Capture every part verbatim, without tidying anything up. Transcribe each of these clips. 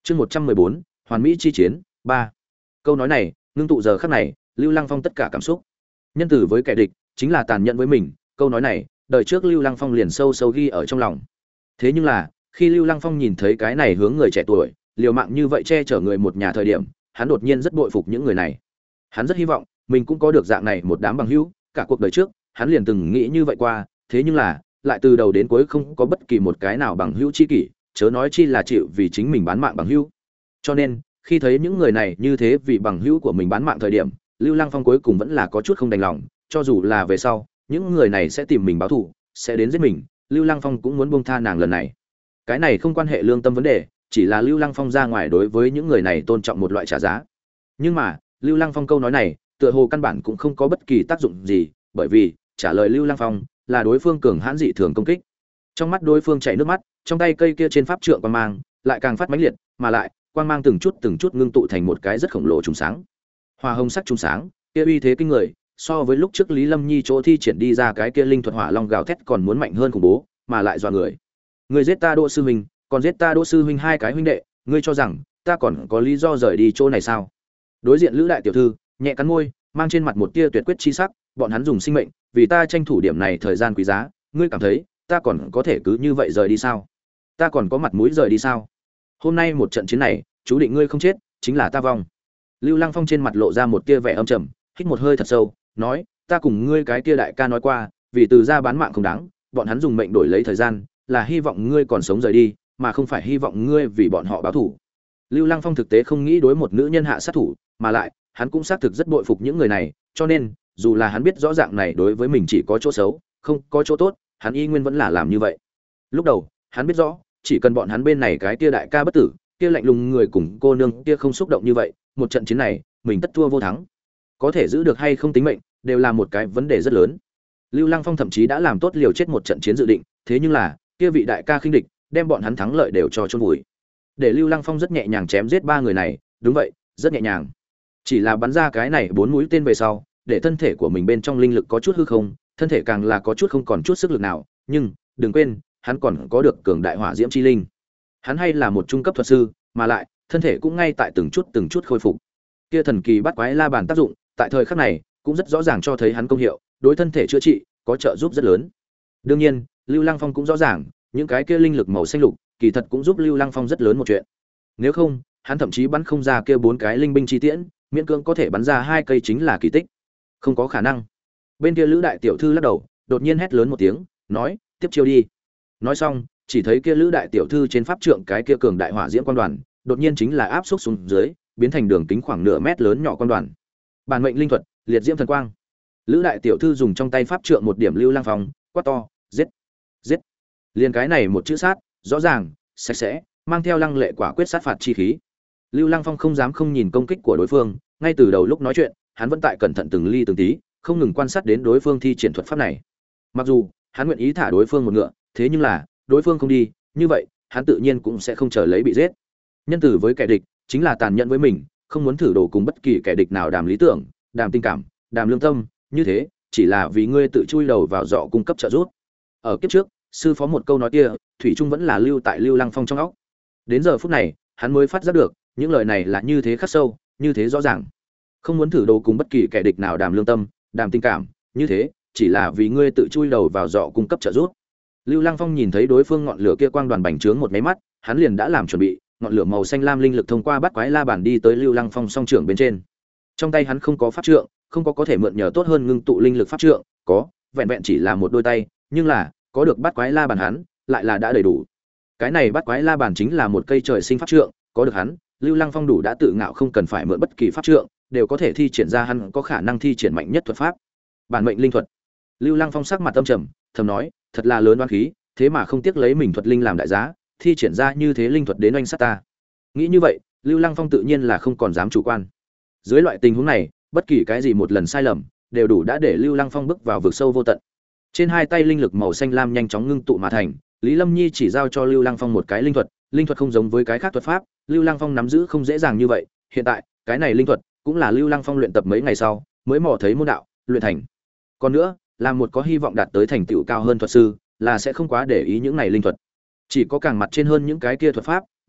Chương một trăm mười bốn, Hoàn Mỹ chi chiến ba. Câu nói này, ngưng tụ giờ khắc này, Lưu Lăng Phong tất cả cảm xúc. Nhân từ với kẻ địch, chính là tàn nhẫn với mình, câu nói này, đời trước Lưu Lăng Phong liền sâu sâu ghi ở trong lòng. Thế nhưng là, khi Lưu Lăng Phong nhìn thấy cái này hướng người trẻ tuổi, liều mạng như vậy che chở người một nhà thời điểm, hắn đột nhiên rất bội phục những người này. Hắn rất hy vọng mình cũng có được dạng này một đám bằng hữu, cả cuộc đời trước, hắn liền từng nghĩ như vậy qua, thế nhưng là, lại từ đầu đến cuối không có bất kỳ một cái nào bằng hữu chi kỷ, chớ nói chi là chịu vì chính mình bán mạng bằng hữu. Cho nên, khi thấy những người này như thế vì bằng hữu của mình bán mạng thời điểm, Lưu Lăng Phong cuối cùng vẫn là có chút không đành lòng, cho dù là về sau, những người này sẽ tìm mình báo thù, sẽ đến giết mình, Lưu Lăng Phong cũng muốn buông tha nàng lần này. Cái này không quan hệ lương tâm vấn đề, chỉ là Lưu Lăng Phong ra ngoài đối với những người này tôn trọng một loại trả giá. Nhưng mà, Lưu Lăng Phong câu nói này, tựa hồ căn bản cũng không có bất kỳ tác dụng gì, bởi vì trả lời Lưu Lăng Phong là đối phương cường hãn dị thường công kích. Trong mắt đối phương chảy nước mắt, trong tay cây kia trên pháp trượng quang mang lại càng phát mãnh liệt, mà lại quang mang từng chút từng chút ngưng tụ thành một cái rất khổng lồ trùng sáng. Hoa hồng sắc trùng sáng, kia uy thế kinh người, so với lúc trước Lý Lâm Nhi chỗ thi triển đi ra cái kia linh thuật hỏa long gào thét còn muốn mạnh hơn khủng bố, mà lại dọa người. Ngươi giết ta Đỗ sư huynh, còn giết ta Đỗ sư huynh hai cái huynh đệ, ngươi cho rằng ta còn có lý do rời đi chỗ này sao? Đối diện Lữ đại tiểu thư, nhẹ cắn môi, mang trên mặt một tia tuyệt quyết chi sắc, bọn hắn dùng sinh mệnh, vì ta tranh thủ điểm này thời gian quý giá, ngươi cảm thấy ta còn có thể cứ như vậy rời đi sao? Ta còn có mặt mũi rời đi sao? Hôm nay một trận chiến này, chú định ngươi không chết, chính là ta vong. Lưu Lăng Phong trên mặt lộ ra một tia vẻ âm trầm, hít một hơi thật sâu, nói, ta cùng ngươi cái kia đại ca nói qua, vì từ gia bán mạng không đáng, bọn hắn dùng mệnh đổi lấy thời gian, là hy vọng ngươi còn sống rời đi, mà không phải hy vọng ngươi vì bọn họ báo thù. Lưu Lăng Phong thực tế không nghĩ đối một nữ nhân hạ sát thủ, mà lại, hắn cũng xác thực rất bội phục những người này, cho nên, dù là hắn biết rõ ràng này đối với mình chỉ có chỗ xấu, không có chỗ tốt, hắn y nguyên vẫn là làm như vậy. Lúc đầu, hắn biết rõ, chỉ cần bọn hắn bên này cái kia đại ca bất tử, kia lạnh lùng người cùng cô nương kia không xúc động như vậy, một trận chiến này, mình tất thua vô thắng. Có thể giữ được hay không tính mệnh, đều là một cái vấn đề rất lớn. Lưu Lăng Phong thậm chí đã làm tốt liều chết một trận chiến dự định, thế nhưng là, kia vị đại ca khinh địch, đem bọn hắn thắng lợi đều cho chôn vùi. Để Lưu Lăng Phong rất nhẹ nhàng chém giết ba người này, đúng vậy, rất nhẹ nhàng. Chỉ là bắn ra cái này bốn mũi tên về sau, để thân thể của mình bên trong linh lực có chút hư không, thân thể càng là có chút không còn chút sức lực nào, nhưng đừng quên, hắn còn có được cường đại hỏa diễm chi linh. Hắn hay là một trung cấp thuật sư, mà lại, thân thể cũng ngay tại từng chút từng chút khôi phục. Kia thần kỳ bắt quái la bàn tác dụng, tại thời khắc này, cũng rất rõ ràng cho thấy hắn công hiệu, đối thân thể chữa trị có trợ giúp rất lớn. Đương nhiên, Lưu Lăng Phong cũng rõ ràng, những cái kia linh lực màu xanh lục, kỳ thật cũng giúp Lưu Lăng Phong rất lớn một chuyện. Nếu không, hắn thậm chí bắn không ra kia bốn cái linh binh chi tiễn, miễn cưỡng có thể bắn ra hai cây chính là kỳ tích. Không có khả năng. Bên kia Lữ đại tiểu thư lắc đầu, đột nhiên hét lớn một tiếng, nói, tiếp chiêu đi. Nói xong, chỉ thấy kia Lữ đại tiểu thư trên pháp trượng cái kia cường đại hỏa diễm quan đoàn, đột nhiên chính là áp xúc xuống dưới, biến thành đường kính khoảng nửa mét lớn nhỏ quan đoàn. Bản mệnh linh thuật, liệt diễm thần quang. Lữ đại tiểu thư dùng trong tay pháp trượng một điểm Lưu Lăng Phong, quát to, giết, giết. Liên cái này một chữ sát, rõ ràng, sạch sẽ, mang theo lăng lệ quả quyết sát phạt chi khí. Lưu Lăng Phong không dám không nhìn công kích của đối phương, ngay từ đầu lúc nói chuyện, hắn vẫn tại cẩn thận từng ly từng tí, không ngừng quan sát đến đối phương thi triển thuật pháp này. Mặc dù hắn nguyện ý thả đối phương một ngựa, thế nhưng là đối phương không đi, như vậy hắn tự nhiên cũng sẽ không chờ lấy bị giết. Nhân tử với kẻ địch chính là tàn nhẫn với mình, không muốn thử đồ cùng bất kỳ kẻ địch nào đàm lý tưởng, đàm tình cảm, đàm lương tâm, như thế chỉ là vì ngươi tự chui đầu vào giỏ cung cấp trợ giúp. Ở kiếp trước, sư phó một câu nói kia, thủy chung vẫn là lưu tại Lưu Lăng Phong trong óc. Đến giờ phút này, hắn mới phát giác được, những lời này là như thế khắc sâu, như thế rõ ràng. Không muốn thử đồ cùng bất kỳ kẻ địch nào đàm lương tâm, đàm tình cảm, như thế chỉ là vì ngươi tự chui đầu vào giỏ cung cấp trợ giúp. Lưu Lăng Phong nhìn thấy đối phương ngọn lửa kia quang đoàn bành trướng một máy mắt, hắn liền đã làm chuẩn bị, ngọn lửa màu xanh lam linh lực thông qua bắt quái la bàn đi tới Lưu Lăng Phong song trưởng bên trên. Trong tay hắn không có pháp trượng, không có có thể mượn nhờ tốt hơn ngưng tụ linh lực pháp trượng, có, vẹn vẹn chỉ là một đôi tay, nhưng là, có được bắt quái la bàn hắn, lại là đã đầy đủ. Cái này bắt quái la bàn chính là một cây trời sinh pháp trượng, có được hắn, Lưu Lăng Phong đủ đã tự ngạo không cần phải mượn bất kỳ pháp trượng, đều có thể thi triển ra hắn có khả năng thi triển mạnh nhất thuật pháp. Bản mệnh linh thuật. Lưu Lăng Phong sắc mặt âm trầm, thầm nói, thật là lớn oan khí, thế mà không tiếc lấy mình thuật linh làm đại giá, thi triển ra như thế linh thuật đến oanh sát ta. Nghĩ như vậy, Lưu Lăng Phong tự nhiên là không còn dám chủ quan. Dưới loại tình huống này, bất kỳ cái gì một lần sai lầm, đều đủ đã để Lưu Lăng Phong bước vào vực sâu vô tận. Trên hai tay linh lực màu xanh lam nhanh chóng ngưng tụ mà thành, Lý Lâm Nhi chỉ giao cho Lưu Lăng Phong một cái linh thuật, linh thuật không giống với cái khác thuật pháp, Lưu Lăng Phong nắm giữ không dễ dàng như vậy, hiện tại, cái này linh thuật cũng là Lưu Lăng Phong luyện tập mấy ngày sau, mới mò thấy môn đạo, luyện thành. Còn nữa, là một có hy vọng đạt tới thành tựu cao hơn thuật sư, là sẽ không quá để ý những này linh thuật. Chỉ có càng mặt trên hơn những cái kia thuật pháp,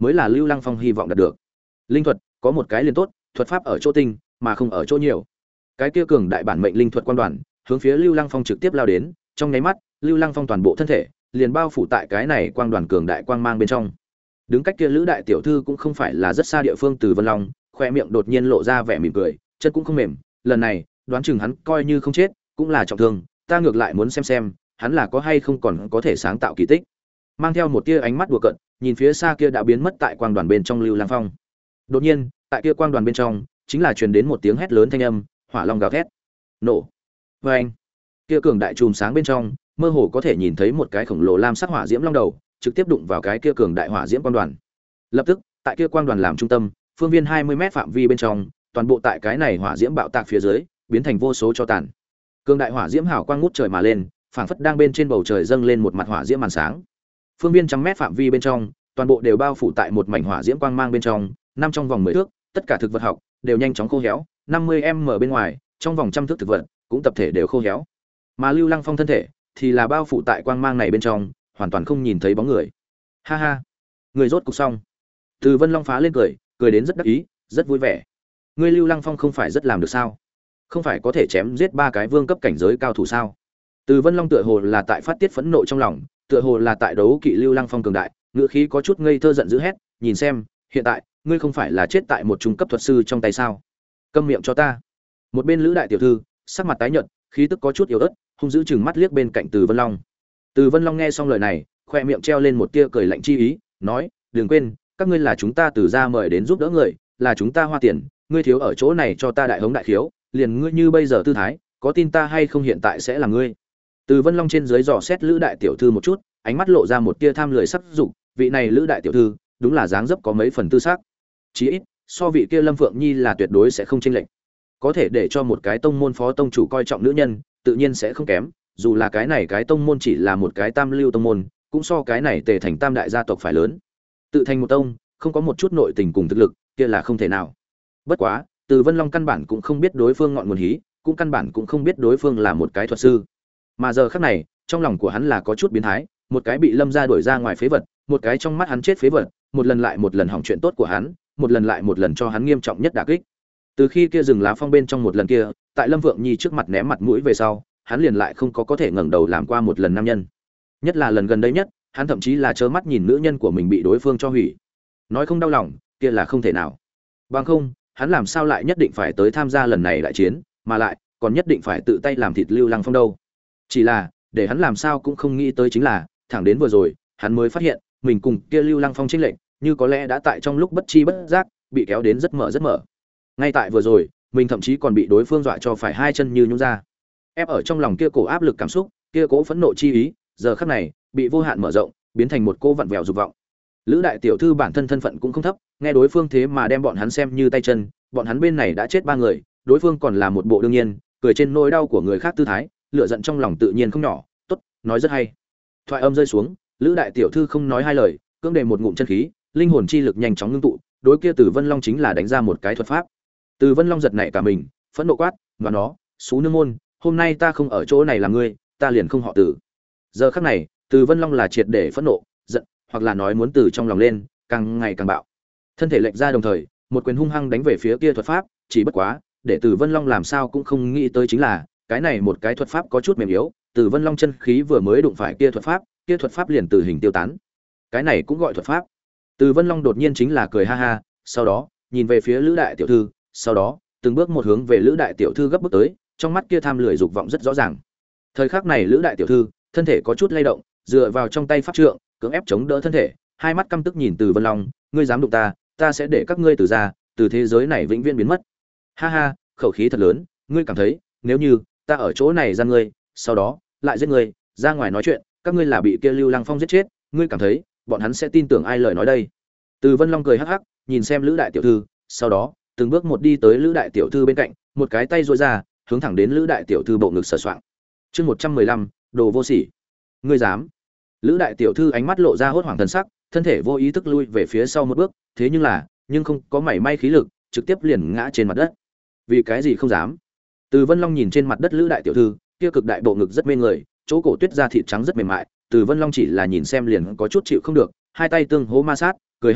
mới là Lưu Lăng Phong hy vọng đạt được. Linh thuật có một cái liền tốt, thuật pháp ở chỗ tinh mà không ở chỗ nhiều. Cái kia cường đại bản mệnh linh thuật quan đoàn hướng phía Lưu Lăng Phong trực tiếp lao đến, trong nháy mắt, Lưu Lăng Phong toàn bộ thân thể liền bao phủ tại cái này quang đoàn cường đại quang mang bên trong. Đứng cách kia Lữ đại tiểu thư cũng không phải là rất xa địa phương Từ Vân Long, khoe miệng đột nhiên lộ ra vẻ mỉm cười, chân cũng không mềm, lần này, đoán chừng hắn coi như không chết, cũng là trọng thương, ta ngược lại muốn xem xem, hắn là có hay không còn có thể sáng tạo kỳ tích. Mang theo một tia ánh mắt đùa cợt, nhìn phía xa kia đã biến mất tại quang đoàn bên trong Lưu Lăng Phong. Đột nhiên, tại kia quang đoàn bên trong, chính là truyền đến một tiếng hét lớn thanh âm, hỏa long gào thét. Nổ. Oeng. Kia cường đại chùm sáng bên trong, mơ hồ có thể nhìn thấy một cái khổng lồ lam sắc hỏa diễm long đầu, trực tiếp đụng vào cái kia cường đại hỏa diễm quang đoàn. Lập tức, tại kia quang đoàn làm trung tâm, phương viên hai mươi mét phạm vi bên trong, toàn bộ tại cái này hỏa diễm bạo tạc phía dưới, biến thành vô số cho tàn. Cường đại hỏa diễm hào quang ngút trời mà lên, phảng phất đang bên trên bầu trời dâng lên một mặt hỏa diễm màn sáng. Phương viên trăm mét phạm vi bên trong, toàn bộ đều bao phủ tại một mảnh hỏa diễm quang mang bên trong, năm trong vòng mười thước, tất cả thực vật học đều nhanh chóng khô héo, năm mươi mét bên ngoài, trong vòng trăm thước thực vật cũng tập thể đều khô héo. Mà Lưu Lăng Phong thân thể thì là bao phủ tại quang mang này bên trong, hoàn toàn không nhìn thấy bóng người. Ha ha, người rốt cục xong. Từ Vân Long phá lên cười, cười đến rất đắc ý, rất vui vẻ. Ngươi Lưu Lăng Phong không phải rất làm được sao? Không phải có thể chém giết ba cái vương cấp cảnh giới cao thủ sao? Từ Vân Long tựa hồ là tại phát tiết phẫn nộ trong lòng, tựa hồ là tại đấu kỵ Lưu Lăng Phong cường đại, ngữ khí có chút ngây thơ giận dữ hét, nhìn xem, hiện tại, ngươi không phải là chết tại một trung cấp thuật sư trong tay sao? Câm miệng cho ta. Một bên Lữ đại tiểu thư, sắc mặt tái nhợt, khí tức có chút yếu ớt, hung dữ chừng mắt liếc bên cạnh Từ Vân Long. Từ Vân Long nghe xong lời này, khoe miệng treo lên một tia cười lạnh chi ý, nói, đừng quên, các ngươi là chúng ta Từ gia mời đến giúp đỡ người, là chúng ta hoa tiền, ngươi thiếu ở chỗ này cho ta đại hống đại khiếu, liền ngươi như bây giờ tư thái, có tin ta hay không hiện tại sẽ là ngươi. Từ Vân Long trên dưới dò xét Lữ đại tiểu thư một chút, ánh mắt lộ ra một tia tham lười sắc dục, vị này Lữ đại tiểu thư, đúng là dáng dấp có mấy phần tư sắc. Chí ít, so vị kia Lâm Phượng Nhi là tuyệt đối sẽ không chênh lệch. Có thể để cho một cái tông môn phó tông chủ coi trọng nữ nhân, tự nhiên sẽ không kém, dù là cái này cái tông môn chỉ là một cái tam lưu tông môn, cũng so cái này Tề thành tam đại gia tộc phải lớn. Tự thành một tông, không có một chút nội tình cùng thực lực, kia là không thể nào. Bất quá, Từ Vân Long căn bản cũng không biết đối phương ngọn nguồn hí, cũng căn bản cũng không biết đối phương là một cái thuật sư. Mà giờ khắc này, trong lòng của hắn là có chút biến thái, một cái bị Lâm gia đuổi ra ngoài phế vật, một cái trong mắt hắn chết phế vật, một lần lại một lần hỏng chuyện tốt của hắn, một lần lại một lần cho hắn nghiêm trọng nhất đả kích. Từ khi kia rừng lá phong bên trong một lần kia, tại Lâm Vượng Nhi trước mặt ném mặt mũi về sau, hắn liền lại không có có thể ngẩng đầu làm qua một lần nam nhân. Nhất là lần gần đây nhất, hắn thậm chí là trơ mắt nhìn nữ nhân của mình bị đối phương cho hủy. Nói không đau lòng, kia là không thể nào. Bằng không, hắn làm sao lại nhất định phải tới tham gia lần này đại chiến, mà lại còn nhất định phải tự tay làm thịt Lưu Lăng Phong đâu. Chỉ là, để hắn làm sao cũng không nghĩ tới chính là, thẳng đến vừa rồi, hắn mới phát hiện, mình cùng kia Lưu Lăng Phong chênh lệch, như có lẽ đã tại trong lúc bất chi bất giác, bị kéo đến rất mở rất mở. Ngay tại vừa rồi, mình thậm chí còn bị đối phương dọa cho phải hai chân như nhũn ra. Ép ở trong lòng kia cổ áp lực cảm xúc, kia cố phẫn nộ chi ý, giờ khắc này, bị vô hạn mở rộng, biến thành một cô vặn vẹo dục vọng. Lữ đại tiểu thư bản thân thân phận cũng không thấp, nghe đối phương thế mà đem bọn hắn xem như tay chân, bọn hắn bên này đã chết ba người, đối phương còn là một bộ đương nhiên, cười trên nỗi đau của người khác tư thái, lửa giận trong lòng tự nhiên không nhỏ, tốt, nói rất hay. Thoại âm rơi xuống, Lữ đại tiểu thư không nói hai lời, cưỡng đề một ngụm chân khí, linh hồn chi lực nhanh chóng ngưng tụ, đối kia Từ Vân Long chính là đánh ra một cái thuật pháp. Từ Vân Long giật nảy cả mình, phẫn nộ quát, "Ngoan nó, xú nương môn, hôm nay ta không ở chỗ này làm ngươi, ta liền không họ Từ." Giờ khắc này, Từ Vân Long là triệt để phẫn nộ, giận, hoặc là nói muốn từ trong lòng lên, càng ngày càng bạo. Thân thể lệch ra đồng thời, một quyền hung hăng đánh về phía kia thuật pháp, chỉ bất quá, để Từ Vân Long làm sao cũng không nghĩ tới chính là, cái này một cái thuật pháp có chút mềm yếu, Từ Vân Long chân khí vừa mới đụng phải kia thuật pháp, kia thuật pháp liền từ hình tiêu tán. Cái này cũng gọi thuật pháp. Từ Vân Long đột nhiên chính là cười ha ha, sau đó, nhìn về phía Lữ đại tiểu thư, sau đó, từng bước một hướng về Lữ đại tiểu thư gấp bước tới, trong mắt kia tham lười dục vọng rất rõ ràng. Thời khắc này Lữ đại tiểu thư, thân thể có chút lay động, dựa vào trong tay pháp trượng, cưỡng ép chống đỡ thân thể, hai mắt căm tức nhìn Từ Vân Long, ngươi dám đụng ta, ta sẽ để các ngươi từ ra, từ thế giới này vĩnh viễn biến mất. Ha ha, khẩu khí thật lớn, ngươi cảm thấy, nếu như ta ở chỗ này gian ngươi, sau đó lại giết ngươi, ra ngoài nói chuyện, các ngươi là bị kia Lưu Lăng Phong giết chết, ngươi cảm thấy, bọn hắn sẽ tin tưởng ai lời nói đây? Từ Vân Long cười hắc hắc, nhìn xem Lữ đại tiểu thư, sau đó, từng bước một đi tới Lữ đại tiểu thư bên cạnh, một cái tay duỗi ra, hướng thẳng đến Lữ đại tiểu thư bộ ngực sờ soạng. Chương một trăm mười lăm, đồ vô sỉ. Ngươi dám? Lữ đại tiểu thư ánh mắt lộ ra hốt hoảng thần sắc, thân thể vô ý thức lui về phía sau một bước, thế nhưng là, nhưng không có mảy may khí lực, trực tiếp liền ngã trên mặt đất. Vì cái gì không dám? Từ Vân Long nhìn trên mặt đất Lữ đại tiểu thư, kia cực đại bộ ngực rất mê người, chỗ cổ tuyết da thịt trắng rất mềm mại, Từ Vân Long chỉ là nhìn xem liền có chút chịu không được, hai tay tương hỗ ma sát, cười hắc hắc,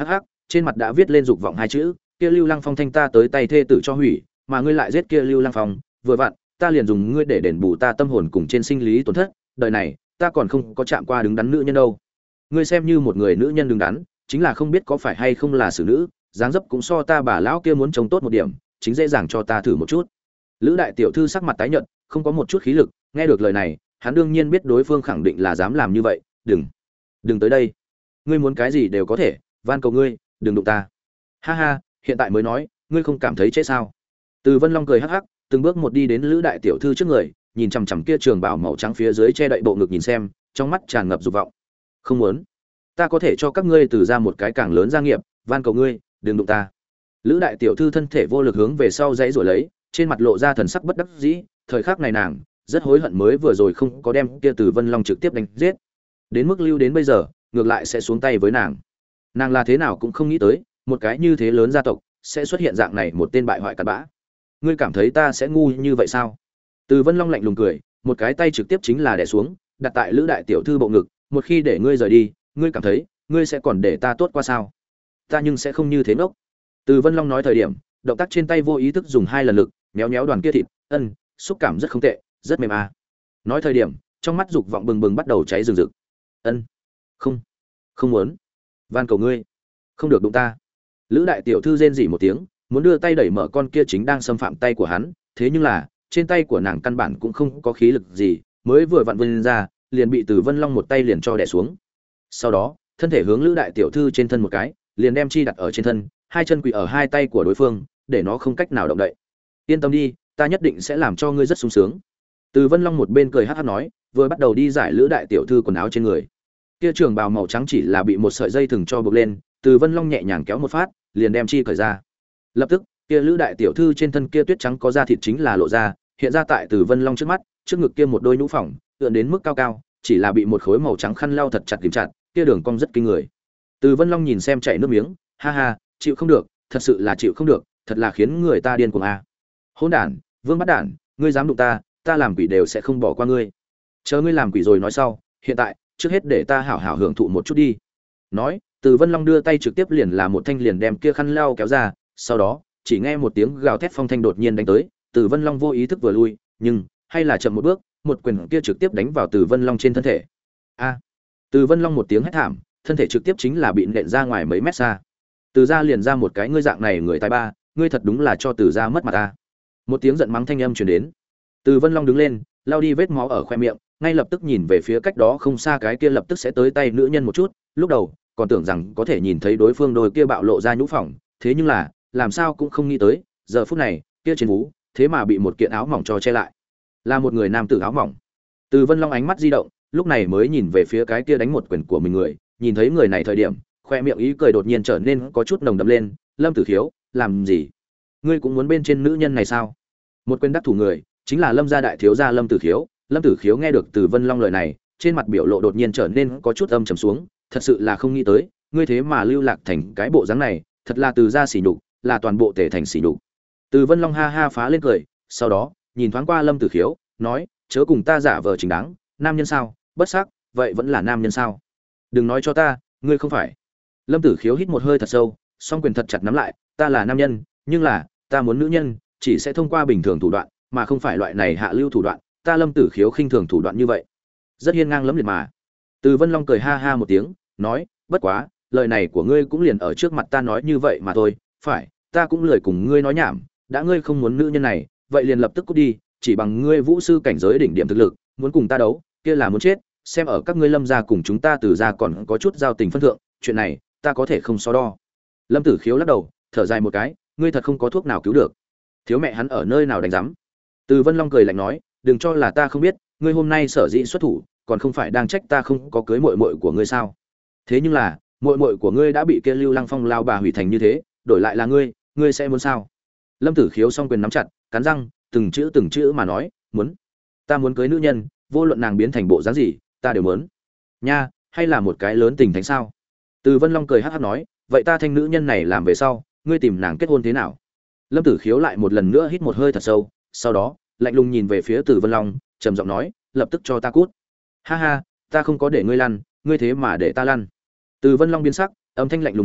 trên mặt đã viết lên dục vọng hai chữ. Kia Lưu Lăng Phong thanh ta tới tay thê tử cho hủy, mà ngươi lại giết kia Lưu Lăng Phong, vừa vặn, ta liền dùng ngươi để đền bù ta tâm hồn cùng trên sinh lý tổn thất, đời này, ta còn không có chạm qua đứng đắn nữ nhân đâu. Ngươi xem như một người nữ nhân đứng đắn, chính là không biết có phải hay không là xử nữ, dáng dấp cũng so ta bà lão kia muốn trông tốt một điểm, chính dễ dàng cho ta thử một chút. Lữ đại tiểu thư sắc mặt tái nhợt, không có một chút khí lực, nghe được lời này, hắn đương nhiên biết đối phương khẳng định là dám làm như vậy, đừng, đừng tới đây. Ngươi muốn cái gì đều có thể, van cầu ngươi, đừng đụng ta. Ha ha, hiện tại mới nói, ngươi không cảm thấy chết sao? Từ Vân Long cười hắc hắc, từng bước một đi đến Lữ đại tiểu thư trước người, nhìn chằm chằm kia trường bào màu trắng phía dưới che đậy bộ ngực nhìn xem, trong mắt tràn ngập dục vọng. Không muốn, ta có thể cho các ngươi từ ra một cái càng lớn gia nghiệp, van cầu ngươi, đừng đụng ta. Lữ đại tiểu thư thân thể vô lực hướng về sau dãy rồi lấy, trên mặt lộ ra thần sắc bất đắc dĩ, thời khắc này nàng rất hối hận mới vừa rồi không có đem kia Từ Vân Long trực tiếp đánh giết. Đến mức lưu đến bây giờ, ngược lại sẽ xuống tay với nàng. Nàng là thế nào cũng không nghĩ tới, một cái như thế lớn gia tộc sẽ xuất hiện dạng này một tên bại hoại cặn bã. Ngươi cảm thấy ta sẽ ngu như vậy sao? Từ Vân Long lạnh lùng cười, một cái tay trực tiếp chính là đè xuống, đặt tại Lữ đại tiểu thư bộ ngực, một khi để ngươi rời đi, ngươi cảm thấy, ngươi sẽ còn để ta tốt qua sao? Ta nhưng sẽ không như thế ngốc. Từ Vân Long nói thời điểm, động tác trên tay vô ý thức dùng hai lần lực, méo méo đoàn kia thịt, ân, xúc cảm rất không tệ, rất mềm à. Nói thời điểm, trong mắt dục vọng bừng bừng bắt đầu cháy rừng rực. Ân, không, không muốn, van cầu ngươi, không được đụng ta. Lữ đại tiểu thư rên rỉ một tiếng, muốn đưa tay đẩy mở con kia chính đang xâm phạm tay của hắn, thế nhưng là, trên tay của nàng căn bản cũng không có khí lực gì, mới vừa vặn vươn ra, liền bị Từ Vân Long một tay liền cho đè xuống. Sau đó, thân thể hướng Lữ đại tiểu thư trên thân một cái, liền đem chi đặt ở trên thân, hai chân quỳ ở hai tay của đối phương, để nó không cách nào động đậy. Yên tâm đi, ta nhất định sẽ làm cho ngươi rất sung sướng. Từ Vân Long một bên cười hắc hắc nói, vừa bắt đầu đi giải Lữ đại tiểu thư quần áo trên người. Kia trường bào màu trắng chỉ là bị một sợi dây thừng cho buộc lên, Từ Vân Long nhẹ nhàng kéo một phát, liền đem chi cởi ra. Lập tức, kia Lữ đại tiểu thư trên thân kia tuyết trắng có da thịt chính là lộ ra, hiện ra tại Từ Vân Long trước mắt, trước ngực kia một đôi nhũ phỏng, ưỡn đến mức cao cao, chỉ là bị một khối màu trắng khăn lau thật chặt kìm chặt, kia đường cong rất kinh người. Từ Vân Long nhìn xem chảy nước miếng, ha ha, chịu không được, thật sự là chịu không được, thật là khiến người ta điên cuồng a. À. Hỗn đản, Vương Bát Đản, ngươi dám đụng ta, ta làm quỷ đều sẽ không bỏ qua ngươi. Chờ ngươi làm quỷ rồi nói sau, hiện tại, trước hết để ta hảo hảo hưởng thụ một chút đi. Nói, Từ Vân Long đưa tay trực tiếp liền là một thanh liền đem kia khăn lau kéo ra, sau đó, chỉ nghe một tiếng gào thét phong thanh đột nhiên đánh tới, Từ Vân Long vô ý thức vừa lui, nhưng hay là chậm một bước, một quyền kia trực tiếp đánh vào Từ Vân Long trên thân thể. A! À, Từ Vân Long một tiếng hét thảm, thân thể trực tiếp chính là bị nện ra ngoài mấy mét xa. Từ gia liền ra một cái ngươi dạng này người tài ba, ngươi thật đúng là cho Từ gia mất mặt ta. Một tiếng giận mắng thanh âm truyền đến. Từ Vân Long đứng lên, lau đi vết máu ở khoe miệng, ngay lập tức nhìn về phía cách đó không xa cái kia lập tức sẽ tới tay nữ nhân một chút, lúc đầu còn tưởng rằng có thể nhìn thấy đối phương đôi kia bạo lộ ra nhũ phỏng, thế nhưng là, làm sao cũng không nghĩ tới, giờ phút này, kia trên vú, thế mà bị một kiện áo mỏng cho che lại. Là một người nam tử áo mỏng. Từ Vân Long ánh mắt di động, lúc này mới nhìn về phía cái kia đánh một quyền của mình người, nhìn thấy người này thời điểm, khoe miệng ý cười đột nhiên trở nên có chút nồng đậm lên. Lâm Tử Khiếu, làm gì? Ngươi cũng muốn bên trên nữ nhân này sao? Một quyền đắc thủ người, chính là Lâm gia đại thiếu gia Lâm Tử Khiếu. Lâm Tử Khiếu nghe được Từ Vân Long lời này, trên mặt biểu lộ đột nhiên trở nên có chút âm trầm xuống, thật sự là không nghĩ tới, ngươi thế mà lưu lạc thành cái bộ dáng này, thật là Từ gia sỉ nhục, là toàn bộ Tề thành sỉ nhục. Từ Vân Long ha ha phá lên cười, sau đó, nhìn thoáng qua Lâm Tử Khiếu, nói, chớ cùng ta giả vờ chính đáng, nam nhân sao? Bất sắc, vậy vẫn là nam nhân sao? Đừng nói cho ta, ngươi không phải. Lâm Tử Khiếu hít một hơi thật sâu, song quyền thật chặt nắm lại, ta là nam nhân, nhưng là, ta muốn nữ nhân, chỉ sẽ thông qua bình thường thủ đoạn, mà không phải loại này hạ lưu thủ đoạn, ta Lâm Tử Khiếu khinh thường thủ đoạn như vậy. Rất hiên ngang lẫm liệt mà. Từ Vân Long cười ha ha một tiếng, nói, bất quá, lời này của ngươi cũng liền ở trước mặt ta nói như vậy mà thôi, phải, ta cũng lười cùng ngươi nói nhảm, đã ngươi không muốn nữ nhân này, vậy liền lập tức cút đi, chỉ bằng ngươi vũ sư cảnh giới đỉnh điểm thực lực, muốn cùng ta đấu, kia là muốn chết, xem ở các ngươi Lâm gia cùng chúng ta Từ gia còn có chút giao tình phân thượng, chuyện này, ta có thể không so đo. Lâm Tử Khiếu lắc đầu, thở dài một cái, ngươi thật không có thuốc nào cứu được. Thiếu mẹ hắn ở nơi nào đánh rắm. Từ Vân Long cười lạnh nói, đừng cho là ta không biết, ngươi hôm nay sở dĩ xuất thủ, còn không phải đang trách ta không có cưới muội muội của ngươi sao? Thế nhưng là, muội muội của ngươi đã bị kia Lưu Lăng Phong lao bà hủy thành như thế, đổi lại là ngươi, ngươi sẽ muốn sao? Lâm Tử Khiếu song quyền nắm chặt, cắn răng, từng chữ từng chữ mà nói, muốn. Ta muốn cưới nữ nhân, vô luận nàng biến thành bộ dáng gì, ta đều muốn. Nha, hay là một cái lớn tình thánh sao? Từ Vân Long cười hắc hắc nói, vậy ta thanh nữ nhân này làm về sau, ngươi tìm nàng kết hôn thế nào? Lâm Tử Khiếu lại một lần nữa hít một hơi thật sâu, sau đó, lạnh lùng nhìn về phía Từ Vân Long, trầm giọng nói, lập tức cho ta cút. Ha ha, ta không có để ngươi lăn, ngươi thế mà để ta lăn. Từ Vân Long biến sắc, âm thanh lạnh lùng nói,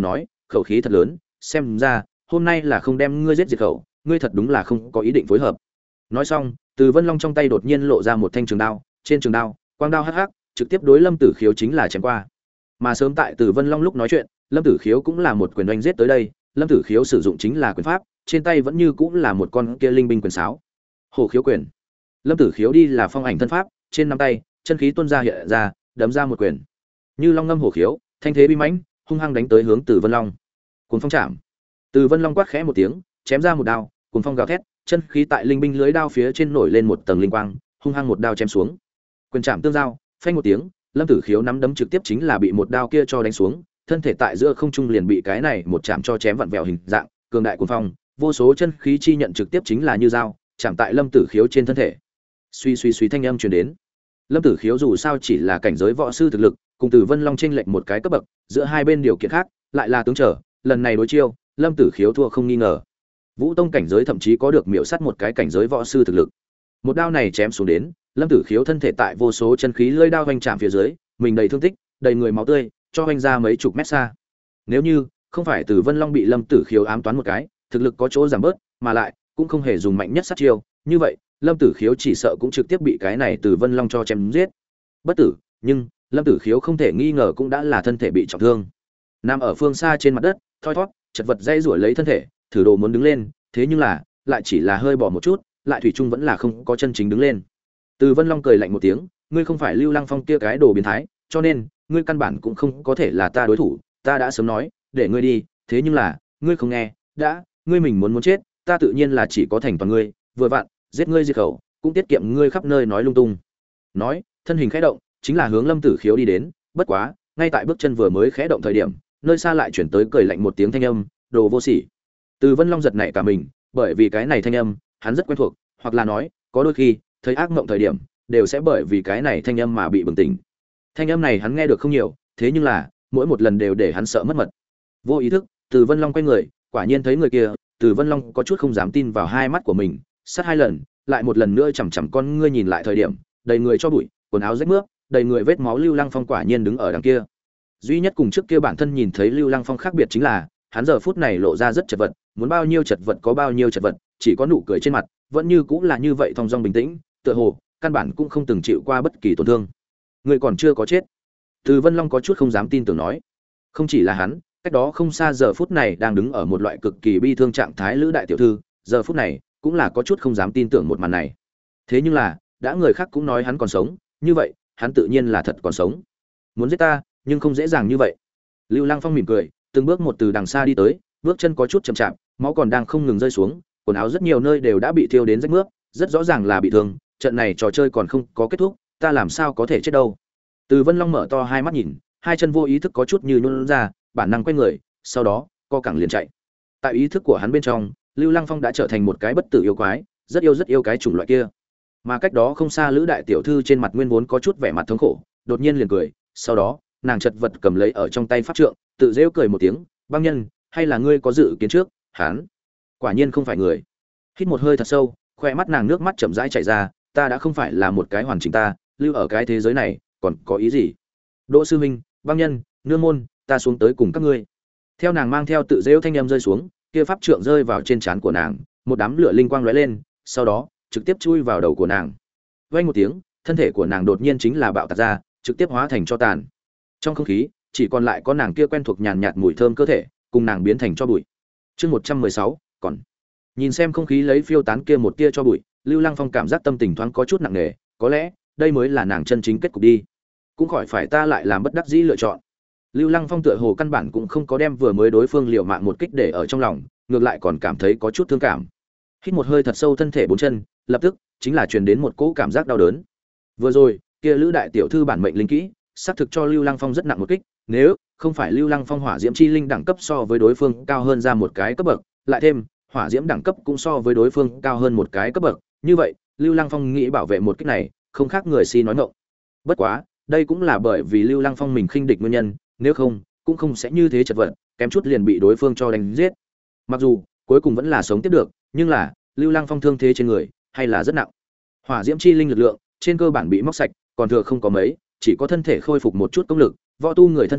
khẩu khí thật lớn, xem ra hôm nay là không đem ngươi giết diệt khẩu, ngươi thật đúng là không có ý định phối hợp. Nói xong, Từ Vân Long trong tay đột nhiên lộ ra một thanh trường đao, trên trường đao, quang đao hắc hắc, trực tiếp đối Lâm Tử Khiếu chính là chém qua. Mà sớm tại Từ Vân Long lúc nói chuyện, Lâm Tử Khiếu cũng là một quyền oanh giết tới đây, Lâm Tử Khiếu sử dụng chính là quyền pháp, trên tay vẫn như cũng là một con kia linh binh quyền sáo. Hổ khiếu quyền. Lâm Tử Khiếu đi là phong ảnh thân pháp, trên nắm tay, chân khí tuôn ra hiện ra, đấm ra một quyền. Như long ngâm hổ khiếu, thanh thế uy mãnh, hung hăng đánh tới hướng Từ Vân Long. Cuồng phong chạm. Từ Vân Long quát khẽ một tiếng, chém ra một đao, cuồng phong gào thét, chân khí tại linh binh lưới đao phía trên nổi lên một tầng linh quang, hung hăng một đao chém xuống. Quyền chạm tương giao, phanh một tiếng, Lâm Tử Khiếu nắm đấm trực tiếp chính là bị một đao kia cho đánh xuống, thân thể tại giữa không trung liền bị cái này một chạm cho chém vặn vẹo hình dạng, cường đại cuồng phong, vô số chân khí chi nhận trực tiếp chính là như dao, chạm tại Lâm Tử Khiếu trên thân thể. Suy suy suy thanh âm truyền đến. Lâm Tử Khiếu dù sao chỉ là cảnh giới võ sư thực lực, cùng Từ Vân Long chênh lệch một cái cấp bậc, giữa hai bên điều kiện khác, lại là tướng trở, lần này đối chiêu, Lâm Tử Khiếu thua không nghi ngờ. Vũ tông cảnh giới thậm chí có được miểu sát một cái cảnh giới võ sư thực lực. Một đao này chém xuống đến, Lâm Tử Khiếu thân thể tại vô số chân khí lưỡi đao vành chạm phía dưới, mình đầy thương tích, đầy người máu tươi, cho vành ra mấy chục mét xa. Nếu như không phải Từ Vân Long bị Lâm Tử Khiếu ám toán một cái, thực lực có chỗ giảm bớt, mà lại cũng không hề dùng mạnh nhất sát chiêu, như vậy, Lâm Tử Khiếu chỉ sợ cũng trực tiếp bị cái này Từ Vân Long cho chém giết. Bất tử, nhưng Lâm Tử Khiếu không thể nghi ngờ cũng đã là thân thể bị trọng thương. Nằm ở phương xa trên mặt đất, thoi thoát, chật vật dây rủa lấy thân thể, thử đồ muốn đứng lên, thế nhưng là, lại chỉ là hơi bỏ một chút, lại thủy chung vẫn là không có chân chính đứng lên. Từ Vân Long cười lạnh một tiếng, ngươi không phải Lưu Lăng Phong kia cái đồ biến thái, cho nên ngươi căn bản cũng không có thể là ta đối thủ, ta đã sớm nói, để ngươi đi, thế nhưng là, ngươi không nghe, đã, ngươi mình muốn muốn chết, ta tự nhiên là chỉ có thành toàn ngươi, vừa vặn, giết ngươi diệt khẩu, cũng tiết kiệm ngươi khắp nơi nói lung tung. Nói, thân hình khẽ động, chính là hướng Lâm Tử Khiếu đi đến, bất quá, ngay tại bước chân vừa mới khẽ động thời điểm, nơi xa lại chuyển tới cười lạnh một tiếng thanh âm, đồ vô sỉ. Từ Vân Long giật nảy cả mình, bởi vì cái này thanh âm, hắn rất quen thuộc, hoặc là nói, có đôi khi, thấy ác mộng thời điểm, đều sẽ bởi vì cái này thanh âm mà bị bừng tỉnh. Thanh âm này hắn nghe được không nhiều, thế nhưng là, mỗi một lần đều để hắn sợ mất mật. Vô ý thức, Từ Vân Long quay người, quả nhiên thấy người kia, Từ Vân Long có chút không dám tin vào hai mắt của mình, sát hai lần, lại một lần nữa chằm chằm con ngươi nhìn lại thời điểm, đầy người cho bụi, quần áo rách mướp, đầy người vết máu Lưu Lăng Phong quả nhiên đứng ở đằng kia. Duy nhất cùng trước kia bản thân nhìn thấy Lưu Lăng Phong khác biệt chính là, hắn giờ phút này lộ ra rất chật vật, muốn bao nhiêu chật vật có bao nhiêu chật vật, chỉ có nụ cười trên mặt, vẫn như cũng là như vậy thong dong bình tĩnh, tựa hồ căn bản cũng không từng chịu qua bất kỳ tổn thương. Người còn chưa có chết. Từ Vân Long có chút không dám tin tưởng nói. Không chỉ là hắn, cách đó không xa giờ phút này đang đứng ở một loại cực kỳ bi thương trạng thái Lữ đại tiểu thư, giờ phút này cũng là có chút không dám tin tưởng một màn này. Thế nhưng là, đã người khác cũng nói hắn còn sống, như vậy, hắn tự nhiên là thật còn sống. Muốn giết ta, nhưng không dễ dàng như vậy. Lưu Lăng Phong mỉm cười, từng bước một từ đằng xa đi tới, bước chân có chút chậm chạp, máu còn đang không ngừng rơi xuống, quần áo rất nhiều nơi đều đã bị thiêu đến rách mướp, rất rõ ràng là bị thương, trận này trò chơi còn không có kết thúc, ta làm sao có thể chết đâu. Từ Vân Long mở to hai mắt nhìn, hai chân vô ý thức có chút như nhũn ra, bản năng quay người, sau đó, co cẳng liền chạy. Tại ý thức của hắn bên trong, Lưu Lăng Phong đã trở thành một cái bất tử yêu quái, rất yêu rất yêu cái chủng loại kia. Mà cách đó không xa Lữ đại tiểu thư trên mặt nguyên vốn có chút vẻ mặt thống khổ, đột nhiên liền cười, sau đó, nàng chật vật cầm lấy ở trong tay pháp trượng, tự giễu cười một tiếng, băng nhân, hay là ngươi có dự kiến trước, hắn quả nhiên không phải người. Hít một hơi thật sâu, khoe mắt nàng nước mắt chậm rãi chảy ra, ta đã không phải là một cái hoàn chỉnh ta, lưu ở cái thế giới này, còn có ý gì? Đỗ sư huynh, băng nhân, nương môn, ta xuống tới cùng các ngươi. Theo nàng mang theo tự giễu thanh âm rơi xuống, kia pháp trượng rơi vào trên trán của nàng, một đám lửa linh quang lóe lên, sau đó, trực tiếp chui vào đầu của nàng. Vang một tiếng, thân thể của nàng đột nhiên chính là bạo tạc ra, trực tiếp hóa thành tro tàn. Trong không khí, chỉ còn lại có nàng kia quen thuộc nhàn nhạt mùi thơm cơ thể, cùng nàng biến thành tro bụi. Chương một trăm mười sáu, còn nhìn xem không khí lấy phiêu tán kia một tia cho bụi, Lưu Lăng Phong cảm giác tâm tình thoáng có chút nặng nề, có lẽ đây mới là nàng chân chính kết cục đi. Cũng khỏi phải ta lại làm bất đắc dĩ lựa chọn. Lưu Lăng Phong tựa hồ căn bản cũng không có đem vừa mới đối phương liều mạng một kích để ở trong lòng, ngược lại còn cảm thấy có chút thương cảm. Hít một hơi thật sâu, thân thể bốn chân, lập tức chính là truyền đến một cỗ cảm giác đau đớn. Vừa rồi, kia Lữ đại tiểu thư bản mệnh linh kỹ, xác thực cho Lưu Lăng Phong rất nặng một kích, nếu không phải Lưu Lăng Phong hỏa diễm chi linh đẳng cấp so với đối phương cao hơn ra một cái cấp bậc, lại thêm hỏa diễm đẳng cấp cũng so với đối phương cao hơn một cái cấp bậc, như vậy, Lưu Lăng Phong nghĩ bảo vệ một kích này, không khác người si nói ngọng. Bất quá, đây cũng là bởi vì Lưu Lăng Phong mình khinh địch nguyên nhân, nếu không, cũng không sẽ như thế chật vật, kém chút liền bị đối phương cho đánh giết. Mặc dù, cuối cùng vẫn là sống tiếp được, nhưng là, Lưu Lăng Phong thương thế trên người hay là rất nặng. Hỏa diễm chi linh lực lượng, trên cơ bản bị móc sạch, còn thừa không có mấy, chỉ có thân thể khôi phục một chút công lực, võ tu người thân thể,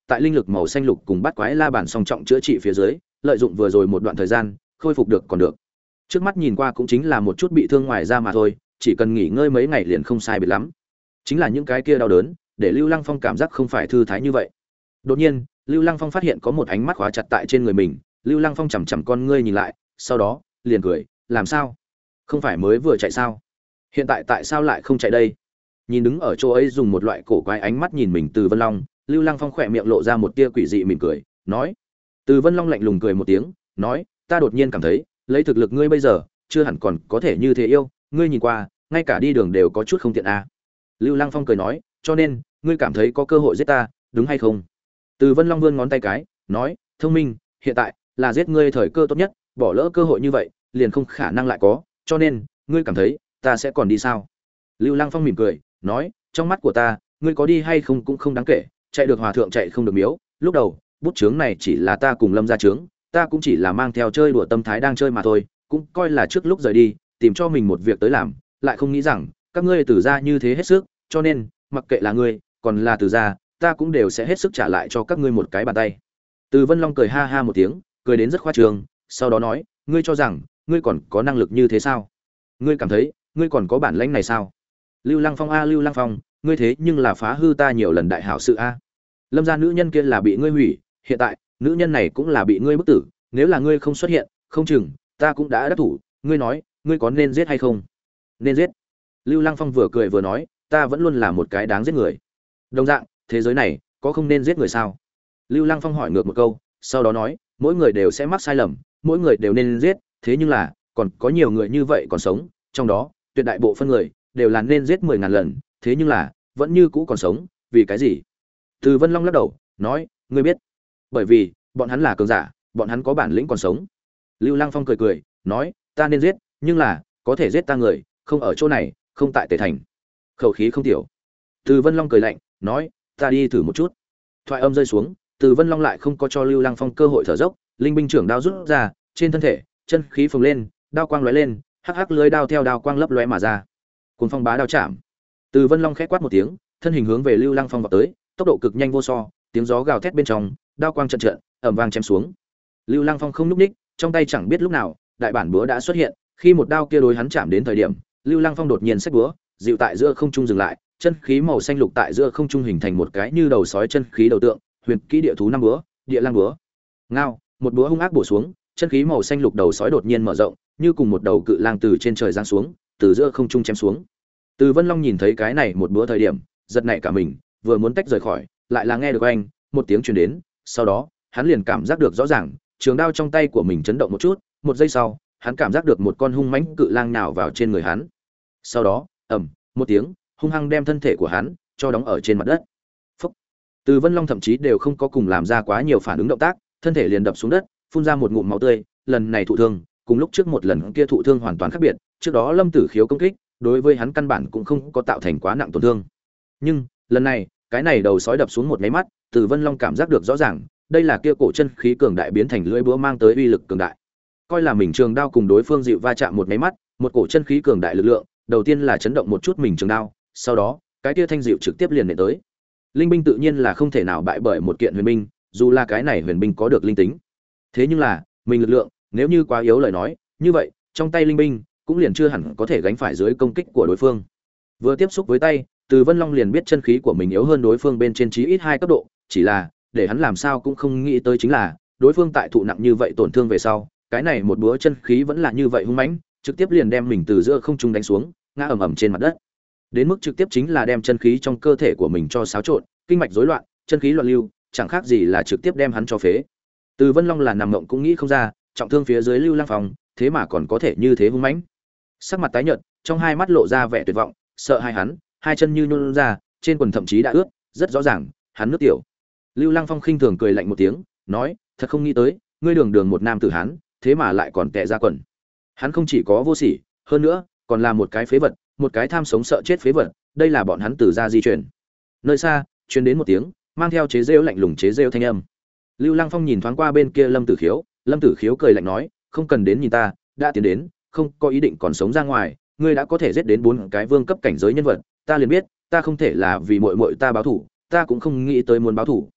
tại linh lực màu xanh lục cùng bắt quái la bàn song trọng chữa trị phía dưới, lợi dụng vừa rồi một đoạn thời gian, khôi phục được còn được. Trước mắt nhìn qua cũng chính là một chút bị thương ngoài da mà thôi, chỉ cần nghỉ ngơi mấy ngày liền không sai biệt lắm. Chính là những cái kia đau đớn, để Lưu Lăng Phong cảm giác không phải thư thái như vậy. Đột nhiên, Lưu Lăng Phong phát hiện có một ánh mắt khóa chặt tại trên người mình, Lưu Lăng Phong chằm chằm con ngươi nhìn lại, sau đó, liền cười, làm sao? Không phải mới vừa chạy sao? Hiện tại tại sao lại không chạy đây? Nhìn đứng ở chỗ ấy dùng một loại cổ quái ánh mắt nhìn mình Từ Vân Long, Lưu Lăng Phong khỏe miệng lộ ra một tia quỷ dị mỉm cười, nói: Từ Vân Long lạnh lùng cười một tiếng, nói: Ta đột nhiên cảm thấy, lấy thực lực ngươi bây giờ, chưa hẳn còn có thể như thế yêu, ngươi nhìn qua, ngay cả đi đường đều có chút không tiện à. Lưu Lăng Phong cười nói: Cho nên, ngươi cảm thấy có cơ hội giết ta, đúng hay không? Từ Vân Long vươn ngón tay cái, nói: Thông minh, hiện tại là giết ngươi thời cơ tốt nhất, bỏ lỡ cơ hội như vậy, liền không khả năng lại có, cho nên, ngươi cảm thấy, ta sẽ còn đi sao? Lưu Lăng Phong mỉm cười, nói: Trong mắt của ta, ngươi có đi hay không cũng không đáng kể, chạy được hòa thượng chạy không được miếu, lúc đầu, bút chướng này chỉ là ta cùng Lâm gia chướng, ta cũng chỉ là mang theo chơi đùa tâm thái đang chơi mà thôi, cũng coi là trước lúc rời đi, tìm cho mình một việc tới làm, lại không nghĩ rằng các ngươi Từ gia như thế hết sức, cho nên, mặc kệ là ngươi, còn là Từ gia, ta cũng đều sẽ hết sức trả lại cho các ngươi một cái bàn tay. Từ Vân Long cười ha ha một tiếng, cười đến rất khoa trương, sau đó nói: Ngươi cho rằng, ngươi còn có năng lực như thế sao? Ngươi cảm thấy, ngươi còn có bản lĩnh này sao? Lưu Lăng Phong a Lưu Lăng Phong, ngươi thế nhưng là phá hư ta nhiều lần đại hảo sự a. Lâm gia nữ nhân kia là bị ngươi hủy, hiện tại, nữ nhân này cũng là bị ngươi bức tử, nếu là ngươi không xuất hiện, không chừng ta cũng đã đắc thủ, ngươi nói, ngươi có nên giết hay không? Nên giết. Lưu Lăng Phong vừa cười vừa nói, ta vẫn luôn là một cái đáng giết người. Đồng dạng, thế giới này có không nên giết người sao? Lưu Lăng Phong hỏi ngược một câu, sau đó nói, mỗi người đều sẽ mắc sai lầm, mỗi người đều nên giết, thế nhưng là, còn có nhiều người như vậy còn sống, trong đó, tuyệt đại bộ phân người đều là nên giết mười ngàn lần, thế nhưng là, vẫn như cũ còn sống, vì cái gì? Từ Vân Long lắc đầu, nói, ngươi biết, bởi vì bọn hắn là cường giả, bọn hắn có bản lĩnh còn sống. Lưu Lăng Phong cười cười, nói, ta nên giết, nhưng là, có thể giết ta người, không ở chỗ này, không tại Tề Thành. Khẩu khí không tiểu. Từ Vân Long cười lạnh, nói, ta đi thử một chút. Thoại âm rơi xuống, Từ Vân Long lại không có cho Lưu Lăng Phong cơ hội thở dốc, linh binh trưởng đao rút ra, trên thân thể, chân khí phồng lên, đao quang lóe lên, hắc hắc lưới đao theo đao quang lấp lóe mà ra. Cuồng phong bá đao chạm. Từ Vân Long khẽ quát một tiếng, thân hình hướng về Lưu Lăng Phong vọt tới, tốc độ cực nhanh vô so, tiếng gió gào thét bên trong, đao quang trận trận, ầm vang chém xuống. Lưu Lăng Phong không lúc ních, trong tay chẳng biết lúc nào, đại bản búa đã xuất hiện, khi một đao kia đối hắn chạm đến thời điểm, Lưu Lăng Phong đột nhiên xách búa, dịu tại giữa không trung dừng lại, chân khí màu xanh lục tại giữa không trung hình thành một cái như đầu sói chân khí đầu tượng, huyền kỹ địa thú năm búa, địa lang búa. Ngao, một búa hung ác bổ xuống, chân khí màu xanh lục đầu sói đột nhiên mở rộng, như cùng một đầu cự lang từ trên trời giáng xuống, từ giữa không trung chém xuống. Từ Vân Long nhìn thấy cái này một búa thời điểm, giật nảy cả mình, vừa muốn tách rời khỏi, lại là nghe được anh một tiếng truyền đến, sau đó, hắn liền cảm giác được rõ ràng, trường đao trong tay của mình chấn động một chút, một giây sau, hắn cảm giác được một con hung mãnh cự lang nào vào trên người hắn. Sau đó, ầm, một tiếng, hung hăng đem thân thể của hắn cho đóng ở trên mặt đất. Phốc. Từ Vân Long thậm chí đều không có cùng làm ra quá nhiều phản ứng động tác, thân thể liền đập xuống đất, phun ra một ngụm máu tươi, lần này thụ thương, cùng lúc trước một lần kia thụ thương hoàn toàn khác biệt, trước đó Lâm Tử Khiếu công kích, đối với hắn căn bản cũng không có tạo thành quá nặng tổn thương. Nhưng, lần này, cái này đầu sói đập xuống một cái mắt, Từ Vân Long cảm giác được rõ ràng, đây là kia cổ chân khí cường đại biến thành lưỡi búa mang tới uy lực cường đại. Coi là mình trường đao cùng đối phương dịu va chạm một cái mắt, một cổ chân khí cường đại lực lượng, đầu tiên là chấn động một chút mình trường đao, sau đó, cái kia thanh dịu trực tiếp liền nện tới. Linh binh tự nhiên là không thể nào bại bởi một kiện huyền binh, dù là cái này huyền binh có được linh tính. Thế nhưng là, mình lực lượng, nếu như quá yếu lời nói, như vậy, trong tay linh binh cũng liền chưa hẳn có thể gánh phải dưới công kích của đối phương. Vừa tiếp xúc với tay, Từ Vân Long liền biết chân khí của mình yếu hơn đối phương bên trên chí ít hai cấp độ, chỉ là, để hắn làm sao cũng không nghĩ tới chính là, đối phương tại thụ nặng như vậy tổn thương về sau, cái này một búa chân khí vẫn là như vậy hung mãnh, trực tiếp liền đem mình từ giữa không trung đánh xuống, ngã ầm ầm trên mặt đất. Đến mức trực tiếp chính là đem chân khí trong cơ thể của mình cho xáo trộn, kinh mạch rối loạn, chân khí loạn lưu, chẳng khác gì là trực tiếp đem hắn cho phế. Từ Vân Long là nằm mộng cũng nghĩ không ra, trọng thương phía dưới Lưu Lăng Phong, thế mà còn có thể như thế hung mãnh. Sắc mặt tái nhợt, trong hai mắt lộ ra vẻ tuyệt vọng, sợ hai hắn, hai chân như nhũn ra, trên quần thậm chí đã ướt, rất rõ ràng, hắn nước tiểu. Lưu Lăng Phong khinh thường cười lạnh một tiếng, nói, thật không nghĩ tới, ngươi đường đường một nam tử hán, thế mà lại còn tè ra quần. Hắn không chỉ có vô sỉ, hơn nữa, còn là một cái phế vật, một cái tham sống sợ chết phế vật, đây là bọn hắn từ gia di truyền. Nơi xa, truyền đến một tiếng, mang theo chế rêu lạnh lùng chế rêu thanh âm. Lưu Lăng Phong nhìn thoáng qua bên kia Lâm Tử Khiếu, Lâm Tử Khiếu cười lạnh nói, không cần đến nhìn ta, đã tiến đến, không có ý định còn sống ra ngoài, ngươi đã có thể giết đến bốn cái vương cấp cảnh giới nhân vật, ta liền biết, ta không thể là vì muội muội ta báo thủ, ta cũng không nghĩ tới muốn báo thủ.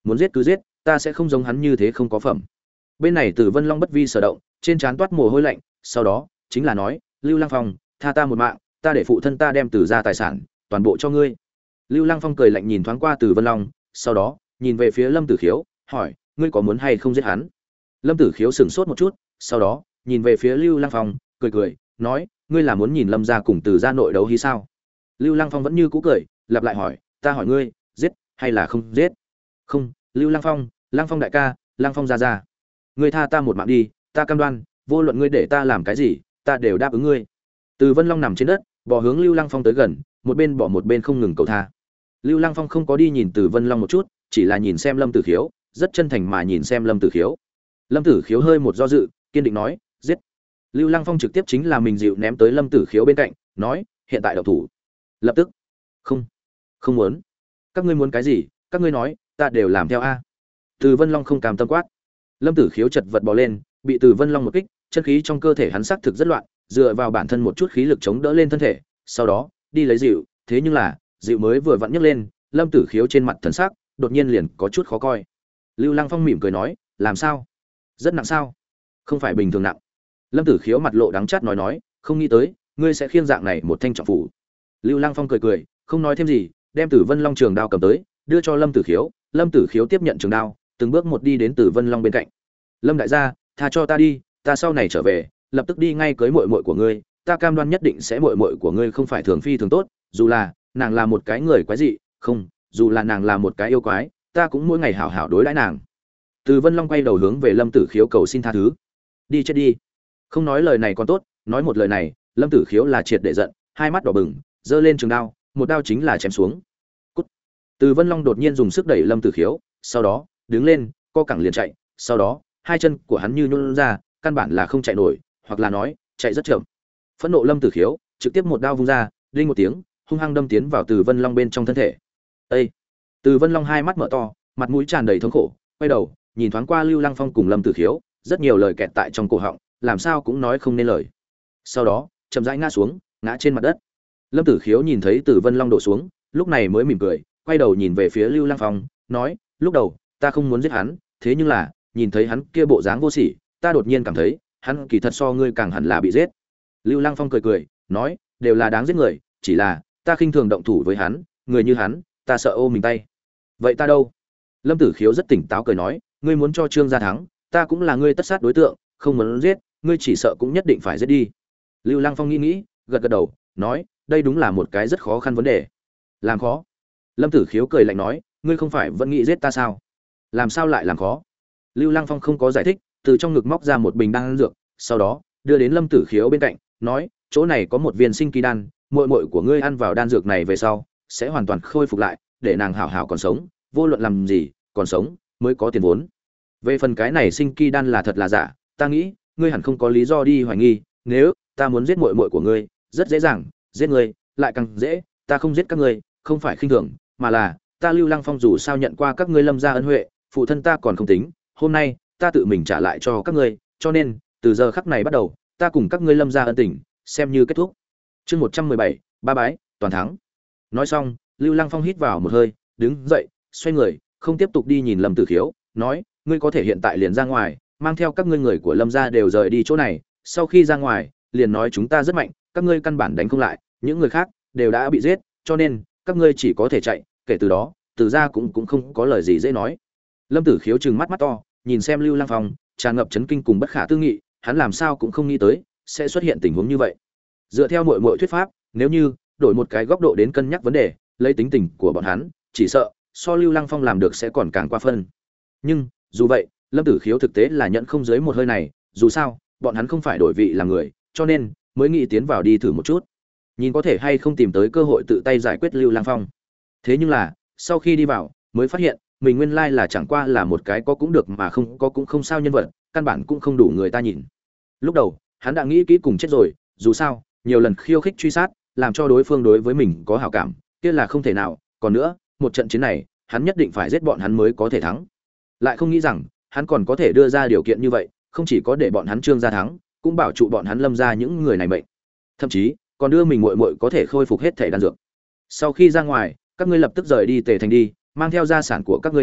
muốn giết cứ giết, ta sẽ không giống hắn như thế không có phẩm. Bên này Tử Vân Long bất vi sở động, trên trán toát mồ hôi lạnh, sau đó chính là nói, Lưu Lăng Phong, tha ta một mạng, ta để phụ thân ta đem Tử gia tài sản toàn bộ cho ngươi. Lưu Lăng Phong cười lạnh nhìn thoáng qua Tử Vân Long, sau đó nhìn về phía Lâm Tử Khiếu, hỏi, ngươi có muốn hay không giết hắn? Lâm Tử Khiếu sững sốt một chút, sau đó nhìn về phía Lưu Lăng Phong, cười cười, nói, ngươi là muốn nhìn Lâm gia cùng Tử gia nội đấu hí sao? Lưu Lăng Phong vẫn như cũ cười, lặp lại hỏi, ta hỏi ngươi, giết hay là không giết? Không, Lưu Lăng Phong, Lăng Phong đại ca, Lăng Phong gia gia, ngươi tha ta một mạng đi, ta cam đoan, vô luận ngươi để ta làm cái gì, ta đều đáp ứng ngươi. Từ Vân Long nằm trên đất, bỏ hướng Lưu Lăng Phong tới gần, một bên bỏ một bên không ngừng cầu tha. Lưu Lăng Phong không có đi nhìn Từ Vân Long một chút, chỉ là nhìn xem Lâm Tử Khiếu, rất chân thành mà nhìn xem Lâm Tử Khiếu. Lâm Tử Khiếu hơi một do dự, kiên định nói, giết. Lưu Lăng Phong trực tiếp chính là mình dịu ném tới Lâm Tử Khiếu bên cạnh, nói, hiện tại động thủ. Lập tức. Không, không muốn. Các ngươi muốn cái gì, các ngươi nói, ta đều làm theo a. Từ Vân Long không cam tâm quát. Lâm Tử Khiếu chật vật bò lên, bị Từ Vân Long một kích, chân khí trong cơ thể hắn xác thực rất loạn, dựa vào bản thân một chút khí lực chống đỡ lên thân thể, sau đó đi lấy dịu, thế nhưng là, dịu mới vừa vặn nhấc lên, Lâm Tử Khiếu trên mặt thần sắc đột nhiên liền có chút khó coi. Lưu Lăng Phong mỉm cười nói, làm sao? Rất nặng sao? Không phải bình thường nặng. Lâm Tử Khiếu mặt lộ đắng chát nói nói, không nghĩ tới, ngươi sẽ khiêng dạng này một thanh trọng phủ. Lưu Lăng Phong cười cười, không nói thêm gì, đem Tử Vân Long trường đao cầm tới, đưa cho Lâm Tử Khiếu, Lâm Tử Khiếu tiếp nhận trường đao, từng bước một đi đến Tử Vân Long bên cạnh. Lâm đại gia, tha cho ta đi, ta sau này trở về, lập tức đi ngay cưới muội muội của ngươi, ta cam đoan nhất định sẽ muội muội của ngươi không phải thường phi thường tốt, dù là nàng là một cái người quái dị, không, dù là nàng là một cái yêu quái, ta cũng mỗi ngày hảo hảo đối đãi nàng. Từ Vân Long quay đầu hướng về Lâm Tử Khiếu cầu xin tha thứ. Đi chết đi. Không nói lời này còn tốt, nói một lời này, Lâm Tử Khiếu là triệt để giận, hai mắt đỏ bừng, giơ lên trường đao, một đao chính là chém xuống. Cút. Từ Vân Long đột nhiên dùng sức đẩy Lâm Tử Khiếu, sau đó đứng lên, co cẳng liền chạy, sau đó hai chân của hắn như nhũn ra, căn bản là không chạy nổi, hoặc là nói, chạy rất chậm. Phẫn nộ Lâm Tử Khiếu, trực tiếp một đao vung ra, đinh một tiếng, hung hăng đâm tiến vào Từ Vân Long bên trong thân thể. Ê! Từ Vân Long hai mắt mở to, mặt mũi tràn đầy thống khổ, quay đầu, nhìn thoáng qua Lưu Lăng Phong cùng Lâm Tử Khiếu, rất nhiều lời kẹt tại trong cổ họng, làm sao cũng nói không nên lời. Sau đó, chậm rãi ngã xuống, ngã trên mặt đất. Lâm Tử Khiếu nhìn thấy Từ Vân Long đổ xuống, lúc này mới mỉm cười, quay đầu nhìn về phía Lưu Lăng Phong, nói, lúc đầu, ta không muốn giết hắn, thế nhưng là, nhìn thấy hắn kia bộ dáng vô sỉ, ta đột nhiên cảm thấy, hắn kỳ thật so ngươi càng hẳn là bị giết. Lưu Lăng Phong cười cười, nói, đều là đáng giết người, chỉ là, ta khinh thường động thủ với hắn, người như hắn, ta sợ ô mình tay. Vậy ta đâu? Lâm Tử Khiếu rất tỉnh táo cười nói, ngươi muốn cho Trương gia thắng, ta cũng là ngươi tất sát đối tượng, không muốn giết, ngươi chỉ sợ cũng nhất định phải giết đi. Lưu Lăng Phong nghĩ nghĩ, gật gật đầu, nói, đây đúng là một cái rất khó khăn vấn đề. Làm khó? Lâm Tử Khiếu cười lạnh nói, ngươi không phải vẫn nghĩ giết ta sao? Làm sao lại làm khó? Lưu Lăng Phong không có giải thích, từ trong ngực móc ra một bình đan dược, sau đó đưa đến Lâm Tử Khiếu bên cạnh, nói, chỗ này có một viên sinh kỳ đan, muội muội của ngươi ăn vào đan dược này về sau, sẽ hoàn toàn khôi phục lại, để nàng hảo hảo còn sống, vô luận làm gì, còn sống mới có tiền vốn. Về phần cái này sinh kỳ đan là thật là giả, ta nghĩ, ngươi hẳn không có lý do đi hoài nghi, nếu ta muốn giết muội muội của ngươi, rất dễ dàng, giết ngươi lại càng dễ, ta không giết các ngươi, không phải khinh thường, mà là ta Lưu Lăng Phong dù sao nhận qua các ngươi Lâm gia ân huệ, phụ thân ta còn không tính, hôm nay ta tự mình trả lại cho các ngươi, cho nên từ giờ khắc này bắt đầu, ta cùng các ngươi Lâm gia ân tình xem như kết thúc. Chương một trăm mười bảy, ba bái, toàn thắng. Nói xong, Lưu Lăng Phong hít vào một hơi, đứng dậy, xoay người, không tiếp tục đi nhìn Lâm Tử Khiếu, nói, ngươi có thể hiện tại liền ra ngoài, mang theo các ngươi người của Lâm gia đều rời đi chỗ này, sau khi ra ngoài, liền nói chúng ta rất mạnh, các ngươi căn bản đánh không lại, những người khác đều đã bị giết, cho nên các ngươi chỉ có thể chạy, kể từ đó, Từ gia cũng cũng không có lời gì dễ nói. Lâm Tử Khiếu trừng mắt mắt to, nhìn xem Lưu Lăng Phong, tràn ngập chấn kinh cùng bất khả tư nghị, hắn làm sao cũng không nghĩ tới sẽ xuất hiện tình huống như vậy. Dựa theo muội muội thuyết pháp, nếu như đổi một cái góc độ đến cân nhắc vấn đề, lấy tính tình của bọn hắn, chỉ sợ so Lưu Lăng Phong làm được sẽ còn càng qua phân. Nhưng, dù vậy, Lâm Tử Khiếu thực tế là nhận không dưới một hơi này, dù sao, bọn hắn không phải đổi vị là người, cho nên mới nghĩ tiến vào đi thử một chút. Nhìn có thể hay không tìm tới cơ hội tự tay giải quyết Lưu Lăng Phong. Thế nhưng là, sau khi đi vào, mới phát hiện, mình nguyên lai là chẳng qua là một cái có cũng được mà không có cũng không sao nhân vật, căn bản cũng không đủ người ta nhìn. Lúc đầu, hắn đã nghĩ kỹ cùng chết rồi, dù sao, nhiều lần khiêu khích truy sát, làm cho đối phương đối với mình có hảo cảm, kia là không thể nào, còn nữa, một trận chiến này, hắn nhất định phải giết bọn hắn mới có thể thắng. Lại không nghĩ rằng, hắn còn có thể đưa ra điều kiện như vậy, không chỉ có để bọn hắn Trương gia thắng, cũng bảo trụ bọn hắn Lâm gia những người này mệnh. Thậm chí, còn đưa mình muội muội có thể khôi phục hết thể đan dược. Sau khi ra ngoài, các ngươi lập tức rời đi Tề Thành đi, mang theo gia sản của các ngươi đi,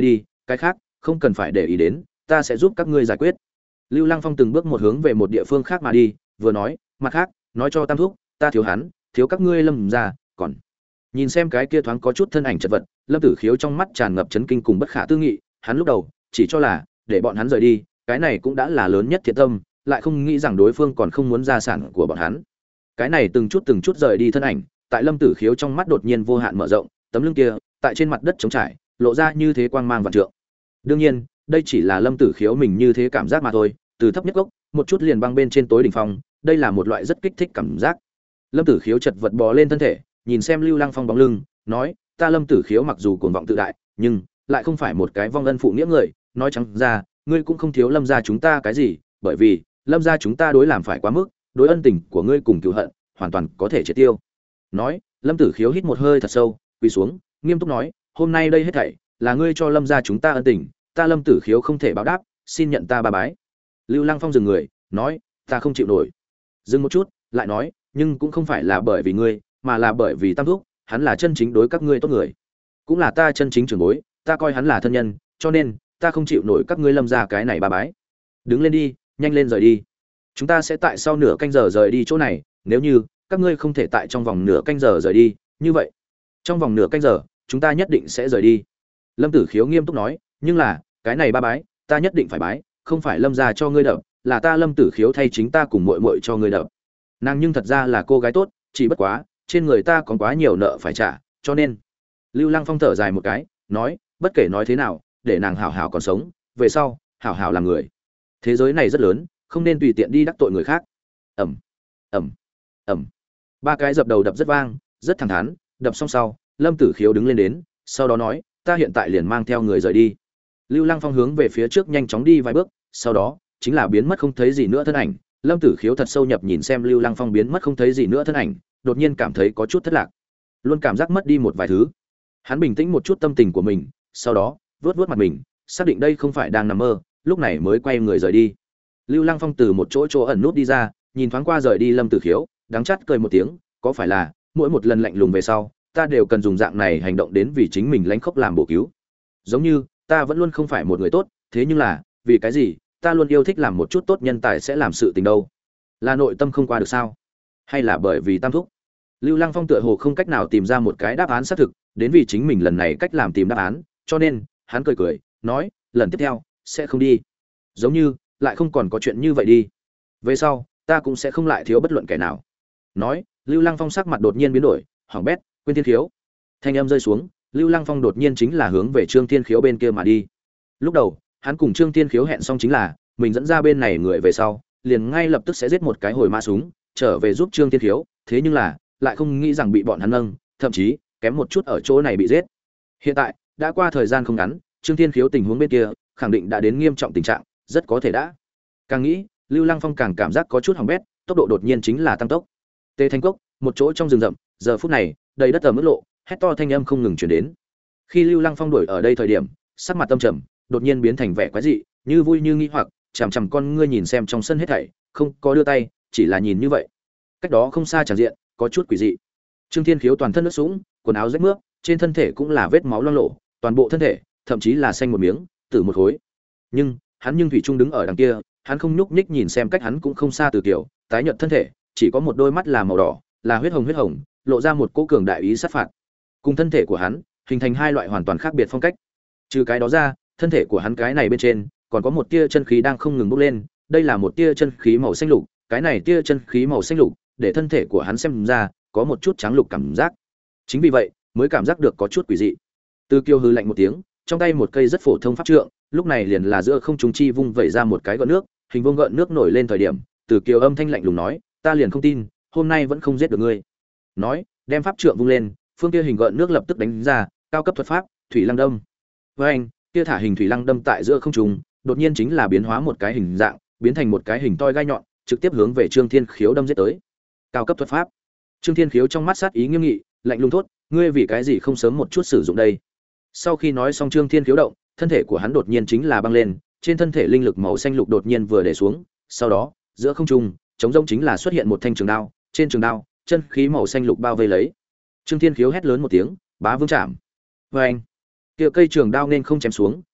cái khác không cần phải để ý đến, ta sẽ giúp các ngươi giải quyết. Lưu Lăng Phong từng bước một hướng về một địa phương khác mà đi, vừa nói, mặt khác, nói cho Tam thúc, ta thiếu hắn, thiếu các ngươi Lâm gia, còn nhìn xem cái kia thoáng có chút thân ảnh chật vật, Lâm Tử Khiếu trong mắt tràn ngập chấn kinh cùng bất khả tư nghị, hắn lúc đầu chỉ cho là để bọn hắn rời đi, cái này cũng đã là lớn nhất thiện tâm, lại không nghĩ rằng đối phương còn không muốn gia sản của bọn hắn. Cái này từng chút từng chút rời đi thân ảnh, tại Lâm Tử Khiếu trong mắt đột nhiên vô hạn mở rộng, tấm lưng kia, tại trên mặt đất trống trải, lộ ra như thế quang mang vạn trượng. Đương nhiên, đây chỉ là Lâm Tử Khiếu mình như thế cảm giác mà thôi, từ thấp nhất gốc, một chút liền băng bên trên tối đỉnh phong, đây là một loại rất kích thích cảm giác. Lâm Tử Khiếu chật vật bò lên thân thể, nhìn xem Lưu Lăng Phong bóng lưng, nói, ta Lâm Tử Khiếu mặc dù cuồng vọng tự đại, nhưng lại không phải một cái vong ân phụ nghĩa người, nói trắng ra, ngươi cũng không thiếu Lâm gia chúng ta cái gì, bởi vì Lâm gia chúng ta đối làm phải quá mức, đối ân tình của ngươi cùng cừu hận, hoàn toàn có thể triệt tiêu. Nói, Lâm Tử Khiếu hít một hơi thật sâu, quỳ xuống, nghiêm túc nói, hôm nay đây hết thảy là ngươi cho Lâm gia chúng ta ân tình, ta Lâm Tử Khiếu không thể báo đáp, xin nhận ta ba bái. Lưu Lăng Phong dừng người, nói, ta không chịu nổi. Dừng một chút, lại nói, nhưng cũng không phải là bởi vì ngươi, mà là bởi vì Tam thúc, hắn là chân chính đối các ngươi tốt người, cũng là ta chân chính trưởng bối, ta coi hắn là thân nhân, cho nên ta không chịu nổi các ngươi Lâm gia cái này ba bái. Đứng lên đi, nhanh lên rời đi. Chúng ta sẽ tại sau nửa canh giờ rời đi chỗ này, nếu như các ngươi không thể tại trong vòng nửa canh giờ rời đi, như vậy, trong vòng nửa canh giờ, chúng ta nhất định sẽ rời đi. Lâm Tử Khiếu nghiêm túc nói, nhưng là, cái này ba bái, ta nhất định phải bái, không phải Lâm gia cho ngươi đập, là ta Lâm Tử Khiếu thay chính ta cùng muội muội cho ngươi đập. Nàng nhưng thật ra là cô gái tốt, chỉ bất quá, trên người ta còn quá nhiều nợ phải trả, cho nên. Lưu Lăng Phong thở dài một cái, nói, bất kể nói thế nào, để nàng hảo hảo còn sống, về sau, hảo hảo làm người. Thế giới này rất lớn, không nên tùy tiện đi đắc tội người khác. Ầm, ầm, ầm. Ba cái dập đầu đập rất vang, rất thẳng thắn, đập xong sau, Lâm Tử Khiếu đứng lên đến, sau đó nói, ta hiện tại liền mang theo người rời đi. Lưu Lăng Phong hướng về phía trước nhanh chóng đi vài bước, sau đó chính là biến mất không thấy gì nữa thân ảnh. Lâm Tử Khiếu thật sâu nhập nhìn xem Lưu Lăng Phong biến mất không thấy gì nữa thân ảnh, đột nhiên cảm thấy có chút thất lạc, luôn cảm giác mất đi một vài thứ. Hắn bình tĩnh một chút tâm tình của mình, sau đó vớt vớt mặt mình, xác định đây không phải đang nằm mơ, lúc này mới quay người rời đi. Lưu Lăng Phong từ một chỗ chỗ ẩn nút đi ra, nhìn thoáng qua rời đi Lâm Tử Khiếu, đắng chát cười một tiếng, có phải là mỗi một lần lạnh lùng về sau, ta đều cần dùng dạng này hành động đến vì chính mình lánh khóc làm bổ cứu. Giống như ta vẫn luôn không phải một người tốt, thế nhưng là vì cái gì ta luôn yêu thích làm một chút tốt nhân tài sẽ làm sự tình đâu? Là nội tâm không qua được sao? Hay là bởi vì Tam thúc? Lưu Lăng Phong tựa hồ không cách nào tìm ra một cái đáp án xác thực, đến vì chính mình lần này cách làm tìm đáp án, cho nên hắn cười cười, nói, lần tiếp theo sẽ không đi. Giống như lại không còn có chuyện như vậy đi. Về sau, ta cũng sẽ không lại thiếu bất luận kẻ nào. Nói, Lưu Lăng Phong sắc mặt đột nhiên biến đổi, hỏng bét, quên Thiên Khiếu. Thanh âm rơi xuống, Lưu Lăng Phong đột nhiên chính là hướng về Trương Thiên Khiếu bên kia mà đi. Lúc đầu, hắn cùng Trương Thiên Khiếu hẹn xong chính là mình dẫn ra bên này người về sau, liền ngay lập tức sẽ giết một cái hồi ma súng, trở về giúp Trương Thiên Khiếu, thế nhưng là, lại không nghĩ rằng bị bọn hắn nâng, thậm chí kém một chút ở chỗ này bị giết. Hiện tại, đã qua thời gian không ngắn, Trương Thiên Khiếu tình huống bên kia, khẳng định đã đến nghiêm trọng tình trạng, rất có thể đã. Càng nghĩ, Lưu Lăng Phong càng cảm giác có chút hỏng bét, tốc độ đột nhiên chính là tăng tốc. Tê Thanh Cốc, một chỗ trong rừng rậm, giờ phút này, đầy đất ẩm ướt lộ, hét to thanh âm không ngừng truyền đến. Khi Lưu Lăng Phong đuổi ở đây thời điểm, sắc mặt tâm trầm, đột nhiên biến thành vẻ quái dị, như vui như nghi hoặc, chằm chằm con ngươi nhìn xem trong sân hết thảy, không có đưa tay, chỉ là nhìn như vậy. Cách đó không xa chẳng diện, có chút quỷ dị. Trương Thiên Khiếu toàn thân nước sũng, quần áo rách mướp, trên thân thể cũng là vết máu loang lổ, toàn bộ thân thể, thậm chí là xanh một miếng, tử một khối. Nhưng, hắn nhưng thủy chung đứng ở đằng kia, hắn không nhúc nhích nhìn xem cách hắn cũng không xa từ kiểu, tái nhợt thân thể, chỉ có một đôi mắt là màu đỏ, là huyết hồng huyết hồng, lộ ra một cỗ cường đại ý sát phạt. Cùng thân thể của hắn, hình thành hai loại hoàn toàn khác biệt phong cách. Trừ cái đó ra, thân thể của hắn cái này bên trên, còn có một tia chân khí đang không ngừng bốc lên, đây là một tia chân khí màu xanh lục, cái này tia chân khí màu xanh lục, để thân thể của hắn xem ra có một chút trắng lục cảm giác. Chính vì vậy, mới cảm giác được có chút quỷ dị. Từ Kiêu hừ lạnh một tiếng, trong tay một cây rất phổ thông pháp trượng, lúc này liền là giữa không trung chi vung vẩy ra một cái gợn nước, hình vuông gợn nước nổi lên thời điểm, Từ Kiều âm thanh lạnh lùng nói, ta liền không tin, hôm nay vẫn không giết được ngươi. Nói, đem pháp trượng vung lên, phương kia hình gợn nước lập tức đánh ra, cao cấp thuật pháp, thủy lăng đâm. Với anh, kia thả hình thủy lăng đâm tại giữa không trung, đột nhiên chính là biến hóa một cái hình dạng, biến thành một cái hình toi gai nhọn, trực tiếp hướng về Trương Thiên Khiếu đâm giết tới. Cao cấp thuật pháp. Trương Thiên Khiếu trong mắt sát ý nghiêm nghị, lạnh lùng thốt, ngươi vì cái gì không sớm một chút sử dụng đây? Sau khi nói xong Trương Thiên Khiếu động, thân thể của hắn đột nhiên chính là băng lên, trên thân thể linh lực màu xanh lục đột nhiên vừa để xuống, sau đó, giữa không trung, chống rông chính là xuất hiện một thanh trường đao, trên trường đao, chân khí màu xanh lục bao vây lấy. Trương Thiên Khiếu hét lớn một tiếng, bá vương chạm. Oeng! Kia cây trường đao nên không chém xuống,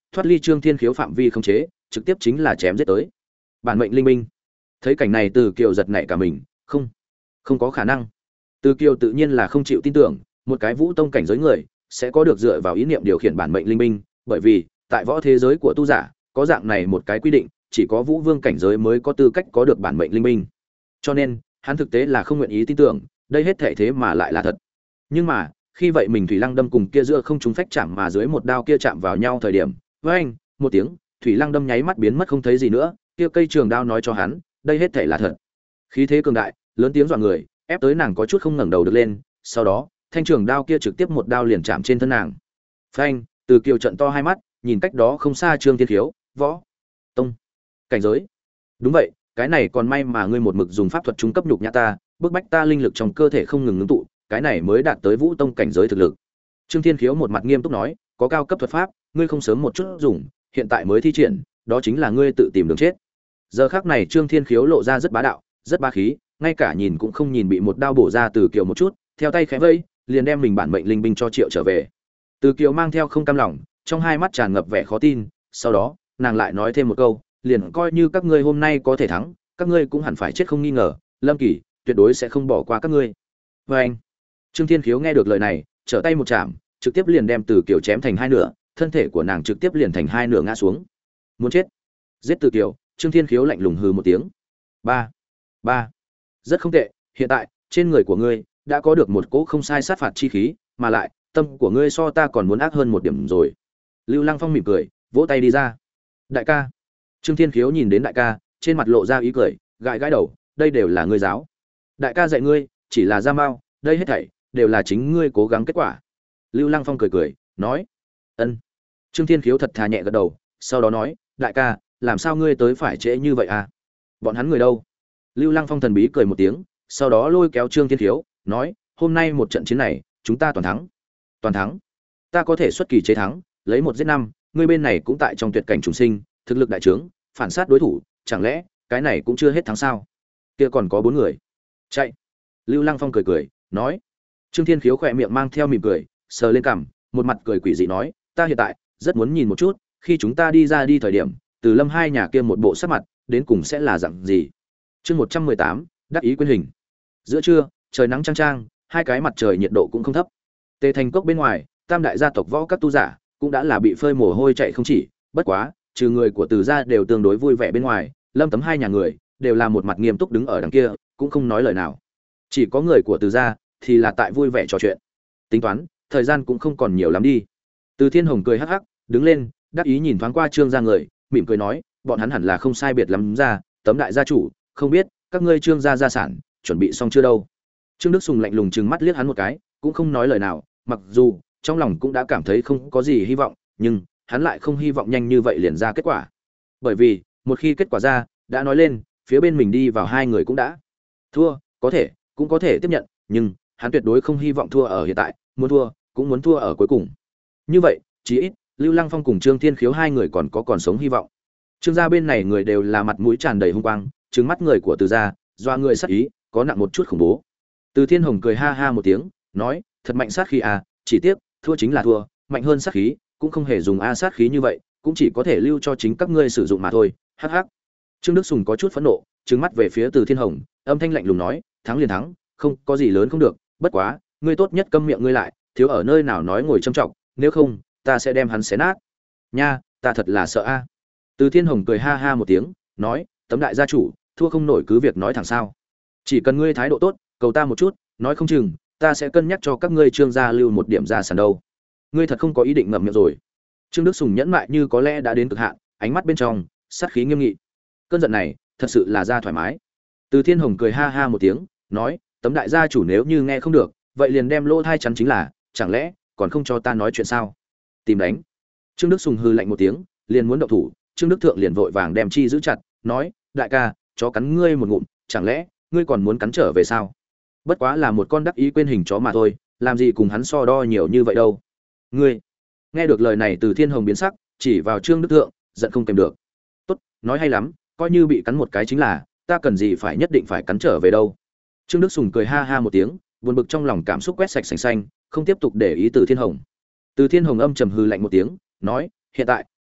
thoát ly Trương Thiên Khiếu phạm vi khống chế, trực tiếp chính là chém giết tới. Bản mệnh linh binh. Thấy cảnh này Từ Kiều giật nảy cả mình, không, không có khả năng. Từ Kiều tự nhiên là không chịu tin tưởng, một cái vũ tông cảnh giới người sẽ có được dựa vào ý niệm điều khiển bản mệnh linh binh, bởi vì tại võ thế giới của tu giả, có dạng này một cái quy định, chỉ có vũ vương cảnh giới mới có tư cách có được bản mệnh linh binh. Cho nên, hắn thực tế là không nguyện ý tin tưởng, đây hết thể thế mà lại là thật. Nhưng mà, khi vậy mình thủy lăng đâm cùng kia giữa không trúng phách chạm mà dưới một đao kia chạm vào nhau thời điểm, với anh, một tiếng, thủy lăng đâm nháy mắt biến mất không thấy gì nữa, kia cây trường đao nói cho hắn, đây hết thể là thật. Khí thế cường đại, lớn tiếng dọa người, ép tới nàng có chút không ngẩng đầu được lên, sau đó, thanh trường đao kia trực tiếp một đao liền chạm trên thân nàng. Phanh, Từ Kiều trận to hai mắt, nhìn cách đó không xa Trương Thiên Khiếu, võ tông cảnh giới. Đúng vậy, cái này còn may mà ngươi một mực dùng pháp thuật trung cấp nhục nhã ta, bức bách ta linh lực trong cơ thể không ngừng ngưng tụ, cái này mới đạt tới vũ tông cảnh giới thực lực. Trương Thiên Khiếu một mặt nghiêm túc nói, có cao cấp thuật pháp, ngươi không sớm một chút dùng, hiện tại mới thi triển, đó chính là ngươi tự tìm đường chết. Giờ khắc này Trương Thiên Khiếu lộ ra rất bá đạo, rất bá khí, ngay cả nhìn cũng không nhìn bị một đao bổ ra Từ Kiều một chút, theo tay khẽ vẫy, liền đem mình bản mệnh linh binh cho Triệu trở về. Từ Kiều mang theo không cam lòng, trong hai mắt tràn ngập vẻ khó tin, sau đó, nàng lại nói thêm một câu, liền coi như các ngươi hôm nay có thể thắng, các ngươi cũng hẳn phải chết không nghi ngờ, Lâm Kỳ tuyệt đối sẽ không bỏ qua các ngươi. Và anh, Trương Thiên Khiếu nghe được lời này, trở tay một chạm, trực tiếp liền đem Từ Kiều chém thành hai nửa, thân thể của nàng trực tiếp liền thành hai nửa ngã xuống. Muốn chết. Giết Từ Kiều, Trương Thiên Khiếu lạnh lùng hừ một tiếng. Ba, ba, rất không tệ, hiện tại trên người của ngươi đã có được một cỗ không sai sát phạt chi khí, mà lại tâm của ngươi so ta còn muốn ác hơn một điểm rồi. Lưu Lăng Phong mỉm cười, vỗ tay đi ra. Đại ca. Trương Thiên Khiếu nhìn đến đại ca, trên mặt lộ ra ý cười, gãi gãi đầu, đây đều là ngươi giáo. Đại ca dạy ngươi, chỉ là gia mao, đây hết thảy đều là chính ngươi cố gắng kết quả. Lưu Lăng Phong cười cười, nói, ân. Trương Thiên Khiếu thật thà nhẹ gật đầu, sau đó nói, đại ca, làm sao ngươi tới phải trễ như vậy à? Bọn hắn người đâu? Lưu Lăng Phong thần bí cười một tiếng, sau đó lôi kéo Trương Thiên Khiếu, nói, hôm nay một trận chiến này, chúng ta toàn thắng. Toàn thắng? Ta có thể xuất kỳ chế thắng, lấy một giết năm, ngươi bên này cũng tại trong tuyệt cảnh trùng sinh, thực lực đại trướng, phản sát đối thủ, chẳng lẽ cái này cũng chưa hết thắng sao? Kia còn có bốn người. Chạy. Lưu Lăng Phong cười cười, nói. Trương Thiên Khiếu khỏe miệng mang theo mỉm cười, sờ lên cằm, một mặt cười quỷ dị nói, ta hiện tại rất muốn nhìn một chút, khi chúng ta đi ra đi thời điểm, Từ Lâm hai nhà kia một bộ sắc mặt, đến cùng sẽ là dạng gì. Chương một trăm mười tám, đắc ý quyên hình. Giữa trưa, trời nắng chang chang, hai cái mặt trời nhiệt độ cũng không thấp. Tề Thành Cốc bên ngoài, tam đại gia tộc võ các tu giả cũng đã là bị phơi mồ hôi chạy không chỉ, bất quá, trừ người của Từ gia đều tương đối vui vẻ bên ngoài, Lâm Tấm hai nhà người đều là một mặt nghiêm túc đứng ở đằng kia, cũng không nói lời nào. Chỉ có người của Từ gia thì là tại vui vẻ trò chuyện. Tính toán, thời gian cũng không còn nhiều lắm đi. Từ Thiên Hồng cười hắc hắc, đứng lên, đắc ý nhìn thoáng qua Trương gia người, mỉm cười nói, bọn hắn hẳn là không sai biệt lắm ra, Tấm đại gia chủ, không biết các ngươi Trương gia gia sản chuẩn bị xong chưa đâu. Trương Đức Sùng lạnh lùng trừng mắt liếc hắn một cái, cũng không nói lời nào, mặc dù trong lòng cũng đã cảm thấy không có gì hy vọng, nhưng hắn lại không hy vọng nhanh như vậy liền ra kết quả. Bởi vì, một khi kết quả ra, đã nói lên, phía bên mình đi vào hai người cũng đã thua, có thể, cũng có thể tiếp nhận, nhưng hắn tuyệt đối không hy vọng thua ở hiện tại, muốn thua, cũng muốn thua ở cuối cùng. Như vậy, chí ít, Lưu Lăng Phong cùng Trương Thiên Khiếu hai người còn có còn sống hy vọng. Trương gia bên này người đều là mặt mũi tràn đầy hung quang, trừng mắt người của Từ gia, doa người sát ý, có nặng một chút khủng bố. Từ Thiên Hồng cười ha ha một tiếng, nói, thật mạnh sát khí à, chỉ tiếc, thua chính là thua, mạnh hơn sát khí, cũng không hề dùng a sát khí như vậy, cũng chỉ có thể lưu cho chính các ngươi sử dụng mà thôi. Hắc hắc. Trương Đức Sùng có chút phẫn nộ, trừng mắt về phía Từ Thiên Hồng, âm thanh lạnh lùng nói, thắng liền thắng, không có gì lớn không được, bất quá, ngươi tốt nhất câm miệng ngươi lại, thiếu ở nơi nào nói ngồi châm trọng, nếu không, ta sẽ đem hắn xé nát. Nha, ta thật là sợ a. Từ Thiên Hồng cười ha ha một tiếng, nói, Tấm đại gia chủ, thua không nổi cứ việc nói thẳng sao? Chỉ cần ngươi thái độ tốt, cầu ta một chút, nói không chừng ta sẽ cân nhắc cho các ngươi Trương gia lưu một điểm gia sản đâu. Ngươi thật không có ý định ngậm miệng rồi. Trương Đức Sùng nhẫn mại như có lẽ đã đến cực hạn, ánh mắt bên trong sát khí nghiêm nghị. Cơn giận này, thật sự là ra thoải mái. Từ Thiên Hồng cười ha ha một tiếng, nói, Tấm đại gia chủ nếu như nghe không được, vậy liền đem lỗ thai chắn chính là, chẳng lẽ còn không cho ta nói chuyện sao? Tìm đánh. Trương Đức Sùng hừ lạnh một tiếng, liền muốn động thủ, Trương Đức Thượng liền vội vàng đem chi giữ chặt, nói, đại ca, chó cắn ngươi một ngụm, chẳng lẽ ngươi còn muốn cắn trở về sao? Bất quá là một con đắc ý quên hình chó mà thôi, làm gì cùng hắn so đo nhiều như vậy đâu. Ngươi. Nghe được lời này Từ Thiên Hồng biến sắc, chỉ vào Trương Đức Thượng, giận không kèm được. Tốt, nói hay lắm, coi như bị cắn một cái chính là, ta cần gì phải nhất định phải cắn trở về đâu. Trương Đức Sùng cười ha ha một tiếng, buồn bực trong lòng cảm xúc quét sạch sành xanh, không tiếp tục để ý Từ Thiên Hồng. Từ Thiên Hồng âm trầm hừ lạnh một tiếng, nói, hiện tại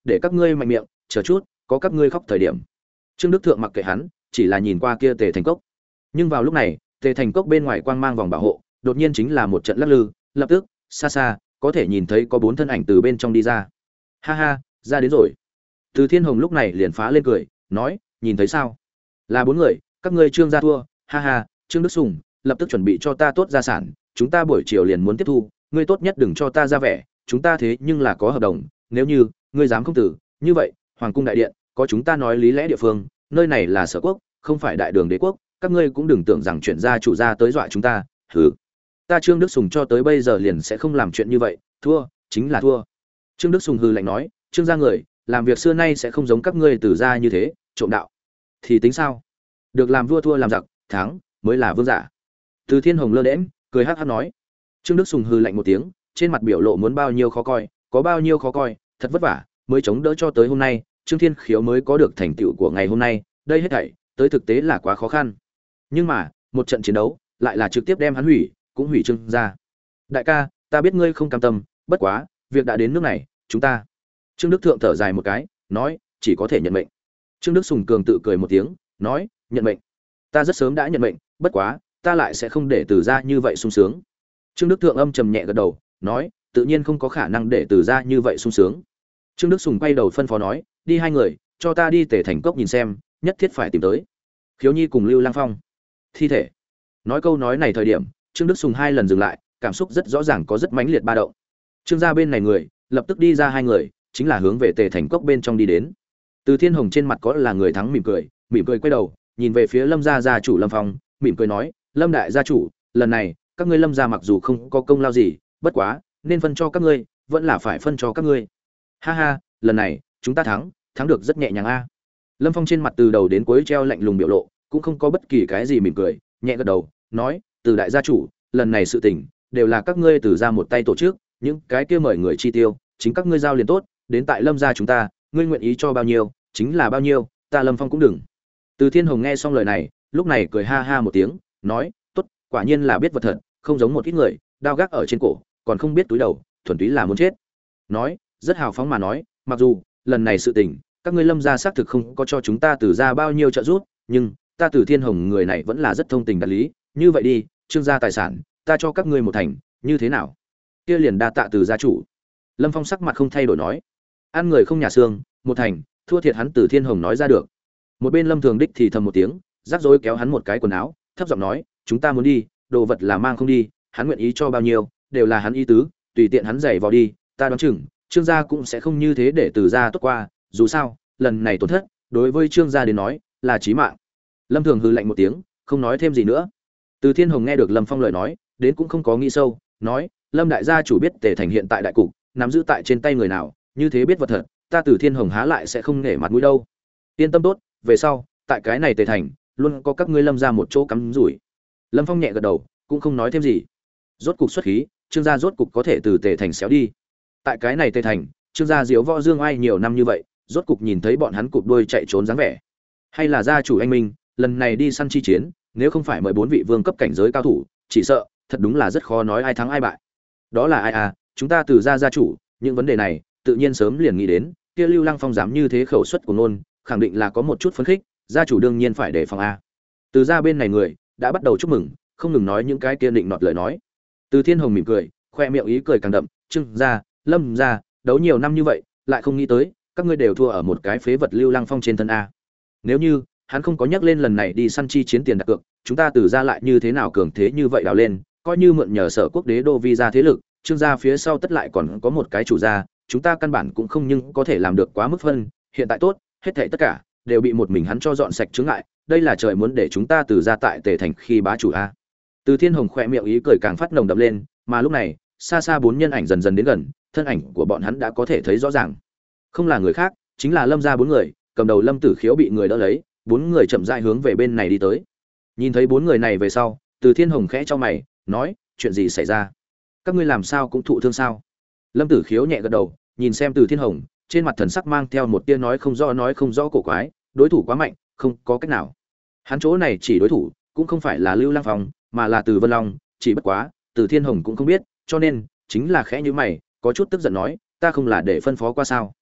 để các ngươi mạnh miệng, chờ chút, có các ngươi khóc thời điểm. Trương Đức Thượng mặc kệ hắn, chỉ là nhìn qua kia Tề Thành Cốc. Nhưng vào lúc này, Tề Thành Cốc bên ngoài quang mang vòng bảo hộ, đột nhiên chính là một trận lắc lư, lập tức, xa xa, có thể nhìn thấy có bốn thân ảnh từ bên trong đi ra. Ha ha, ra đến rồi. Từ Thiên Hồng lúc này liền phá lên cười, nói, nhìn thấy sao? Là bốn người, các ngươi Trương gia thua, ha ha, Trương Đức Sùng, lập tức chuẩn bị cho ta tốt gia sản, chúng ta buổi chiều liền muốn tiếp thu, ngươi tốt nhất đừng cho ta ra vẻ, chúng ta thế nhưng là có hợp đồng, nếu như ngươi dám không tử, như vậy, Hoàng cung đại điện, có chúng ta nói lý lẽ địa phương, nơi này là Sở quốc, không phải đại đường đế quốc, các ngươi cũng đừng tưởng rằng chuyện gia chủ gia tới dọa chúng ta, hừ. Ta Trương Đức Sùng cho tới bây giờ liền sẽ không làm chuyện như vậy, thua, chính là thua. Trương Đức Sùng hừ lạnh nói, Trương gia người, làm việc xưa nay sẽ không giống các ngươi từ gia như thế, trộm đạo. Thì tính sao? Được làm vua thua làm giặc, thắng mới là vương giả. Từ Thiên Hồng lơ đễnh, cười hắc hắc nói. Trương Đức Sùng hừ lạnh một tiếng, trên mặt biểu lộ muốn bao nhiêu khó coi, có bao nhiêu khó coi, thật vất vả mới chống đỡ cho tới hôm nay, Trương Thiên Khiếu mới có được thành tựu của ngày hôm nay, đây hết thảy, tới thực tế là quá khó khăn. Nhưng mà, một trận chiến đấu, lại là trực tiếp đem hắn hủy, cũng hủy Trương gia. Đại ca, ta biết ngươi không cam tâm, bất quá, việc đã đến nước này, chúng ta. Trương Đức Thượng thở dài một cái, nói, chỉ có thể nhận mệnh. Trương Đức Sùng cường tự cười một tiếng, nói, nhận mệnh. Ta rất sớm đã nhận mệnh, bất quá, ta lại sẽ không để Từ gia như vậy sung sướng. Trương Đức Thượng âm trầm nhẹ gật đầu, nói, tự nhiên không có khả năng để Từ gia như vậy sung sướng. Trương Đức Sùng quay đầu phân phó nói, đi hai người, cho ta đi Tề Thành Cốc nhìn xem, nhất thiết phải tìm tới. Khiếu Nhi cùng Lưu Lang Phong. Thi thể. Nói câu nói này thời điểm, Trương Đức Sùng hai lần dừng lại, cảm xúc rất rõ ràng có rất mãnh liệt ba động. Trương gia bên này người, lập tức đi ra hai người, chính là hướng về Tề Thành Cốc bên trong đi đến. Từ Thiên Hồng trên mặt có là người thắng mỉm cười, mỉm cười quay đầu, nhìn về phía Lâm gia gia chủ Lâm Phong, mỉm cười nói, Lâm đại gia chủ, lần này, các ngươi Lâm gia mặc dù không có công lao gì, bất quá, nên phân cho các ngươi, vẫn là phải phân cho các ngươi. Ha ha, lần này, chúng ta thắng, thắng được rất nhẹ nhàng a. Lâm Phong trên mặt từ đầu đến cuối treo lạnh lùng biểu lộ, cũng không có bất kỳ cái gì mỉm cười, nhẹ gật đầu, nói, Từ đại gia chủ, lần này sự tình, đều là các ngươi từ ra một tay tổ chức, những cái kia mời người chi tiêu, chính các ngươi giao liền tốt, đến tại Lâm gia chúng ta, ngươi nguyện ý cho bao nhiêu, chính là bao nhiêu, ta Lâm Phong cũng đừng. Từ Thiên Hồng nghe xong lời này, lúc này cười ha ha một tiếng, nói, tốt, quả nhiên là biết vật thật, không giống một ít người, đao gác ở trên cổ, còn không biết túi đầu, thuần túy là muốn chết. Nói, rất hào phóng mà nói, mặc dù lần này sự tình, các ngươi Lâm gia xác thực không có cho chúng ta từ ra bao nhiêu trợ giúp, nhưng ta Từ Thiên Hồng người này vẫn là rất thông tình đạt lý, như vậy đi, Trương gia tài sản, ta cho các ngươi một thành, như thế nào? Kia liền đa tạ Từ gia chủ. Lâm Phong sắc mặt không thay đổi nói, ăn người không nhà xương, một thành, thua thiệt hắn Từ Thiên Hồng nói ra được. Một bên Lâm Thường Đích thì thầm một tiếng, rắc rối kéo hắn một cái quần áo, thấp giọng nói, chúng ta muốn đi, đồ vật là mang không đi, hắn nguyện ý cho bao nhiêu, đều là hắn ý tứ, tùy tiện hắn giày vào đi, ta đoán chừng, Trương gia cũng sẽ không như thế để Từ gia tốt qua, dù sao, lần này tổn thất, đối với Trương gia đến nói, là chí mạng. Lâm Thường hừ lạnh một tiếng, không nói thêm gì nữa. Từ Thiên Hồng nghe được Lâm Phong lời nói, đến cũng không có nghĩ sâu, nói, Lâm đại gia chủ biết Tề Thành hiện tại đại cục, nắm giữ tại trên tay người nào, như thế biết vật thật, ta Từ Thiên Hồng há lại sẽ không nể mặt mũi đâu. Yên tâm tốt, về sau, tại cái này Tề Thành, luôn có các ngươi Lâm gia một chỗ cắm rủi. Lâm Phong nhẹ gật đầu, cũng không nói thêm gì. Rốt cục xuất khí, Trương gia rốt cục có thể từ Tề Thành xéo đi. Tại cái này Tề Thành, Trương gia diếu võ dương ai nhiều năm như vậy, rốt cục nhìn thấy bọn hắn cụp đuôi chạy trốn dáng vẻ. Hay là gia chủ anh minh, lần này đi săn chi chiến, nếu không phải mời bốn vị vương cấp cảnh giới cao thủ, chỉ sợ thật đúng là rất khó nói ai thắng ai bại. Đó là ai à, chúng ta từ gia gia chủ, những vấn đề này, tự nhiên sớm liền nghĩ đến, kia Lưu Lăng Phong dám như thế khẩu suất của nôn, khẳng định là có một chút phấn khích, gia chủ đương nhiên phải đề phòng a. Từ gia bên này người đã bắt đầu chúc mừng, không ngừng nói những cái kia định nọt lời nói. Từ Thiên Hồng mỉm cười, khoe miệng ý cười càng đậm, Trương gia, Lâm gia, đấu nhiều năm như vậy, lại không nghĩ tới, các ngươi đều thua ở một cái phế vật Lưu Lăng Phong trên thân a. Nếu như hắn không có nhắc lên lần này đi săn chi chiến tiền đặt cược, chúng ta từ gia lại như thế nào cường thế như vậy đào lên, coi như mượn nhờ Sở quốc đế đô vi ra thế lực, Trương gia phía sau tất lại còn có một cái chủ gia, chúng ta căn bản cũng không nhưng có thể làm được quá mức phân, hiện tại tốt, hết thảy tất cả đều bị một mình hắn cho dọn sạch chướng ngại, đây là trời muốn để chúng ta từ gia tại Tề Thành khi bá chủ a. Từ Thiên Hồng khỏe miệng ý cười càng phát nồng đậm lên, mà lúc này, xa xa bốn nhân ảnh dần dần đến gần, thân ảnh của bọn hắn đã có thể thấy rõ ràng. Không là người khác, chính là Lâm gia bốn người, cầm đầu Lâm Tử Khiếu bị người đỡ lấy, bốn người chậm rãi hướng về bên này đi tới. Nhìn thấy bốn người này về sau, Từ Thiên Hồng khẽ cho mày, nói, chuyện gì xảy ra? Các ngươi làm sao cũng thụ thương sao? Lâm Tử Khiếu nhẹ gật đầu, nhìn xem Từ Thiên Hồng, trên mặt thần sắc mang theo một tia nói không rõ nói không rõ cổ quái, đối thủ quá mạnh, không có cách nào. Hắn chỗ này chỉ đối thủ, cũng không phải là Lưu Lăng Phong, mà là Từ Vân Long, chỉ bất quá, Từ Thiên Hồng cũng không biết, cho nên chính là khẽ như mày, có chút tức giận nói, ta không là để phân phó qua sao?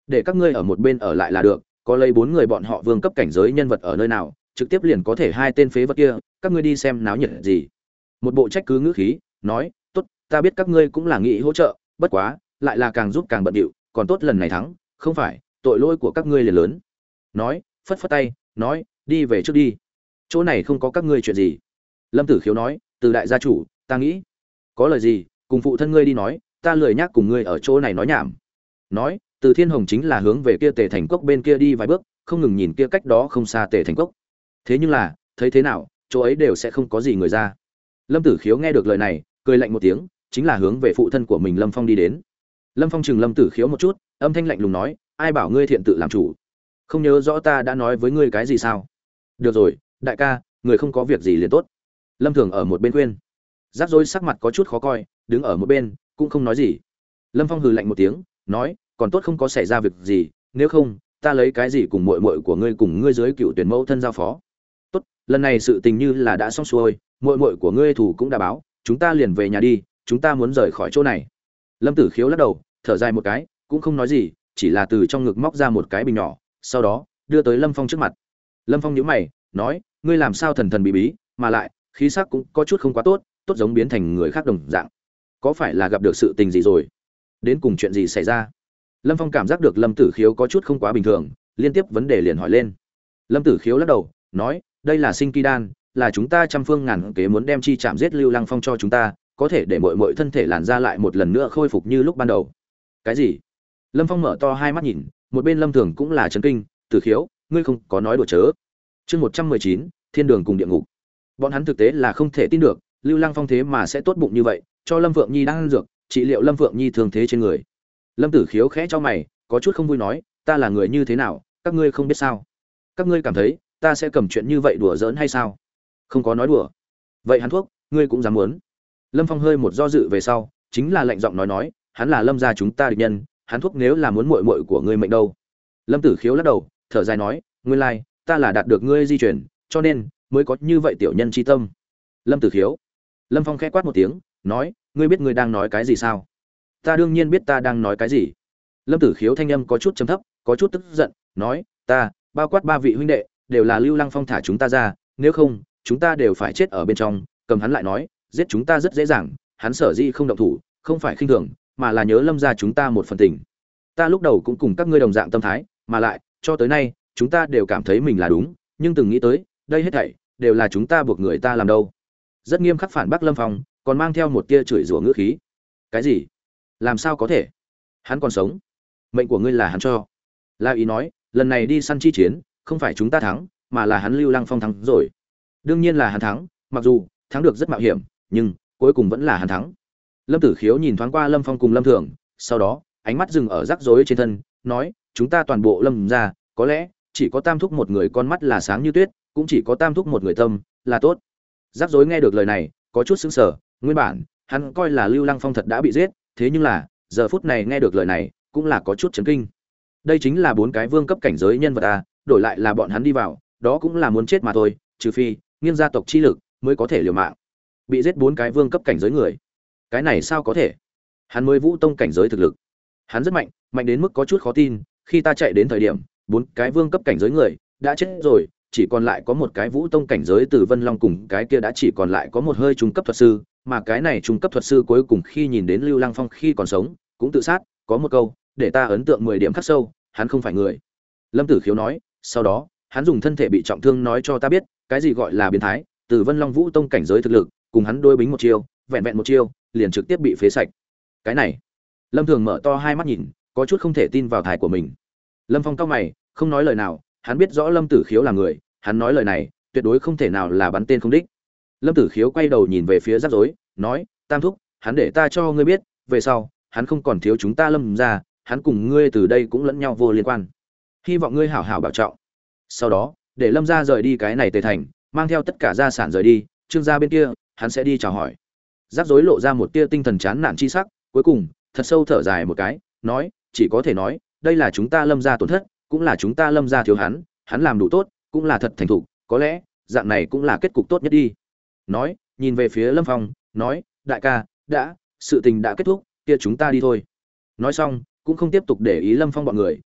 để các ngươi ở một bên ở lại là được, có lấy bốn người bọn họ vương cấp cảnh giới nhân vật ở nơi nào, trực tiếp liền có thể hai tên phế vật kia, các ngươi đi xem náo nhiệt gì. Một bộ trách cứ ngữ khí, nói, tốt, ta biết các ngươi cũng là nghĩ hỗ trợ, bất quá, lại là càng giúp càng bận điệu, còn tốt lần này thắng, không phải, tội lỗi của các ngươi liền lớn. Nói, phất phất tay, nói, đi về trước đi. Chỗ này không có các ngươi chuyện gì. Lâm Tử Khiếu nói, từ đại gia chủ, ta nghĩ, có lời gì, cùng phụ thân ngươi đi nói, ta lười nhác cùng ngươi ở chỗ này nói nhảm. Nói, Từ Thiên Hồng chính là hướng về kia Tề Thành Cốc bên kia đi vài bước, không ngừng nhìn kia cách đó không xa Tề Thành Cốc. Thế nhưng là, thấy thế nào, chỗ ấy đều sẽ không có gì người ra. Lâm Tử Khiếu nghe được lời này, cười lạnh một tiếng, chính là hướng về phụ thân của mình Lâm Phong đi đến. Lâm Phong chừng Lâm Tử Khiếu một chút, âm thanh lạnh lùng nói, ai bảo ngươi thiện tự làm chủ? Không nhớ rõ ta đã nói với ngươi cái gì sao? Được rồi, đại ca, người không có việc gì liền tốt. Lâm Thường ở một bên khuyên. Rắc Rối sắc mặt có chút khó coi, đứng ở một bên, cũng không nói gì. Lâm Phong hừ lạnh một tiếng, nói, còn tốt không có xảy ra việc gì, nếu không, ta lấy cái gì cùng muội muội của ngươi cùng ngươi dưới cựu tuyển mẫu thân giao phó. Tốt, lần này sự tình như là đã xong xuôi, muội muội của ngươi thủ cũng đã báo, chúng ta liền về nhà đi, chúng ta muốn rời khỏi chỗ này. Lâm Tử Khiếu lắc đầu, thở dài một cái, cũng không nói gì, chỉ là từ trong ngực móc ra một cái bình nhỏ, sau đó đưa tới Lâm Phong trước mặt. Lâm Phong nhíu mày, nói, ngươi làm sao thần thần bí bí, mà lại khí sắc cũng có chút không quá tốt, tốt giống biến thành người khác đồng dạng. Có phải là gặp được sự tình gì rồi? Đến cùng chuyện gì xảy ra? Lâm Phong cảm giác được Lâm Tử Khiếu có chút không quá bình thường, liên tiếp vấn đề liền hỏi lên. Lâm Tử Khiếu lắc đầu, nói, đây là sinh kỳ đan, là chúng ta trăm phương ngàn kế muốn đem chi chạm giết Lưu Lăng Phong cho chúng ta, có thể để mọi mọi thân thể làn ra lại một lần nữa khôi phục như lúc ban đầu. Cái gì? Lâm Phong mở to hai mắt nhìn, một bên Lâm Thường cũng là chấn kinh, Tử Khiếu, ngươi không có nói đùa chớ. Chương một trăm mười chín, Thiên đường cùng địa ngục. Bọn hắn thực tế là không thể tin được, Lưu Lăng Phong thế mà sẽ tốt bụng như vậy, cho Lâm Phượng Nhi đang ăn dược, trị liệu Lâm Phượng Nhi thương thế trên người. Lâm Tử Khiếu khẽ cho mày, có chút không vui nói, ta là người như thế nào, các ngươi không biết sao? Các ngươi cảm thấy ta sẽ cầm chuyện như vậy đùa giỡn hay sao? Không có nói đùa. Vậy hắn thuốc, ngươi cũng dám muốn? Lâm Phong hơi một do dự về sau, chính là lạnh giọng nói nói, hắn là Lâm gia chúng ta địch nhân, hắn thuốc nếu là muốn muội muội của ngươi mệnh đâu? Lâm Tử Khiếu lắc đầu, thở dài nói, nguyên lai, ta là đạt được ngươi di chuyển, cho nên mới có như vậy tiểu nhân chi tâm. Lâm Tử Khiếu. Lâm Phong khẽ quát một tiếng, nói, ngươi biết ngươi đang nói cái gì sao? Ta đương nhiên biết ta đang nói cái gì. Lâm Tử Khiếu thanh âm có chút trầm thấp, có chút tức giận, nói, ta, bao quát ba vị huynh đệ, đều là Lưu Lăng Phong thả chúng ta ra, nếu không, chúng ta đều phải chết ở bên trong. Cầm hắn lại nói, giết chúng ta rất dễ dàng, hắn sở dĩ không động thủ, không phải khinh thường, mà là nhớ Lâm gia chúng ta một phần tình. Ta lúc đầu cũng cùng các ngươi đồng dạng tâm thái, mà lại, cho tới nay, chúng ta đều cảm thấy mình là đúng, nhưng từng nghĩ tới, đây hết thảy đều là chúng ta buộc người ta làm đâu. Rất nghiêm khắc phản bác Lâm Phong, còn mang theo một tia chửi rủa ngữ khí. Cái gì? Làm sao có thể? Hắn còn sống? Mệnh của ngươi là hắn cho. La Ý nói, lần này đi săn chi chiến, không phải chúng ta thắng, mà là hắn Lưu Lăng Phong thắng rồi. Đương nhiên là hắn thắng, mặc dù thắng được rất mạo hiểm, nhưng cuối cùng vẫn là hắn thắng. Lâm Tử Khiếu nhìn thoáng qua Lâm Phong cùng Lâm Thường, sau đó, ánh mắt dừng ở rắc rối trên thân, nói, chúng ta toàn bộ Lâm gia, có lẽ chỉ có Tam thúc một người con mắt là sáng như tuyết, cũng chỉ có Tam thúc một người tâm là tốt. Rắc rối nghe được lời này, có chút sững sờ, nguyên bản, hắn coi là Lưu Lăng Phong thật đã bị giết, thế nhưng là, giờ phút này nghe được lời này, cũng là có chút chấn kinh. Đây chính là bốn cái vương cấp cảnh giới nhân vật à, đổi lại là bọn hắn đi vào, đó cũng là muốn chết mà thôi, trừ phi nghiêng gia tộc chi lực mới có thể liều mạng. Bị giết bốn cái vương cấp cảnh giới người, cái này sao có thể? Hắn mới Vũ Tông cảnh giới thực lực, hắn rất mạnh, mạnh đến mức có chút khó tin. Khi ta chạy đến thời điểm, bốn cái vương cấp cảnh giới người đã chết rồi, chỉ còn lại có một cái Vũ Tông cảnh giới Từ Vân Long cùng cái kia đã chỉ còn lại có một hơi trung cấp thuật sư, mà cái này trung cấp thuật sư cuối cùng khi nhìn đến Lưu Lăng Phong khi còn sống, cũng tự sát, có một câu, để ta ấn tượng mười điểm khắc sâu, hắn không phải người. Lâm Tử Khiếu nói, sau đó, hắn dùng thân thể bị trọng thương nói cho ta biết, cái gì gọi là biến thái, Từ Vân Long Vũ Tông cảnh giới thực lực, cùng hắn đối bính một chiêu, vẹn vẹn một chiêu, liền trực tiếp bị phế sạch. Cái này, Lâm Thường mở to hai mắt nhìn, có chút không thể tin vào thai của mình. Lâm Phong cau mày, không nói lời nào, hắn biết rõ Lâm Tử Khiếu là người, hắn nói lời này, tuyệt đối không thể nào là bắn tên không đích. Lâm Tử Khiếu quay đầu nhìn về phía rắc rối, nói, Tam thúc, hắn để ta cho ngươi biết, về sau, hắn không còn thiếu chúng ta Lâm gia, hắn cùng ngươi từ đây cũng lẫn nhau vô liên quan. Hy vọng ngươi hảo hảo bảo trọng. Sau đó, để Lâm gia rời đi cái này Tề thành, mang theo tất cả gia sản rời đi, Trương gia bên kia, hắn sẽ đi chào hỏi. Rắc rối lộ ra một tia tinh thần chán nản chi sắc, cuối cùng, thật sâu thở dài một cái, nói, chỉ có thể nói, đây là chúng ta Lâm gia tổn thất, cũng là chúng ta Lâm gia thiếu hắn, hắn làm đủ tốt, cũng là thật thành thục, có lẽ, dạng này cũng là kết cục tốt nhất đi. Nói, nhìn về phía Lâm Phong, nói, đại ca, đã, sự tình đã kết thúc, kia chúng ta đi thôi. Nói xong, cũng không tiếp tục để ý Lâm Phong bọn người,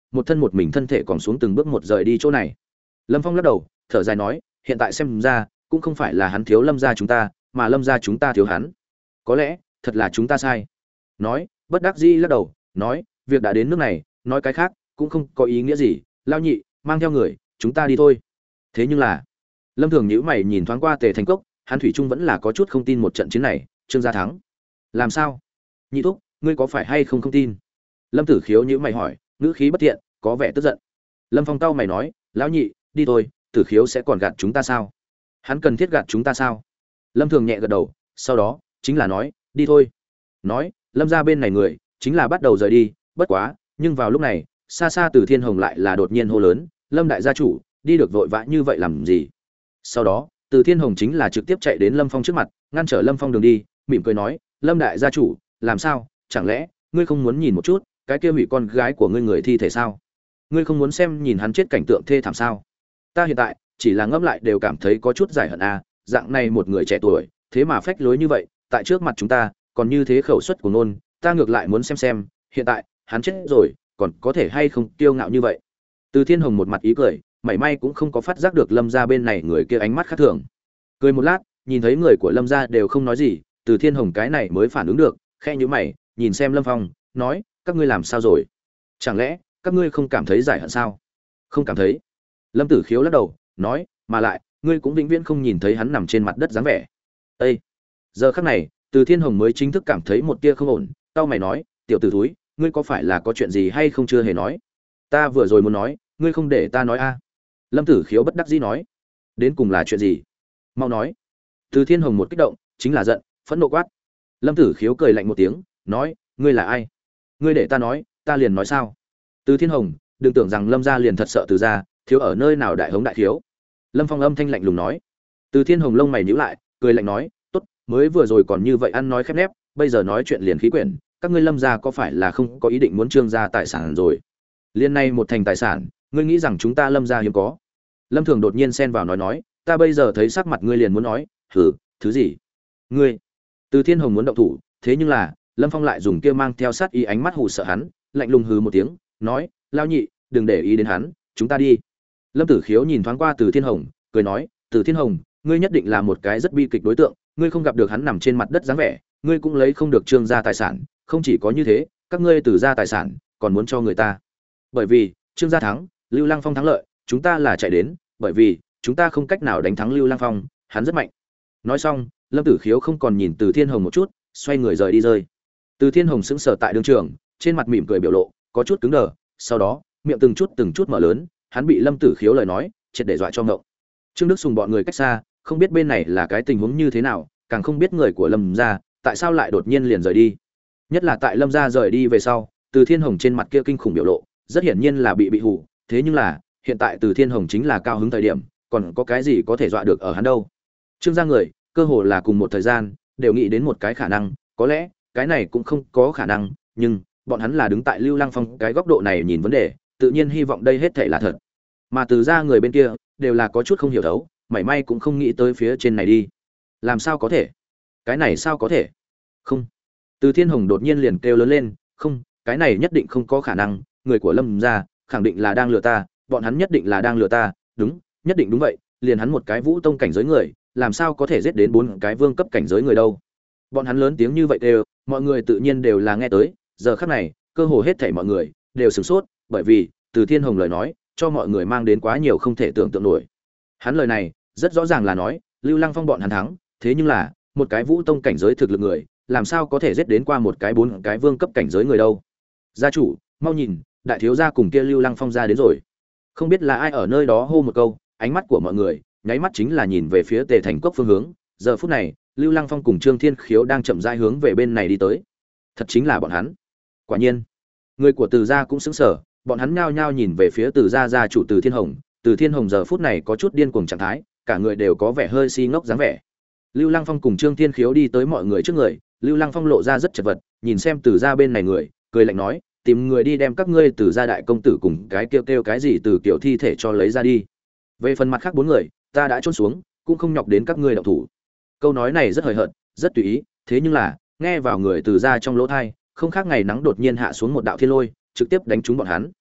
một thân một mình thân thể còn xuống từng bước một rời đi chỗ này. Lâm Phong lắc đầu, thở dài nói, hiện tại xem ra, cũng không phải là hắn thiếu Lâm gia chúng ta, mà Lâm gia chúng ta thiếu hắn. Có lẽ, thật là chúng ta sai. Nói, bất đắc dĩ lắc đầu, nói, việc đã đến nước này, nói cái khác cũng không có ý nghĩa gì, Lao nhị, mang theo người, chúng ta đi thôi. Thế nhưng là, Lâm Thường nhíu mày nhìn thoáng qua Tề Thành Cốc, hắn thủy chung vẫn là có chút không tin một trận chiến này, Trương gia thắng. Làm sao? Nhị thúc, ngươi có phải hay không không tin? Lâm Tử Khiếu nhíu mày hỏi, ngữ khí bất thiện, có vẻ tức giận. Lâm Phong cau mày nói, lão nhị, đi thôi, Tử Khiếu sẽ còn gạt chúng ta sao? Hắn cần thiết gạt chúng ta sao? Lâm Thường nhẹ gật đầu, sau đó chính là nói, đi thôi. Nói, Lâm gia bên này người chính là bắt đầu rời đi, bất quá, nhưng vào lúc này, xa xa Từ Thiên Hồng lại là đột nhiên hô lớn, Lâm đại gia chủ, đi được vội vã như vậy làm gì? Sau đó, Từ Thiên Hồng chính là trực tiếp chạy đến Lâm Phong trước mặt, ngăn trở Lâm Phong đường đi, mỉm cười nói, Lâm đại gia chủ, làm sao? Chẳng lẽ ngươi không muốn nhìn một chút cái kia hủy con gái của ngươi người thi thể sao? Ngươi không muốn xem nhìn hắn chết cảnh tượng thê thảm sao? Ta hiện tại chỉ là ngẫm lại đều cảm thấy có chút giải hận à, dạng này một người trẻ tuổi, thế mà phách lối như vậy, tại trước mặt chúng ta, còn như thế khẩu suất của nôn, ta ngược lại muốn xem xem, hiện tại hắn chết rồi, còn có thể hay không kiêu ngạo như vậy. Từ Thiên Hồng một mặt ý cười, mảy may cũng không có phát giác được Lâm gia bên này người kia ánh mắt khác thường. Cười một lát, nhìn thấy người của Lâm gia đều không nói gì, Từ Thiên Hồng cái này mới phản ứng được, khẽ nhíu mày, nhìn xem Lâm Phong, nói, các ngươi làm sao rồi? Chẳng lẽ các ngươi không cảm thấy giải hận sao? Không cảm thấy. Lâm Tử Khiếu lắc đầu, nói, mà lại, ngươi cũng vĩnh viễn không nhìn thấy hắn nằm trên mặt đất dáng vẻ. Ê! Giờ khắc này, Từ Thiên Hồng mới chính thức cảm thấy một tia không ổn, cau mày nói, tiểu tử thúi, ngươi có phải là có chuyện gì hay không chưa hề nói? Ta vừa rồi muốn nói, ngươi không để ta nói a? À? Lâm Tử Khiếu bất đắc dĩ nói, đến cùng là chuyện gì? Mau nói. Từ Thiên Hồng một kích động, chính là giận, phẫn nộ quát. Lâm Tử Khiếu cười lạnh một tiếng, nói, ngươi là ai? Ngươi để ta nói, ta liền nói sao? Từ Thiên Hồng, đừng tưởng rằng Lâm gia liền thật sợ Từ gia, thiếu ở nơi nào đại hống đại thiếu. Lâm Phong âm thanh lạnh lùng nói. Từ Thiên Hồng lông mày nhíu lại, cười lạnh nói, tốt, mới vừa rồi còn như vậy ăn nói khép nép, bây giờ nói chuyện liền khí quyển, các ngươi Lâm gia có phải là không có ý định muốn trương gia tài sản rồi? Liên này một thành tài sản, ngươi nghĩ rằng chúng ta Lâm gia hiếm có? Lâm Thường đột nhiên xen vào nói nói, ta bây giờ thấy sắc mặt ngươi liền muốn nói, hử, thứ gì? Ngươi? Từ Thiên Hồng muốn động thủ, thế nhưng là, Lâm Phong lại dùng kia mang theo sát ý ánh mắt hù sợ hắn, lạnh lùng hừ một tiếng, nói, lao nhị, đừng để ý đến hắn, chúng ta đi. Lâm Tử Khiếu nhìn thoáng qua Từ Thiên Hồng, cười nói, Từ Thiên Hồng, ngươi nhất định là một cái rất bi kịch đối tượng, ngươi không gặp được hắn nằm trên mặt đất dáng vẻ, ngươi cũng lấy không được trương gia tài sản, không chỉ có như thế, các ngươi Từ gia tài sản còn muốn cho người ta. Bởi vì, trương gia thắng, Lưu Lăng Phong thắng lợi, chúng ta là chạy đến, bởi vì, chúng ta không cách nào đánh thắng Lưu Lăng Phong, hắn rất mạnh. Nói xong, Lâm Tử Khiếu không còn nhìn Từ Thiên Hồng một chút, xoay người rời đi rơi. Từ Thiên Hồng sững sờ tại đường trường, trên mặt mỉm cười biểu lộ, có chút cứng đờ, sau đó, miệng từng chút từng chút mở lớn, hắn bị Lâm Tử Khiếu lời nói, triệt để dọa cho ngộng. Trương Đức Sùng bọn người cách xa, không biết bên này là cái tình huống như thế nào, càng không biết người của Lâm gia, tại sao lại đột nhiên liền rời đi. Nhất là tại Lâm gia rời đi về sau, Từ Thiên Hồng trên mặt kia kinh khủng biểu lộ, rất hiển nhiên là bị bị hù, thế nhưng là, hiện tại Từ Thiên Hồng chính là cao hứng thời điểm, còn có cái gì có thể dọa được ở hắn đâu. Trương gia người, cơ hồ là cùng một thời gian, đều nghĩ đến một cái khả năng, có lẽ, cái này cũng không có khả năng, nhưng bọn hắn là đứng tại Lưu Lăng Phong cái góc độ này nhìn vấn đề, tự nhiên hy vọng đây hết thảy là thật. Mà Từ gia người bên kia, đều là có chút không hiểu thấu, mảy may cũng không nghĩ tới phía trên này đi. Làm sao có thể? Cái này sao có thể? Không. Từ Thiên Hồng đột nhiên liền kêu lớn lên, không, cái này nhất định không có khả năng, người của Lâm gia khẳng định là đang lừa ta, bọn hắn nhất định là đang lừa ta, đúng, nhất định đúng vậy, liền hắn một cái Vũ Tông cảnh giới người, làm sao có thể giết đến bốn cái vương cấp cảnh giới người đâu. Bọn hắn lớn tiếng như vậy đều, mọi người tự nhiên đều là nghe tới, giờ khắc này, cơ hồ hết thảy mọi người đều sửng sốt, bởi vì, Từ Thiên Hồng lời nói, cho mọi người mang đến quá nhiều không thể tưởng tượng nổi. Hắn lời này, rất rõ ràng là nói, Lưu Lăng Phong bọn hắn thắng, thế nhưng là, một cái Vũ Tông cảnh giới thực lực người, làm sao có thể giết đến qua một cái bốn cái vương cấp cảnh giới người đâu. Gia chủ, mau nhìn, đại thiếu gia cùng kia Lưu Lăng Phong ra đến rồi. Không biết là ai ở nơi đó hô một câu, ánh mắt của mọi người nháy mắt chính là nhìn về phía Tề Thành Cốc phương hướng, giờ phút này, Lưu Lăng Phong cùng Trương Thiên Khiếu đang chậm rãi hướng về bên này đi tới. Thật chính là bọn hắn. Quả nhiên, người của Từ gia cũng sững sờ, bọn hắn nhao nhao nhìn về phía Từ gia gia chủ Từ Thiên Hồng, Từ Thiên Hồng giờ phút này có chút điên cuồng trạng thái, cả người đều có vẻ hơi si ngốc dáng vẻ. Lưu Lăng Phong cùng Trương Thiên Khiếu đi tới mọi người trước người, Lưu Lăng Phong lộ ra rất chật vật, nhìn xem Từ gia bên này người, cười lạnh nói, tìm người đi đem các ngươi Từ gia đại công tử cùng cái kêu kêu cái gì từ kiểu thi thể cho lấy ra đi. Về phần mặt khác bốn người, ta đã chôn xuống, cũng không nhọc đến các ngươi động thủ. Câu nói này rất hời hợt, rất tùy ý, thế nhưng là, nghe vào người Từ gia trong lỗ tai, không khác ngày nắng đột nhiên hạ xuống một đạo thiên lôi, trực tiếp đánh trúng bọn hắn.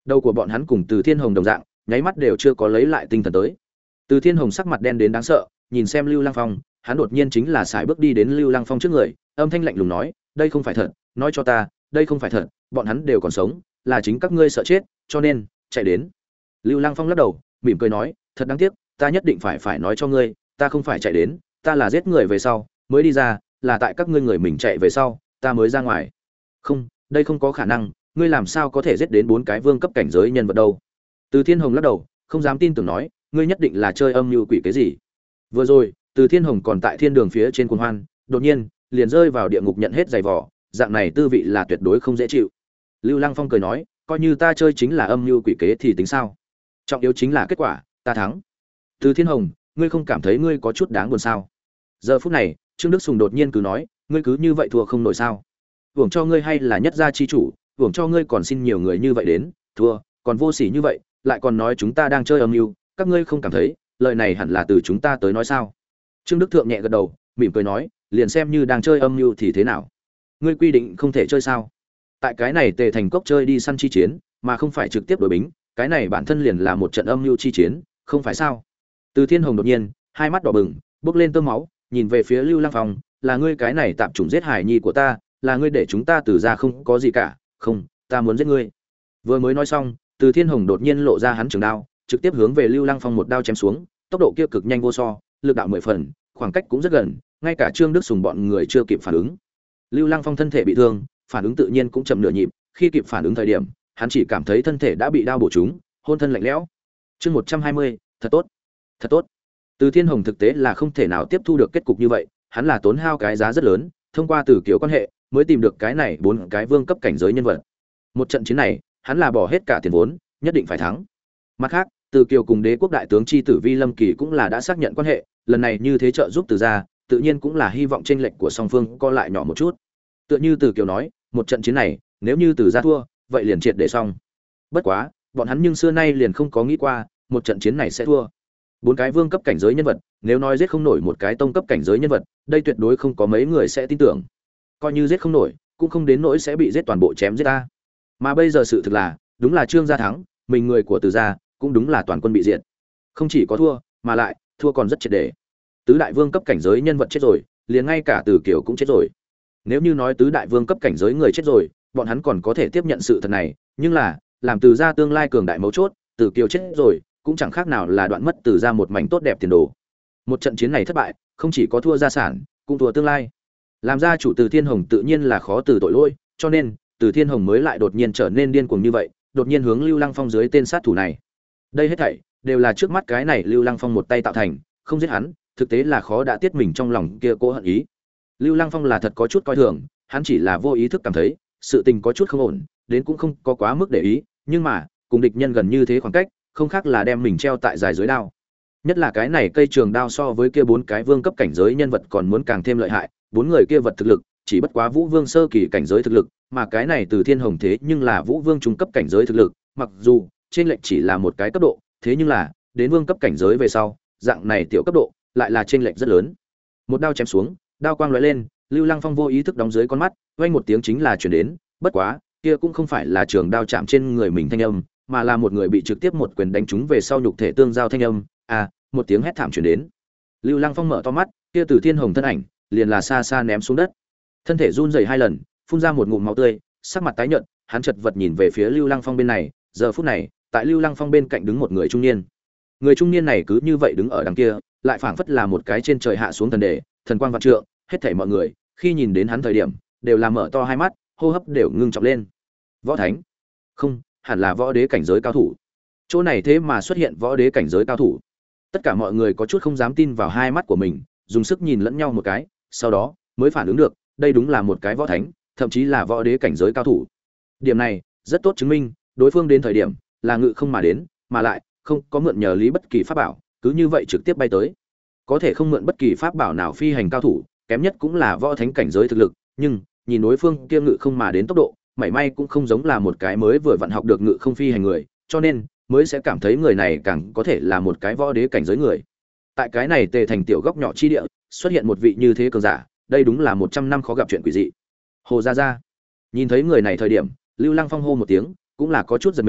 Đầu của bọn hắn cùng Từ Thiên Hồng đồng dạng, nháy mắt đều chưa có lấy lại tinh thần tới. Từ Thiên Hồng sắc mặt đen đến đáng sợ, nhìn xem Lưu Lăng Phong, hắn đột nhiên chính là sải bước đi đến Lưu Lăng Phong trước người, âm thanh lạnh lùng nói, "Đây không phải thật, nói cho ta, đây không phải thật, bọn hắn đều còn sống, là chính các ngươi sợ chết, cho nên chạy đến." Lưu Lăng Phong lắc đầu, mỉm cười nói, "Thật đáng tiếc, ta nhất định phải phải nói cho ngươi, ta không phải chạy đến, ta là giết người về sau mới đi ra, là tại các ngươi người mình chạy về sau, ta mới ra ngoài." "Không, đây không có khả năng, ngươi làm sao có thể giết đến bốn cái vương cấp cảnh giới nhân vật đâu?" Từ Thiên Hồng lắc đầu, không dám tin tưởng nói, "Ngươi nhất định là chơi âm mưu quỷ cái gì?" Vừa rồi, Từ Thiên Hồng còn tại thiên đường phía trên cuồng hoan, đột nhiên liền rơi vào địa ngục nhận hết giày vò, dạng này tư vị là tuyệt đối không dễ chịu. Lưu Lăng Phong cười nói, "Coi như ta chơi chính là âm mưu quỷ kế thì tính sao? Trọng yếu chính là kết quả, ta thắng." Từ Thiên Hồng, ngươi không cảm thấy ngươi có chút đáng buồn sao? Giờ phút này, Trương Đức Sùng đột nhiên cứ nói, "Ngươi cứ như vậy thua không nổi sao? Hưởng cho ngươi hay là nhất gia chi chủ, hưởng cho ngươi còn xin nhiều người như vậy đến, thua, còn vô sỉ như vậy, lại còn nói chúng ta đang chơi âm mưu, các ngươi không cảm thấy, lời này hẳn là từ chúng ta tới nói sao?" Trương Đức Thượng nhẹ gật đầu, mỉm cười nói, "Liền xem như đang chơi âm mưu thì thế nào? Ngươi quy định không thể chơi sao? Tại cái này Tề Thành Cốc chơi đi săn chi chiến, mà không phải trực tiếp đối bính, cái này bản thân liền là một trận âm mưu chi chiến, không phải sao?" Từ Thiên Hồng đột nhiên, hai mắt đỏ bừng, bốc lên tơ máu, nhìn về phía Lưu Lăng Phong, "Là ngươi cái này tạm chủng giết hải nhi của ta, là ngươi để chúng ta từ ra không có gì cả, không, ta muốn giết ngươi." Vừa mới nói xong, Từ Thiên Hồng đột nhiên lộ ra hắn trường đao, trực tiếp hướng về Lưu Lăng Phong một đao chém xuống, tốc độ kia cực nhanh vô so, lực đạo mười phần, khoảng cách cũng rất gần, ngay cả Trương Đức Sùng bọn người chưa kịp phản ứng. Lưu Lăng Phong thân thể bị thương, phản ứng tự nhiên cũng chậm nửa nhịp, khi kịp phản ứng thời điểm, hắn chỉ cảm thấy thân thể đã bị đao bổ trúng, hôn thân lạnh lẽo. Chương một trăm hai mươi, thật tốt, thật tốt. Từ Thiên Hồng thực tế là không thể nào tiếp thu được kết cục như vậy, hắn là tốn hao cái giá rất lớn, thông qua Từ Kiều quan hệ, mới tìm được cái này bốn cái vương cấp cảnh giới nhân vật. Một trận chiến này, hắn là bỏ hết cả tiền vốn, nhất định phải thắng. Mặt khác, Từ Kiều cùng Đế quốc đại tướng chi tử Vi Lâm Kỳ cũng là đã xác nhận quan hệ, lần này như thế trợ giúp Từ gia, tự nhiên cũng là hy vọng chênh lệch của song phương co lại nhỏ một chút. Tựa như Từ Kiều nói, một trận chiến này, nếu như Từ gia thua, vậy liền triệt để xong. Bất quá, bọn hắn nhưng xưa nay liền không có nghĩ qua, một trận chiến này sẽ thua. Bốn cái vương cấp cảnh giới nhân vật, nếu nói giết không nổi một cái tông cấp cảnh giới nhân vật, đây tuyệt đối không có mấy người sẽ tin tưởng. Coi như giết không nổi, cũng không đến nỗi sẽ bị giết toàn bộ chém giết ta. Mà bây giờ sự thực là, đúng là Trương gia thắng, mình người của Từ gia cũng đúng là toàn quân bị diệt. Không chỉ có thua, mà lại thua còn rất triệt để. Tứ đại vương cấp cảnh giới nhân vật chết rồi, liền ngay cả Từ Kiều cũng chết rồi. Nếu như nói tứ đại vương cấp cảnh giới người chết rồi, bọn hắn còn có thể tiếp nhận sự thật này, nhưng là, làm Từ gia tương lai cường đại mấu chốt, Từ Kiều chết rồi, cũng chẳng khác nào là đoạn mất Từ gia một mảnh tốt đẹp tiền đồ. Một trận chiến này thất bại, không chỉ có thua gia sản, cũng thua tương lai. Làm gia chủ Từ Thiên Hồng tự nhiên là khó từ tội lỗi, cho nên Từ Thiên Hồng mới lại đột nhiên trở nên điên cuồng như vậy, đột nhiên hướng Lưu Lăng Phong dưới tên sát thủ này. Đây hết thảy đều là trước mắt cái này Lưu Lăng Phong một tay tạo thành, không giết hắn, thực tế là khó đã tiết mình trong lòng kia cố hận ý. Lưu Lăng Phong là thật có chút coi thường, hắn chỉ là vô ý thức cảm thấy sự tình có chút không ổn, đến cũng không có quá mức để ý, nhưng mà, cùng địch nhân gần như thế khoảng cách, không khác là đem mình treo tại dài dưới đao. Nhất là cái này cây trường đao so với kia bốn cái vương cấp cảnh giới nhân vật còn muốn càng thêm lợi hại, bốn người kia vật thực lực chỉ bất quá Vũ Vương sơ kỳ cảnh giới thực lực, mà cái này Từ Thiên Hồng thế nhưng là Vũ Vương trung cấp cảnh giới thực lực, mặc dù trên lệch chỉ là một cái cấp độ, thế nhưng là đến vương cấp cảnh giới về sau, dạng này tiểu cấp độ lại là trên lệch rất lớn. Một đao chém xuống, đao quang lóe lên, Lưu Lăng Phong vô ý thức đóng dưới con mắt, vang một tiếng chính là truyền đến, bất quá, kia cũng không phải là trường đao chạm trên người mình thanh âm, mà là một người bị trực tiếp một quyền đánh trúng về sau nhục thể tương giao thanh âm, à, một tiếng hét thảm truyền đến. Lưu Lăng Phong mở to mắt, kia Từ Thiên Hồng thân ảnh, liền là xa xa ném xuống đất. Thân thể run rẩy hai lần, phun ra một ngụm máu tươi, sắc mặt tái nhợt, hắn chật vật nhìn về phía Lưu Lăng Phong bên này, giờ phút này, tại Lưu Lăng Phong bên cạnh đứng một người trung niên. Người trung niên này cứ như vậy đứng ở đằng kia, lại phảng phất là một cái trên trời hạ xuống thần đề, thần quang vạn trượng, hết thảy mọi người khi nhìn đến hắn thời điểm, đều là mở to hai mắt, hô hấp đều ngưng trọng lên. Võ thánh? Không, hẳn là võ đế cảnh giới cao thủ. Chỗ này thế mà xuất hiện võ đế cảnh giới cao thủ. Tất cả mọi người có chút không dám tin vào hai mắt của mình, dùng sức nhìn lẫn nhau một cái, sau đó mới phản ứng được, đây đúng là một cái võ thánh, thậm chí là võ đế cảnh giới cao thủ. Điểm này rất tốt chứng minh, đối phương đến thời điểm là ngự không mà đến, mà lại không có mượn nhờ lý bất kỳ pháp bảo, cứ như vậy trực tiếp bay tới. Có thể không mượn bất kỳ pháp bảo nào phi hành cao thủ, kém nhất cũng là võ thánh cảnh giới thực lực, nhưng nhìn đối phương kia ngự không mà đến tốc độ, mảy may cũng không giống là một cái mới vừa vận học được ngự không phi hành người, cho nên mới sẽ cảm thấy người này càng có thể là một cái võ đế cảnh giới người. Tại cái này Tề Thành tiểu góc nhỏ chi địa, xuất hiện một vị như thế cường giả, đây đúng là một trăm năm khó gặp chuyện quỷ dị. Hồ Gia Gia. Nhìn thấy người này thời điểm, Lưu Lăng Phong hô một tiếng, cũng là có chút giật mình,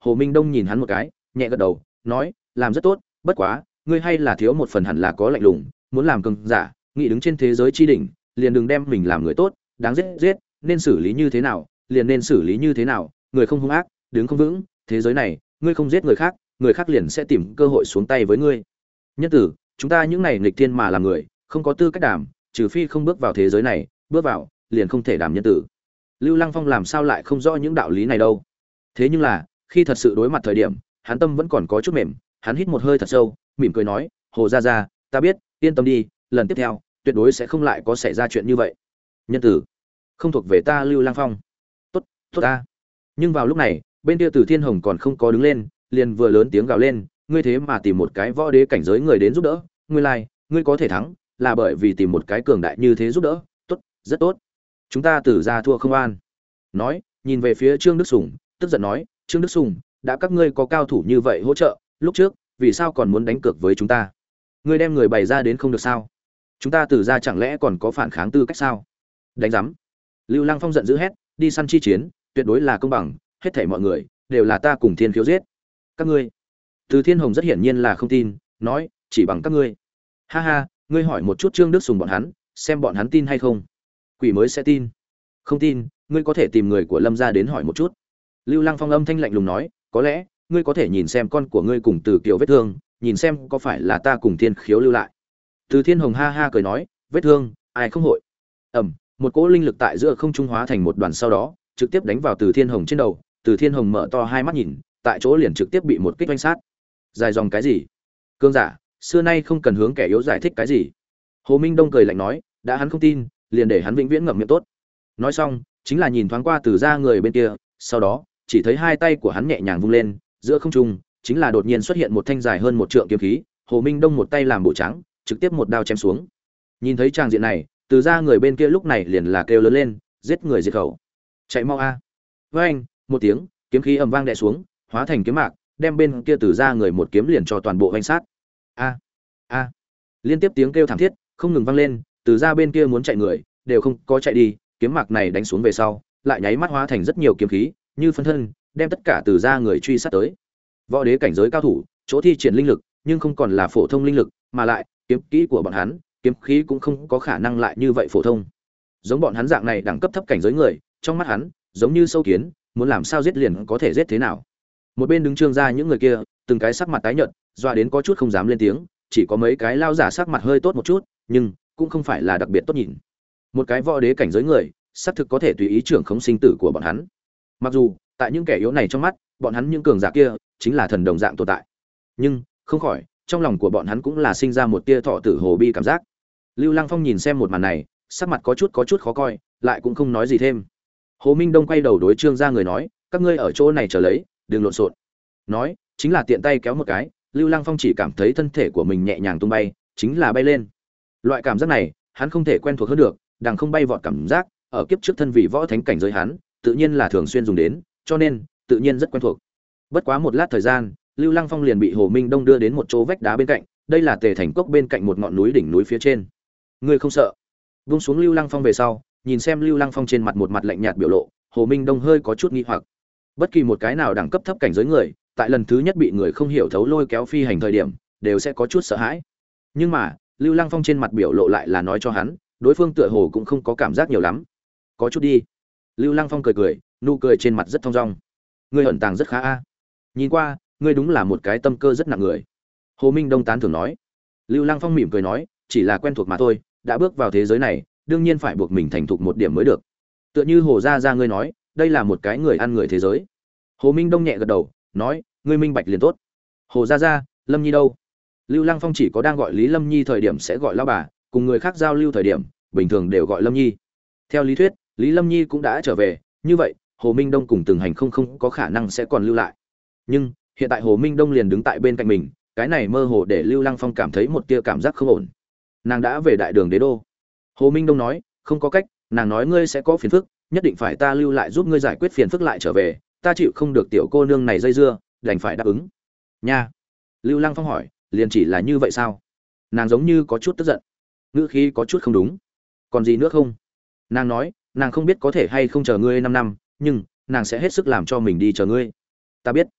Hồ Minh Đông nhìn hắn một cái, nhẹ gật đầu, nói, làm rất tốt, bất quá, ngươi hay là thiếu một phần hẳn là có lạnh lùng, muốn làm cường giả, nghĩ đứng trên thế giới chi đỉnh, liền đừng đem mình làm người tốt, đáng giết giết, nên xử lý như thế nào, liền nên xử lý như thế nào, người không hung ác, đứng không vững, thế giới này, ngươi không giết người khác, người khác liền sẽ tìm cơ hội xuống tay với ngươi. Nhân tử, chúng ta những này nghịch thiên mà làm người, không có tư cách đảm, trừ phi không bước vào thế giới này, bước vào, liền không thể đảm nhân tử. Lưu Lăng Phong làm sao lại không rõ những đạo lý này đâu? Thế nhưng là, khi thật sự đối mặt thời điểm, hắn tâm vẫn còn có chút mềm, hắn hít một hơi thật sâu, mỉm cười nói, "Hồ gia gia, ta biết, yên tâm đi, lần tiếp theo, tuyệt đối sẽ không lại có xảy ra chuyện như vậy." Nhân tử, không thuộc về ta Lưu Lăng Phong. Tốt, tốt ta. Nhưng vào lúc này, bên kia Từ Thiên Hồng còn không có đứng lên, liền vừa lớn tiếng gào lên, "Ngươi thế mà tìm một cái võ đế cảnh giới người đến giúp đỡ, ngươi lai, like, ngươi có thể thắng, là bởi vì tìm một cái cường đại như thế giúp đỡ, tốt, rất tốt. Chúng ta Tử gia thua không an." Nói, nhìn về phía Trương Đức Sùng, tức giận nói, "Trương Đức Sùng, đã các ngươi có cao thủ như vậy hỗ trợ, lúc trước, vì sao còn muốn đánh cược với chúng ta? Ngươi đem người bày ra đến không được sao? Chúng ta Tử gia chẳng lẽ còn có phản kháng tư cách sao?" Đánh rắm. Lưu Lăng Phong giận dữ hét, "Đi săn chi chiến, tuyệt đối là công bằng, hết thảy mọi người đều là ta cùng Thiên Khiếu giết. Các ngươi?" Từ Thiên Hồng rất hiển nhiên là không tin, nói, "Chỉ bằng các ngươi?" "Ha ha, ngươi hỏi một chút Trương Đức Sùng bọn hắn, xem bọn hắn tin hay không." "Quỷ mới sẽ tin." "Không tin, ngươi có thể tìm người của Lâm gia đến hỏi một chút." Lưu Lăng Phong âm thanh lạnh lùng nói, "Có lẽ, ngươi có thể nhìn xem con của ngươi cùng Từ Kiều vết thương, nhìn xem có phải là ta cùng Thiên Khiếu lưu lại." Từ Thiên Hồng ha ha cười nói, "Vết thương, ai không hội?" Ầm, một cỗ linh lực tại giữa không trung hóa thành một đoàn, sau đó trực tiếp đánh vào Từ Thiên Hồng trên đầu. Từ Thiên Hồng mở to hai mắt nhìn, tại chỗ liền trực tiếp bị một kích oanh sát. Dài dòng cái gì? Cương giả, xưa nay không cần hướng kẻ yếu giải thích cái gì. Hồ Minh Đông cười lạnh nói, đã hắn không tin, liền để hắn vĩnh viễn ngậm miệng tốt. Nói xong, chính là nhìn thoáng qua Từ gia người bên kia, sau đó, chỉ thấy hai tay của hắn nhẹ nhàng vung lên, giữa không trung, chính là đột nhiên xuất hiện một thanh dài hơn một trượng kiếm khí. Hồ Minh Đông một tay làm bộ trắng, trực tiếp một đao chém xuống. Nhìn thấy tràng diện này, Từ gia người bên kia lúc này liền là kêu lớn lên, giết người diệt khẩu. Chạy mau a. Với anh, một tiếng, kiếm khí ầm vang đè xuống, hóa thành kiếm mạc, đem bên kia Từ gia người một kiếm liền cho toàn bộ vành sát. A a. Liên tiếp tiếng kêu thảm thiết không ngừng vang lên, Từ gia bên kia muốn chạy người, đều không có chạy đi, kiếm mạc này đánh xuống về sau, lại nháy mắt hóa thành rất nhiều kiếm khí, như phân thân, đem tất cả Từ gia người truy sát tới. Võ đế cảnh giới cao thủ, chỗ thi triển linh lực, nhưng không còn là phổ thông linh lực, mà lại, kiếm kỹ của bọn hắn, kiếm khí cũng không có khả năng lại như vậy phổ thông. Giống bọn hắn dạng này đẳng cấp thấp cảnh giới người, trong mắt hắn, giống như sâu kiến, muốn làm sao giết liền có thể giết thế nào. Một bên đứng Trương gia những người kia, từng cái sắc mặt tái nhợt, dọa đến có chút không dám lên tiếng, chỉ có mấy cái lao giả sắc mặt hơi tốt một chút, nhưng cũng không phải là đặc biệt tốt nhìn. Một cái võ đế cảnh giới người, xác thực có thể tùy ý trưởng khống sinh tử của bọn hắn. Mặc dù, tại những kẻ yếu này trong mắt, bọn hắn những cường giả kia chính là thần đồng dạng tồn tại. Nhưng, không khỏi, trong lòng của bọn hắn cũng là sinh ra một tia thọ tử hồ bi cảm giác. Lưu Lăng Phong nhìn xem một màn này, sắc mặt có chút có chút khó coi, lại cũng không nói gì thêm. Hồ Minh Đông quay đầu đối Trương gia người nói, các ngươi ở chỗ này chờ lấy, đừng lộn xộn. Nói, chính là tiện tay kéo một cái, Lưu Lăng Phong chỉ cảm thấy thân thể của mình nhẹ nhàng tung bay, chính là bay lên. Loại cảm giác này, hắn không thể quen thuộc hơn được, đằng không bay vọt cảm giác, ở kiếp trước thân vị võ thánh cảnh giới hắn, tự nhiên là thường xuyên dùng đến, cho nên tự nhiên rất quen thuộc. Bất quá một lát thời gian, Lưu Lăng Phong liền bị Hồ Minh Đông đưa đến một chỗ vách đá bên cạnh, đây là Tề Thành Cốc bên cạnh một ngọn núi đỉnh núi phía trên. Ngươi không sợ? Vung xuống Lưu Lăng Phong về sau, nhìn xem Lưu Lăng Phong trên mặt một mặt lạnh nhạt biểu lộ, Hồ Minh Đông hơi có chút nghi hoặc. Bất kỳ một cái nào đẳng cấp thấp cảnh giới người, tại lần thứ nhất bị người không hiểu thấu lôi kéo phi hành thời điểm, đều sẽ có chút sợ hãi. Nhưng mà, Lưu Lăng Phong trên mặt biểu lộ lại là nói cho hắn, đối phương tựa hồ cũng không có cảm giác nhiều lắm. Có chút đi. Lưu Lăng Phong cười cười, nụ cười trên mặt rất thong dong. Ngươi ẩn tàng rất khá a. Nhìn qua, ngươi đúng là một cái tâm cơ rất nặng người. Hồ Minh Đông tán thưởng nói. Lưu Lăng Phong mỉm cười nói, chỉ là quen thuộc mà thôi, đã bước vào thế giới này, đương nhiên phải buộc mình thành thục một điểm mới được. Tựa như Hồ gia gia ngươi nói, đây là một cái người ăn người thế giới. Hồ Minh Đông nhẹ gật đầu, nói, ngươi minh bạch liền tốt. Hồ gia gia, Lâm Nhi đâu? Lưu Lăng Phong chỉ có đang gọi Lý Lâm Nhi thời điểm sẽ gọi lão bà, cùng người khác giao lưu thời điểm, bình thường đều gọi Lâm Nhi. Theo lý thuyết, Lý Lâm Nhi cũng đã trở về, như vậy, Hồ Minh Đông cùng Từng Hành không không có khả năng sẽ còn lưu lại. Nhưng, hiện tại Hồ Minh Đông liền đứng tại bên cạnh mình, cái này mơ hồ để Lưu Lăng Phong cảm thấy một tia cảm giác không ổn. Nàng đã về đại đường đế đô. Hồ Minh Đông nói, không có cách, nàng nói ngươi sẽ có phiền phức, nhất định phải ta lưu lại giúp ngươi giải quyết phiền phức lại trở về, ta chịu không được tiểu cô nương này dây dưa, đành phải đáp ứng. Nha. Lưu Lăng Phong hỏi, liền chỉ là như vậy sao? Nàng giống như có chút tức giận, ngữ khí có chút không đúng. Còn gì nữa không? Nàng nói, nàng không biết có thể hay không chờ ngươi năm năm, nhưng nàng sẽ hết sức làm cho mình đi chờ ngươi. Ta biết.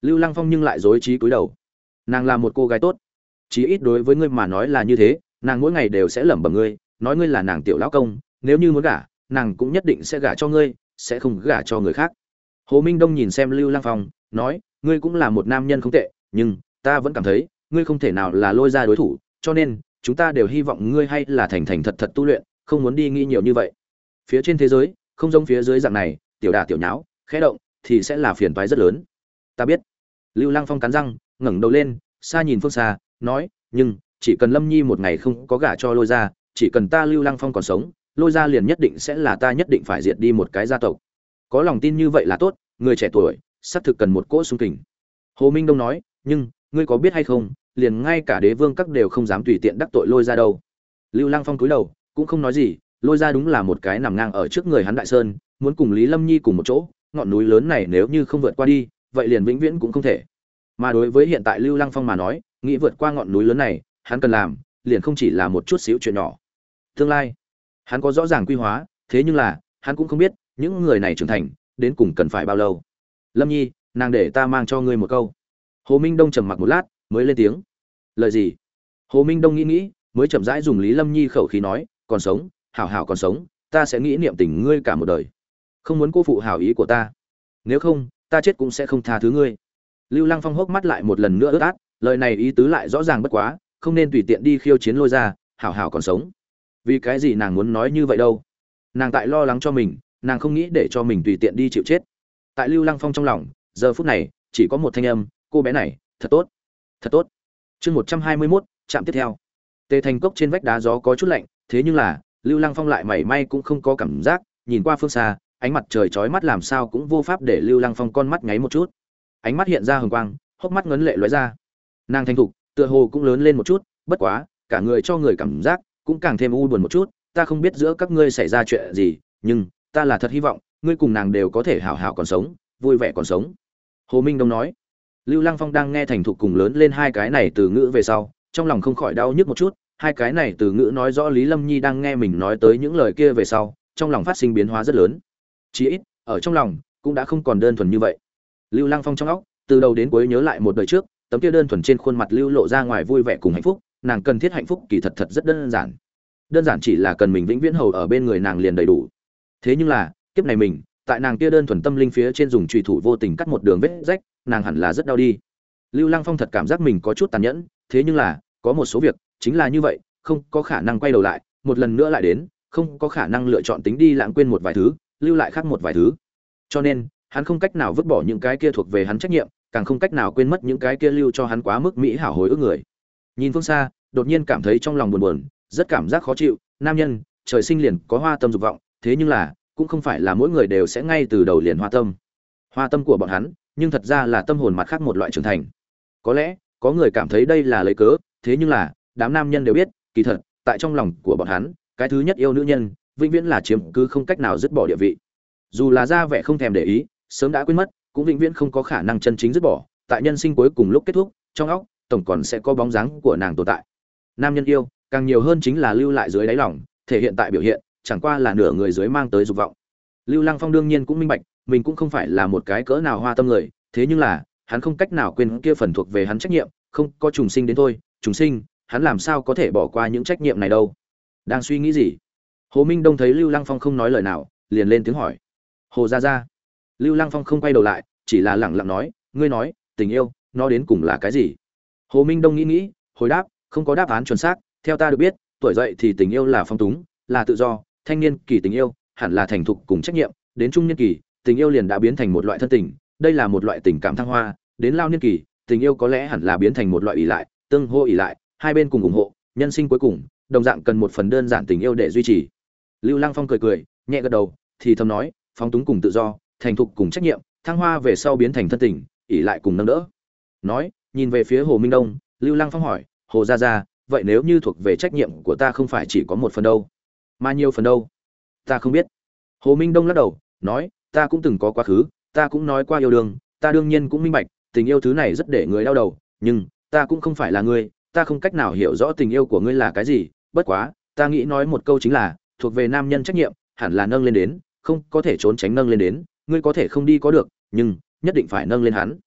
Lưu Lăng Phong nhưng lại rối trí cúi đầu. Nàng là một cô gái tốt, chí ít đối với ngươi mà nói là như thế, nàng mỗi ngày đều sẽ lẩm bẩm ngươi, nói ngươi là nàng tiểu lão công, nếu như muốn gả, nàng cũng nhất định sẽ gả cho ngươi, sẽ không gả cho người khác. Hồ Minh Đông nhìn xem Lưu Lăng Phong, nói, ngươi cũng là một nam nhân không tệ, nhưng ta vẫn cảm thấy, ngươi không thể nào là Lôi Gia đối thủ, cho nên chúng ta đều hy vọng ngươi hay là thành thành thật thật tu luyện, không muốn đi nghĩ nhiều như vậy. Phía trên thế giới, không giống phía dưới dạng này, tiểu đả tiểu nháo, khẽ động thì sẽ là phiền toái rất lớn. Ta biết. Lưu Lăng Phong cắn răng, ngẩng đầu lên, xa nhìn phương xa, nói, nhưng chỉ cần Lâm Nhi một ngày không có gả cho Lôi Gia, chỉ cần ta Lưu Lăng Phong còn sống, Lôi Gia liền nhất định sẽ là ta nhất định phải diệt đi một cái gia tộc. Có lòng tin như vậy là tốt, người trẻ tuổi, xác thực cần một cỗ xung kình. Hồ Minh Đông nói, nhưng ngươi có biết hay không, liền ngay cả đế vương các đều không dám tùy tiện đắc tội Lôi Gia đâu. Lưu Lăng Phong cúi đầu, cũng không nói gì, Lôi Gia đúng là một cái nằm ngang ở trước người hắn Đại Sơn, muốn cùng Lý Lâm Nhi cùng một chỗ, ngọn núi lớn này nếu như không vượt qua đi, vậy liền vĩnh viễn cũng không thể. Mà đối với hiện tại Lưu Lăng Phong mà nói, nghĩ vượt qua ngọn núi lớn này, hắn cần làm, liền không chỉ là một chút xíu chuyện nhỏ. Tương lai, hắn có rõ ràng quy hóa, thế nhưng là, hắn cũng không biết, những người này trưởng thành, đến cùng cần phải bao lâu. Lâm Nhi, nàng để ta mang cho ngươi một câu. Hồ Minh Đông trầm mặc một lát, mới lên tiếng. Lời gì? Hồ Minh Đông nghĩ nghĩ, mới chậm rãi dùng Lý Lâm Nhi khẩu khí nói, còn sống, hảo hảo còn sống, ta sẽ nghĩ niệm tình ngươi cả một đời. Không muốn cô phụ hảo ý của ta. Nếu không, ta chết cũng sẽ không tha thứ ngươi. Lưu Lăng Phong hốc mắt lại một lần nữa ướt át, lời này ý tứ lại rõ ràng bất quá, không nên tùy tiện đi khiêu chiến Lôi Gia, hảo hảo còn sống. Vì cái gì nàng muốn nói như vậy đâu? Nàng tại lo lắng cho mình, nàng không nghĩ để cho mình tùy tiện đi chịu chết. Tại Lưu Lăng Phong trong lòng, giờ phút này, chỉ có một thanh âm, cô bé này, thật tốt, thật tốt. Chương một trăm hai mươi mốt, trạm tiếp theo. Tề Thành Cốc trên vách đá gió có chút lạnh, thế nhưng là, Lưu Lăng Phong lại mảy may cũng không có cảm giác, nhìn qua phương xa, ánh mặt trời chói mắt làm sao cũng vô pháp để Lưu Lăng Phong con mắt nháy một chút. Ánh mắt hiện ra hừng quang, hốc mắt ngấn lệ lóe ra. Nàng thanh thục, tựa hồ cũng lớn lên một chút, bất quá, cả người cho người cảm giác cũng càng thêm u buồn một chút, ta không biết giữa các ngươi xảy ra chuyện gì, nhưng ta là thật hy vọng ngươi cùng nàng đều có thể hảo hảo còn sống, vui vẻ còn sống. Hồ Minh Đông nói. Lưu Lăng Phong đang nghe thành thục cùng lớn lên hai cái này từ ngữ về sau, trong lòng không khỏi đau nhức một chút, hai cái này từ ngữ nói rõ Lý Lâm Nhi đang nghe mình nói tới những lời kia về sau, trong lòng phát sinh biến hóa rất lớn. Chỉ ít, ở trong lòng cũng đã không còn đơn thuần như vậy. Lưu Lăng Phong trong óc, từ đầu đến cuối nhớ lại một đời trước, tấm kia đơn thuần trên khuôn mặt lưu lộ ra ngoài vui vẻ cùng hạnh phúc, nàng cần thiết hạnh phúc kỳ thật thật rất đơn giản. Đơn giản chỉ là cần mình vĩnh viễn hầu ở bên người nàng liền đầy đủ. Thế nhưng là, kiếp này mình, tại nàng kia đơn thuần tâm linh phía trên dùng chùy thủ vô tình cắt một đường vết rách, nàng hẳn là rất đau đi. Lưu Lăng Phong thật cảm giác mình có chút tàn nhẫn, thế nhưng là, có một số việc chính là như vậy, không có khả năng quay đầu lại, một lần nữa lại đến, không có khả năng lựa chọn tính đi lãng quên một vài thứ, lưu lại khác một vài thứ. Cho nên, hắn không cách nào vứt bỏ những cái kia thuộc về hắn trách nhiệm, càng không cách nào quên mất những cái kia lưu cho hắn quá mức mỹ hảo hồi ức người. Nhìn phương xa, đột nhiên cảm thấy trong lòng buồn buồn, rất cảm giác khó chịu, nam nhân, trời sinh liền có hoa tâm dục vọng, thế nhưng là, cũng không phải là mỗi người đều sẽ ngay từ đầu liền hoa tâm. Hoa tâm của bọn hắn, nhưng thật ra là tâm hồn mặt khác một loại trưởng thành. Có lẽ, có người cảm thấy đây là lấy cớ, thế nhưng là, đám nam nhân đều biết, kỳ thật, tại trong lòng của bọn hắn, cái thứ nhất yêu nữ nhân, vĩnh viễn là chiếm cứ không cách nào dứt bỏ địa vị. Dù là ra vẻ không thèm để ý, sớm đã quên mất, cũng vĩnh viễn không có khả năng chân chính dứt bỏ, tại nhân sinh cuối cùng lúc kết thúc, trong óc, tổng còn sẽ có bóng dáng của nàng tồn tại. Nam nhân yêu, càng nhiều hơn chính là lưu lại dưới đáy lòng, thể hiện tại biểu hiện, chẳng qua là nửa người dưới mang tới dục vọng. Lưu Lăng Phong đương nhiên cũng minh bạch, mình cũng không phải là một cái cỡ nào hoa tâm người, thế nhưng là, hắn không cách nào quên kia phần thuộc về hắn trách nhiệm, không, có trùng sinh đến thôi, trùng sinh, hắn làm sao có thể bỏ qua những trách nhiệm này đâu. Đang suy nghĩ gì? Hồ Minh Đông thấy Lưu Lăng Phong không nói lời nào, liền lên tiếng hỏi. Hồ gia gia. Lưu Lăng Phong không quay đầu lại, chỉ là lẳng lặng nói, ngươi nói, tình yêu, nó đến cùng là cái gì? Hồ Minh Đông nghĩ nghĩ, hồi đáp, không có đáp án chuẩn xác, theo ta được biết, tuổi dậy thì tình yêu là phong túng, là tự do, thanh niên kỳ tình yêu, hẳn là thành thục cùng trách nhiệm, đến trung niên kỳ, tình yêu liền đã biến thành một loại thân tình, đây là một loại tình cảm thăng hoa, đến lao niên kỳ, tình yêu có lẽ hẳn là biến thành một loại ỷ lại, tương hô ỷ lại, hai bên cùng ủng hộ, nhân sinh cuối cùng, đồng dạng cần một phần đơn giản tình yêu để duy trì. Lưu Lăng Phong cười cười, nhẹ gật đầu, thì thầm nói, phong túng cùng tự do, thành thục cùng trách nhiệm, thăng hoa về sau biến thành thân tình, ỷ lại cùng nâng đỡ. Nói, nhìn về phía Hồ Minh Đông, Lưu Lăng Phong hỏi, Hồ gia gia, vậy nếu như thuộc về trách nhiệm của ta không phải chỉ có một phần đâu, mà nhiều phần đâu? Ta không biết. Hồ Minh Đông lắc đầu, nói, ta cũng từng có quá khứ, ta cũng nói qua yêu đương, ta đương nhiên cũng minh bạch, tình yêu thứ này rất để người đau đầu, nhưng ta cũng không phải là ngươi, ta không cách nào hiểu rõ tình yêu của ngươi là cái gì, bất quá, ta nghĩ nói một câu chính là, thuộc về nam nhân trách nhiệm, hẳn là nâng lên đến, không có thể trốn tránh nâng lên đến, ngươi có thể không đi có được, nhưng nhất định phải nâng lên hắn.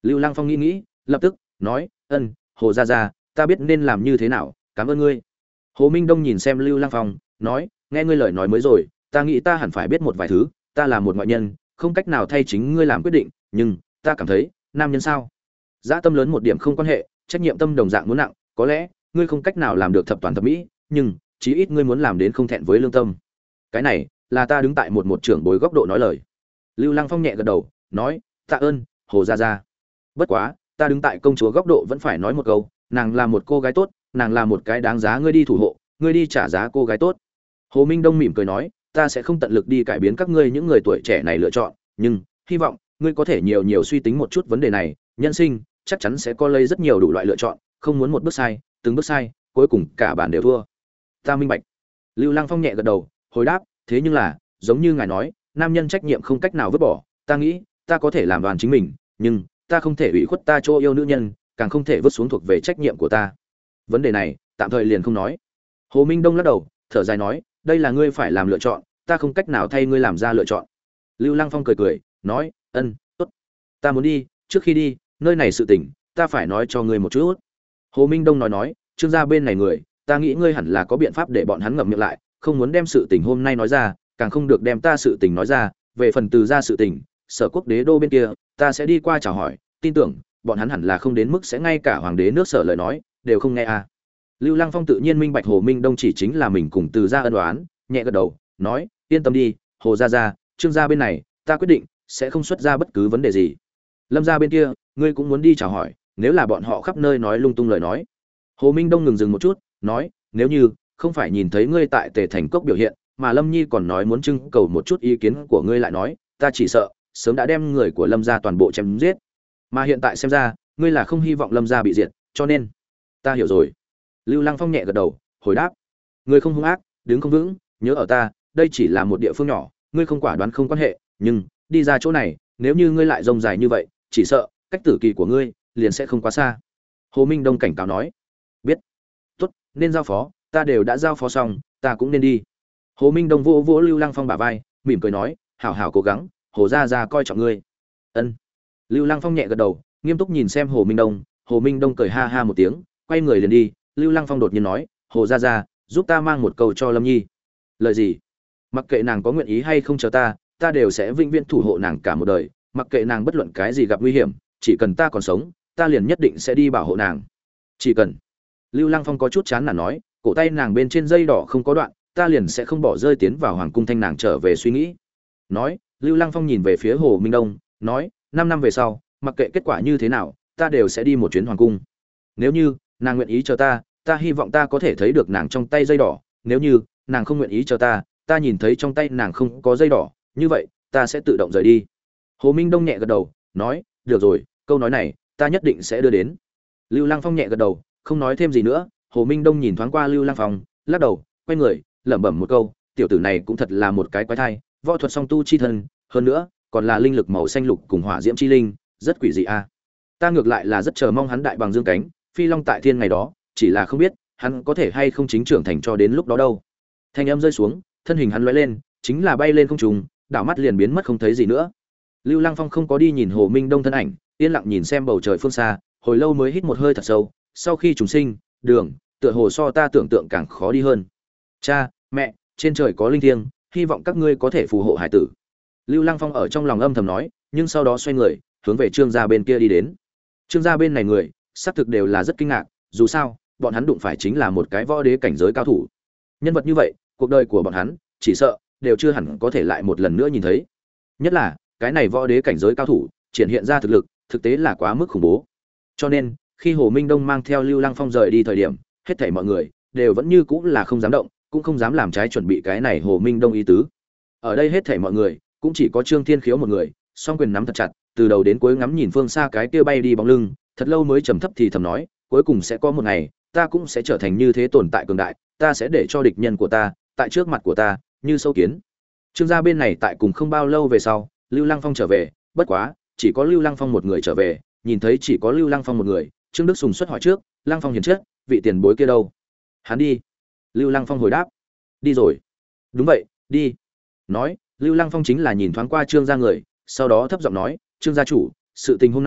Lưu Lăng Phong nghĩ nghĩ, lập tức nói, ân, Hồ gia gia, ta biết nên làm như thế nào, cảm ơn ngươi. Hồ Minh Đông nhìn xem Lưu Lăng Phong, nói, nghe ngươi lời nói mới rồi, ta nghĩ ta hẳn phải biết một vài thứ, ta là một ngoại nhân, không cách nào thay chính ngươi làm quyết định, nhưng ta cảm thấy, nam nhân sao? Dã tâm lớn một điểm không quan hệ, trách nhiệm tâm đồng dạng muốn nặng, có lẽ ngươi không cách nào làm được thập toàn thập mỹ, nhưng chí ít ngươi muốn làm đến không thẹn với lương tâm. Cái này là ta đứng tại một một trưởng bối góc độ nói lời. Lưu Lăng Phong nhẹ gật đầu, nói, tạ ơn, Hồ gia gia. Bất quá, ta đứng tại công chúa góc độ vẫn phải nói một câu, nàng là một cô gái tốt, nàng là một cái đáng giá ngươi đi thủ hộ, ngươi đi trả giá cô gái tốt. Hồ Minh Đông mỉm cười nói, ta sẽ không tận lực đi cải biến các ngươi những người tuổi trẻ này lựa chọn, nhưng hy vọng ngươi có thể nhiều nhiều suy tính một chút vấn đề này, nhân sinh chắc chắn sẽ có lấy rất nhiều đủ loại lựa chọn, không muốn một bước sai, từng bước sai, cuối cùng cả bản đều thua. Ta minh bạch. Lưu Lăng Phong nhẹ gật đầu, hồi đáp, thế nhưng là, giống như ngài nói, nam nhân trách nhiệm không cách nào vứt bỏ, ta nghĩ, ta có thể làm đoàn chính mình, nhưng ta không thể ủy khuất ta chỗ yêu nữ nhân, càng không thể vứt xuống thuộc về trách nhiệm của ta. Vấn đề này, tạm thời liền không nói. Hồ Minh Đông lắc đầu, thở dài nói, đây là ngươi phải làm lựa chọn, ta không cách nào thay ngươi làm ra lựa chọn. Lưu Lăng Phong cười cười, nói, ân, tốt, ta muốn đi, trước khi đi, nơi này sự tình, ta phải nói cho ngươi một chút. Hồ Minh Đông nói nói, Trương gia bên này người, ta nghĩ ngươi hẳn là có biện pháp để bọn hắn ngậm miệng lại, không muốn đem sự tình hôm nay nói ra, càng không được đem ta sự tình nói ra, về phần Từ gia sự tình, Sở Quốc đế đô bên kia, ta sẽ đi qua chào hỏi, tin tưởng bọn hắn hẳn là không đến mức sẽ ngay cả hoàng đế nước Sở lời nói đều không nghe à. Lưu Lăng Phong tự nhiên minh bạch Hồ Minh Đông chỉ chính là mình cùng Từ gia ân oán, nhẹ gật đầu, nói, yên tâm đi, Hồ gia gia, Trương gia bên này, ta quyết định sẽ không xuất ra bất cứ vấn đề gì. Lâm gia bên kia, ngươi cũng muốn đi chào hỏi, nếu là bọn họ khắp nơi nói lung tung lời nói. Hồ Minh Đông ngừng dừng một chút, nói, nếu như không phải nhìn thấy ngươi tại Tề Thành Cốc biểu hiện, mà Lâm Nhi còn nói muốn trưng cầu một chút ý kiến của ngươi lại nói, ta chỉ sợ sớm đã đem người của Lâm gia toàn bộ chém giết. Mà hiện tại xem ra, ngươi là không hy vọng Lâm gia bị diệt, cho nên ta hiểu rồi. Lưu Lăng Phong nhẹ gật đầu, hồi đáp, ngươi không hung ác, đứng không vững, nhớ ở ta, đây chỉ là một địa phương nhỏ, ngươi không quả đoán không quan hệ, nhưng đi ra chỗ này, nếu như ngươi lại rông dài như vậy, chỉ sợ cách tử kỳ của ngươi liền sẽ không quá xa. Hồ Minh Đông cảnh cáo nói, biết, tốt, nên giao phó, ta đều đã giao phó xong, ta cũng nên đi. Hồ Minh Đông vỗ vỗ Lưu Lăng Phong bả vai, mỉm cười nói, hảo hảo cố gắng, Hồ gia gia coi trọng ngươi. Ân. Lưu Lăng Phong nhẹ gật đầu, nghiêm túc nhìn xem Hồ Minh Đông, Hồ Minh Đông cười ha ha một tiếng, quay người liền đi. Lưu Lăng Phong đột nhiên nói, Hồ gia gia, giúp ta mang một câu cho Lâm Nhi. Lời gì? Mặc kệ nàng có nguyện ý hay không chờ ta, ta đều sẽ vĩnh viễn thủ hộ nàng cả một đời, mặc kệ nàng bất luận cái gì gặp nguy hiểm, chỉ cần ta còn sống, ta liền nhất định sẽ đi bảo hộ nàng. Chỉ cần. Lưu Lăng Phong có chút chán nản nói, cổ tay nàng bên trên dây đỏ không có đoạn, ta liền sẽ không bỏ rơi tiến vào hoàng cung thanh nàng trở về suy nghĩ. Nói, Lưu Lăng Phong nhìn về phía Hồ Minh Đông, nói, năm năm về sau, mặc kệ kết quả như thế nào, ta đều sẽ đi một chuyến hoàng cung. Nếu như nàng nguyện ý chờ ta, ta hy vọng ta có thể thấy được nàng trong tay dây đỏ, nếu như nàng không nguyện ý chờ ta, ta nhìn thấy trong tay nàng không có dây đỏ, như vậy ta sẽ tự động rời đi. Hồ Minh Đông nhẹ gật đầu, nói, được rồi, câu nói này ta nhất định sẽ đưa đến. Lưu Lăng Phong nhẹ gật đầu, không nói thêm gì nữa. Hồ Minh Đông nhìn thoáng qua Lưu Lăng Phong, lắc đầu, quay người, lẩm bẩm một câu, tiểu tử này cũng thật là một cái quái thai, võ thuật song tu chi thân, hơn nữa còn là linh lực màu xanh lục cùng hỏa diễm chi linh, rất quỷ dị a. Ta ngược lại là rất chờ mong hắn đại bằng dương cánh, phi long tại thiên ngày đó, chỉ là không biết hắn có thể hay không chính trưởng thành cho đến lúc đó đâu. Thanh âm rơi xuống, thân hình hắn lóe lên, chính là bay lên không trung, đảo mắt liền biến mất không thấy gì nữa. Lưu Lăng Phong không có đi nhìn Hồ Minh Đông thân ảnh, yên lặng nhìn xem bầu trời phương xa, hồi lâu mới hít một hơi thật sâu, sau khi trùng sinh, đường, tựa hồ so ta tưởng tượng càng khó đi hơn. Cha, mẹ, trên trời có linh thiêng, hy vọng các ngươi có thể phù hộ hải tử. Lưu Lăng Phong ở trong lòng âm thầm nói, nhưng sau đó xoay người, hướng về Trương gia bên kia đi đến. Trương gia bên này người, xác thực đều là rất kinh ngạc, dù sao, bọn hắn đụng phải chính là một cái võ đế cảnh giới cao thủ. Nhân vật như vậy, cuộc đời của bọn hắn, chỉ sợ đều chưa hẳn có thể lại một lần nữa nhìn thấy. Nhất là, cái này võ đế cảnh giới cao thủ, triển hiện ra thực lực, thực tế là quá mức khủng bố. Cho nên, khi Hồ Minh Đông mang theo Lưu Lăng Phong rời đi thời điểm, hết thảy mọi người đều vẫn như cũng là không dám động, cũng không dám làm trái chuẩn bị cái này Hồ Minh Đông ý tứ. Ở đây hết thảy mọi người, cũng chỉ có Trương Thiên Khiếu một người, song quyền nắm thật chặt, từ đầu đến cuối ngắm nhìn phương xa cái kia bay đi bóng lưng, thật lâu mới trầm thấp thì thầm nói, cuối cùng sẽ có một ngày, ta cũng sẽ trở thành như thế tồn tại cường đại, ta sẽ để cho địch nhân của ta, tại trước mặt của ta, như sâu kiến. Trương gia bên này tại cùng không bao lâu về sau, Lưu Lăng Phong trở về, bất quá, chỉ có Lưu Lăng Phong một người trở về, nhìn thấy chỉ có Lưu Lăng Phong một người, Trương Đức Sùng xuất hỏi trước, Lăng Phong hiền chết, vị tiền bối kia đâu? Hắn đi. Lưu Lăng Phong hồi đáp, đi rồi. Đúng vậy, đi. Nói, Lưu Lăng Phong chính là nhìn thoáng qua Trương gia người, sau đó thấp giọng nói, Trương gia chủ, sự tình hôm nay,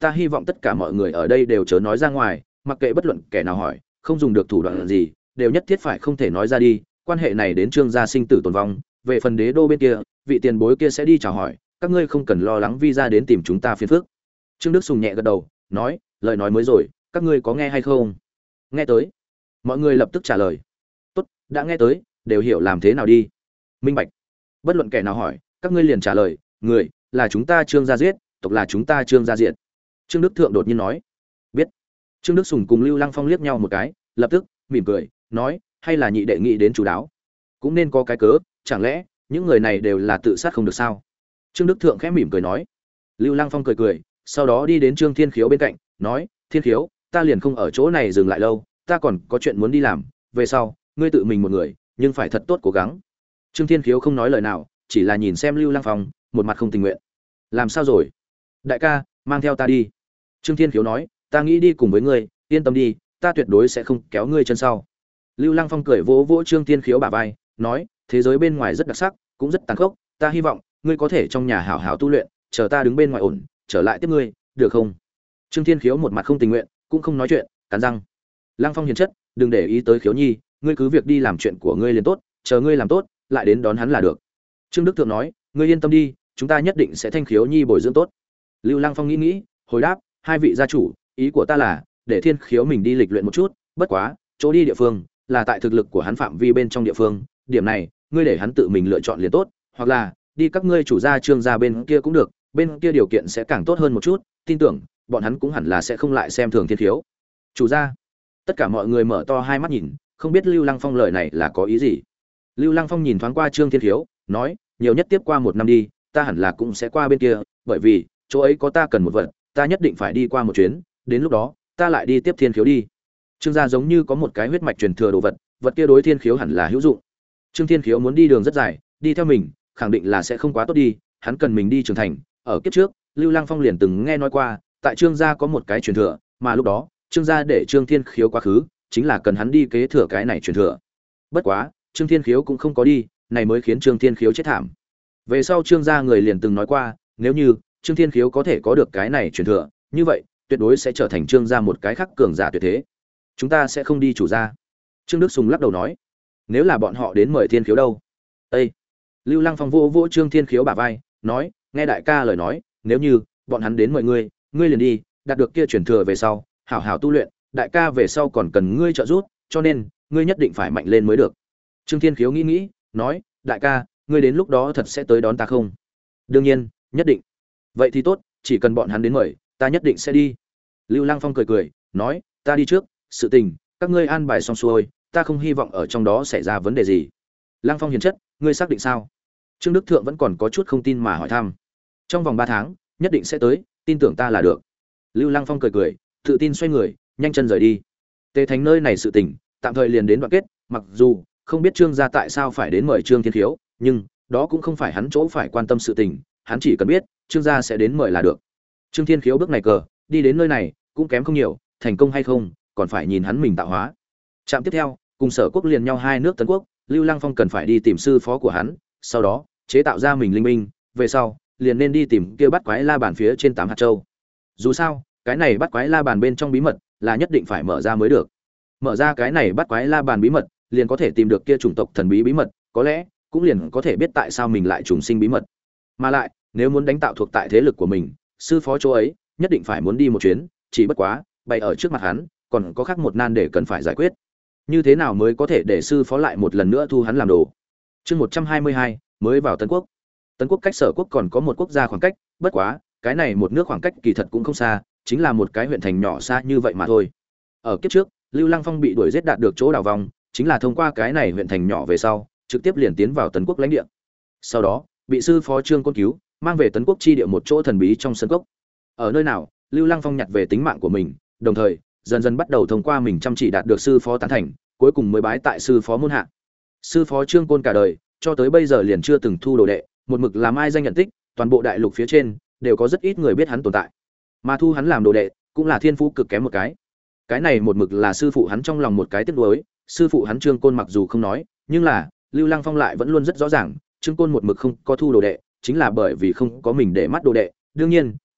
ta hy vọng tất cả mọi người ở đây đều chớ nói ra ngoài, mặc kệ bất luận kẻ nào hỏi, không dùng được thủ đoạn gì, đều nhất thiết phải không thể nói ra đi, quan hệ này đến Trương gia sinh tử tồn vong, về phần đế đô bên kia, vị tiền bối kia sẽ đi chào hỏi, các ngươi không cần lo lắng visa đến tìm chúng ta phiền phức. Trương Đức Sùng nhẹ gật đầu, nói, lời nói mới rồi, các ngươi có nghe hay không? Nghe tới. Mọi người lập tức trả lời. Tốt, đã nghe tới, đều hiểu làm thế nào đi. Minh bạch. Bất luận kẻ nào hỏi, các ngươi liền trả lời, người là chúng ta Trương gia giết, tộc là chúng ta Trương gia diệt. Trương Đức Thượng đột nhiên nói, biết. Trương Đức Sùng cùng Lưu Lăng Phong liếc nhau một cái, lập tức mỉm cười, nói, hay là nhị đệ nghĩ đến chú đáo, cũng nên có cái cớ, chẳng lẽ những người này đều là tự sát không được sao? Trương Đức Thượng khẽ mỉm cười nói. Lưu Lăng Phong cười cười, sau đó đi đến Trương Thiên Khiếu bên cạnh, nói, Thiên Khiếu, ta liền không ở chỗ này dừng lại lâu, ta còn có chuyện muốn đi làm, về sau ngươi tự mình một người, nhưng phải thật tốt cố gắng. Trương Thiên Khiếu không nói lời nào, chỉ là nhìn xem Lưu Lăng Phong, một mặt không tình nguyện. Làm sao rồi? Đại ca, mang theo ta đi. Trương Thiên Khiếu nói, ta nghĩ đi cùng với ngươi, yên tâm đi, ta tuyệt đối sẽ không kéo ngươi chân sau. Lưu Lăng Phong cười vỗ vỗ Trương Thiên Khiếu bả vai, nói, thế giới bên ngoài rất đặc sắc, cũng rất tàn khốc, ta hy vọng ngươi có thể trong nhà hảo hảo tu luyện, chờ ta đứng bên ngoài ổn, trở lại tiếp ngươi, được không? Trương Thiên Khiếu một mặt không tình nguyện, cũng không nói chuyện, cắn răng. Lăng Phong hiền chất, đừng để ý tới Khiếu Nhi, ngươi cứ việc đi làm chuyện của ngươi liền tốt, chờ ngươi làm tốt, lại đến đón hắn là được. Trương Đức Thượng nói, ngươi yên tâm đi, chúng ta nhất định sẽ thanh Khiếu Nhi bồi dưỡng tốt. Lưu Lăng Phong nghĩ nghĩ, hồi đáp, hai vị gia chủ, ý của ta là để Thiên Khiếu mình đi lịch luyện một chút, bất quá, chỗ đi địa phương là tại thực lực của hắn phạm vi bên trong địa phương, điểm này, ngươi để hắn tự mình lựa chọn liền tốt, hoặc là đi các ngươi chủ gia Trương gia bên kia cũng được, bên kia điều kiện sẽ càng tốt hơn một chút, tin tưởng bọn hắn cũng hẳn là sẽ không lại xem thường Thiên Khiếu. Chủ gia. Tất cả mọi người mở to hai mắt nhìn, không biết Lưu Lăng Phong lời này là có ý gì. Lưu Lăng Phong nhìn thoáng qua Trương Thiên Khiếu, nói, nhiều nhất tiếp qua một năm đi, ta hẳn là cũng sẽ qua bên kia, bởi vì chỗ ấy có ta cần một vật, ta nhất định phải đi qua một chuyến, đến lúc đó, ta lại đi tiếp Thiên Khiếu đi. Trương gia giống như có một cái huyết mạch truyền thừa đồ vật, vật kia đối Thiên Khiếu hẳn là hữu dụng. Trương Thiên Khiếu muốn đi đường rất dài, đi theo mình, khẳng định là sẽ không quá tốt đi, hắn cần mình đi trưởng thành. Ở kiếp trước, Lưu Lăng Phong liền từng nghe nói qua, tại Trương gia có một cái truyền thừa, mà lúc đó, Trương gia để Trương Thiên Khiếu quá khứ, chính là cần hắn đi kế thừa cái này truyền thừa. Bất quá, Trương Thiên Khiếu cũng không có đi, này mới khiến Trương Thiên Khiếu chết thảm. Về sau Trương gia người liền từng nói qua, nếu như Trương Thiên Khiếu có thể có được cái này truyền thừa, như vậy, tuyệt đối sẽ trở thành Trương gia một cái khắc cường giả tuyệt thế. Chúng ta sẽ không đi chủ gia. Trương Đức Sùng lắc đầu nói, nếu là bọn họ đến mời Thiên Khiếu đâu? Ê! Lưu Lăng Phong vô vỗ Trương Thiên Khiếu bả vai, nói, nghe đại ca lời nói, nếu như bọn hắn đến mời ngươi, ngươi liền đi, đạt được kia truyền thừa về sau, hảo hảo tu luyện, đại ca về sau còn cần ngươi trợ giúp, cho nên ngươi nhất định phải mạnh lên mới được. Trương Thiên Khiếu nghĩ nghĩ, nói, đại ca, ngươi đến lúc đó thật sẽ tới đón ta không? Đương nhiên, nhất định. Vậy thì tốt, chỉ cần bọn hắn đến mời, ta nhất định sẽ đi. Lưu Lăng Phong cười cười, nói, ta đi trước, sự tình các ngươi an bài xong xuôi, ta không hy vọng ở trong đó xảy ra vấn đề gì. Lăng Phong hiền chất, ngươi xác định sao? Trương Đức Thượng vẫn còn có chút không tin mà hỏi thăm. Trong vòng ba tháng, nhất định sẽ tới, tin tưởng ta là được. Lưu Lăng Phong cười cười, tự tin xoay người, nhanh chân rời đi. Tề Thành nơi này sự tình, tạm thời liền đến đoạn kết, mặc dù không biết Trương gia tại sao phải đến mời Trương Thiên Khiếu, nhưng đó cũng không phải hắn chỗ phải quan tâm sự tình, hắn chỉ cần biết Trương gia sẽ đến mời là được. Trương Thiên Khiếu bước này cờ, đi đến nơi này, cũng kém không nhiều, thành công hay không, còn phải nhìn hắn mình tạo hóa. Trạm tiếp theo, cùng Sở Quốc liền nhau hai nước Tấn Quốc, Lưu Lăng Phong cần phải đi tìm sư phó của hắn, sau đó chế tạo ra mình linh minh, về sau liền nên đi tìm kia bắt quái la bàn phía trên tám hạt châu. Dù sao, cái này bắt quái la bàn bên trong bí mật là nhất định phải mở ra mới được. Mở ra cái này bắt quái la bàn bí mật, liền có thể tìm được kia chủng tộc thần bí bí mật, có lẽ cũng liền có thể biết tại sao mình lại trùng sinh bí mật. Mà lại, nếu muốn đánh tạo thuộc tại thế lực của mình, sư phó chỗ ấy nhất định phải muốn đi một chuyến, chỉ bất quá, bày ở trước mặt hắn, còn có khác một nan để cần phải giải quyết. Như thế nào mới có thể để sư phó lại một lần nữa thu hắn làm đồ? Chương một trăm hai mươi hai, mới vào Tấn Quốc. Tấn Quốc cách Sở Quốc còn có một quốc gia khoảng cách, bất quá, cái này một nước khoảng cách kỳ thật cũng không xa, chính là một cái huyện thành nhỏ xa như vậy mà thôi. Ở kiếp trước, Lưu Lăng Phong bị đuổi giết đạt được chỗ đào vòng, chính là thông qua cái này huyện thành nhỏ về sau, trực tiếp liền tiến vào Tấn Quốc lãnh địa. Sau đó, bị sư phó Trương Côn cứu, mang về Tấn Quốc chi địa một chỗ thần bí trong sân cốc. Ở nơi nào, Lưu Lăng Phong nhặt về tính mạng của mình, đồng thời, dần dần bắt đầu thông qua mình chăm chỉ đạt được sư phó tán thành, cuối cùng mới bái tại sư phó môn hạ. Sư phó Trương Côn cả đời, cho tới bây giờ liền chưa từng thu đồ đệ, một mực làm ai danh nhận tích, toàn bộ đại lục phía trên đều có rất ít người biết hắn tồn tại. Mà thu hắn làm đồ đệ, cũng là thiên phú cực kém một cái. Cái này một mực là sư phụ hắn trong lòng một cái tiếc nuối, sư phụ hắn Trương Côn mặc dù không nói, nhưng là Lưu Lăng Phong lại vẫn luôn rất rõ ràng, Trương Côn một mực không có thu đồ đệ, chính là bởi vì không có mình để mắt đồ đệ, đương nhiên,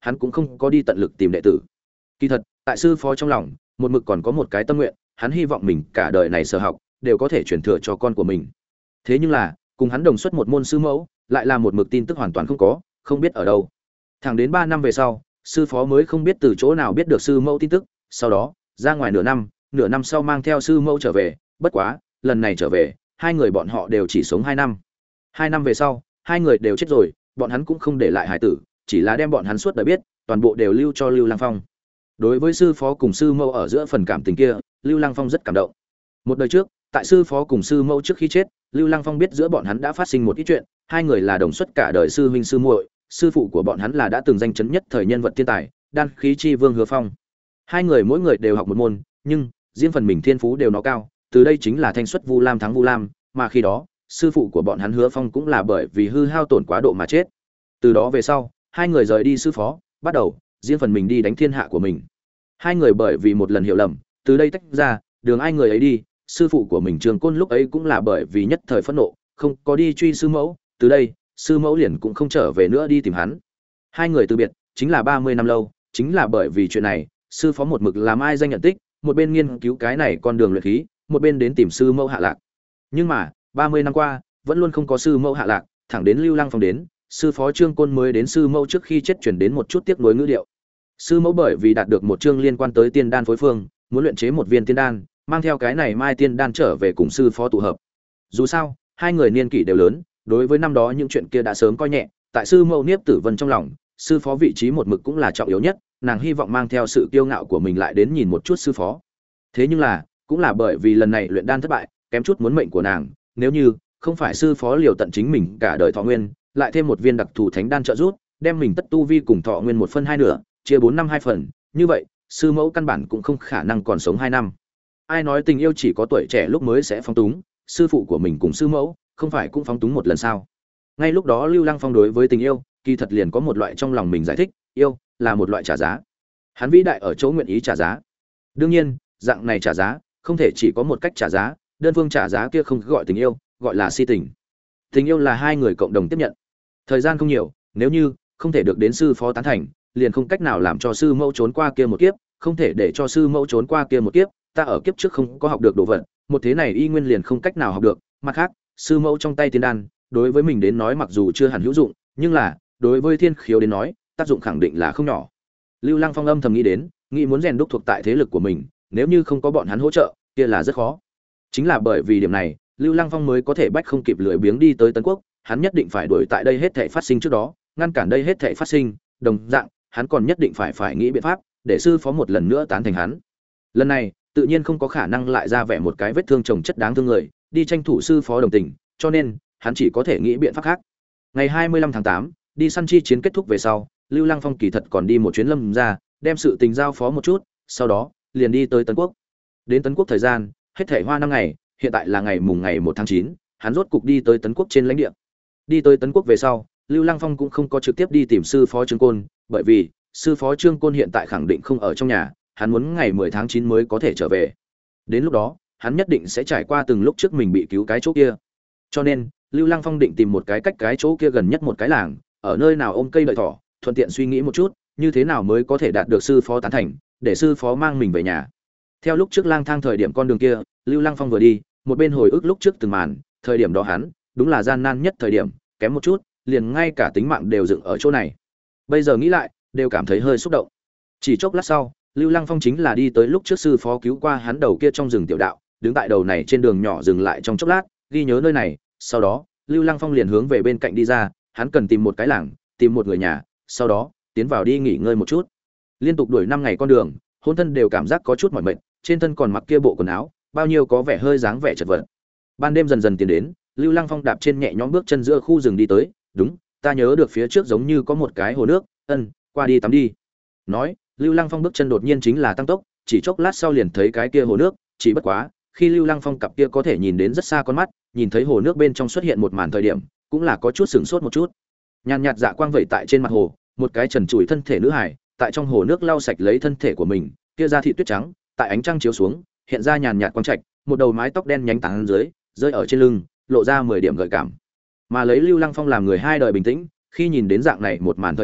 hắn cũng không có đi tận lực tìm đệ tử. Kỳ thật, tại sư phó trong lòng, một mực còn có một cái tâm nguyện, hắn hy vọng mình cả đời này sở học đều có thể truyền thừa cho con của mình. Thế nhưng là, cùng hắn đồng xuất một môn sư mẫu, lại là một mực tin tức hoàn toàn không có, không biết ở đâu. Thẳng đến ba năm về sau, sư phó mới không biết từ chỗ nào biết được sư mẫu tin tức, sau đó, ra ngoài nửa năm, nửa năm sau mang theo sư mẫu trở về, bất quá, lần này trở về, hai người bọn họ đều chỉ sống hai năm. Hai năm về sau, hai người đều chết rồi, bọn hắn cũng không để lại hải tử, chỉ là đem bọn hắn suốt đời biết, toàn bộ đều lưu cho Lưu Lăng Phong. Đối với sư phó cùng sư mẫu ở giữa phần cảm tình kia, Lưu Lăng Phong rất cảm động. Một đời trước, tại sư phó cùng sư mẫu trước khi chết, Lưu Lăng Phong biết giữa bọn hắn đã phát sinh một ít chuyện, hai người là đồng xuất cả đời sư huynh sư muội, sư phụ của bọn hắn là đã từng danh chấn nhất thời nhân vật thiên tài, đan khí chi vương Hứa Phong. Hai người mỗi người đều học một môn, nhưng riêng phần mình thiên phú đều nó cao, từ đây chính là thanh xuất Vu Lam thắng Vu Lam, mà khi đó, sư phụ của bọn hắn Hứa Phong cũng là bởi vì hư hao tổn quá độ mà chết. Từ đó về sau, hai người rời đi sư phó, bắt đầu riêng phần mình đi đánh thiên hạ của mình. Hai người bởi vì một lần hiểu lầm, từ đây tách ra, đường ai người ấy đi, sư phụ của mình Trường Côn lúc ấy cũng là bởi vì nhất thời phẫn nộ, không có đi truy sư mẫu, từ đây, sư mẫu liền cũng không trở về nữa đi tìm hắn. Hai người từ biệt, chính là ba mươi năm lâu, chính là bởi vì chuyện này, sư phó một mực làm ai danh nhận tích, một bên nghiên cứu cái này con đường luyện khí, một bên đến tìm sư mẫu hạ lạc. Nhưng mà, ba mươi năm qua, vẫn luôn không có sư mẫu hạ lạc, thẳng đến Lưu Lăng Phong đến, sư phó Trương Côn mới đến sư mẫu trước khi chết truyền đến một chút tiếc nuối ngữ điệu. Sư mẫu bởi vì đạt được một chương liên quan tới tiên đan phối phương, muốn luyện chế một viên tiên đan, mang theo cái này mai tiên đan trở về cùng sư phó tụ hợp. Dù sao, hai người niên kỷ đều lớn, đối với năm đó những chuyện kia đã sớm coi nhẹ, tại sư mẫu Niếp Tử Vân trong lòng, sư phó vị trí một mực cũng là trọng yếu nhất, nàng hy vọng mang theo sự kiêu ngạo của mình lại đến nhìn một chút sư phó. Thế nhưng là, cũng là bởi vì lần này luyện đan thất bại, kém chút muốn mệnh của nàng, nếu như không phải sư phó liều tận chính mình cả đời thọ nguyên, lại thêm một viên đặc thù thánh đan trợ giúp, đem mình tất tu vi cùng thọ nguyên một phân hai nửa, chia bốn năm hai phần, như vậy, sư mẫu căn bản cũng không khả năng còn sống hai năm. Ai nói tình yêu chỉ có tuổi trẻ lúc mới sẽ phóng túng, sư phụ của mình cùng sư mẫu, không phải cũng phóng túng một lần sao? Ngay lúc đó Lưu Lăng Phong đối với tình yêu, kỳ thật liền có một loại trong lòng mình giải thích, yêu là một loại trả giá. Hắn vĩ đại ở chỗ nguyện ý trả giá. Đương nhiên, dạng này trả giá, không thể chỉ có một cách trả giá, đơn phương trả giá kia không gọi tình yêu, gọi là si tình. Tình yêu là hai người cộng đồng tiếp nhận. Thời gian không nhiều, nếu như không thể được đến sư phó tán thành, liền không cách nào làm cho sư mẫu trốn qua kia một kiếp, không thể để cho sư mẫu trốn qua kia một kiếp, ta ở kiếp trước không có học được đồ vật, một thế này y nguyên liền không cách nào học được, mặt khác, sư mẫu trong tay tiên đan, đối với mình đến nói mặc dù chưa hẳn hữu dụng, nhưng là, đối với thiên khiếu đến nói, tác dụng khẳng định là không nhỏ. Lưu Lăng Phong âm thầm nghĩ đến, nghĩ muốn rèn đúc thuộc tại thế lực của mình, nếu như không có bọn hắn hỗ trợ, kia là rất khó. Chính là bởi vì điểm này, Lưu Lăng Phong mới có thể bách không kịp lười biếng đi tới Tấn Quốc, hắn nhất định phải đuổi tại đây hết thảy phát sinh trước đó, ngăn cản đây hết thảy phát sinh, đồng dạng, hắn còn nhất định phải phải nghĩ biện pháp để sư phó một lần nữa tán thành hắn. Lần này, tự nhiên không có khả năng lại ra vẻ một cái vết thương chồng chất đáng thương người, đi tranh thủ sư phó đồng tình, cho nên, hắn chỉ có thể nghĩ biện pháp khác. Ngày hai mươi lăm tháng tám, đi săn chi chiến kết thúc về sau, Lưu Lăng Phong kỳ thật còn đi một chuyến Lâm ra, đem sự tình giao phó một chút, sau đó, liền đi tới Tấn Quốc. Đến Tấn Quốc thời gian, hết thảy hoa năm ngày, hiện tại là ngày mùng ngày một tháng chín, hắn rốt cục đi tới Tấn Quốc trên lãnh địa. Đi tới Tấn Quốc về sau, Lưu Lăng Phong cũng không có trực tiếp đi tìm sư phó Trương Côn, bởi vì sư phó Trương Côn hiện tại khẳng định không ở trong nhà, hắn muốn ngày mười tháng chín mới có thể trở về. Đến lúc đó, hắn nhất định sẽ trải qua từng lúc trước mình bị cứu cái chỗ kia. Cho nên, Lưu Lăng Phong định tìm một cái cách cái chỗ kia gần nhất một cái làng, ở nơi nào ôm cây đợi thỏ, thuận tiện suy nghĩ một chút, như thế nào mới có thể đạt được sư phó tán thành, để sư phó mang mình về nhà. Theo lúc trước lang thang thời điểm con đường kia, Lưu Lăng Phong vừa đi, một bên hồi ức lúc trước từng màn, thời điểm đó hắn, đúng là gian nan nhất thời điểm, kém một chút, liền ngay cả tính mạng đều dựng ở chỗ này. Bây giờ nghĩ lại, đều cảm thấy hơi xúc động. Chỉ chốc lát sau, Lưu Lăng Phong chính là đi tới lúc trước sư phó cứu qua hắn đầu kia trong rừng tiểu đạo, đứng tại đầu này trên đường nhỏ dừng lại trong chốc lát, ghi nhớ nơi này, sau đó, Lưu Lăng Phong liền hướng về bên cạnh đi ra, hắn cần tìm một cái làng, tìm một người nhà, sau đó, tiến vào đi nghỉ ngơi một chút. Liên tục đuổi năm ngày con đường, hôn thân đều cảm giác có chút mỏi mệt, trên thân còn mặc kia bộ quần áo, bao nhiêu có vẻ hơi dáng vẻ chật vật. Ban đêm dần dần tiến đến, Lưu Lăng Phong đạp trên nhẹ nhõm bước chân giữa khu rừng đi tới, đúng, ta nhớ được phía trước giống như có một cái hồ nước, ân, qua đi tắm đi. Nói, Lưu Lăng Phong bước chân đột nhiên chính là tăng tốc, chỉ chốc lát sau liền thấy cái kia hồ nước, chỉ bất quá, khi Lưu Lăng Phong cặp kia có thể nhìn đến rất xa con mắt, nhìn thấy hồ nước bên trong xuất hiện một màn thời điểm, cũng là có chút sửng sốt một chút. Nhàn nhạt dạ quang vẩy tại trên mặt hồ, một cái trần trụi thân thể nữ hải, tại trong hồ nước lau sạch lấy thân thể của mình, kia da thịt tuyết trắng, tại ánh trăng chiếu xuống, hiện ra nhàn nhạt quang trạch, một đầu mái tóc đen nhánh tán dưới, rơi ở trên lưng, lộ ra mười điểm gợi cảm. Mà lấy Lưu Lăng Phong làm người hai đời bình tĩnh, khi nhìn đến dạng này một màn thời điểm,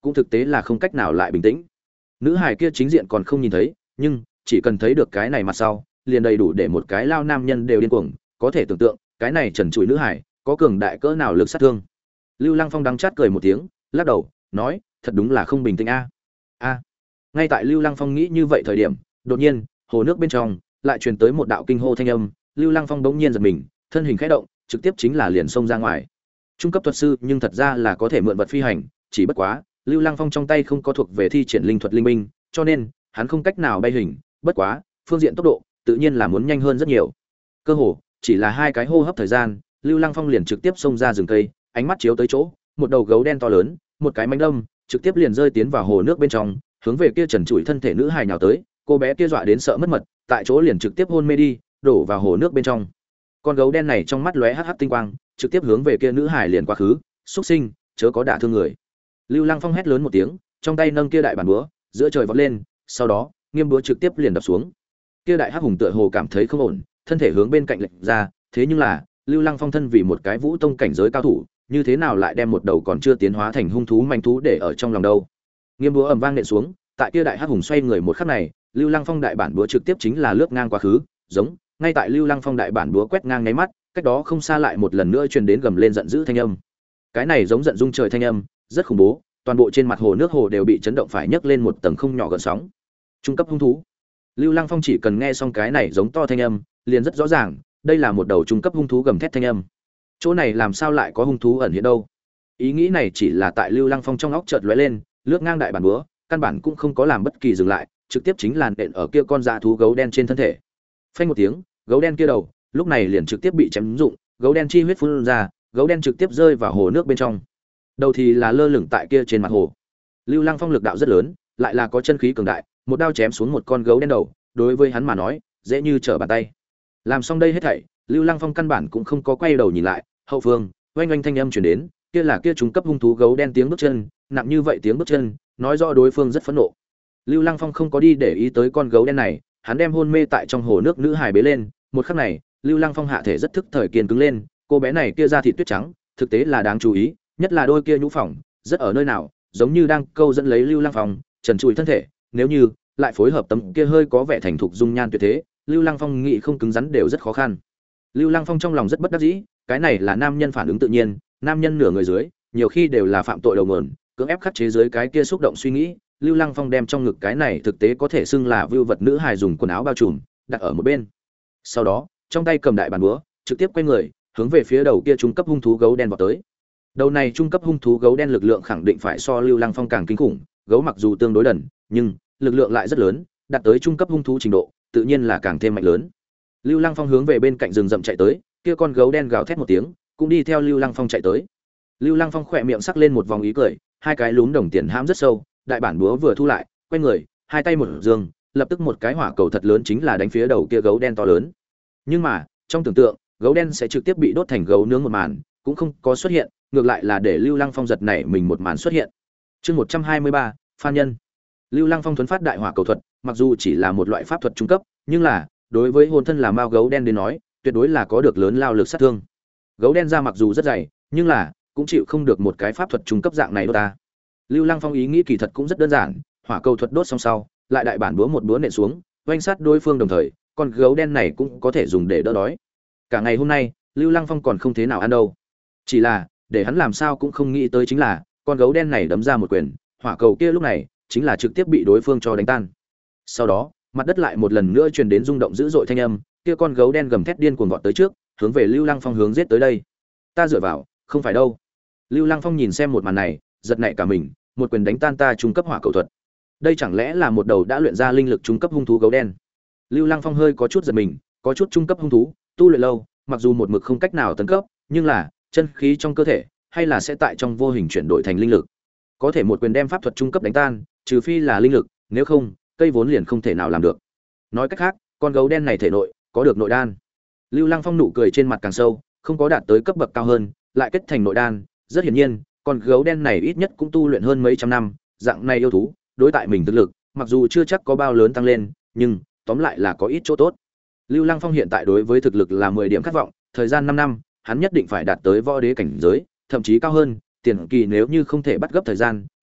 cũng thực tế là không cách nào lại bình tĩnh. Nữ hài kia chính diện còn không nhìn thấy, nhưng chỉ cần thấy được cái này mặt sau, liền đầy đủ để một cái lao nam nhân đều điên cuồng, có thể tưởng tượng, cái này trần trụi nữ hài có cường đại cỡ nào lực sát thương. Lưu Lăng Phong đắng chát cười một tiếng, lắc đầu, nói, thật đúng là không bình tĩnh a. A. Ngay tại Lưu Lăng Phong nghĩ như vậy thời điểm, đột nhiên, hồ nước bên trong lại truyền tới một đạo kinh hô thanh âm, Lưu Lăng Phong bỗng nhiên giật mình, thân hình khẽ động, trực tiếp chính là liền xông ra ngoài. Trung cấp thuật sư nhưng thật ra là có thể mượn vật phi hành, chỉ bất quá, Lưu Lăng Phong trong tay không có thuộc về thi triển linh thuật linh minh, cho nên hắn không cách nào bay hình, bất quá, phương diện tốc độ tự nhiên là muốn nhanh hơn rất nhiều. Cơ hồ chỉ là hai cái hô hấp thời gian, Lưu Lăng Phong liền trực tiếp xông ra rừng cây, ánh mắt chiếu tới chỗ, một đầu gấu đen to lớn, một cái mánh đâm, trực tiếp liền rơi tiến vào hồ nước bên trong, hướng về kia trần trụi thân thể nữ hài nhào tới, cô bé kia dọa đến sợ mất mật, tại chỗ liền trực tiếp hôn mê đi, đổ vào hồ nước bên trong. Con gấu đen này trong mắt lóe hắc hắc tinh quang, trực tiếp hướng về kia nữ hài liền quá khứ, "Súc sinh, chớ có đả thương người." Lưu Lăng Phong hét lớn một tiếng, trong tay nâng kia đại bản búa, giữa trời vọt lên, sau đó, nghiêm búa trực tiếp liền đập xuống. Kia đại hắc hùng tựa hồ cảm thấy không ổn, thân thể hướng bên cạnh lệch ra, thế nhưng là, Lưu Lăng Phong thân vì một cái vũ tông cảnh giới cao thủ, như thế nào lại đem một đầu còn chưa tiến hóa thành hung thú manh thú để ở trong lòng đâu. Nghiêm búa ầm vang nện xuống, tại kia đại hắc hùng xoay người một khắc này, Lưu Lăng Phong đại bản búa trực tiếp chính là lướt ngang quá khứ, giống, ngay tại Lưu Lăng Phong đại bản búa quét ngang nháy mắt, cách đó không xa lại một lần nữa truyền đến gầm lên giận dữ thanh âm. Cái này giống giận rung trời thanh âm, rất khủng bố, toàn bộ trên mặt hồ nước hồ đều bị chấn động phải nhấc lên một tầng không nhỏ gợn sóng. Trung cấp hung thú. Lưu Lăng Phong chỉ cần nghe xong cái này giống to thanh âm, liền rất rõ ràng, đây là một đầu trung cấp hung thú gầm thét thanh âm. Chỗ này làm sao lại có hung thú ẩn hiện đâu? Ý nghĩ này chỉ là tại Lưu Lăng Phong trong óc chợt lóe lên, lướt ngang đại bản búa, căn bản cũng không có làm bất kỳ dừng lại, trực tiếp chính làn đện ở kia con dã thú gấu đen trên thân thể. Phanh một tiếng, gấu đen kia đầu, lúc này liền trực tiếp bị chém rụng, gấu đen chi huyết phun ra, gấu đen trực tiếp rơi vào hồ nước bên trong. Đầu thì là lơ lửng tại kia trên mặt hồ. Lưu Lăng Phong lực đạo rất lớn, lại là có chân khí cường đại, một đao chém xuống một con gấu đen đầu, đối với hắn mà nói, dễ như trở bàn tay. Làm xong đây hết thảy, Lưu Lăng Phong căn bản cũng không có quay đầu nhìn lại, hậu phương, oanh oanh thanh âm truyền đến, kia là kia trung cấp hung thú gấu đen tiếng bước chân, nặng như vậy tiếng bước chân, nói rõ đối phương rất phẫn nộ. Lưu Lăng Phong không có đi để ý tới con gấu đen này, hắn đem hôn mê tại trong hồ nước nữ hài bế lên, một khắc này, Lưu Lăng Phong hạ thể rất thức thời kiên cứng lên, cô bé này kia da thịt tuyết trắng, thực tế là đáng chú ý, nhất là đôi kia nhũ phỏng, rất ở nơi nào, giống như đang câu dẫn lấy Lưu Lăng Phong, trần trụi thân thể, nếu như lại phối hợp tấm kia hơi có vẻ thành thục dung nhan tuyệt thế, Lưu Lăng Phong nghĩ không cứng rắn đều rất khó khăn. Lưu Lăng Phong trong lòng rất bất đắc dĩ, cái này là nam nhân phản ứng tự nhiên, nam nhân nửa người dưới, nhiều khi đều là phạm tội đầu nguồn, cưỡng ép khắc chế dưới cái kia xúc động suy nghĩ, Lưu Lăng Phong đem trong ngực cái này thực tế có thể xưng là vưu vật nữ hài dùng quần áo bao trùm, đặt ở một bên. Sau đó, trong tay cầm đại bàn búa, trực tiếp quay người, hướng về phía đầu kia trung cấp hung thú gấu đen vọt tới. Đầu này trung cấp hung thú gấu đen lực lượng khẳng định phải so Lưu Lăng Phong càng kinh khủng, gấu mặc dù tương đối đần, nhưng lực lượng lại rất lớn, đạt tới trung cấp hung thú trình độ, tự nhiên là càng thêm mạnh lớn. Lưu Lăng Phong hướng về bên cạnh rừng rậm chạy tới, kia con gấu đen gào thét một tiếng, cũng đi theo Lưu Lăng Phong chạy tới. Lưu Lăng Phong khỏe miệng sắc lên một vòng ý cười, hai cái lún đồng tiền hãm rất sâu, đại bản búa vừa thu lại, quay người, hai tay một giương, lập tức một cái hỏa cầu thật lớn chính là đánh phía đầu kia gấu đen to lớn. Nhưng mà, trong tưởng tượng, gấu đen sẽ trực tiếp bị đốt thành gấu nướng một màn, cũng không có xuất hiện, ngược lại là để Lưu Lăng Phong giật nảy mình một màn xuất hiện. Chương một trăm hai mươi ba, Phan nhân. Lưu Lăng Phong thuấn phát đại hỏa cầu thuật, mặc dù chỉ là một loại pháp thuật trung cấp, nhưng là đối với hồn thân là mao gấu đen đến nói, tuyệt đối là có được lớn lao lực sát thương. Gấu đen da mặc dù rất dày, nhưng là cũng chịu không được một cái pháp thuật trung cấp dạng này đâu ta. Lưu Lăng Phong ý nghĩ kỳ thật cũng rất đơn giản, hỏa cầu thuật đốt xong sau, lại đại bản búa một búa nện xuống, oanh sát đối phương đồng thời, con gấu đen này cũng có thể dùng để đỡ đói. Cả ngày hôm nay, Lưu Lăng Phong còn không thế nào ăn đâu. Chỉ là, để hắn làm sao cũng không nghĩ tới chính là, con gấu đen này đấm ra một quyền, hỏa cầu kia lúc này chính là trực tiếp bị đối phương cho đánh tan. Sau đó, mặt đất lại một lần nữa truyền đến rung động dữ dội thanh âm, kia con gấu đen gầm thét điên cuồng vọt tới trước, hướng về Lưu Lăng Phong hướng giết tới đây. Ta dựa vào, không phải đâu. Lưu Lăng Phong nhìn xem một màn này, giật nảy cả mình, một quyền đánh tan ta trung cấp hỏa cầu thuật. Đây chẳng lẽ là một đầu đã luyện ra linh lực trung cấp hung thú gấu đen? Lưu Lăng Phong hơi có chút giật mình, có chút trung cấp hung thú, tu luyện lâu, mặc dù một mực không cách nào tấn cấp, nhưng là chân khí trong cơ thể hay là sẽ tại trong vô hình chuyển đổi thành linh lực. Có thể một quyền đem pháp thuật trung cấp đánh tan, trừ phi là linh lực, nếu không, cây vốn liền không thể nào làm được. Nói cách khác, con gấu đen này thể nội có được nội đan. Lưu Lăng Phong nụ cười trên mặt càng sâu, không có đạt tới cấp bậc cao hơn, lại kết thành nội đan, rất hiển nhiên, con gấu đen này ít nhất cũng tu luyện hơn mấy trăm năm, dạng này yêu thú, đối tại mình thực lực, mặc dù chưa chắc có bao lớn tăng lên, nhưng tóm lại là có ít chỗ tốt. Lưu Lăng Phong hiện tại đối với thực lực là mười điểm khát vọng, thời gian năm năm, hắn nhất định phải đạt tới võ đế cảnh giới, thậm chí cao hơn, tiền kỳ nếu như không thể bắt gấp thời gian,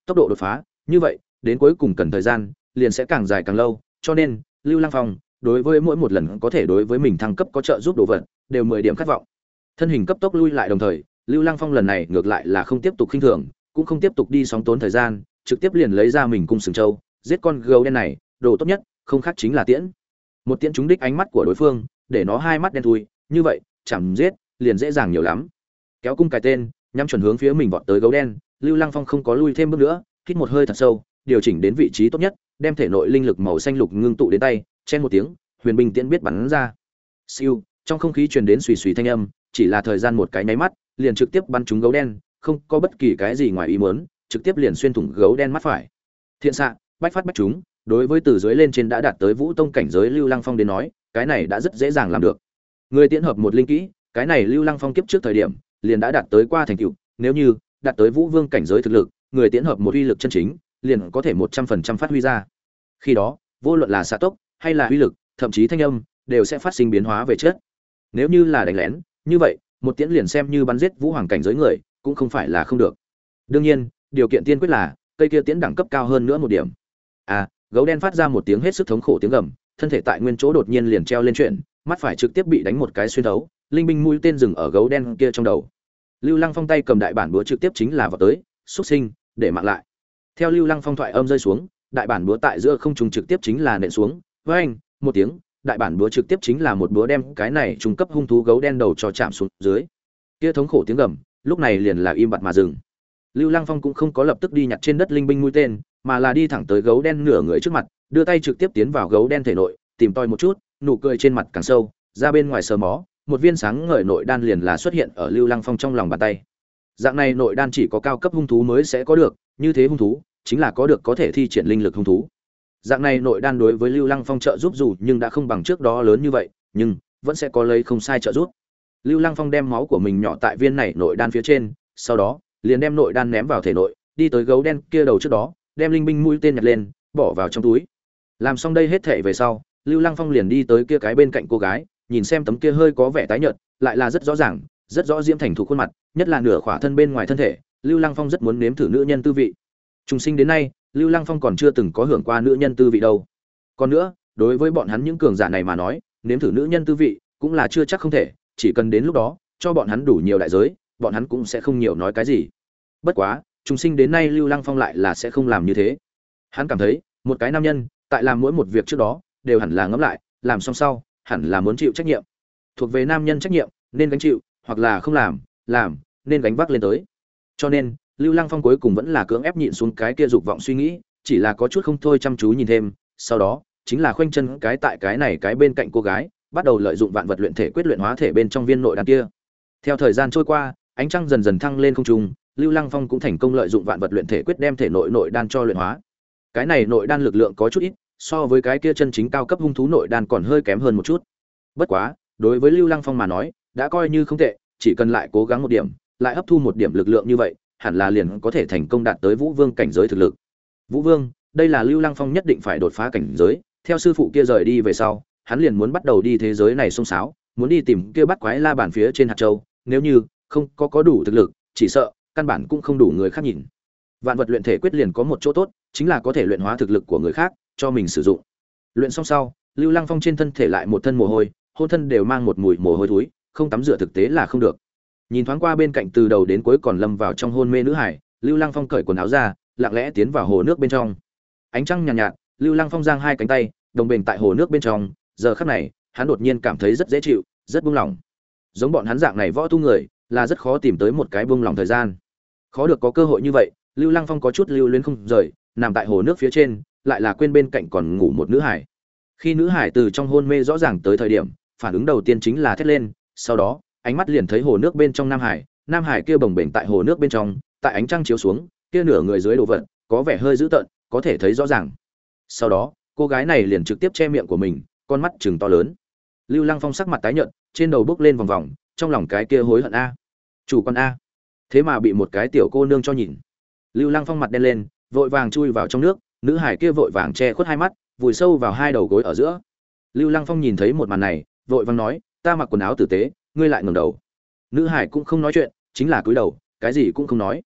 tốc độ đột phá, như vậy, đến cuối cùng cần thời gian, liền sẽ càng dài càng lâu, cho nên, Lưu Lăng Phong đối với mỗi một lần có thể đối với mình thăng cấp có trợ giúp đồ vật, đều mười điểm khát vọng. Thân hình cấp tốc lui lại đồng thời, Lưu Lăng Phong lần này ngược lại là không tiếp tục khinh thường, cũng không tiếp tục đi sóng tốn thời gian, trực tiếp liền lấy ra mình cung sừng châu, giết con gấu đen này, đồ tốt nhất, không khác chính là tiễn. Một tiễn trúng đích ánh mắt của đối phương, để nó hai mắt đen thui, như vậy, chẳng giết, liền dễ dàng nhiều lắm. Kéo cung cài tên, nhắm chuẩn hướng phía mình vọt tới gấu đen, Lưu Lăng Phong không có lui thêm bước nữa, hít một hơi thật sâu, điều chỉnh đến vị trí tốt nhất, đem thể nội linh lực màu xanh lục ngưng tụ đến tay, chen một tiếng, huyền binh tiễn biết bắn ra. Siêu, trong không khí truyền đến xùy xùy thanh âm, chỉ là thời gian một cái nháy mắt, liền trực tiếp bắn trúng gấu đen, không có bất kỳ cái gì ngoài ý muốn, trực tiếp liền xuyên thủng gấu đen mắt phải. Thiện xạ, bách phát bách trúng, đối với từ dưới lên trên đã đạt tới vũ tông cảnh giới Lưu Lăng Phong đến nói, cái này đã rất dễ dàng làm được. Người tiễn hợp một linh kỹ, cái này Lưu Lăng Phong kiếp trước thời điểm, liền đã đạt tới qua thành tựu, nếu như đạt tới vũ vương cảnh giới thực lực, người tiễn hợp một uy lực chân chính, liền có thể một trăm phần trăm phát huy ra. Khi đó, vô luận là xạ tốc hay là uy lực, thậm chí thanh âm, đều sẽ phát sinh biến hóa về chất. Nếu như là đánh lén, như vậy, một tiễn liền xem như bắn giết vũ hoàng cảnh giới người, cũng không phải là không được. Đương nhiên, điều kiện tiên quyết là cây kia tiễn đẳng cấp cao hơn nữa một điểm. À, gấu đen phát ra một tiếng hết sức thống khổ tiếng gầm, thân thể tại nguyên chỗ đột nhiên liền treo lên chuyện, mắt phải trực tiếp bị đánh một cái xuyên thấu, linh binh mũi tên dừng ở gấu đen kia trong đầu. Lưu Lăng Phong tay cầm đại bản búa trực tiếp chính là vào tới, xúc sinh, để mạng lại. Theo Lưu Lăng Phong thoại âm rơi xuống, đại bản búa tại giữa không trung trực tiếp chính là nện xuống, với anh, một tiếng, đại bản búa trực tiếp chính là một búa đem cái này trung cấp hung thú gấu đen đầu cho chạm xuống dưới. Kia thống khổ tiếng gầm, lúc này liền là im bặt mà dừng. Lưu Lăng Phong cũng không có lập tức đi nhặt trên đất linh binh mũi tên, mà là đi thẳng tới gấu đen nửa người trước mặt, đưa tay trực tiếp tiến vào gấu đen thể nội, tìm tòi một chút, nụ cười trên mặt càng sâu, ra bên ngoài sờ mó, một viên sáng ngời nội đan liền là xuất hiện ở Lưu Lăng Phong trong lòng bàn tay. Dạng này nội đan chỉ có cao cấp hung thú mới sẽ có được, như thế hung thú chính là có được có thể thi triển linh lực hung thú. Dạng này nội đan đối với Lưu Lăng Phong trợ giúp dù nhưng đã không bằng trước đó lớn như vậy, nhưng vẫn sẽ có lấy không sai trợ giúp. Lưu Lăng Phong đem máu của mình nhỏ tại viên này nội đan phía trên, sau đó liền đem nội đan ném vào thể nội, đi tới gấu đen kia đầu trước đó, đem linh binh mũi tên nhặt lên, bỏ vào trong túi. Làm xong đây hết thể về sau, Lưu Lăng Phong liền đi tới kia cái bên cạnh cô gái, nhìn xem tấm kia hơi có vẻ tái nhợt, lại là rất rõ ràng, rất rõ diễm thành thủ khuôn mặt, nhất là nửa khỏa thân bên ngoài thân thể, Lưu Lăng Phong rất muốn nếm thử nữ nhân tư vị. Trùng sinh đến nay, Lưu Lăng Phong còn chưa từng có hưởng qua nữ nhân tư vị đâu. Còn nữa, đối với bọn hắn những cường giả này mà nói, nếm thử nữ nhân tư vị cũng là chưa chắc không thể, chỉ cần đến lúc đó, cho bọn hắn đủ nhiều đại giới, bọn hắn cũng sẽ không nhiều nói cái gì. Bất quá, trùng sinh đến nay Lưu Lăng Phong lại là sẽ không làm như thế. Hắn cảm thấy, một cái nam nhân, tại làm mỗi một việc trước đó, đều hẳn là ngẫm lại, làm xong sau, hẳn là muốn chịu trách nhiệm. Thuộc về nam nhân trách nhiệm, nên gánh chịu, hoặc là không làm, làm, nên gánh vác lên tới. Cho nên, Lưu Lăng Phong cuối cùng vẫn là cưỡng ép nhịn xuống cái kia dục vọng suy nghĩ, chỉ là có chút không thôi chăm chú nhìn thêm, sau đó, chính là khoanh chân cái tại cái này cái bên cạnh cô gái, bắt đầu lợi dụng vạn vật luyện thể quyết luyện hóa thể bên trong viên nội đan kia. Theo thời gian trôi qua, ánh trăng dần dần thăng lên không trung, Lưu Lăng Phong cũng thành công lợi dụng vạn vật luyện thể quyết đem thể nội nội đan cho luyện hóa. Cái này nội đan lực lượng có chút ít, so với cái kia chân chính cao cấp hung thú nội đan còn hơi kém hơn một chút. Bất quá, đối với Lưu Lăng Phong mà nói, đã coi như không tệ, chỉ cần lại cố gắng một điểm, lại hấp thu một điểm lực lượng như vậy, hẳn là liền có thể thành công đạt tới Vũ Vương cảnh giới thực lực. Vũ Vương, đây là Lưu Lăng Phong nhất định phải đột phá cảnh giới, theo sư phụ kia rời đi về sau, hắn liền muốn bắt đầu đi thế giới này xông xáo, muốn đi tìm kia bắt quái la bàn phía trên hạt châu, nếu như không có có đủ thực lực, chỉ sợ căn bản cũng không đủ người khác nhìn. Vạn vật luyện thể quyết liền có một chỗ tốt, chính là có thể luyện hóa thực lực của người khác cho mình sử dụng. Luyện xong sau, Lưu Lăng Phong trên thân thể lại một thân mồ hôi, hôn thân đều mang một mùi mồ hôi thối, không tắm rửa thực tế là không được. Nhìn thoáng qua bên cạnh từ đầu đến cuối còn lâm vào trong hôn mê nữ hải, Lưu Lăng Phong cởi quần áo ra, lặng lẽ tiến vào hồ nước bên trong. Ánh trăng nhàn nhạt, nhạt, Lưu Lăng Phong giang hai cánh tay, đồng bền tại hồ nước bên trong, giờ khắc này, hắn đột nhiên cảm thấy rất dễ chịu, rất buông lỏng. Giống bọn hắn dạng này võ tu người, là rất khó tìm tới một cái buông lỏng thời gian. Khó được có cơ hội như vậy, Lưu Lăng Phong có chút lưu luyến không rời, nằm tại hồ nước phía trên, lại là quên bên cạnh còn ngủ một nữ hải. Khi nữ hải từ trong hôn mê rõ ràng tới thời điểm, phản ứng đầu tiên chính là thét lên, sau đó, ánh mắt liền thấy hồ nước bên trong Nam Hải, Nam Hải kia bồng bềnh tại hồ nước bên trong, tại ánh trăng chiếu xuống, kia nửa người dưới đồ vật, có vẻ hơi dữ tợn, có thể thấy rõ ràng. Sau đó, cô gái này liền trực tiếp che miệng của mình, con mắt trừng to lớn. Lưu Lăng Phong sắc mặt tái nhợt, trên đầu bước lên vòng vòng, trong lòng cái kia hối hận a. Chủ con a. Thế mà bị một cái tiểu cô nương cho nhìn. Lưu Lăng Phong mặt đen lên, vội vàng chui vào trong nước, nữ hải kia vội vàng che khuất hai mắt, vùi sâu vào hai đầu gối ở giữa. Lưu Lăng Phong nhìn thấy một màn này, vội vàng nói, ta mặc quần áo tử tế, ngươi lại ngẩng đầu. Nữ hải cũng không nói chuyện, chính là cúi đầu, cái gì cũng không nói.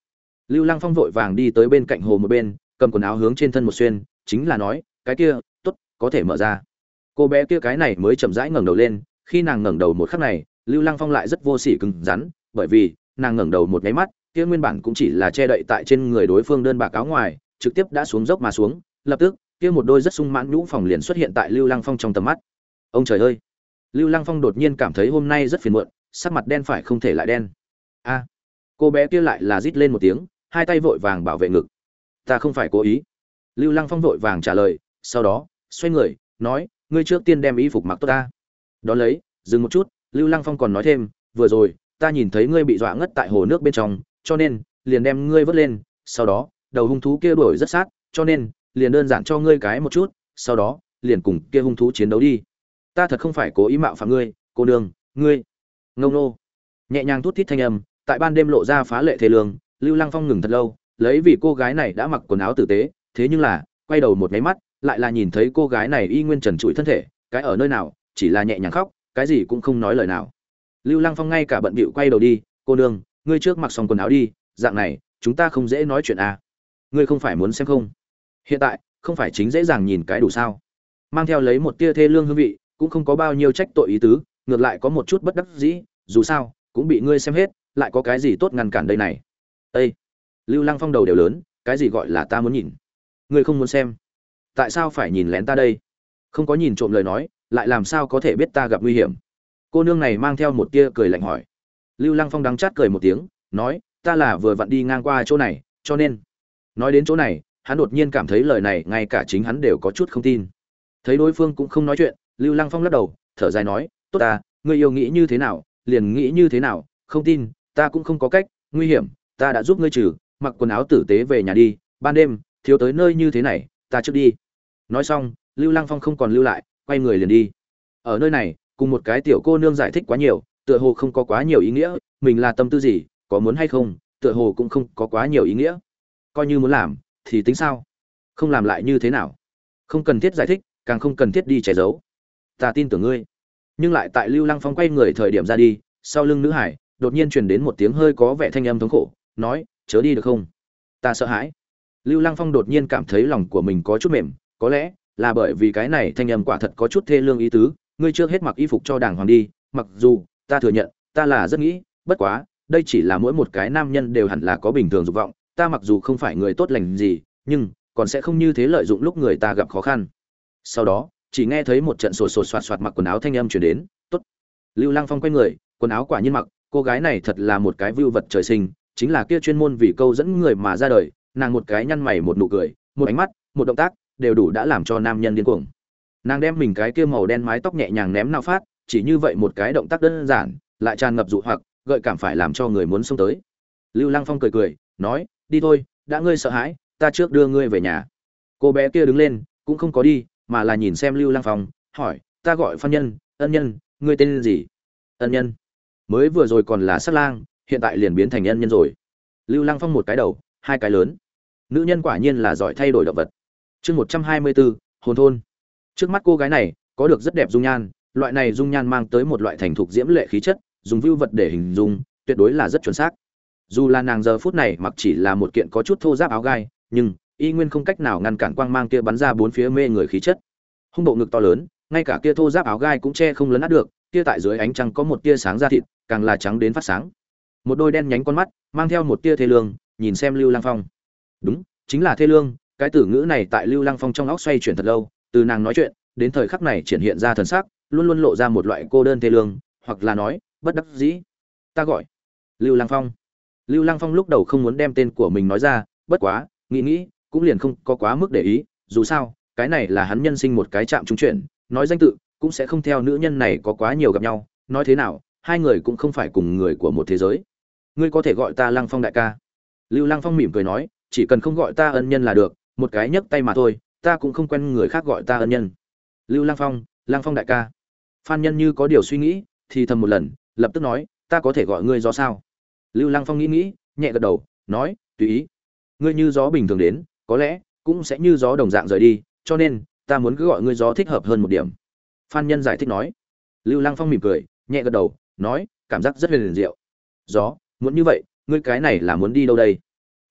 Lưu Lăng Phong vội vàng đi tới bên cạnh hồ một bên, cầm quần áo hướng trên thân một xuyên, chính là nói, cái kia, tốt, có thể mở ra. Cô bé kia cái này mới chậm rãi ngẩng đầu lên, khi nàng ngẩng đầu một khắc này, Lưu Lăng Phong lại rất vô sỉ cứng rắn, bởi vì nàng ngẩng đầu một cái mắt, kia nguyên bản cũng chỉ là che đậy tại trên người đối phương đơn bạc áo ngoài, trực tiếp đã xuống dốc mà xuống, lập tức, kia một đôi rất sung mãn nhũ phòng liền xuất hiện tại Lưu Lăng Phong trong tầm mắt. Ông trời ơi! Lưu Lăng Phong đột nhiên cảm thấy hôm nay rất phiền muộn, sắc mặt đen phải không thể lại đen. A! Cô bé kia lại là rít lên một tiếng, hai tay vội vàng bảo vệ ngực. Ta không phải cố ý. Lưu Lăng Phong vội vàng trả lời, sau đó xoay người nói, ngươi trước tiên đem y phục mặc tốt ta. Đón lấy, dừng một chút, Lưu Lăng Phong còn nói thêm, vừa rồi ta nhìn thấy ngươi bị dọa ngất tại hồ nước bên trong, cho nên liền đem ngươi vớt lên, sau đó đầu hung thú kia đuổi rất sát, cho nên liền đơn giản cho ngươi cái một chút, sau đó liền cùng kia hung thú chiến đấu đi. Ta thật không phải cố ý mạo phạm ngươi, cô nương, ngươi. Ngông nô. Nhẹ nhàng thút thít thanh âm, tại ban đêm lộ ra phá lệ thế lương, Lưu Lăng Phong ngừng thật lâu, lấy vì cô gái này đã mặc quần áo tử tế, thế nhưng là, quay đầu một cái mắt, lại là nhìn thấy cô gái này y nguyên trần trụi thân thể, cái ở nơi nào, chỉ là nhẹ nhàng khóc, cái gì cũng không nói lời nào. Lưu Lăng Phong ngay cả bận bịu quay đầu đi, cô nương, ngươi trước mặc xong quần áo đi, dạng này, chúng ta không dễ nói chuyện à? Ngươi không phải muốn xem không? Hiện tại, không phải chính dễ dàng nhìn cái đủ sao? Mang theo lấy một tia thê lương hương vị, cũng không có bao nhiêu trách tội ý tứ, ngược lại có một chút bất đắc dĩ, dù sao, cũng bị ngươi xem hết, lại có cái gì tốt ngăn cản đây này? Ê! Lưu Lăng Phong đầu đều lớn, cái gì gọi là ta muốn nhìn? Ngươi không muốn xem? Tại sao phải nhìn lén ta đây? Không có nhìn trộm lời nói, lại làm sao có thể biết ta gặp nguy hiểm? Cô nương này mang theo một tia cười lạnh hỏi. Lưu Lăng Phong đắng chát cười một tiếng, nói, ta là vừa vặn đi ngang qua chỗ này, cho nên. Nói đến chỗ này, hắn đột nhiên cảm thấy lời này ngay cả chính hắn đều có chút không tin. Thấy đối phương cũng không nói chuyện, Lưu Lăng Phong lắc đầu, thở dài nói, tốt ta, ngươi yêu nghĩ như thế nào, liền nghĩ như thế nào, không tin, ta cũng không có cách, nguy hiểm, ta đã giúp ngươi trừ, mặc quần áo tử tế về nhà đi, ban đêm, thiếu tới nơi như thế này, ta trước đi. Nói xong, Lưu Lăng Phong không còn lưu lại, quay người liền đi. Ở nơi này, cùng một cái tiểu cô nương giải thích quá nhiều, tựa hồ không có quá nhiều ý nghĩa, mình là tâm tư gì, có muốn hay không, tựa hồ cũng không có quá nhiều ý nghĩa. Coi như muốn làm, thì tính sao? Không làm lại như thế nào? Không cần thiết giải thích, càng không cần thiết đi che giấu. Ta tin tưởng ngươi. Nhưng lại tại Lưu Lăng Phong quay người thời điểm ra đi, sau lưng nữ hải đột nhiên truyền đến một tiếng hơi có vẻ thanh âm thống khổ, nói, chớ đi được không? Ta sợ hãi. Lưu Lăng Phong đột nhiên cảm thấy lòng của mình có chút mềm, có lẽ là bởi vì cái này thanh âm quả thật có chút thê lương ý tứ, ngươi trước hết mặc y phục cho đàng hoàng đi, mặc dù ta thừa nhận, ta là rất nghĩ, bất quá, đây chỉ là mỗi một cái nam nhân đều hẳn là có bình thường dục vọng, ta mặc dù không phải người tốt lành gì, nhưng còn sẽ không như thế lợi dụng lúc người ta gặp khó khăn. Sau đó, chỉ nghe thấy một trận sột sột soạt soạt mặc quần áo thanh âm truyền đến, tốt. Lưu Lăng Phong quay người, quần áo quả nhiên mặc, cô gái này thật là một cái vưu vật trời sinh, chính là kia chuyên môn vì câu dẫn người mà ra đời, nàng một cái nhăn mày một nụ cười, một ánh mắt, một động tác, đều đủ đã làm cho nam nhân điên cuồng. Nàng đem mình cái kia màu đen mái tóc nhẹ nhàng ném nào phát, chỉ như vậy một cái động tác đơn giản, lại tràn ngập dụ hoặc, gợi cảm phải làm cho người muốn xông tới. Lưu Lăng Phong cười cười, nói, đi thôi, đã ngươi sợ hãi, ta trước đưa ngươi về nhà. Cô bé kia đứng lên, cũng không có đi, mà là nhìn xem Lưu Lăng Phong, hỏi, ta gọi Phan Nhân, ân nhân, ngươi tên gì? Ân nhân. Mới vừa rồi còn là sát lang, hiện tại liền biến thành ân nhân rồi. Lưu Lăng Phong một cái đầu, hai cái lớn. Nữ nhân quả nhiên là giỏi thay đổi động vật. Chương một trăm hai mươi bốn, hồn thôn. Trước mắt cô gái này, có được rất đẹp dung nhan, loại này dung nhan mang tới một loại thành thục diễm lệ khí chất, dùng vưu vật để hình dung, tuyệt đối là rất chuẩn xác. Dù là nàng giờ phút này mặc chỉ là một kiện có chút thô ráp áo gai, nhưng y nguyên không cách nào ngăn cản quang mang kia bắn ra bốn phía mê người khí chất. Hung bộ ngực to lớn, ngay cả kia thô ráp áo gai cũng che không lấn át được, kia tại dưới ánh trăng có một tia sáng da thịt, càng là trắng đến phát sáng. Một đôi đen nhánh con mắt, mang theo một tia thê lương, nhìn xem Lưu Lăng Phong. Đúng, chính là thê lương, cái từ ngữ này tại Lưu Lăng Phong trong óc xoay chuyển thật lâu, từ nàng nói chuyện, đến thời khắc này triển hiện ra thần sắc, luôn luôn lộ ra một loại cô đơn thê lương, hoặc là nói, bất đắc dĩ. Ta gọi Lưu Lăng Phong. Lưu Lăng Phong lúc đầu không muốn đem tên của mình nói ra, bất quá, nghĩ nghĩ, cũng liền không có quá mức để ý, dù sao, cái này là hắn nhân sinh một cái chạm trúng chuyện, nói danh tự, cũng sẽ không theo nữ nhân này có quá nhiều gặp nhau, nói thế nào, hai người cũng không phải cùng người của một thế giới. Ngươi có thể gọi ta Lăng Phong đại ca. Lưu Lăng Phong mỉm cười nói, chỉ cần không gọi ta ân nhân là được, một cái nhấc tay mà thôi, ta cũng không quen người khác gọi ta ân nhân. Lưu Lăng Phong, Lăng Phong đại ca. Phan Nhân như có điều suy nghĩ, thì thầm một lần, lập tức nói, ta có thể gọi ngươi gió sao? Lưu Lăng Phong nghĩ nghĩ, nhẹ gật đầu, nói, tùy ý. Ngươi như gió bình thường đến, có lẽ cũng sẽ như gió đồng dạng rời đi, cho nên ta muốn cứ gọi ngươi gió thích hợp hơn một điểm. Phan Nhân giải thích nói. Lưu Lăng Phong mỉm cười, nhẹ gật đầu, nói, cảm giác rất huyền diệu. Gió, muốn như vậy, ngươi cái này là muốn đi đâu đây?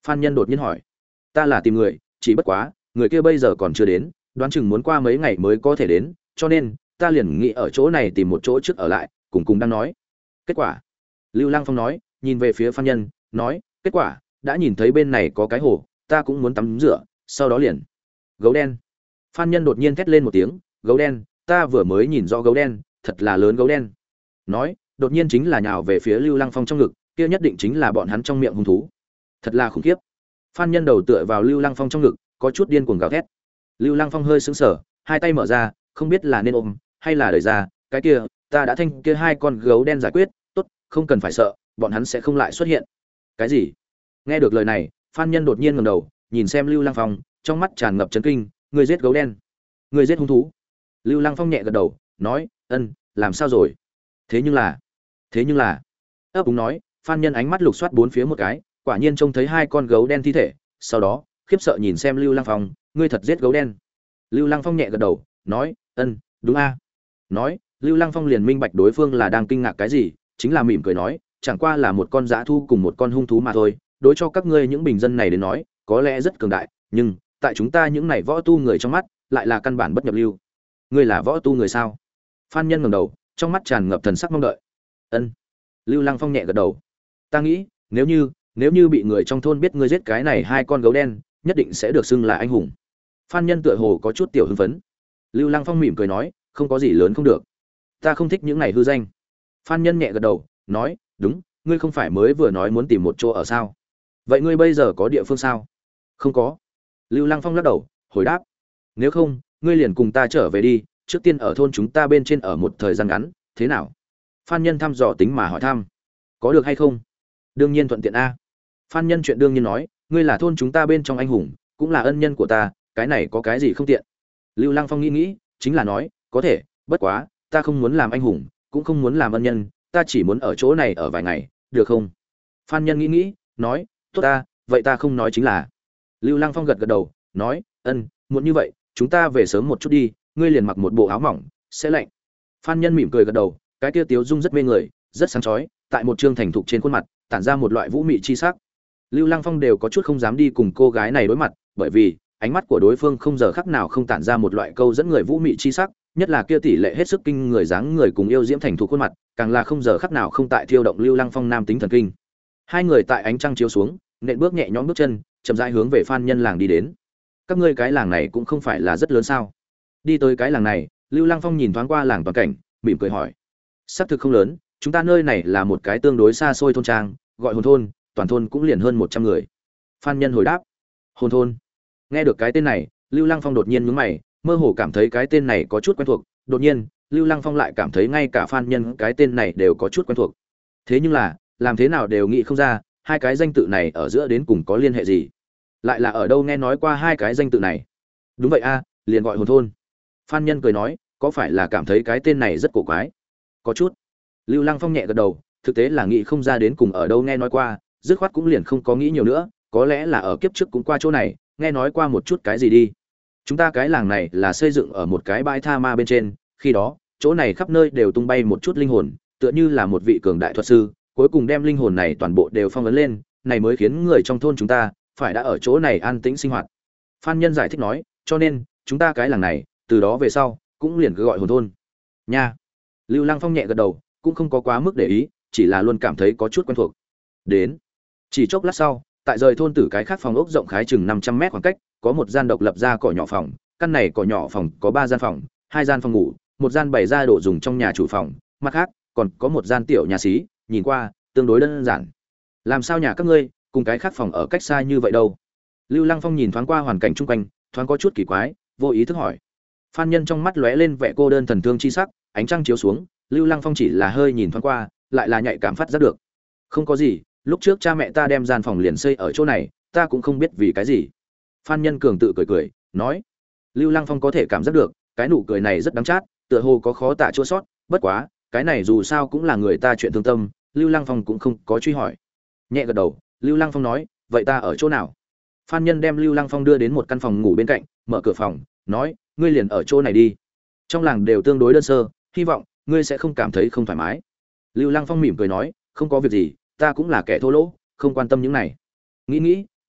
Phan Nhân đột nhiên hỏi. Ta là tìm người, chỉ bất quá người kia bây giờ còn chưa đến, đoán chừng muốn qua mấy ngày mới có thể đến, cho nên ta liền nghĩ ở chỗ này tìm một chỗ trước ở lại, cùng cùng đang nói. Kết quả, Lưu Lăng Phong nói, nhìn về phía Phan Nhân, nói, kết quả đã nhìn thấy bên này có cái hồ, ta cũng muốn tắm rửa, sau đó liền gấu đen. Phan Nhân đột nhiên thét lên một tiếng, gấu đen, ta vừa mới nhìn rõ gấu đen, thật là lớn gấu đen. Nói, đột nhiên chính là nhào về phía Lưu Lăng Phong trong ngực, kia nhất định chính là bọn hắn trong miệng hung thú. Thật là khủng khiếp. Phan Nhân đầu tựa vào Lưu Lăng Phong trong ngực, có chút điên cuồng gào thét. Lưu Lăng Phong hơi sững sờ, hai tay mở ra, không biết là nên ôm hay là đẩy ra, cái kia, ta đã thanh kia hai con gấu đen giải quyết, tốt, không cần phải sợ, bọn hắn sẽ không lại xuất hiện. Cái gì? Nghe được lời này, Phan Nhân đột nhiên ngẩng đầu, nhìn xem Lưu Lăng Phong, trong mắt tràn ngập chấn kinh, người giết gấu đen, người giết hung thú. Lưu Lăng Phong nhẹ gật đầu, nói, ân, làm sao rồi? Thế nhưng là, thế nhưng là, ấp úng nói, Phan Nhân ánh mắt lục soát bốn phía một cái, quả nhiên trông thấy hai con gấu đen thi thể, sau đó, khiếp sợ nhìn xem Lưu Lăng Phong, ngươi thật giết gấu đen? Lưu Lăng Phong nhẹ gật đầu, nói, ân, đúng a. Nói, Lưu Lăng Phong liền minh bạch đối phương là đang kinh ngạc cái gì, chính là mỉm cười nói, chẳng qua là một con dã thu cùng một con hung thú mà thôi, đối cho các ngươi những bình dân này đến nói, có lẽ rất cường đại, nhưng tại chúng ta những này võ tu người trong mắt, lại là căn bản bất nhập lưu. Ngươi là võ tu người sao? Phan Nhân ngẩng đầu, trong mắt tràn ngập thần sắc mong đợi. Ân. Lưu Lăng Phong nhẹ gật đầu. Ta nghĩ, nếu như, nếu như bị người trong thôn biết ngươi giết cái này hai con gấu đen, nhất định sẽ được xưng là anh hùng. Phan Nhân tựa hồ có chút tiểu hưng phấn. Lưu Lăng Phong mỉm cười nói, không có gì lớn không được. Ta không thích những này hư danh. Phan Nhân nhẹ gật đầu, nói, đúng, ngươi không phải mới vừa nói muốn tìm một chỗ ở sao? Vậy ngươi bây giờ có địa phương sao? Không có. Lưu Lăng Phong lắc đầu, hồi đáp, nếu không, ngươi liền cùng ta trở về đi, trước tiên ở thôn chúng ta bên trên ở một thời gian ngắn, thế nào? Phan Nhân thăm dò tính mà hỏi thăm, có được hay không? Đương nhiên thuận tiện a. Phan Nhân chuyện đương nhiên nói, ngươi là thôn chúng ta bên trong anh hùng, cũng là ân nhân của ta, cái này có cái gì không tiện? Lưu Lăng Phong nghĩ nghĩ, chính là nói, có thể, bất quá, ta không muốn làm anh hùng, cũng không muốn làm ân nhân, ta chỉ muốn ở chỗ này ở vài ngày, được không? Phan Nhân nghĩ nghĩ, nói, tốt ta, vậy ta không nói chính là. Lưu Lăng Phong gật gật đầu, nói, ân, muốn như vậy, chúng ta về sớm một chút đi, ngươi liền mặc một bộ áo mỏng, sẽ lạnh. Phan Nhân mỉm cười gật đầu, cái kia tiếu dung rất mê người, rất sáng chói, tại một trương thành thục trên khuôn mặt, tản ra một loại vũ mị chi sắc. Lưu Lăng Phong đều có chút không dám đi cùng cô gái này đối mặt, bởi vì ánh mắt của đối phương không giờ khắc nào không tản ra một loại câu dẫn người vũ mị chi sắc, nhất là kia tỷ lệ hết sức kinh người dáng người cùng yêu diễm thành thục khuôn mặt, càng là không giờ khắc nào không tại thiêu động Lưu Lăng Phong nam tính thần kinh. Hai người tại ánh trăng chiếu xuống, nện bước nhẹ nhõm bước chân, chậm rãi hướng về Phan Nhân làng đi đến. Các ngươi cái làng này cũng không phải là rất lớn sao? Đi tới cái làng này, Lưu Lăng Phong nhìn thoáng qua làng toàn cảnh, mỉm cười hỏi. Xác thực không lớn, chúng ta nơi này là một cái tương đối xa xôi thôn trang, gọi Hồn thôn, toàn thôn cũng liền hơn một trăm người. Phan Nhân hồi đáp. Hồn thôn. Nghe được cái tên này, Lưu Lăng Phong đột nhiên nhướng mày, mơ hồ cảm thấy cái tên này có chút quen thuộc, đột nhiên, Lưu Lăng Phong lại cảm thấy ngay cả Phan Nhân cái tên này đều có chút quen thuộc. Thế nhưng là, làm thế nào đều nghĩ không ra, hai cái danh tự này ở giữa đến cùng có liên hệ gì? Lại là ở đâu nghe nói qua hai cái danh tự này? Đúng vậy a, liền gọi Hồn thôn. Phan Nhân cười nói, có phải là cảm thấy cái tên này rất cổ quái? Có chút. Lưu Lăng Phong nhẹ gật đầu, thực tế là nghĩ không ra đến cùng ở đâu nghe nói qua, dứt khoát cũng liền không có nghĩ nhiều nữa, có lẽ là ở kiếp trước cũng qua chỗ này, nghe nói qua một chút cái gì đi. Chúng ta cái làng này là xây dựng ở một cái bãi tha ma bên trên, khi đó, chỗ này khắp nơi đều tung bay một chút linh hồn, tựa như là một vị cường đại thuật sư, cuối cùng đem linh hồn này toàn bộ đều phong ấn lên, này mới khiến người trong thôn chúng ta phải đã ở chỗ này an tĩnh sinh hoạt. Phan Nhân giải thích nói, cho nên, chúng ta cái làng này, từ đó về sau, cũng liền cứ gọi Hồn thôn. Nha. Lưu Lăng Phong nhẹ gật đầu, cũng không có quá mức để ý, chỉ là luôn cảm thấy có chút quen thuộc. Đến. Chỉ chốc lát sau, tại rời thôn tử cái khác phòng ốc rộng khái chừng năm trăm mét khoảng cách, có một gian độc lập ra cỏ nhỏ phòng, căn này cỏ nhỏ phòng có ba gian phòng, hai gian phòng ngủ, một gian bày ra đồ dùng trong nhà chủ phòng, mặt khác còn có một gian tiểu nhà xí, nhìn qua tương đối đơn giản. Làm sao nhà các ngươi cùng cái khác phòng ở cách xa như vậy đâu? Lưu Lăng Phong nhìn thoáng qua hoàn cảnh chung quanh, thoáng có chút kỳ quái, vô ý thức hỏi. Phan Nhân trong mắt lóe lên vẻ cô đơn thần thương chi sắc, ánh trăng chiếu xuống, Lưu Lăng Phong chỉ là hơi nhìn thoáng qua, lại là nhạy cảm phát giác được. Không có gì, lúc trước cha mẹ ta đem gian phòng liền xây ở chỗ này, ta cũng không biết vì cái gì. Phan Nhân cường tự cười cười, nói. Lưu Lăng Phong có thể cảm giác được, cái nụ cười này rất đắng chát, tựa hồ có khó tả chua sót, bất quá, cái này dù sao cũng là người ta chuyện thương tâm, Lưu Lăng Phong cũng không có truy hỏi. Nhẹ gật đầu, Lưu Lăng Phong nói, vậy ta ở chỗ nào? Phan Nhân đem Lưu Lăng Phong đưa đến một căn phòng ngủ bên cạnh, mở cửa phòng, nói, ngươi liền ở chỗ này đi. Trong làng đều tương đối đơn sơ, hy vọng ngươi sẽ không cảm thấy không thoải mái. Lưu Lăng Phong mỉm cười nói, không có việc gì, ta cũng là kẻ thô lỗ, không quan tâm những này. Nghĩ nghĩ,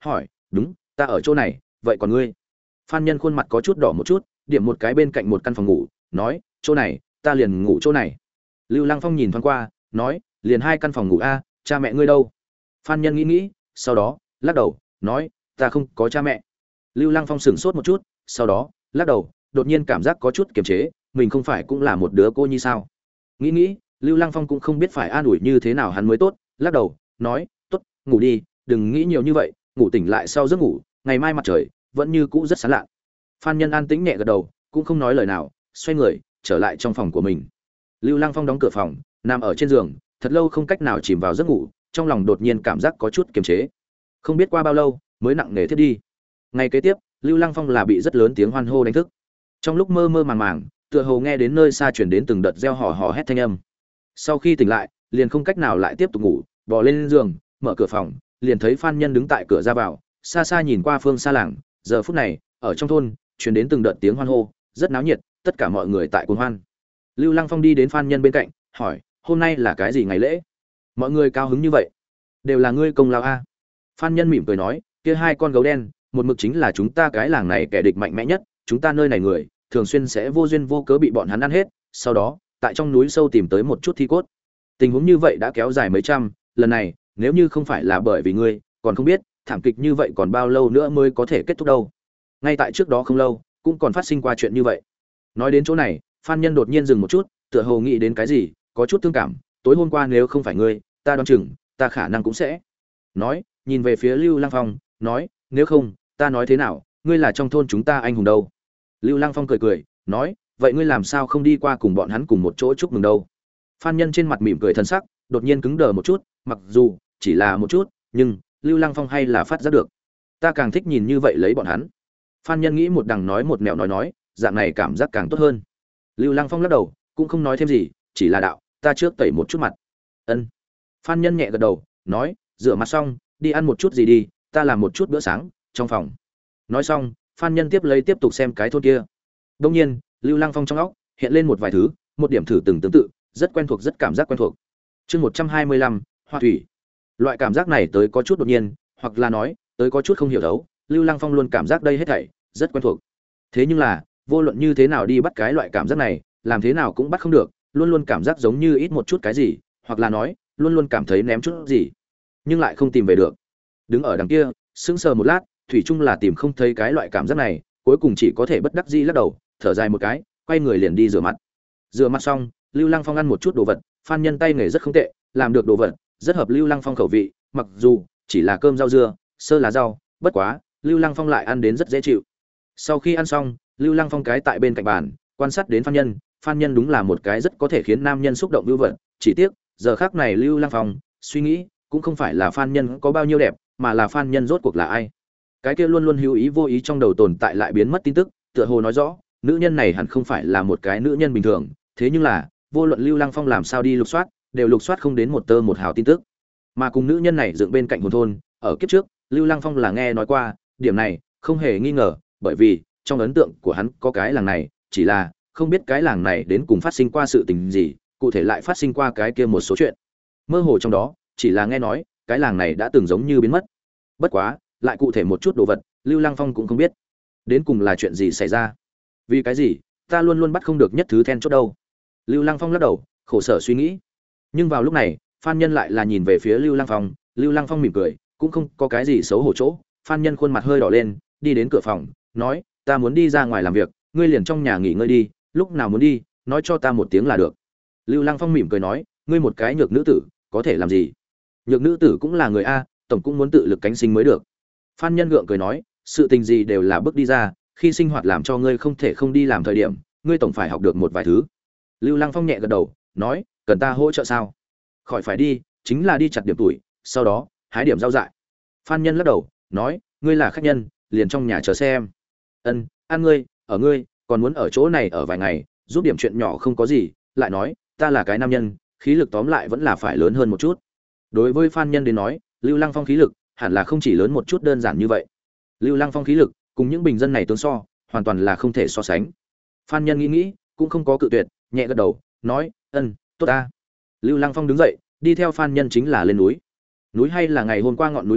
hỏi, đúng, ta ở chỗ này, vậy còn ngươi? Phan Nhân khuôn mặt có chút đỏ một chút, điểm một cái bên cạnh một căn phòng ngủ, nói, chỗ này, ta liền ngủ chỗ này. Lưu Lăng Phong nhìn thoáng qua, nói, liền hai căn phòng ngủ a, cha mẹ ngươi đâu? Phan Nhân nghĩ nghĩ, sau đó lắc đầu, nói, ta không có cha mẹ. Lưu Lăng Phong sững sốt một chút, sau đó lắc đầu, đột nhiên cảm giác có chút kiềm chế, mình không phải cũng là một đứa cô nhi sao? Nghĩ nghĩ, Lưu Lăng Phong cũng không biết phải an ủi như thế nào hắn mới tốt, lắc đầu, nói, tốt, ngủ đi, đừng nghĩ nhiều như vậy, ngủ tỉnh lại sau giấc ngủ, ngày mai mặt trời vẫn như cũ rất sáng lạ. Phan Nhân an tĩnh nhẹ gật đầu, cũng không nói lời nào, xoay người trở lại trong phòng của mình. Lưu Lăng Phong đóng cửa phòng, nằm ở trên giường, thật lâu không cách nào chìm vào giấc ngủ, trong lòng đột nhiên cảm giác có chút kiềm chế. Không biết qua bao lâu mới nặng nề thiết đi. Ngày kế tiếp, Lưu Lăng Phong là bị rất lớn tiếng hoan hô đánh thức. Trong lúc mơ mơ màng màng, tựa hồ nghe đến nơi xa truyền đến từng đợt reo hò hò hét thanh âm. Sau khi tỉnh lại, liền không cách nào lại tiếp tục ngủ, bò lên giường, mở cửa phòng, liền thấy Phan Nhân đứng tại cửa ra vào, xa xa nhìn qua phương xa làng. Giờ phút này, ở trong thôn truyền đến từng đợt tiếng hoan hô, rất náo nhiệt, tất cả mọi người tại cuồng hoan. Lưu Lăng Phong đi đến Phan Nhân bên cạnh, hỏi, hôm nay là cái gì ngày lễ? Mọi người cao hứng như vậy, đều là ngươi công lao a. Phan Nhân mỉm cười nói, kia hai con gấu đen, một mực chính là chúng ta cái làng này kẻ địch mạnh mẽ nhất, chúng ta nơi này người, thường xuyên sẽ vô duyên vô cớ bị bọn hắn ăn hết, sau đó, tại trong núi sâu tìm tới một chút thi cốt. Tình huống như vậy đã kéo dài mấy trăm, lần này, nếu như không phải là bởi vì ngươi, còn không biết, thảm kịch như vậy còn bao lâu nữa mới có thể kết thúc đâu. Ngay tại trước đó không lâu, cũng còn phát sinh qua chuyện như vậy. Nói đến chỗ này, Phan Nhân đột nhiên dừng một chút, tựa hồ nghĩ đến cái gì, có chút thương cảm, tối hôm qua nếu không phải ngươi, ta đoán chừng, ta khả năng cũng sẽ. Nói, nhìn về phía Lưu Lăng Phong, nói, nếu không, ta nói thế nào, ngươi là trong thôn chúng ta anh hùng đâu. Lưu Lăng Phong cười cười, nói, vậy ngươi làm sao không đi qua cùng bọn hắn cùng một chỗ chúc mừng đâu. Phan Nhân trên mặt mỉm cười thân sắc, đột nhiên cứng đờ một chút, mặc dù chỉ là một chút, nhưng Lưu Lăng Phong hay là phát giác được. Ta càng thích nhìn như vậy lấy bọn hắn. Phan Nhân nghĩ một đằng nói một mẹo nói nói, dạng này cảm giác càng tốt hơn. Lưu Lăng Phong lắc đầu, cũng không nói thêm gì, chỉ là đạo, ta trước tẩy một chút mặt. Ân. Phan Nhân nhẹ gật đầu, nói, rửa mặt xong, đi ăn một chút gì đi, ta làm một chút bữa sáng trong phòng. Nói xong, Phan Nhân tiếp lấy tiếp tục xem cái thôn kia. Đương nhiên, Lưu Lăng Phong trong óc hiện lên một vài thứ, một điểm thử từng tương tự, rất quen thuộc rất cảm giác quen thuộc. Chương một trăm hai mươi lăm, Hoa thủy. Loại cảm giác này tới có chút đột nhiên, hoặc là nói, tới có chút không hiểu đấu, Lưu Lăng Phong luôn cảm giác đây hết thảy rất quen thuộc. Thế nhưng là, vô luận như thế nào đi bắt cái loại cảm giác này, làm thế nào cũng bắt không được, luôn luôn cảm giác giống như ít một chút cái gì, hoặc là nói, luôn luôn cảm thấy ném chút gì, nhưng lại không tìm về được. Đứng ở đằng kia, sững sờ một lát, thủy chung là tìm không thấy cái loại cảm giác này, cuối cùng chỉ có thể bất đắc dĩ lắc đầu, thở dài một cái, quay người liền đi rửa mặt. Rửa mặt xong, Lưu Lăng Phong ăn một chút đồ vật, Phan Nhân tay nghề rất không tệ, làm được đồ vật rất hợp Lưu Lăng Phong khẩu vị, mặc dù chỉ là cơm rau dưa, sơ lá rau, bất quá, Lưu Lăng Phong lại ăn đến rất dễ chịu. Sau khi ăn xong, Lưu Lăng Phong cái tại bên cạnh bàn, quan sát đến Phan Nhân, Phan Nhân đúng là một cái rất có thể khiến nam nhân xúc động vưu vật, chỉ tiếc, giờ khắc này Lưu Lăng Phong suy nghĩ, cũng không phải là Phan Nhân có bao nhiêu đẹp, mà là Phan Nhân rốt cuộc là ai. Cái kia luôn luôn hữu ý vô ý trong đầu tồn tại lại biến mất tin tức, tựa hồ nói rõ, nữ nhân này hẳn không phải là một cái nữ nhân bình thường, thế nhưng là, vô luận Lưu Lăng Phong làm sao đi lục soát, đều lục soát không đến một tơ một hào tin tức. Mà cùng nữ nhân này dựng bên cạnh hồn thôn, ở kiếp trước, Lưu Lăng Phong là nghe nói qua, điểm này không hề nghi ngờ, bởi vì trong ấn tượng của hắn có cái làng này, chỉ là không biết cái làng này đến cùng phát sinh qua sự tình gì, cụ thể lại phát sinh qua cái kia một số chuyện. Mơ hồ trong đó, chỉ là nghe nói, cái làng này đã từng giống như biến mất. Bất quá, lại cụ thể một chút đồ vật, Lưu Lăng Phong cũng không biết. Đến cùng là chuyện gì xảy ra? Vì cái gì, ta luôn luôn bắt không được nhất thứ then chốt đâu. Lưu Lăng Phong lắc đầu, khổ sở suy nghĩ. Nhưng vào lúc này, Phan Nhân lại là nhìn về phía Lưu Lăng Phong, Lưu Lăng Phong mỉm cười, cũng không có cái gì xấu hổ chỗ. Phan Nhân khuôn mặt hơi đỏ lên, đi đến cửa phòng, nói, ta muốn đi ra ngoài làm việc, ngươi liền trong nhà nghỉ ngơi đi, lúc nào muốn đi, nói cho ta một tiếng là được. Lưu Lăng Phong mỉm cười nói, ngươi một cái nhược nữ tử, có thể làm gì? Nhược nữ tử cũng là người a, tổng cũng muốn tự lực cánh sinh mới được. Phan Nhân gượng cười nói, sự tình gì đều là bước đi ra, khi sinh hoạt làm cho ngươi không thể không đi làm thời điểm, ngươi tổng phải học được một vài thứ. Lưu Lăng Phong nhẹ gật đầu, nói, cần ta hỗ trợ sao? Khỏi phải đi, chính là đi chặt điểm tuổi, sau đó hái điểm rau dại. Phan Nhân lắc đầu, nói, ngươi là khách nhân, liền trong nhà chờ xem. Ân, ăn ngươi, ở ngươi, còn muốn ở chỗ này ở vài ngày, giúp điểm chuyện nhỏ không có gì, lại nói, ta là cái nam nhân, khí lực tóm lại vẫn là phải lớn hơn một chút. Đối với Phan Nhân đến nói, Lưu Lăng Phong khí lực hẳn là không chỉ lớn một chút đơn giản như vậy. Lưu Lăng Phong khí lực cùng những bình dân này tương so, hoàn toàn là không thể so sánh. Phan Nhân nghĩ nghĩ, cũng không có cự tuyệt, nhẹ gật đầu, nói, ân, tốt ta. Lưu Lăng Phong đứng dậy, đi theo Phan Nhân chính là lên núi. Núi hay là ngày hôm qua ngọn núi kia,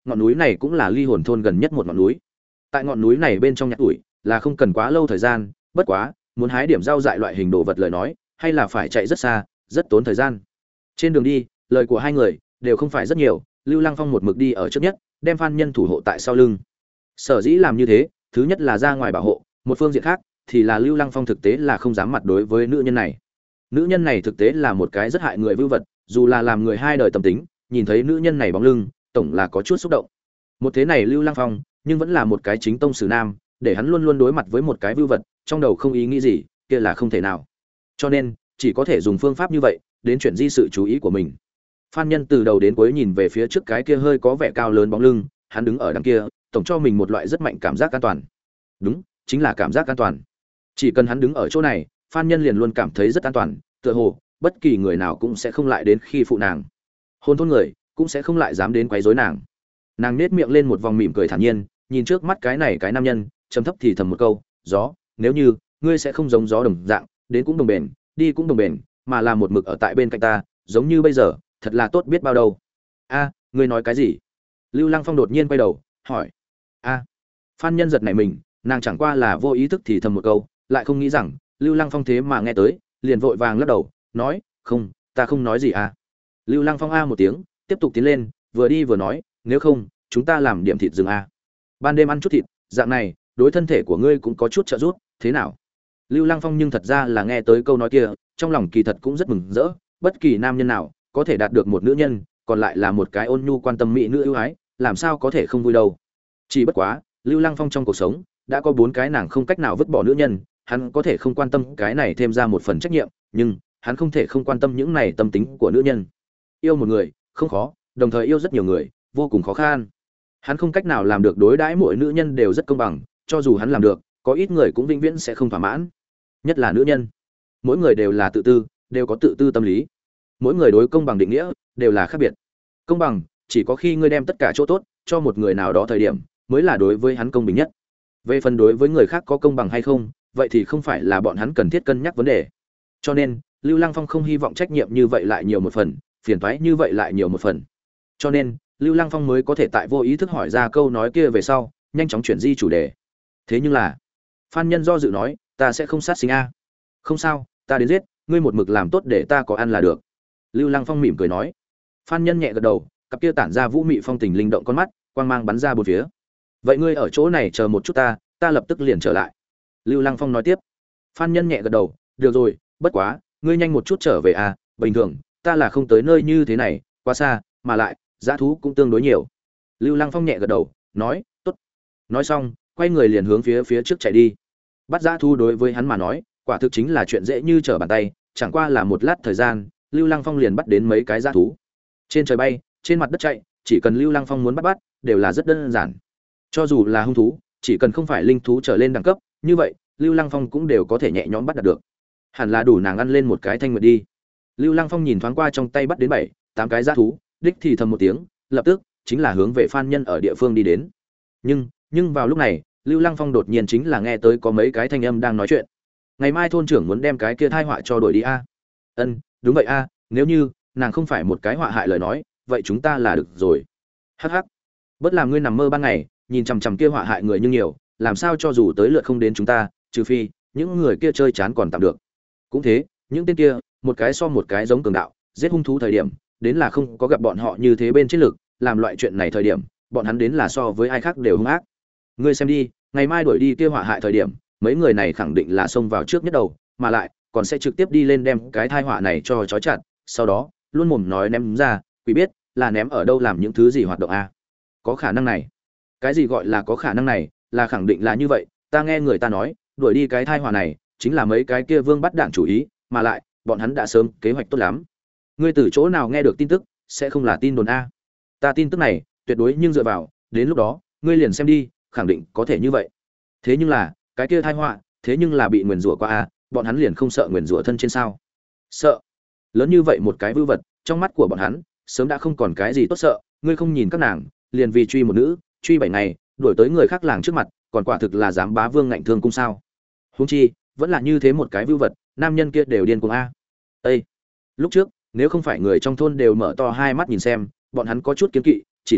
ngọn núi này cũng là ly hồn thôn gần nhất một ngọn núi. Tại ngọn núi này bên trong nhặt ủi là không cần quá lâu thời gian, bất quá muốn hái điểm rau dại loại hình đồ vật lời nói hay là phải chạy rất xa, rất tốn thời gian. Trên đường đi lời của hai người đều không phải rất nhiều, Lưu Lăng Phong một mực đi ở trước nhất, đem Phan Nhân thủ hộ tại sau lưng. Sở dĩ làm như thế, thứ nhất là ra ngoài bảo hộ, một phương diện khác thì là Lưu Lăng Phong thực tế là không dám mặt đối với nữ nhân này. Nữ nhân này thực tế là một cái rất hại người vưu vật, dù là làm người hai đời tâm tính, nhìn thấy nữ nhân này bóng lưng, tổng là có chút xúc động. Một thế này Lưu Lăng Phong, nhưng vẫn là một cái chính tông sử nam, để hắn luôn luôn đối mặt với một cái vưu vật, trong đầu không ý nghĩ gì, kia là không thể nào. Cho nên, chỉ có thể dùng phương pháp như vậy, đến chuyển di sự chú ý của mình. Phan Nhân từ đầu đến cuối nhìn về phía trước cái kia hơi có vẻ cao lớn bóng lưng, hắn đứng ở đằng kia, tổng cho mình một loại rất mạnh cảm giác an toàn. Đúng, chính là cảm giác an toàn. Chỉ cần hắn đứng ở chỗ này, Phan Nhân liền luôn cảm thấy rất an toàn, tựa hồ bất kỳ người nào cũng sẽ không lại đến khi phụ nàng. Hôn thôn người cũng sẽ không lại dám đến quấy rối nàng. Nàng nhếch miệng lên một vòng mỉm cười thản nhiên, nhìn trước mắt cái này cái nam nhân, trầm thấp thì thầm một câu, "Gió, nếu như ngươi sẽ không giống gió đồng dạng, đến cũng đồng bền, đi cũng đồng bền, mà là một mực ở tại bên cạnh ta, giống như bây giờ, thật là tốt biết bao đâu." "A, ngươi nói cái gì?" Lưu Lăng Phong đột nhiên quay đầu, hỏi. "A." Phan Nhân giật nảy mình, nàng chẳng qua là vô ý thức thì thầm một câu, lại không nghĩ rằng Lưu Lăng Phong thế mà nghe tới, liền vội vàng lắc đầu, nói, "Không, ta không nói gì à." Lưu Lăng Phong a một tiếng, tiếp tục tiến lên, vừa đi vừa nói, "Nếu không, chúng ta làm điểm thịt rừng a. Ban đêm ăn chút thịt, dạng này, đối thân thể của ngươi cũng có chút trợ giúp, thế nào?" Lưu Lăng Phong nhưng thật ra là nghe tới câu nói kia, trong lòng kỳ thật cũng rất mừng rỡ, bất kỳ nam nhân nào có thể đạt được một nữ nhân, còn lại là một cái ôn nhu quan tâm mỹ nữ ưu ái, làm sao có thể không vui đâu. Chỉ bất quá, Lưu Lăng Phong trong cuộc sống đã có bốn cái nàng không cách nào vứt bỏ nữ nhân, hắn có thể không quan tâm cái này thêm ra một phần trách nhiệm, nhưng hắn không thể không quan tâm những này tâm tính của nữ nhân. Yêu một người không khó, đồng thời yêu rất nhiều người vô cùng khó khăn. Hắn không cách nào làm được đối đãi mỗi nữ nhân đều rất công bằng, cho dù hắn làm được, có ít người cũng vĩnh viễn sẽ không thỏa mãn. Nhất là nữ nhân, mỗi người đều là tự tư, đều có tự tư tâm lý. Mỗi người đối công bằng định nghĩa đều là khác biệt. Công bằng chỉ có khi ngươi đem tất cả chỗ tốt cho một người nào đó thời điểm, mới là đối với hắn công bình nhất. Về phần đối với người khác có công bằng hay không, vậy thì không phải là bọn hắn cần thiết cân nhắc vấn đề. Cho nên, Lưu Lăng Phong không hy vọng trách nhiệm như vậy lại nhiều một phần, phiền toái như vậy lại nhiều một phần. Cho nên, Lưu Lăng Phong mới có thể tại vô ý thức hỏi ra câu nói kia về sau, nhanh chóng chuyển di chủ đề. Thế nhưng là, Phan Nhân do dự nói, "Ta sẽ không sát sinh a." "Không sao, ta đến giết, ngươi một mực làm tốt để ta có ăn là được." Lưu Lăng Phong mỉm cười nói. Phan Nhân nhẹ gật đầu, cặp kia tản ra vũ mị phong tình linh động con mắt, quang mang bắn ra bốn phía. "Vậy ngươi ở chỗ này chờ một chút ta, ta lập tức liền trở lại." Lưu Lăng Phong nói tiếp. Phan Nhân nhẹ gật đầu, "Được rồi, bất quá, ngươi nhanh một chút trở về à, bình thường, ta là không tới nơi như thế này, quá xa, mà lại, dã thú cũng tương đối nhiều." Lưu Lăng Phong nhẹ gật đầu, nói, "Tốt." Nói xong, quay người liền hướng phía phía trước chạy đi. Bắt dã thú đối với hắn mà nói, quả thực chính là chuyện dễ như trở bàn tay, chẳng qua là một lát thời gian, Lưu Lăng Phong liền bắt đến mấy cái dã thú. Trên trời bay, trên mặt đất chạy, chỉ cần Lưu Lăng Phong muốn bắt bắt, đều là rất đơn giản. Cho dù là hung thú, chỉ cần không phải linh thú trở lên đẳng cấp, như vậy, Lưu Lăng Phong cũng đều có thể nhẹ nhõm bắt đạt được. Hẳn là đủ nàng ăn lên một cái thanh nguyệt đi. Lưu Lăng Phong nhìn thoáng qua trong tay bắt đến bảy, tám cái dã thú, đích thì thầm một tiếng, lập tức chính là hướng về Phan Nhân ở địa phương đi đến. Nhưng, nhưng vào lúc này, Lưu Lăng Phong đột nhiên chính là nghe tới có mấy cái thanh âm đang nói chuyện. "Ngày mai thôn trưởng muốn đem cái kia thai họa cho đuổi đi a." "Ân, đúng vậy a, nếu như nàng không phải một cái họa hại lời nói, vậy chúng ta là được rồi." Hắc hắc. "Bất làm ngươi nằm mơ ban ngày, nhìn chằm chằm kia họa hại người nhưng nhiều, làm sao cho dù tới lượt không đến chúng ta, trừ phi những người kia chơi chán còn tạm được. Cũng thế, những tên kia, một cái so một cái giống cường đạo, giết hung thú thời điểm, đến là không có gặp bọn họ như thế bên chiến lực, làm loại chuyện này thời điểm, bọn hắn đến là so với ai khác đều hung ác. Ngươi xem đi, ngày mai đuổi đi kia họa hại thời điểm, mấy người này khẳng định là xông vào trước nhất đầu, mà lại còn sẽ trực tiếp đi lên đem cái thai họa này cho trói chặt, sau đó, luôn mồm nói ném ra, quỷ biết là ném ở đâu làm những thứ gì hoạt động a." "Có khả năng này." "Cái gì gọi là có khả năng này, là khẳng định là như vậy, ta nghe người ta nói, đuổi đi cái thai họa này, chính là mấy cái kia vương bắt đạn chủ ý, mà lại, bọn hắn đã sớm kế hoạch tốt lắm." "Ngươi từ chỗ nào nghe được tin tức, sẽ không là tin đồn a?" "Ta tin tức này, tuyệt đối nhưng dựa vào, đến lúc đó, ngươi liền xem đi, khẳng định có thể như vậy." "Thế nhưng là, cái kia thai họa, thế nhưng là bị nguyền rủa qua a, bọn hắn liền không sợ nguyền rủa thân trên sao?" "Sợ." Lớn như vậy một cái vưu vật, trong mắt của bọn hắn, sớm đã không còn cái gì tốt sợ, ngươi không nhìn các nàng, liền vì truy một nữ, truy bảy ngày, đuổi tới người khác làng trước mặt, còn quả thực là dám bá vương ngạnh thương cung sao? Huống chi, vẫn là như thế một cái vưu vật, nam nhân kia đều điên cuồng a. Ê, lúc trước, nếu không phải người trong thôn đều mở to hai mắt nhìn xem, bọn hắn có chút kiêng kỵ, chỉ sợ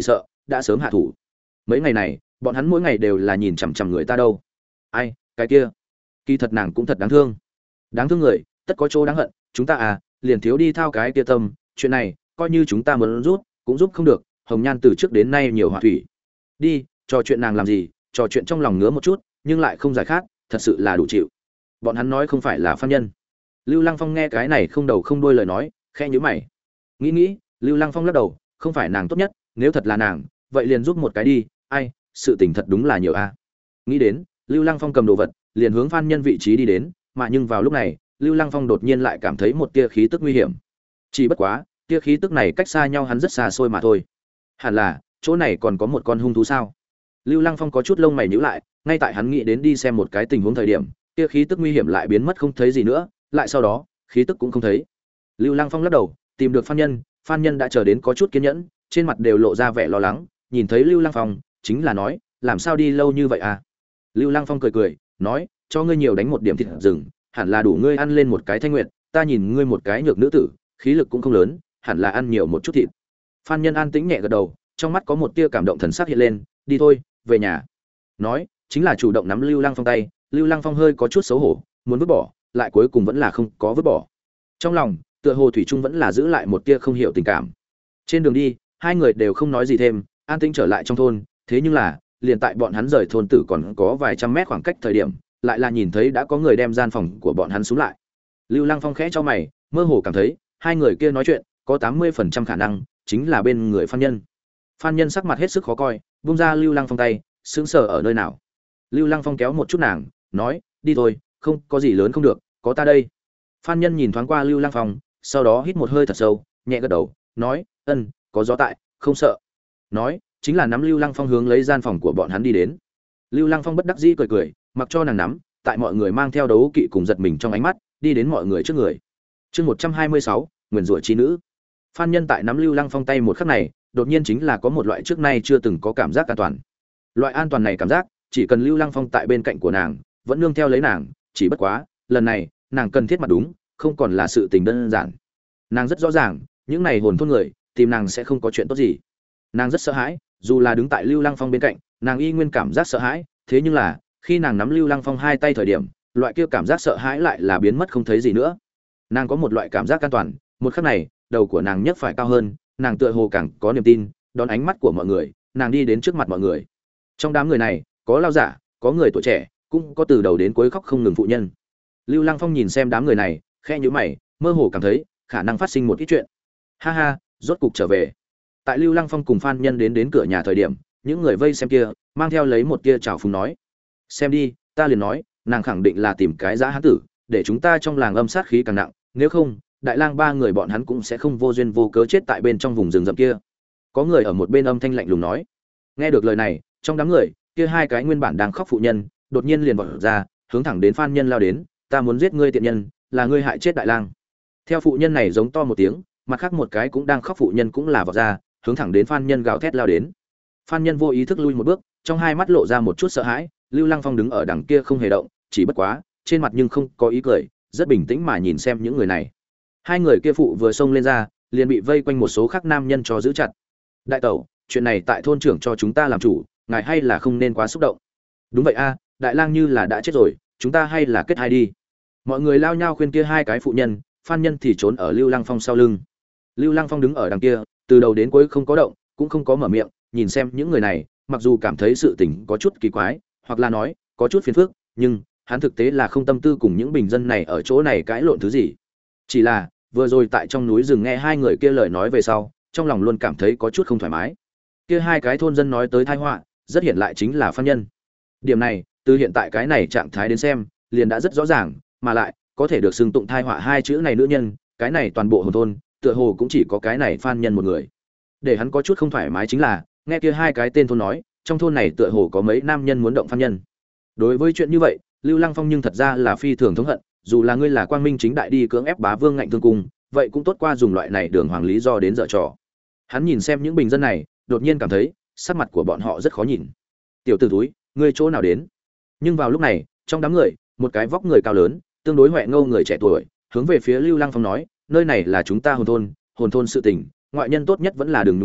đã sớm hạ thủ. Mấy ngày này bọn hắn mỗi ngày đều là nhìn chằm chằm người ta đâu. Ai, cái kia kỳ thật nàng cũng thật đáng thương. Đáng thương người tất có chỗ đáng hận, chúng ta à liền thiếu đi thao cái kia tâm, chuyện này coi như chúng ta muốn rút cũng giúp không được. Hồng Nhan từ trước đến nay nhiều hỏa thủy, đi trò chuyện nàng làm gì, trò chuyện trong lòng ngứa một chút nhưng lại không giải khát, thật sự là đủ chịu. Bọn hắn nói không phải là phan nhân. Lưu Lăng Phong nghe cái này không đầu không đuôi lời nói, khẽ nhíu mày. Nghĩ nghĩ, Lưu Lăng Phong lắc đầu, không phải nàng tốt nhất, nếu thật là nàng, vậy liền giúp một cái đi, ai, sự tình thật đúng là nhiều a. Nghĩ đến, Lưu Lăng Phong cầm đồ vật, liền hướng phan nhân vị trí đi đến, mà nhưng vào lúc này, Lưu Lăng Phong đột nhiên lại cảm thấy một tia khí tức nguy hiểm. Chỉ bất quá, tia khí tức này cách xa nhau hắn rất xa xôi mà thôi. Hẳn là, chỗ này còn có một con hung thú sao? Lưu Lăng Phong có chút lông mày nhíu lại, ngay tại hắn nghĩ đến đi xem một cái tình huống thời điểm, tia khí tức nguy hiểm lại biến mất không thấy gì nữa, lại sau đó, khí tức cũng không thấy. Lưu Lăng Phong lắc đầu, tìm được Phan Nhân, Phan Nhân đã chờ đến có chút kiên nhẫn, trên mặt đều lộ ra vẻ lo lắng, nhìn thấy Lưu Lăng Phong, chính là nói, làm sao đi lâu như vậy à? Lưu Lăng Phong cười cười, nói, cho ngươi nhiều đánh một điểm thịt rừng, hẳn là đủ ngươi ăn lên một cái thanh nguyệt, ta nhìn ngươi một cái nhược nữ tử, khí lực cũng không lớn, hẳn là ăn nhiều một chút thịt. Phan Nhân an tĩnh nhẹ gật đầu, trong mắt có một tia cảm động thần sắc hiện lên, đi thôi, về nhà. Nói, chính là chủ động nắm Lưu Lăng Phong tay, Lưu Lăng Phong hơi có chút xấu hổ, muốn vứt bỏ, lại cuối cùng vẫn là không có vứt bỏ. Trong lòng, tựa hồ thủy chung vẫn là giữ lại một tia không hiểu tình cảm. Trên đường đi, hai người đều không nói gì thêm, an tĩnh trở lại trong thôn, thế nhưng là, liền tại bọn hắn rời thôn tử còn có vài trăm mét khoảng cách thời điểm, lại là nhìn thấy đã có người đem gian phòng của bọn hắn xuống lại. Lưu Lăng Phong khẽ cho mày, mơ hồ cảm thấy, hai người kia nói chuyện, có tám mươi phần trăm khả năng chính là bên người Phan Nhân. Phan Nhân sắc mặt hết sức khó coi, buông ra Lưu Lăng Phong tay, sững sờ ở nơi nào. Lưu Lăng Phong kéo một chút nàng, nói, đi thôi, không có gì lớn không được, có ta đây. Phan Nhân nhìn thoáng qua Lưu Lăng Phong, sau đó hít một hơi thật sâu, nhẹ gật đầu, nói, ân, có gió tại, không sợ. Nói, chính là nắm Lưu Lăng Phong hướng lấy gian phòng của bọn hắn đi đến. Lưu Lăng Phong bất đắc dĩ cười cười, mặc cho nàng nắm, tại mọi người mang theo đấu kỵ cùng giật mình trong ánh mắt, đi đến mọi người trước người. Chương một trăm hai mươi sáu, nguyền rủa chi nữ. Phan Nhân tại nắm Lưu Lăng Phong tay một khắc này, đột nhiên chính là có một loại trước nay chưa từng có cảm giác an toàn. Loại an toàn này cảm giác, chỉ cần Lưu Lăng Phong tại bên cạnh của nàng, vẫn nương theo lấy nàng, chỉ bất quá, lần này, nàng cần thiết mặt đúng, không còn là sự tình đơn giản. Nàng rất rõ ràng, những này hồn thôn người, tìm nàng sẽ không có chuyện tốt gì. Nàng rất sợ hãi, dù là đứng tại Lưu Lăng Phong bên cạnh, nàng y nguyên cảm giác sợ hãi, thế nhưng là, khi nàng nắm Lưu Lăng Phong hai tay thời điểm, loại kia cảm giác sợ hãi lại là biến mất không thấy gì nữa. Nàng có một loại cảm giác an toàn, một khắc này, đầu của nàng nhấc phải cao hơn, nàng tựa hồ càng có niềm tin, đón ánh mắt của mọi người, nàng đi đến trước mặt mọi người. Trong đám người này, có lao giả, có người tuổi trẻ, cũng có từ đầu đến cuối khóc không ngừng phụ nhân. Lưu Lăng Phong nhìn xem đám người này, khẽ nhíu mày, mơ hồ cảm thấy khả năng phát sinh một ít chuyện. Ha ha, rốt cục trở về. Tại Lưu Lăng Phong cùng Phan Nhân đến đến cửa nhà thời điểm, những người vây xem kia mang theo lấy một tia trào phúng nói: "Xem đi, ta liền nói, nàng khẳng định là tìm cái dã hán tử, để chúng ta trong làng âm sát khí càng nặng, nếu không, Đại Lang ba người bọn hắn cũng sẽ không vô duyên vô cớ chết tại bên trong vùng rừng rậm kia." Có người ở một bên âm thanh lạnh lùng nói. Nghe được lời này, trong đám người, kia hai cái nguyên bản đang khóc phụ nhân, đột nhiên liền vọt ra, hướng thẳng đến Phan Nhân lao đến, "Ta muốn giết ngươi tiện nhân, là ngươi hại chết Đại Lang." Theo phụ nhân này giống to một tiếng, mặt khác một cái cũng đang khóc phụ nhân cũng là vọt ra, hướng thẳng đến Phan Nhân gào thét lao đến. Phan Nhân vô ý thức lui một bước, trong hai mắt lộ ra một chút sợ hãi, Lưu Lăng Phong đứng ở đằng kia không hề động, chỉ bất quá, trên mặt nhưng không có ý cười, rất bình tĩnh mà nhìn xem những người này. Hai người kia phụ vừa xông lên ra, liền bị vây quanh một số khác nam nhân cho giữ chặt. "Đại tẩu, chuyện này tại thôn trưởng cho chúng ta làm chủ, ngài hay là không nên quá xúc động." "Đúng vậy a, Đại Lang như là đã chết rồi, chúng ta hay là kết hai đi." Mọi người lao nhau khuyên kia hai cái phụ nhân, Phan Nhân thì trốn ở Lưu Lăng Phong sau lưng. Lưu Lăng Phong đứng ở đằng kia, từ đầu đến cuối không có động, cũng không có mở miệng, nhìn xem những người này, mặc dù cảm thấy sự tình có chút kỳ quái, hoặc là nói, có chút phiền phức, nhưng hắn thực tế là không tâm tư cùng những bình dân này ở chỗ này cãi lộn thứ gì. Chỉ là, vừa rồi tại trong núi rừng nghe hai người kia lời nói về sau, trong lòng luôn cảm thấy có chút không thoải mái. Kia hai cái thôn dân nói tới tai họa, rất hiện lại chính là Phan Nhân. Điểm này, từ hiện tại cái này trạng thái đến xem, liền đã rất rõ ràng, mà lại có thể được xưng tụng tai họa hai chữ này nữ nhân, cái này toàn bộ hồn thôn, tựa hồ cũng chỉ có cái này Phan Nhân một người. Để hắn có chút không thoải mái chính là, nghe kia hai cái tên thôn nói, trong thôn này tựa hồ có mấy nam nhân muốn động Phan Nhân. Đối với chuyện như vậy, Lưu Lăng Phong nhưng thật ra là phi thường thống hận, dù là ngươi là quang minh chính đại đi cưỡng ép bá vương ngạnh thương cung, vậy cũng tốt qua dùng loại này đường hoàng lý do đến dở trò. Hắn nhìn xem những bình dân này, đột nhiên cảm thấy, sắc mặt của bọn họ rất khó nhìn. "Tiểu tử túi, ngươi chỗ nào đến?" Nhưng vào lúc này, trong đám người, một cái vóc người cao lớn, tương đối hoẹ ngâu người trẻ tuổi, hướng về phía Lưu Lăng Phong nói, "Nơi này là chúng ta hồn thôn, hồn thôn sự tình, ngoại nhân tốt nhất vẫn là đừng nhúng tay,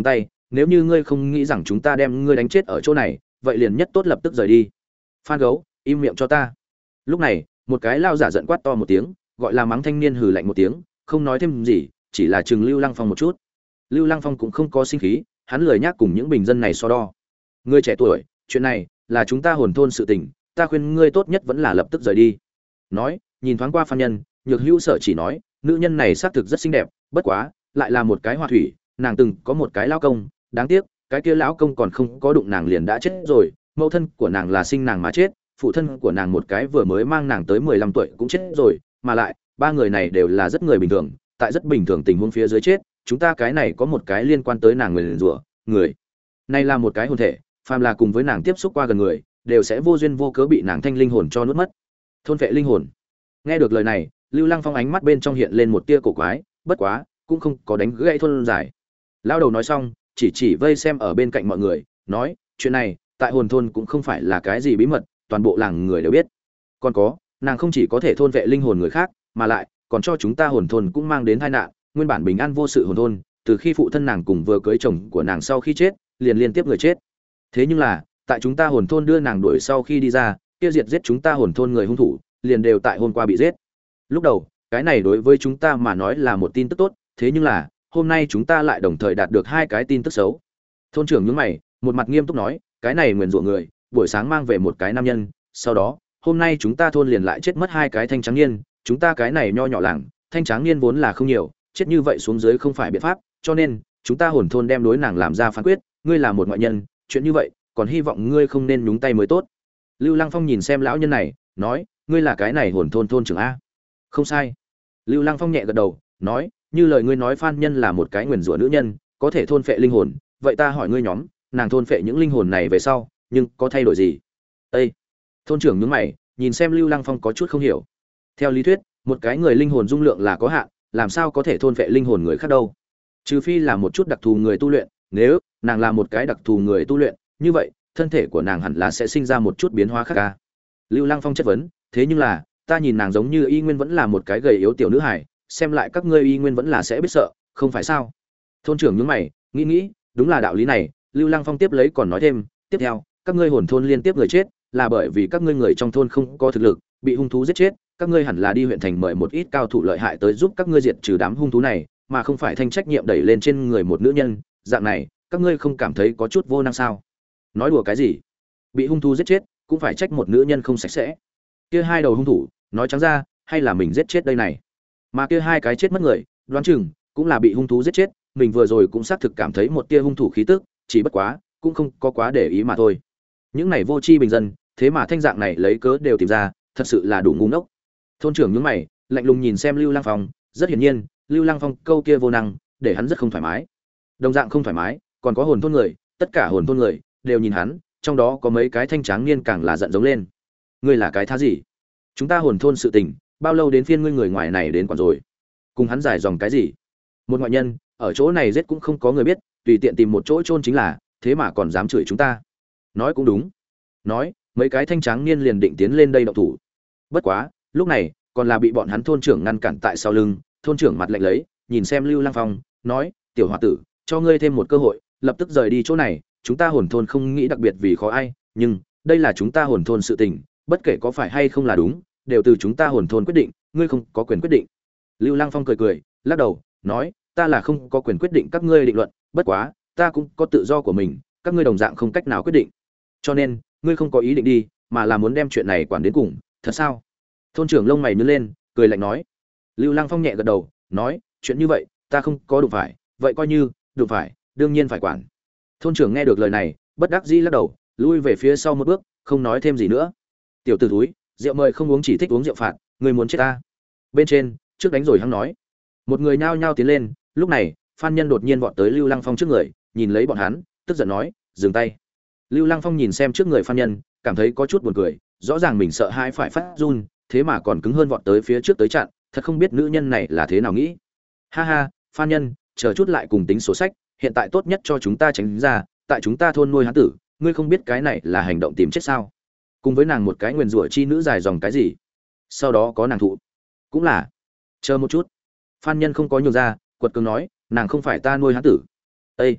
nếu như ngươi không nghĩ rằng chúng ta đem ngươi đánh chết ở chỗ này vậy liền nhất tốt lập tức rời đi. Phan Gấu, im miệng cho ta. Lúc này một cái lao giả giận quát to một tiếng, gọi là mắng thanh niên hừ lạnh một tiếng, không nói thêm gì, chỉ là chừng Lưu Lăng Phong một chút. Lưu Lăng Phong cũng không có sinh khí, hắn lười nhác cùng những bình dân này so đo. Ngươi trẻ tuổi, chuyện này là chúng ta hồn thôn sự tình, ta khuyên ngươi tốt nhất vẫn là lập tức rời đi. Nói, nhìn thoáng qua Phan Nhân, Nhược Hữu Sở chỉ nói, nữ nhân này xác thực rất xinh đẹp, bất quá, lại là một cái hoa thủy, nàng từng có một cái lão công, đáng tiếc, cái kia lão công còn không có đụng nàng liền đã chết rồi, mẫu thân của nàng là sinh nàng mà chết, phụ thân của nàng một cái vừa mới mang nàng tới mười lăm tuổi cũng chết rồi, mà lại, ba người này đều là rất người bình thường, tại rất bình thường tình huống phía dưới chết, chúng ta cái này có một cái liên quan tới nàng người liền rủa, người này là một cái hồn thể, phàm là cùng với nàng tiếp xúc qua gần người, đều sẽ vô duyên vô cớ bị nàng thanh linh hồn cho nuốt mất. Thôn vệ linh hồn. Nghe được lời này, Lưu Lăng Phong ánh mắt bên trong hiện lên một tia cổ quái, bất quá, cũng không có đánh gãy thôn giải. Lão đầu nói xong, chỉ chỉ vây xem ở bên cạnh mọi người, nói, chuyện này, tại hồn thôn cũng không phải là cái gì bí mật, toàn bộ làng người đều biết. Còn có, nàng không chỉ có thể thôn vệ linh hồn người khác, mà lại còn cho chúng ta hồn thôn cũng mang đến tai nạn, nguyên bản bình an vô sự hồn thôn, từ khi phụ thân nàng cùng vừa cưới chồng của nàng sau khi chết, liền liên tiếp người chết. Thế nhưng là, tại chúng ta hồn thôn đưa nàng đuổi sau khi đi ra, kia diệt giết chúng ta hồn thôn người hung thủ, liền đều tại hôm qua bị giết. Lúc đầu, cái này đối với chúng ta mà nói là một tin tức tốt, thế nhưng là, hôm nay chúng ta lại đồng thời đạt được hai cái tin tức xấu. Thôn trưởng nhướng mày, một mặt nghiêm túc nói, cái này nguyền rủa người, buổi sáng mang về một cái nam nhân, sau đó, hôm nay chúng ta thôn liền lại chết mất hai cái thanh trắng niên, chúng ta cái này nho nhỏ làng, thanh trắng niên vốn là không nhiều, chết như vậy xuống dưới không phải biện pháp, cho nên, chúng ta hồn thôn đem đối nàng làm ra phán quyết, ngươi là một ngoại nhân, chuyện như vậy, còn hy vọng ngươi không nên nhúng tay mới tốt. Lưu Lăng Phong nhìn xem lão nhân này, nói, ngươi là cái này hồn thôn thôn trưởng a? Không sai. Lưu Lăng Phong nhẹ gật đầu, nói, như lời ngươi nói Phan Nhân là một cái nguyền rủa nữ nhân, có thể thôn phệ linh hồn, vậy ta hỏi ngươi nhóm, nàng thôn phệ những linh hồn này về sau, nhưng có thay đổi gì? Ê! Thôn trưởng nhướng mày, nhìn xem Lưu Lăng Phong có chút không hiểu. Theo lý thuyết, một cái người linh hồn dung lượng là có hạn, làm sao có thể thôn phệ linh hồn người khác đâu? Trừ phi là một chút đặc thù người tu luyện, nếu nàng là một cái đặc thù người tu luyện, như vậy, thân thể của nàng hẳn là sẽ sinh ra một chút biến hóa khác ca. Lưu Lăng Phong chất vấn, thế nhưng là, ta nhìn nàng giống như y nguyên vẫn là một cái gầy yếu tiểu nữ hài, xem lại các ngươi y nguyên vẫn là sẽ biết sợ, không phải sao? Thôn trưởng nhướng mày, nghĩ nghĩ, đúng là đạo lý này, Lưu Lăng Phong tiếp lấy còn nói thêm, tiếp theo, các ngươi hồn thôn liên tiếp người chết, là bởi vì các ngươi người trong thôn không có thực lực, bị hung thú giết chết, các ngươi hẳn là đi huyện thành mời một ít cao thủ lợi hại tới giúp các ngươi diệt trừ đám hung thú này, mà không phải thanh trách nhiệm đẩy lên trên người một nữ nhân, dạng này, các ngươi không cảm thấy có chút vô năng sao? Nói đùa cái gì? Bị hung thú giết chết, cũng phải trách một nữ nhân không sạch sẽ. Kia hai đầu hung thủ, nói trắng ra, hay là mình giết chết đây này? Mà kia hai cái chết mất người, đoán chừng cũng là bị hung thú giết chết, mình vừa rồi cũng xác thực cảm thấy một tia hung thủ khí tức, chỉ bất quá, cũng không có quá để ý mà thôi. Những này vô tri bình dân, thế mà thanh dạng này lấy cớ đều tìm ra, thật sự là đủ ngu ngốc. Thôn trưởng nhướng mày, lạnh lùng nhìn xem Lưu Lăng Phong, rất hiển nhiên, Lưu Lăng Phong câu kia vô năng, để hắn rất không thoải mái. Đồng dạng không thoải mái, còn có hồn thôn người, tất cả hồn thôn người đều nhìn hắn, trong đó có mấy cái thanh tráng niên càng là giận giống lên. Ngươi là cái thá gì? Chúng ta hồn thôn sự tình, bao lâu đến phiên ngươi người ngoài này đến quản rồi? Cùng hắn giải dòng cái gì? Một ngoại nhân, ở chỗ này giết cũng không có người biết, tùy tiện tìm một chỗ chôn chính là, thế mà còn dám chửi chúng ta. Nói cũng đúng. Nói, mấy cái thanh tráng niên liền định tiến lên đây động thủ. Bất quá, lúc này, còn là bị bọn hắn thôn trưởng ngăn cản tại sau lưng, thôn trưởng mặt lạnh lấy, nhìn xem Lưu Lăng Phong, nói, tiểu hòa tử, cho ngươi thêm một cơ hội, lập tức rời đi chỗ này, chúng ta hồn thôn không nghĩ đặc biệt vì khó ai, nhưng đây là chúng ta hồn thôn sự tình, bất kể có phải hay không là đúng, đều từ chúng ta hồn thôn quyết định, ngươi không có quyền quyết định. Lưu Lăng Phong cười cười, lắc đầu, nói, ta là không có quyền quyết định các ngươi định luận, bất quá, ta cũng có tự do của mình, các ngươi đồng dạng không cách nào quyết định. Cho nên, ngươi không có ý định đi, mà là muốn đem chuyện này quản đến cùng, thật sao? Thôn trưởng lông mày nhướng lên, cười lạnh nói. Lưu Lăng Phong nhẹ gật đầu, nói, chuyện như vậy, ta không có đụng phải, vậy coi như, đụng phải, đương nhiên phải quản. Thôn trưởng nghe được lời này, bất đắc dĩ lắc đầu, lui về phía sau một bước, không nói thêm gì nữa. Tiểu tử thúi, rượu mời không uống chỉ thích uống rượu phạt, ngươi muốn chết ta? Bên trên, trước đánh rồi hắn nói. Một người nhao nhao tiến lên, lúc này, Phan Nhân đột nhiên vọt tới Lưu Lăng Phong trước người, nhìn lấy bọn hắn, tức giận nói, dừng tay. Lưu Lăng Phong nhìn xem trước người Phan Nhân, cảm thấy có chút buồn cười, rõ ràng mình sợ hãi phải phát run, thế mà còn cứng hơn vọt tới phía trước tới chặn, thật không biết nữ nhân này là thế nào nghĩ. Ha ha, Phan Nhân, chờ chút lại cùng tính sổ sách, hiện tại tốt nhất cho chúng ta tránh ra, tại chúng ta thôn nuôi hắn tử, ngươi không biết cái này là hành động tìm chết sao? Cùng với nàng một cái nguyền rủa chi nữ dài dòng cái gì? Sau đó có nàng thụ, cũng là. Chờ một chút. Phan Nhân không có nhường ra, quật cường nói, nàng không phải ta nuôi hắn tử. Ê!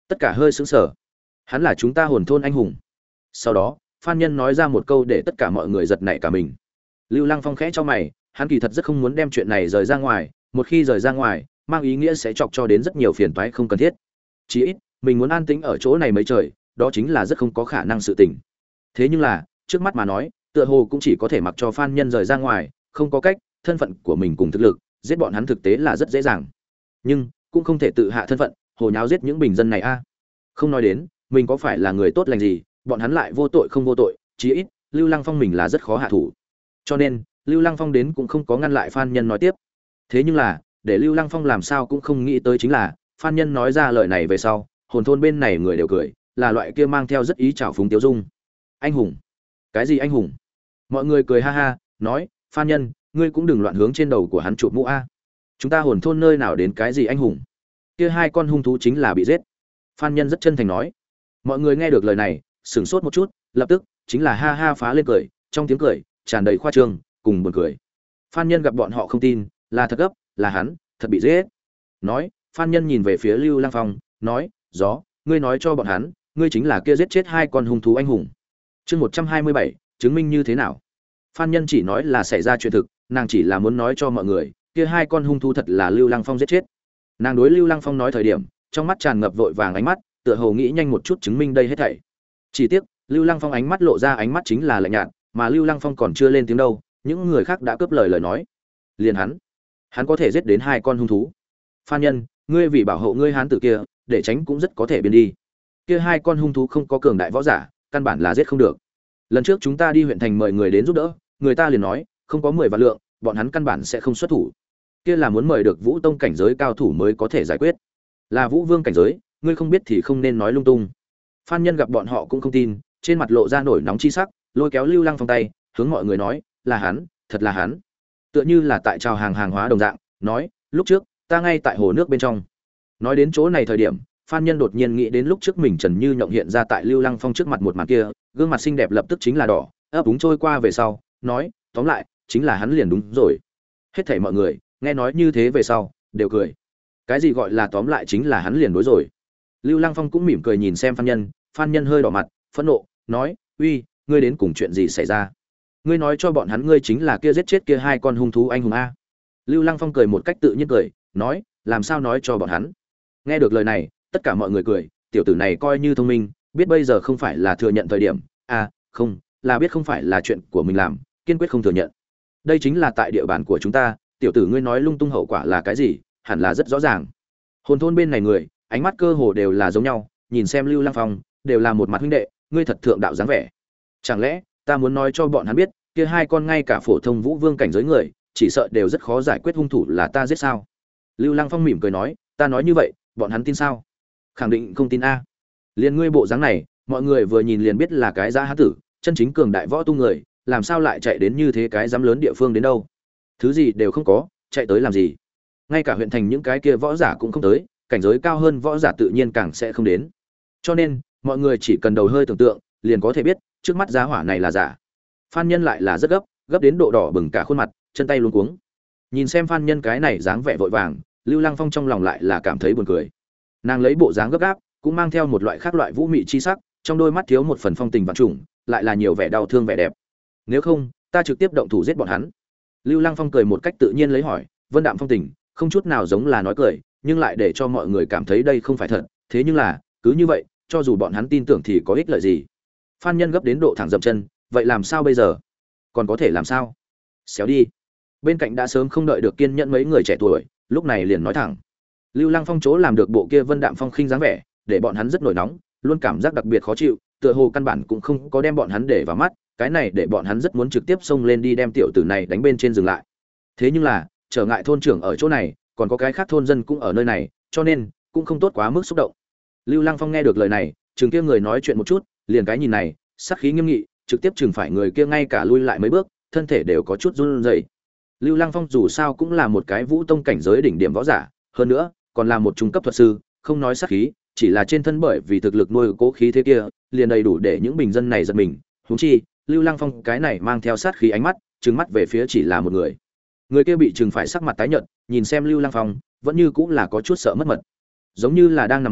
Tất cả hơi sững sờ. Hắn là chúng ta hồn thôn anh hùng. Sau đó, Phan Nhân nói ra một câu để tất cả mọi người giật nảy cả mình. Lưu Lăng Phong khẽ cho mày, hắn kỳ thật rất không muốn đem chuyện này rời ra ngoài, một khi rời ra ngoài, mang ý nghĩa sẽ chọc cho đến rất nhiều phiền toái không cần thiết. Chỉ ít, mình muốn an tĩnh ở chỗ này mấy trời, đó chính là rất không có khả năng sự tình. Thế nhưng là, trước mắt mà nói, tựa hồ cũng chỉ có thể mặc cho Phan Nhân rời ra ngoài, không có cách, thân phận của mình cùng thực lực, giết bọn hắn thực tế là rất dễ dàng. Nhưng, cũng không thể tự hạ thân phận, hồ nháo giết những bình dân này a. Không nói đến, mình có phải là người tốt lành gì, bọn hắn lại vô tội không vô tội, chí ít, Lưu Lăng Phong mình là rất khó hạ thủ. Cho nên, Lưu Lăng Phong đến cũng không có ngăn lại Phan Nhân nói tiếp. Thế nhưng là, để Lưu Lăng Phong làm sao cũng không nghĩ tới chính là, Phan Nhân nói ra lời này về sau, hồn thôn bên này người đều cười, là loại kia mang theo rất ý trào phúng tiêu dung. Anh hùng? Cái gì anh hùng? Mọi người cười ha ha, nói, Phan Nhân, ngươi cũng đừng loạn hướng trên đầu của hắn chụp mũ a. Chúng ta hồn thôn nơi nào đến cái gì anh hùng? Kia hai con hung thú chính là bị giết. Phan Nhân rất chân thành nói. Mọi người nghe được lời này, sửng sốt một chút, lập tức chính là ha ha phá lên cười, trong tiếng cười tràn đầy khoa trương cùng buồn cười. Phan Nhân gặp bọn họ không tin, là thật gấp, là hắn thật bị giết. Nói, Phan Nhân nhìn về phía Lưu Lăng Phong, nói, "Gió, ngươi nói cho bọn hắn, ngươi chính là kia giết chết hai con hung thú anh hùng." Chương một trăm hai mươi bảy, chứng minh như thế nào? Phan Nhân chỉ nói là xảy ra chuyện thực, nàng chỉ là muốn nói cho mọi người, kia hai con hung thú thật là Lưu Lăng Phong giết chết. Nàng đối Lưu Lăng Phong nói thời điểm, trong mắt tràn ngập vội vàng ánh mắt, tựa hồ nghĩ nhanh một chút chứng minh đây hết thảy. Chỉ tiếc, Lưu Lăng Phong ánh mắt lộ ra ánh mắt chính là lạnh nhạt, mà Lưu Lăng Phong còn chưa lên tiếng đâu, những người khác đã cướp lời lời nói. Liền hắn, hắn có thể giết đến hai con hung thú. Phan Nhân, ngươi vì bảo hộ ngươi hán tử kia, để tránh cũng rất có thể biến đi. Kia hai con hung thú không có cường đại võ giả, căn bản là giết không được. Lần trước chúng ta đi huyện thành mời người đến giúp đỡ, người ta liền nói, không có mười vạn lượng, bọn hắn căn bản sẽ không xuất thủ. Kia là muốn mời được Vũ Tông cảnh giới cao thủ mới có thể giải quyết. Là Vũ Vương cảnh giới, ngươi không biết thì không nên nói lung tung. Phan Nhân gặp bọn họ cũng không tin, trên mặt lộ ra nổi nóng chi sắc, lôi kéo Lưu Lăng Phong tay, hướng mọi người nói, là hắn, thật là hắn. Tựa như là tại chào hàng hàng hóa đồng dạng, nói, lúc trước, ta ngay tại hồ nước bên trong. Nói đến chỗ này thời điểm, Phan Nhân đột nhiên nghĩ đến lúc trước mình Trần Như Nhộng hiện ra tại Lưu Lăng Phong trước mặt một màn kia, gương mặt xinh đẹp lập tức chính là đỏ, ấp úng trôi qua về sau, nói, tóm lại, chính là hắn liền đúng rồi. Hết thảy mọi người, nghe nói như thế về sau, đều cười. Cái gì gọi là tóm lại chính là hắn liền đối rồi. Lưu Lăng Phong cũng mỉm cười nhìn xem Phan Nhân, Phan Nhân hơi đỏ mặt, phẫn nộ, nói, uy, ngươi đến cùng chuyện gì xảy ra? Ngươi nói cho bọn hắn ngươi chính là kia giết chết kia hai con hung thú anh hùng a. Lưu Lăng Phong cười một cách tự nhiên cười, nói, làm sao nói cho bọn hắn? Nghe được lời này, tất cả mọi người cười, tiểu tử này coi như thông minh, biết bây giờ không phải là thừa nhận thời điểm, à, không, là biết không phải là chuyện của mình làm, kiên quyết không thừa nhận. Đây chính là tại địa bàn của chúng ta, tiểu tử ngươi nói lung tung hậu quả là cái gì, hẳn là rất rõ ràng. Hồn thôn bên này người, ánh mắt cơ hồ đều là giống nhau, nhìn xem Lưu Lăng Phong, đều là một mặt huynh đệ, ngươi thật thượng đạo dáng vẻ. Chẳng lẽ, ta muốn nói cho bọn hắn biết, kia hai con ngay cả phổ thông Vũ Vương cảnh giới người, chỉ sợ đều rất khó giải quyết hung thủ là ta giết sao? Lưu Lăng Phong mỉm cười nói, ta nói như vậy, bọn hắn tin sao? Khẳng định không tin a. Liên ngươi bộ dáng này, mọi người vừa nhìn liền biết là cái dã hán tử, chân chính cường đại võ tu người, làm sao lại chạy đến như thế cái dám lớn địa phương đến đâu? Thứ gì đều không có, chạy tới làm gì? Ngay cả huyện thành những cái kia võ giả cũng không tới, cảnh giới cao hơn võ giả tự nhiên càng sẽ không đến. Cho nên, mọi người chỉ cần đầu hơi tưởng tượng, liền có thể biết, trước mắt giá hỏa này là giả. Phan Nhân lại là rất gấp, gấp đến độ đỏ bừng cả khuôn mặt, chân tay luống cuống. Nhìn xem Phan Nhân cái này dáng vẻ vội vàng, Lưu Lăng Phong trong lòng lại là cảm thấy buồn cười. Nàng lấy bộ dáng gấp gáp, cũng mang theo một loại khác loại vũ mị chi sắc, trong đôi mắt thiếu một phần phong tình vạn trùng, lại là nhiều vẻ đau thương vẻ đẹp. Nếu không, ta trực tiếp động thủ giết bọn hắn. Lưu Lăng Phong cười một cách tự nhiên lấy hỏi, vân đạm phong tình, không chút nào giống là nói cười, nhưng lại để cho mọi người cảm thấy đây không phải thật. Thế nhưng là, cứ như vậy, cho dù bọn hắn tin tưởng thì có ích lợi gì? Phan Nhân gấp đến độ thẳng dậm chân, vậy làm sao bây giờ? Còn có thể làm sao? Xéo đi. Bên cạnh đã sớm không đợi được kiên nhẫn mấy người trẻ tuổi, lúc này liền nói thẳng. Lưu Lăng Phong chỗ làm được bộ kia vân đạm phong khinh dáng vẻ, để bọn hắn rất nổi nóng, luôn cảm giác đặc biệt khó chịu, tựa hồ căn bản cũng không có đem bọn hắn để vào mắt, cái này để bọn hắn rất muốn trực tiếp xông lên đi đem tiểu tử này đánh bên trên dừng lại. Thế nhưng là, trở ngại thôn trưởng ở chỗ này, còn có cái khác thôn dân cũng ở nơi này, cho nên cũng không tốt quá mức xúc động. Lưu Lăng Phong nghe được lời này, chừng kia người nói chuyện một chút, liền cái nhìn này, sắc khí nghiêm nghị, trực tiếp chừng phải người kia ngay cả lui lại mấy bước, thân thể đều có chút run rẩy. Lưu Lăng Phong dù sao cũng là một cái Vũ Tông cảnh giới đỉnh điểm võ giả, hơn nữa, còn là một trung cấp thuật sư, không nói sát khí, chỉ là trên thân bởi vì thực lực nuôi cố khí thế kia, liền đầy đủ để những bình dân này giật mình, huống chi, Lưu Lăng Phong cái này mang theo sát khí ánh mắt, trừng mắt về phía chỉ là một người. Người kia bị trừng phải sắc mặt tái nhợt, nhìn xem Lưu Lăng Phong, vẫn như cũng là có chút sợ mất mật. Giống như là đang nằm mơ,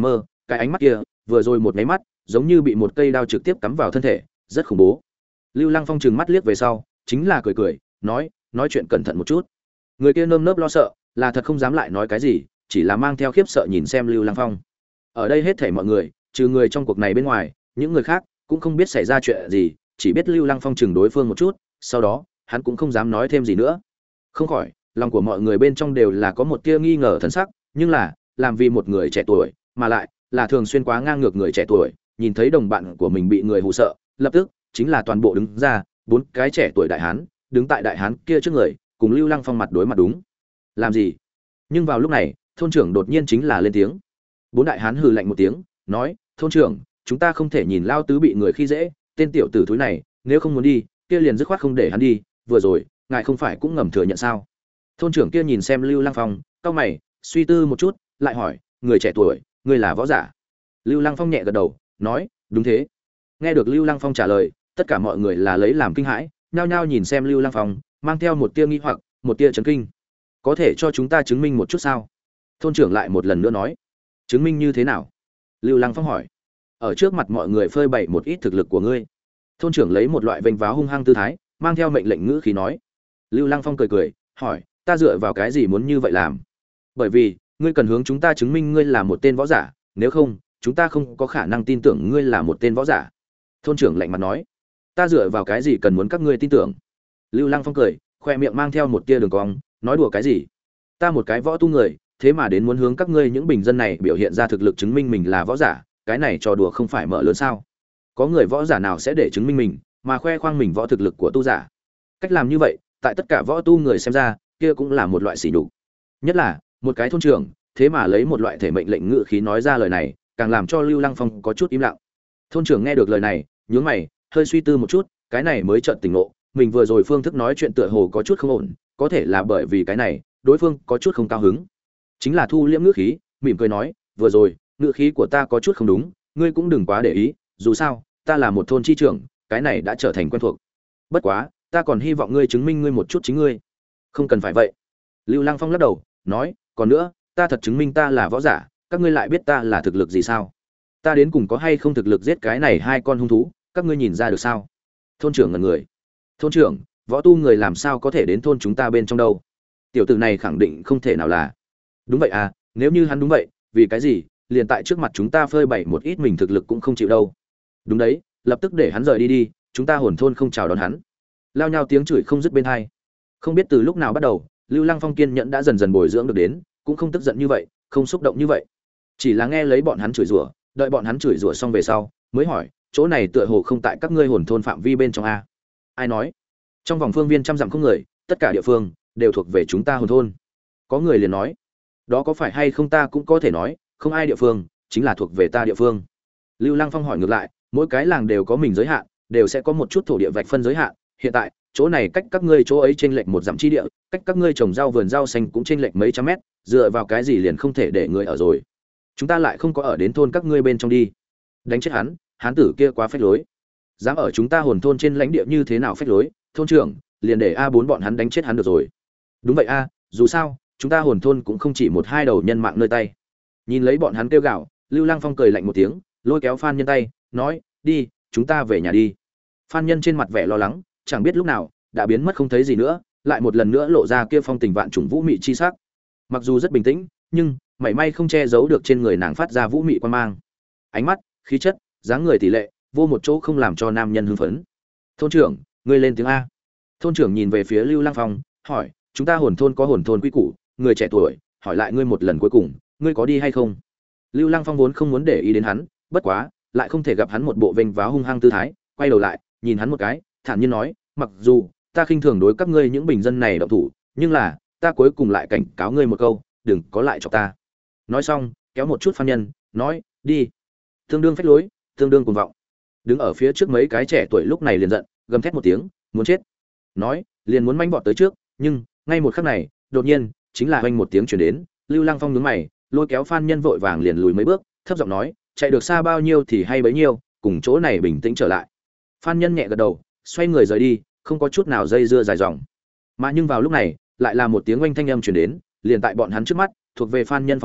cái ánh mắt kia vừa rồi một máy mắt giống như bị một cây đao trực tiếp cắm vào thân thể, rất khủng bố. Lưu Lăng Phong trừng mắt liếc về sau, chính là cười cười, nói, nói chuyện cẩn thận một chút. Người kia nơm nớp lo sợ, là thật không dám lại nói cái gì, chỉ là mang theo khiếp sợ nhìn xem Lưu Lăng Phong. Ở đây hết thảy mọi người, trừ người trong cuộc này bên ngoài, những người khác cũng không biết xảy ra chuyện gì, chỉ biết Lưu Lăng Phong chừng đối phương một chút, sau đó, hắn cũng không dám nói thêm gì nữa. Không khỏi, lòng của mọi người bên trong đều là có một tia nghi ngờ thần sắc, nhưng là, làm vì một người trẻ tuổi, mà lại là thường xuyên quá ngang ngược người trẻ tuổi, nhìn thấy đồng bạn của mình bị người hù sợ, lập tức chính là toàn bộ đứng ra, bốn cái trẻ tuổi đại hán, đứng tại đại hán kia trước người, cùng Lưu Lăng Phong mặt đối mặt đúng. Làm gì? Nhưng vào lúc này, thôn trưởng đột nhiên chính là lên tiếng. Bốn đại hán hừ lạnh một tiếng, nói, thôn trưởng, chúng ta không thể nhìn lao tứ bị người khi dễ, tên tiểu tử thúi này, nếu không muốn đi, kia liền dứt khoát không để hắn đi, vừa rồi, ngài không phải cũng ngầm thừa nhận sao? Thôn trưởng kia nhìn xem Lưu Lăng Phong, cau mày, suy tư một chút, lại hỏi, người trẻ tuổi, ngươi là võ giả? Lưu Lăng Phong nhẹ gật đầu, nói, đúng thế. Nghe được Lưu Lăng Phong trả lời, tất cả mọi người là lấy làm kinh hãi, nhao nhao nhìn xem Lưu Lăng Phong, mang theo một tia nghi hoặc, một tia chấn kinh. Có thể cho chúng ta chứng minh một chút sao? Thôn trưởng lại một lần nữa nói. Chứng minh như thế nào? Lưu Lăng Phong hỏi. Ở trước mặt mọi người phơi bày một ít thực lực của ngươi. Thôn trưởng lấy một loại vênh váo hung hăng tư thái, mang theo mệnh lệnh ngữ khí nói. Lưu Lăng Phong cười cười, hỏi, ta dựa vào cái gì muốn như vậy làm? Bởi vì, ngươi cần hướng chúng ta chứng minh ngươi là một tên võ giả, nếu không, chúng ta không có khả năng tin tưởng ngươi là một tên võ giả. Thôn trưởng lạnh mặt nói. Ta dựa vào cái gì cần muốn các ngươi tin tưởng? Lưu Lăng Phong cười, khoe miệng mang theo một tia đường cong, nói đùa cái gì? Ta một cái võ tu người, thế mà đến muốn hướng các ngươi những bình dân này biểu hiện ra thực lực chứng minh mình là võ giả, cái này trò đùa không phải mở lớn sao? Có người võ giả nào sẽ để chứng minh mình, mà khoe khoang mình võ thực lực của tu giả? Cách làm như vậy, tại tất cả võ tu người xem ra, kia cũng là một loại sỉ nhục. Nhất là, một cái thôn trưởng, thế mà lấy một loại thể mệnh lệnh ngữ khí nói ra lời này, càng làm cho Lưu Lăng Phong có chút im lặng. Thôn trưởng nghe được lời này, nhướng mày, hơi suy tư một chút, cái này mới chợt tỉnh ngộ, mình vừa rồi phương thức nói chuyện tựa hồ có chút không ổn, có thể là bởi vì cái này, đối phương có chút không cao hứng. Chính là thu liễm ngữ khí, mỉm cười nói, vừa rồi, ngữ khí của ta có chút không đúng, ngươi cũng đừng quá để ý, dù sao, ta là một thôn chi trưởng, cái này đã trở thành quen thuộc. Bất quá, ta còn hy vọng ngươi chứng minh ngươi một chút chính ngươi. Không cần phải vậy. Lưu Lăng Phong lắc đầu, nói, còn nữa, ta thật chứng minh ta là võ giả, các ngươi lại biết ta là thực lực gì sao? Ta đến cùng có hay không thực lực giết cái này hai con hung thú, các ngươi nhìn ra được sao? Thôn trưởng ngẩn người. Thôn trưởng, võ tu người làm sao có thể đến thôn chúng ta bên trong đâu? Tiểu tử này khẳng định không thể nào là. Đúng vậy à, nếu như hắn đúng vậy, vì cái gì? Liền tại trước mặt chúng ta phơi bày một ít mình thực lực cũng không chịu đâu. Đúng đấy, lập tức để hắn rời đi đi, chúng ta hồn thôn không chào đón hắn. Lao nhau tiếng chửi không dứt bên hai. Không biết từ lúc nào bắt đầu, Lưu Lăng Phong kiên nhẫn đã dần dần bồi dưỡng được đến, cũng không tức giận như vậy, không xúc động như vậy. Chỉ là nghe lấy bọn hắn chửi rủa, đợi bọn hắn chửi rủa xong về sau, mới hỏi, chỗ này tựa hồ không tại các ngươi hồn thôn phạm vi bên trong a? Ai nói? Trong vòng phương viên trăm dặm không người, tất cả địa phương đều thuộc về chúng ta hồn thôn. Có người liền nói, đó có phải hay không ta cũng có thể nói, không ai địa phương, chính là thuộc về ta địa phương. Lưu Lăng Phong hỏi ngược lại, mỗi cái làng đều có mình giới hạn, đều sẽ có một chút thổ địa vạch phân giới hạn, hiện tại, chỗ này cách các ngươi chỗ ấy chênh lệch một dặm chi địa, cách các ngươi trồng rau vườn rau xanh cũng chênh lệch mấy trăm mét, dựa vào cái gì liền không thể để người ở rồi? Chúng ta lại không có ở đến thôn các ngươi bên trong đi. Đánh chết hắn, hán tử kia quá phách lối. Dám ở chúng ta hồn thôn trên lãnh địa như thế nào phách lối, thôn trưởng, liền để a bốn bọn hắn đánh chết hắn được rồi. Đúng vậy a, dù sao, chúng ta hồn thôn cũng không chỉ một hai đầu nhân mạng nơi tay. Nhìn lấy bọn hắn kêu gào, Lưu Lăng Phong cười lạnh một tiếng, lôi kéo Phan Nhân tay, nói, đi, chúng ta về nhà đi. Phan Nhân trên mặt vẻ lo lắng, chẳng biết lúc nào đã biến mất không thấy gì nữa, lại một lần nữa lộ ra kia phong tình vạn trùng vũ mị chi sắc. Mặc dù rất bình tĩnh, nhưng mảy may không che giấu được trên người nàng phát ra vũ mị quan mang. Ánh mắt, khí chất, dáng người tỷ lệ, vô một chỗ không làm cho nam nhân hưng phấn. Thôn trưởng, ngươi lên tiếng a. Thôn trưởng nhìn về phía Lưu Lăng Phong, hỏi, chúng ta hồn thôn có hồn thôn quy củ, người trẻ tuổi, hỏi lại ngươi một lần cuối cùng, ngươi có đi hay không? Lưu Lăng Phong vốn không muốn để ý đến hắn, bất quá, lại không thể gặp hắn một bộ vênh váo hung hăng tư thái, quay đầu lại, nhìn hắn một cái, thản nhiên nói, mặc dù ta khinh thường đối các ngươi những bình dân này động thủ, nhưng là, ta cuối cùng lại cảnh cáo ngươi một câu, đừng có lại chọc ta. Nói xong, kéo một chút Phan Nhân, nói, đi. Tương đương phách lối, tương đương cuồng vọng. Đứng ở phía trước mấy cái trẻ tuổi lúc này liền giận, gầm thét một tiếng, muốn chết. Nói, liền muốn manh vọt tới trước, nhưng ngay một khắc này, đột nhiên, chính là oanh một tiếng truyền đến, Lưu Lăng Phong nhướng mày, lôi kéo Phan Nhân vội vàng liền lùi mấy bước, thấp giọng nói, chạy được xa bao nhiêu thì hay bấy nhiêu, cùng chỗ này bình tĩnh trở lại. Phan Nhân nhẹ gật đầu, xoay người rời đi, không có chút nào dây dưa dài dòng. Mà nhưng vào lúc này, lại là một tiếng oanh thanh âm truyền đến, liền tại bọn hắn trước mắt, thuộc về Phan Nhân phòng ở,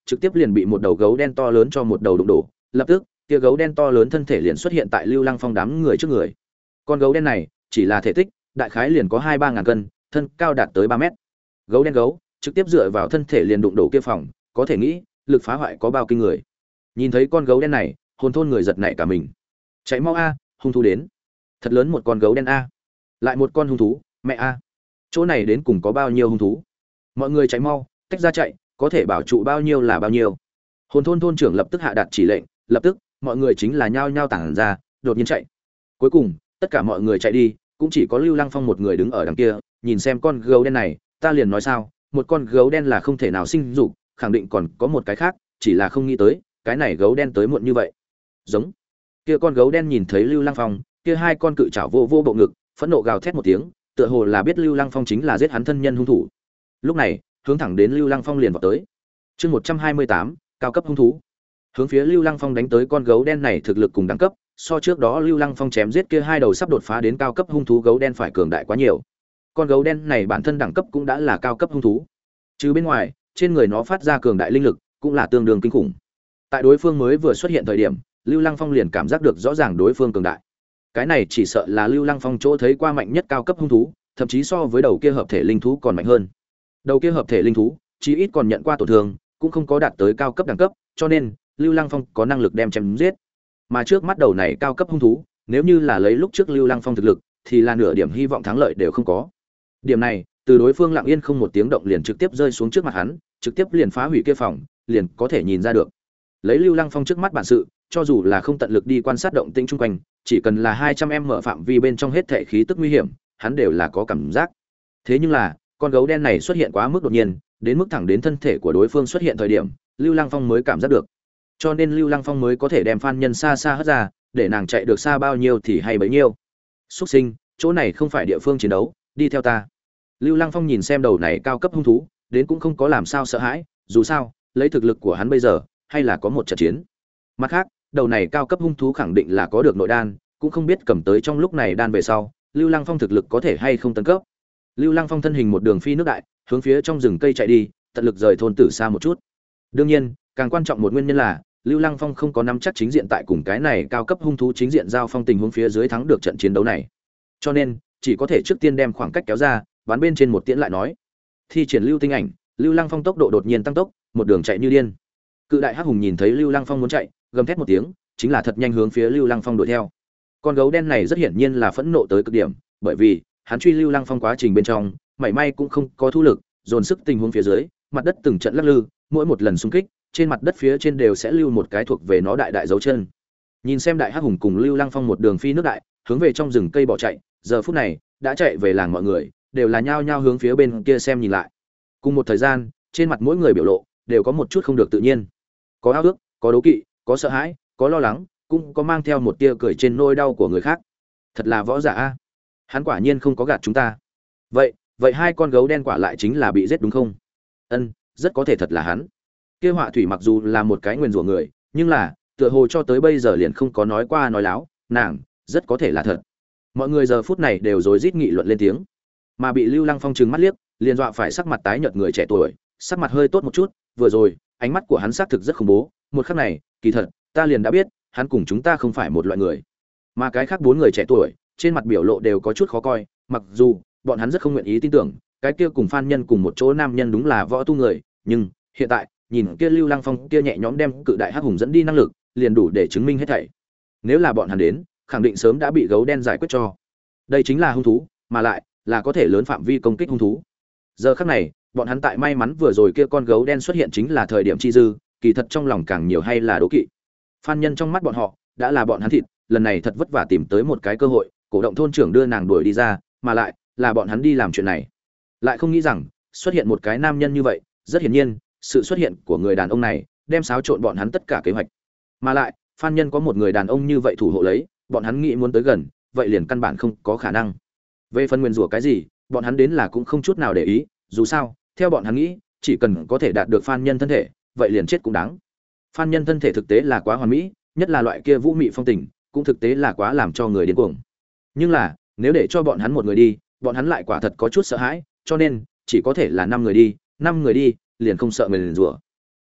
trực tiếp liền bị một đầu gấu đen to lớn cho một đầu đụng đổ, lập tức kia gấu đen to lớn thân thể liền xuất hiện tại Lưu Lăng Phong đám người trước người. Con gấu đen này chỉ là thể tích, đại khái liền có hai ba ngàn cân, thân cao đạt tới ba mét. Gấu đen gấu trực tiếp dựa vào thân thể liền đụng đổ kia phòng, có thể nghĩ lực phá hoại có bao kinh người. Nhìn thấy con gấu đen này, hồn thôn người giật nảy cả mình. Chạy mau a, hung thú đến. Thật lớn một con gấu đen a. Lại một con hung thú, mẹ a. Chỗ này đến cùng có bao nhiêu hung thú? Mọi người chạy mau, tách ra chạy, có thể bảo trụ bao nhiêu là bao nhiêu. Hồn thôn thôn trưởng lập tức hạ đạt chỉ lệnh, lập tức mọi người chính là nhao nhao tản ra, đột nhiên chạy. Cuối cùng tất cả mọi người chạy đi, cũng chỉ có Lưu Lăng Phong một người đứng ở đằng kia, nhìn xem con gấu đen này, ta liền nói sao, một con gấu đen là không thể nào sinh dục, khẳng định còn có một cái khác, chỉ là không nghĩ tới, cái này gấu đen tới muộn như vậy. Giống. Kia con gấu đen nhìn thấy Lưu Lăng Phong, kia hai con cự trảo vô vô bộ ngực, phẫn nộ gào thét một tiếng, tựa hồ là biết Lưu Lăng Phong chính là giết hắn thân nhân hung thủ. Lúc này, hướng thẳng đến Lưu Lăng Phong liền vọt tới. Chương một trăm hai mươi tám, cao cấp hung thú. Hướng phía Lưu Lăng Phong đánh tới con gấu đen này thực lực cùng đẳng cấp, so trước đó Lưu Lăng Phong chém giết kia hai đầu sắp đột phá đến cao cấp hung thú gấu đen phải cường đại quá nhiều. Con gấu đen này bản thân đẳng cấp cũng đã là cao cấp hung thú. Chứ bên ngoài, trên người nó phát ra cường đại linh lực, cũng là tương đương kinh khủng. Tại đối phương mới vừa xuất hiện thời điểm, Lưu Lăng Phong liền cảm giác được rõ ràng đối phương cường đại. Cái này chỉ sợ là Lưu Lăng Phong chỗ thấy qua mạnh nhất cao cấp hung thú, thậm chí so với đầu kia hợp thể linh thú còn mạnh hơn. Đầu kia hợp thể linh thú, chí ít còn nhận qua tổn thương, cũng không có đạt tới cao cấp đẳng cấp, cho nên Lưu Lăng Phong có năng lực đem chém giết. Mà trước mắt đầu này cao cấp hung thú, nếu như là lấy lúc trước Lưu Lăng Phong thực lực, thì là nửa điểm hy vọng thắng lợi đều không có. Điểm này, từ đối phương lặng yên không một tiếng động liền trực tiếp rơi xuống trước mặt hắn, trực tiếp liền phá hủy kia phòng, liền có thể nhìn ra được. Lấy Lưu Lăng Phong trước mắt bản sự, cho dù là không tận lực đi quan sát động tĩnh chung quanh, chỉ cần là hai trăm em mở phạm vi bên trong hết thảy khí tức nguy hiểm, hắn đều là có cảm giác. Thế nhưng là, con gấu đen này xuất hiện quá mức đột nhiên, đến mức thẳng đến thân thể của đối phương xuất hiện thời điểm, Lưu Lăng Phong mới cảm giác được. Cho nên Lưu Lăng Phong mới có thể đem Phan Nhân xa xa hất ra, để nàng chạy được xa bao nhiêu thì hay bấy nhiêu. Súc sinh, chỗ này không phải địa phương chiến đấu, đi theo ta. Lưu Lăng Phong nhìn xem đầu này cao cấp hung thú, đến cũng không có làm sao sợ hãi, dù sao, lấy thực lực của hắn bây giờ, hay là có một trận chiến. Mặt khác, đầu này cao cấp hung thú khẳng định là có được nội đan, cũng không biết cầm tới trong lúc này đan về sau, Lưu Lăng Phong thực lực có thể hay không tấn cấp. Lưu Lăng Phong thân hình một đường phi nước đại, hướng phía trong rừng cây chạy đi, tận lực rời thôn tử xa một chút. Đương nhiên, càng quan trọng một nguyên nhân là, Lưu Lăng Phong không có nắm chắc chính diện tại cùng cái này cao cấp hung thú chính diện giao phong tình huống phía dưới thắng được trận chiến đấu này. Cho nên, chỉ có thể trước tiên đem khoảng cách kéo ra, bắn bên trên một tiễn lại nói. Thi triển lưu tinh ảnh, Lưu Lăng Phong tốc độ đột nhiên tăng tốc, một đường chạy như điên. Cự đại hắc hùng nhìn thấy Lưu Lăng Phong muốn chạy, gầm thét một tiếng, chính là thật nhanh hướng phía Lưu Lăng Phong đuổi theo. Con gấu đen này rất hiển nhiên là phẫn nộ tới cực điểm, bởi vì hắn truy Lưu Lăng Phong quá trình bên trong, mảy may cũng không có thu lực, dồn sức tình huống phía dưới, mặt đất từng trận lắc lư, mỗi một lần xung kích, trên mặt đất phía trên đều sẽ lưu một cái thuộc về nó đại đại dấu chân. Nhìn xem đại hắc hùng cùng Lưu Lăng Phong một đường phi nước đại, hướng về trong rừng cây bỏ chạy, giờ phút này đã chạy về làng mọi người, đều là nhao nhao hướng phía bên kia xem nhìn lại. Cùng một thời gian, trên mặt mỗi người biểu lộ đều có một chút không được tự nhiên. Có ao ước, có đố kỵ, có sợ hãi, có lo lắng, cũng có mang theo một tia cười trên nỗi đau của người khác. Thật là võ giả a. Hắn quả nhiên không có gạt chúng ta. Vậy, vậy hai con gấu đen quả lại chính là bị giết đúng không? Ân, rất có thể thật là hắn. Kia Họa Thủy mặc dù là một cái nguyền rủa người, nhưng là, tựa hồ cho tới bây giờ liền không có nói qua nói láo, nàng rất có thể là thật. Mọi người giờ phút này đều rối rít nghị luận lên tiếng. Mà bị Lưu Lăng Phong trừng mắt liếc, liền dọa phải sắc mặt tái nhợt người trẻ tuổi, sắc mặt hơi tốt một chút, vừa rồi, ánh mắt của hắn xác thực rất khủng bố, một khắc này, kỳ thật, ta liền đã biết, hắn cùng chúng ta không phải một loại người. Mà cái khác bốn người trẻ tuổi, trên mặt biểu lộ đều có chút khó coi, mặc dù bọn hắn rất không nguyện ý tin tưởng, cái kia cùng Phan Nhân cùng một chỗ nam nhân đúng là võ tu người, nhưng hiện tại, nhìn kia Lưu Lăng Phong kia nhẹ nhõm đem cự đại hắc hùng dẫn đi năng lực, liền đủ để chứng minh hết thảy. Nếu là bọn hắn đến, khẳng định sớm đã bị gấu đen giải quyết cho. Đây chính là hung thú, mà lại là có thể lớn phạm vi công kích hung thú. Giờ khắc này, bọn hắn tại may mắn vừa rồi kia con gấu đen xuất hiện chính là thời điểm chi dư, kỳ thật trong lòng càng nhiều hay là đố kỵ. Phan Nhân trong mắt bọn họ, đã là bọn hắn thịt, lần này thật vất vả tìm tới một cái cơ hội, cổ động thôn trưởng đưa nàng đuổi đi ra, mà lại là bọn hắn đi làm chuyện này. Lại không nghĩ rằng, xuất hiện một cái nam nhân như vậy, rất hiển nhiên, sự xuất hiện của người đàn ông này đem xáo trộn bọn hắn tất cả kế hoạch. Mà lại, Phan Nhân có một người đàn ông như vậy thủ hộ lấy, bọn hắn nghĩ muốn tới gần, vậy liền căn bản không có khả năng. Về phần nguyên rủa cái gì, bọn hắn đến là cũng không chút nào để ý, dù sao, theo bọn hắn nghĩ, chỉ cần có thể đạt được Phan Nhân thân thể, vậy liền chết cũng đáng. Phan Nhân thân thể thực tế là quá hoàn mỹ, nhất là loại kia vũ mị phong tình, cũng thực tế là quá làm cho người điên cuồng. Nhưng là, nếu để cho bọn hắn một người đi, bọn hắn lại quả thật có chút sợ hãi, cho nên chỉ có thể là năm người đi, năm người đi, liền không sợ người liền rủa.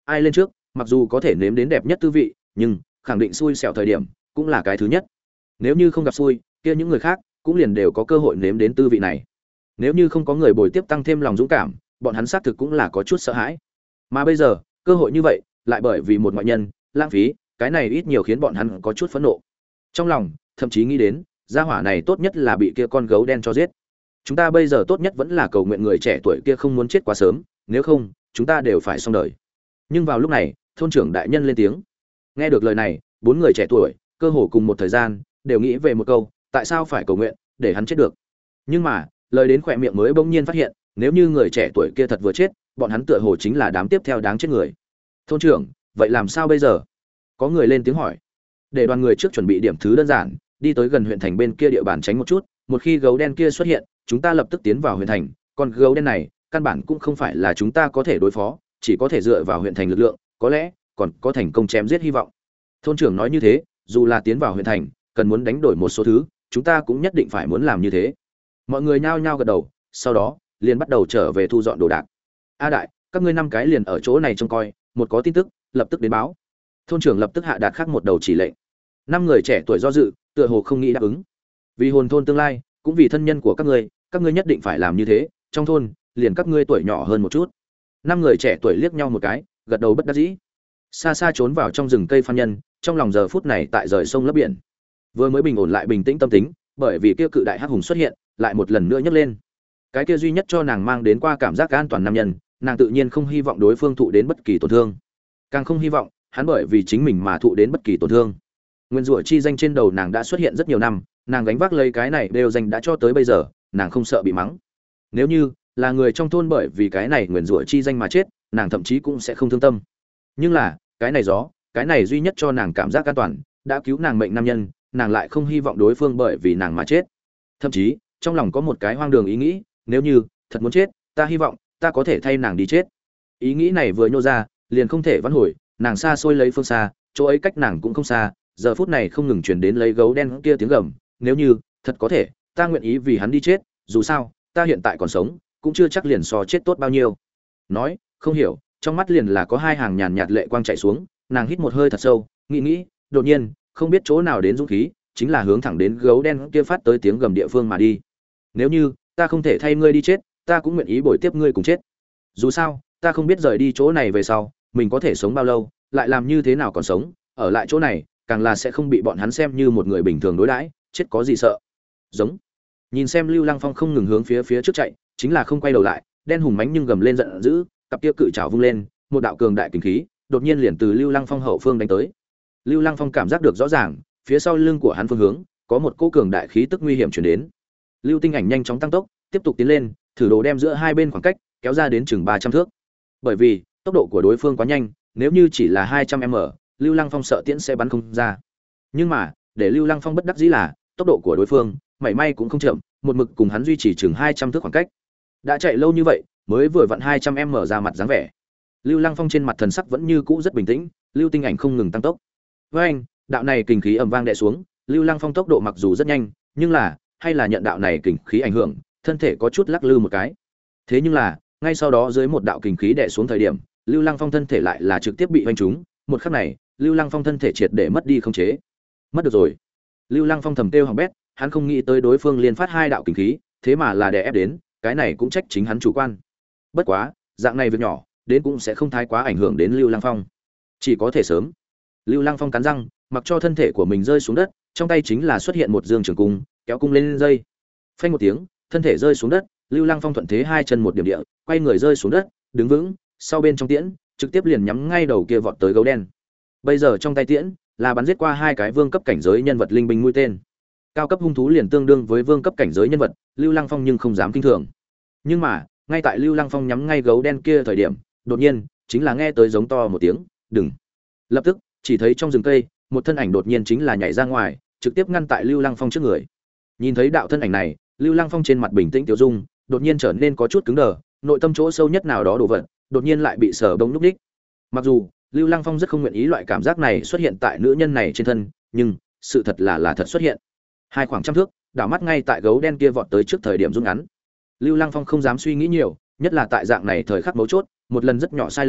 ai lên trước mặc dù có thể nếm đến đẹp nhất tư vị, nhưng khẳng định xui xẻo thời điểm cũng là cái thứ nhất. Nếu như không gặp xui, kia những người khác cũng liền đều có cơ hội nếm đến tư vị này. Nếu như không có người bồi tiếp tăng thêm lòng dũng cảm, bọn hắn xác thực cũng là có chút sợ hãi. Mà bây giờ, cơ hội như vậy, lại bởi vì một ngoại nhân, lãng phí, cái này ít nhiều khiến bọn hắn có chút phẫn nộ. Trong lòng, thậm chí nghĩ đến, gia hỏa này tốt nhất là bị kia con gấu đen cho giết. Chúng ta bây giờ tốt nhất vẫn là cầu nguyện người trẻ tuổi kia không muốn chết quá sớm, nếu không, chúng ta đều phải xong đời. Nhưng vào lúc này, thôn trưởng đại nhân lên tiếng. Nghe được lời này, bốn người trẻ tuổi, cơ hồ cùng một thời gian, đều nghĩ về một câu, tại sao phải cầu nguyện để hắn chết được. Nhưng mà, lời đến khỏe miệng mới bỗng nhiên phát hiện, nếu như người trẻ tuổi kia thật vừa chết, bọn hắn tựa hồ chính là đám tiếp theo đáng chết người. Thôn trưởng, vậy làm sao bây giờ? Có người lên tiếng hỏi. Để đoàn người trước chuẩn bị điểm thứ đơn giản, đi tới gần huyện thành bên kia địa bàn tránh một chút, một khi gấu đen kia xuất hiện, chúng ta lập tức tiến vào huyện thành, còn gấu đen này, căn bản cũng không phải là chúng ta có thể đối phó, chỉ có thể dựa vào huyện thành lực lượng, có lẽ còn có thành công chém giết hy vọng. Thôn trưởng nói như thế, dù là tiến vào huyện thành, cần muốn đánh đổi một số thứ, chúng ta cũng nhất định phải muốn làm như thế. Mọi người nhao nhao gật đầu, sau đó liền bắt đầu trở về thu dọn đồ đạc. A đại, các ngươi năm cái liền ở chỗ này trông coi, một có tin tức, lập tức đến báo. Thôn trưởng lập tức hạ đạt khác một đầu chỉ lệnh. Năm người trẻ tuổi do dự, tựa hồ không nghĩ đáp ứng. Vì hồn thôn tương lai, cũng vì thân nhân của các ngươi, các ngươi nhất định phải làm như thế, trong thôn, liền các ngươi tuổi nhỏ hơn một chút. Năm người trẻ tuổi liếc nhau một cái, gật đầu bất đắc dĩ. Xa xa trốn vào trong rừng cây phan nhân, trong lòng giờ phút này tại rời sông lấp biển. Vừa mới bình ổn lại bình tĩnh tâm tính, bởi vì kia cự đại hắc hùng xuất hiện, lại một lần nữa nhấc lên. Cái kia duy nhất cho nàng mang đến qua cảm giác an toàn nam nhân, nàng tự nhiên không hy vọng đối phương thụ đến bất kỳ tổn thương. Càng không hy vọng hắn bởi vì chính mình mà thụ đến bất kỳ tổn thương. Nguyên rủa chi danh trên đầu nàng đã xuất hiện rất nhiều năm, nàng gánh vác lấy cái này đều danh đã cho tới bây giờ, nàng không sợ bị mắng. Nếu như là người trong thôn bởi vì cái này nguyên rủa chi danh mà chết, nàng thậm chí cũng sẽ không thương tâm. Nhưng là, cái này gió, cái này duy nhất cho nàng cảm giác an toàn, đã cứu nàng mệnh nam nhân, nàng lại không hy vọng đối phương bởi vì nàng mà chết. Thậm chí, trong lòng có một cái hoang đường ý nghĩ, nếu như thật muốn chết, ta hy vọng ta có thể thay nàng đi chết. Ý nghĩ này vừa nhô ra, liền không thể vãn hồi, nàng xa xôi lấy phương xa, chỗ ấy cách nàng cũng không xa, giờ phút này không ngừng truyền đến lấy gấu đen kia tiếng gầm, nếu như thật có thể, ta nguyện ý vì hắn đi chết, dù sao, ta hiện tại còn sống, cũng chưa chắc liền so chết tốt bao nhiêu. Nói, không hiểu, trong mắt liền là có hai hàng nhàn nhạt lệ quang chảy xuống, nàng hít một hơi thật sâu, nghĩ nghĩ, đột nhiên, không biết chỗ nào đến dũng khí, chính là hướng thẳng đến gấu đen kia phát tới tiếng gầm địa phương mà đi. Nếu như ta không thể thay ngươi đi chết, ta cũng nguyện ý bồi tiếp ngươi cùng chết. Dù sao, ta không biết rời đi chỗ này về sau, mình có thể sống bao lâu, lại làm như thế nào còn sống, ở lại chỗ này, càng là sẽ không bị bọn hắn xem như một người bình thường đối đãi, chết có gì sợ. Giống. Nhìn xem Lưu Lăng Phong không ngừng hướng phía phía trước chạy, chính là không quay đầu lại, đen hùng mãnh nhưng gầm lên giận dữ, cặp kia cự trảo vung lên, một đạo cường đại kình khí, đột nhiên liền từ Lưu Lăng Phong hậu phương đánh tới. Lưu Lăng Phong cảm giác được rõ ràng, phía sau lưng của hắn phương hướng, có một cỗ cường đại khí tức nguy hiểm truyền đến. Lưu Tinh Ảnh nhanh chóng tăng tốc, tiếp tục tiến lên, thử đồ đem giữa hai bên khoảng cách kéo ra đến chừng ba trăm thước. Bởi vì, tốc độ của đối phương quá nhanh, nếu như chỉ là hai trăm mét, Lưu Lăng Phong sợ tiễn sẽ bắn không ra. Nhưng mà, để Lưu Lăng Phong bất đắc dĩ là, tốc độ của đối phương, mảy may cũng không chậm, một mực cùng hắn duy trì chừng hai trăm thước khoảng cách. Đã chạy lâu như vậy, mới vừa vặn hai trăm mét ra mặt dáng vẻ. Lưu Lăng Phong trên mặt thần sắc vẫn như cũ rất bình tĩnh, Lưu Tinh Ảnh không ngừng tăng tốc. Với anh, đạo này kình khí ầm vang đè xuống, Lưu Lăng Phong tốc độ mặc dù rất nhanh, nhưng là, hay là nhận đạo này kình khí ảnh hưởng, thân thể có chút lắc lư một cái. Thế nhưng là, ngay sau đó dưới một đạo kình khí đè xuống thời điểm, Lưu Lăng Phong thân thể lại là trực tiếp bị hoành trúng, một khắc này, Lưu Lăng Phong thân thể triệt để mất đi khống chế. Mất được rồi. Lưu Lăng Phong thầm kêu hỏng bét, hắn không nghĩ tới đối phương liên phát hai đạo kình khí, thế mà là đè ép đến, cái này cũng trách chính hắn chủ quan. Bất quá, dạng này việc nhỏ, đến cũng sẽ không thái quá ảnh hưởng đến Lưu Lăng Phong. Chỉ có thể sớm. Lưu Lăng Phong cắn răng, mặc cho thân thể của mình rơi xuống đất, trong tay chính là xuất hiện một dương trường cung, kéo cung lên dây. Phanh một tiếng, thân thể rơi xuống đất, Lưu Lăng Phong thuận thế hai chân một điểm địa, quay người rơi xuống đất, đứng vững, sau bên trong tiễn, trực tiếp liền nhắm ngay đầu kia vọt tới gấu đen. Bây giờ trong tay tiễn là bắn giết qua hai cái vương cấp cảnh giới nhân vật linh binh mũi tên. Cao cấp hung thú liền tương đương với vương cấp cảnh giới nhân vật, Lưu Lăng Phong nhưng không dám kinh thường. Nhưng mà, ngay tại Lưu Lăng Phong nhắm ngay gấu đen kia thời điểm, đột nhiên, chính là nghe tới giống to một tiếng, "Đừng!" Lập tức, chỉ thấy trong rừng cây, một thân ảnh đột nhiên chính là nhảy ra ngoài, trực tiếp ngăn tại Lưu Lăng Phong trước người. Nhìn thấy đạo thân ảnh này, Lưu Lăng Phong trên mặt bình tĩnh tiêu dung, đột nhiên trở nên có chút cứng đờ, nội tâm chỗ sâu nhất nào đó đổ vật, đột nhiên lại bị sờ bông lúc đích. Mặc dù, Lưu Lăng Phong rất không nguyện ý loại cảm giác này xuất hiện tại nữ nhân này trên thân, nhưng sự thật là là thật xuất hiện. Hai khoảng trăm thước, đảo mắt ngay tại gấu đen kia vọt tới trước thời điểm rút ngắn. Lưu Lăng Phong không dám suy nghĩ nhiều, nhất là tại dạng này thời khắc mấu chốt, một lần rất nhỏ sai lầm,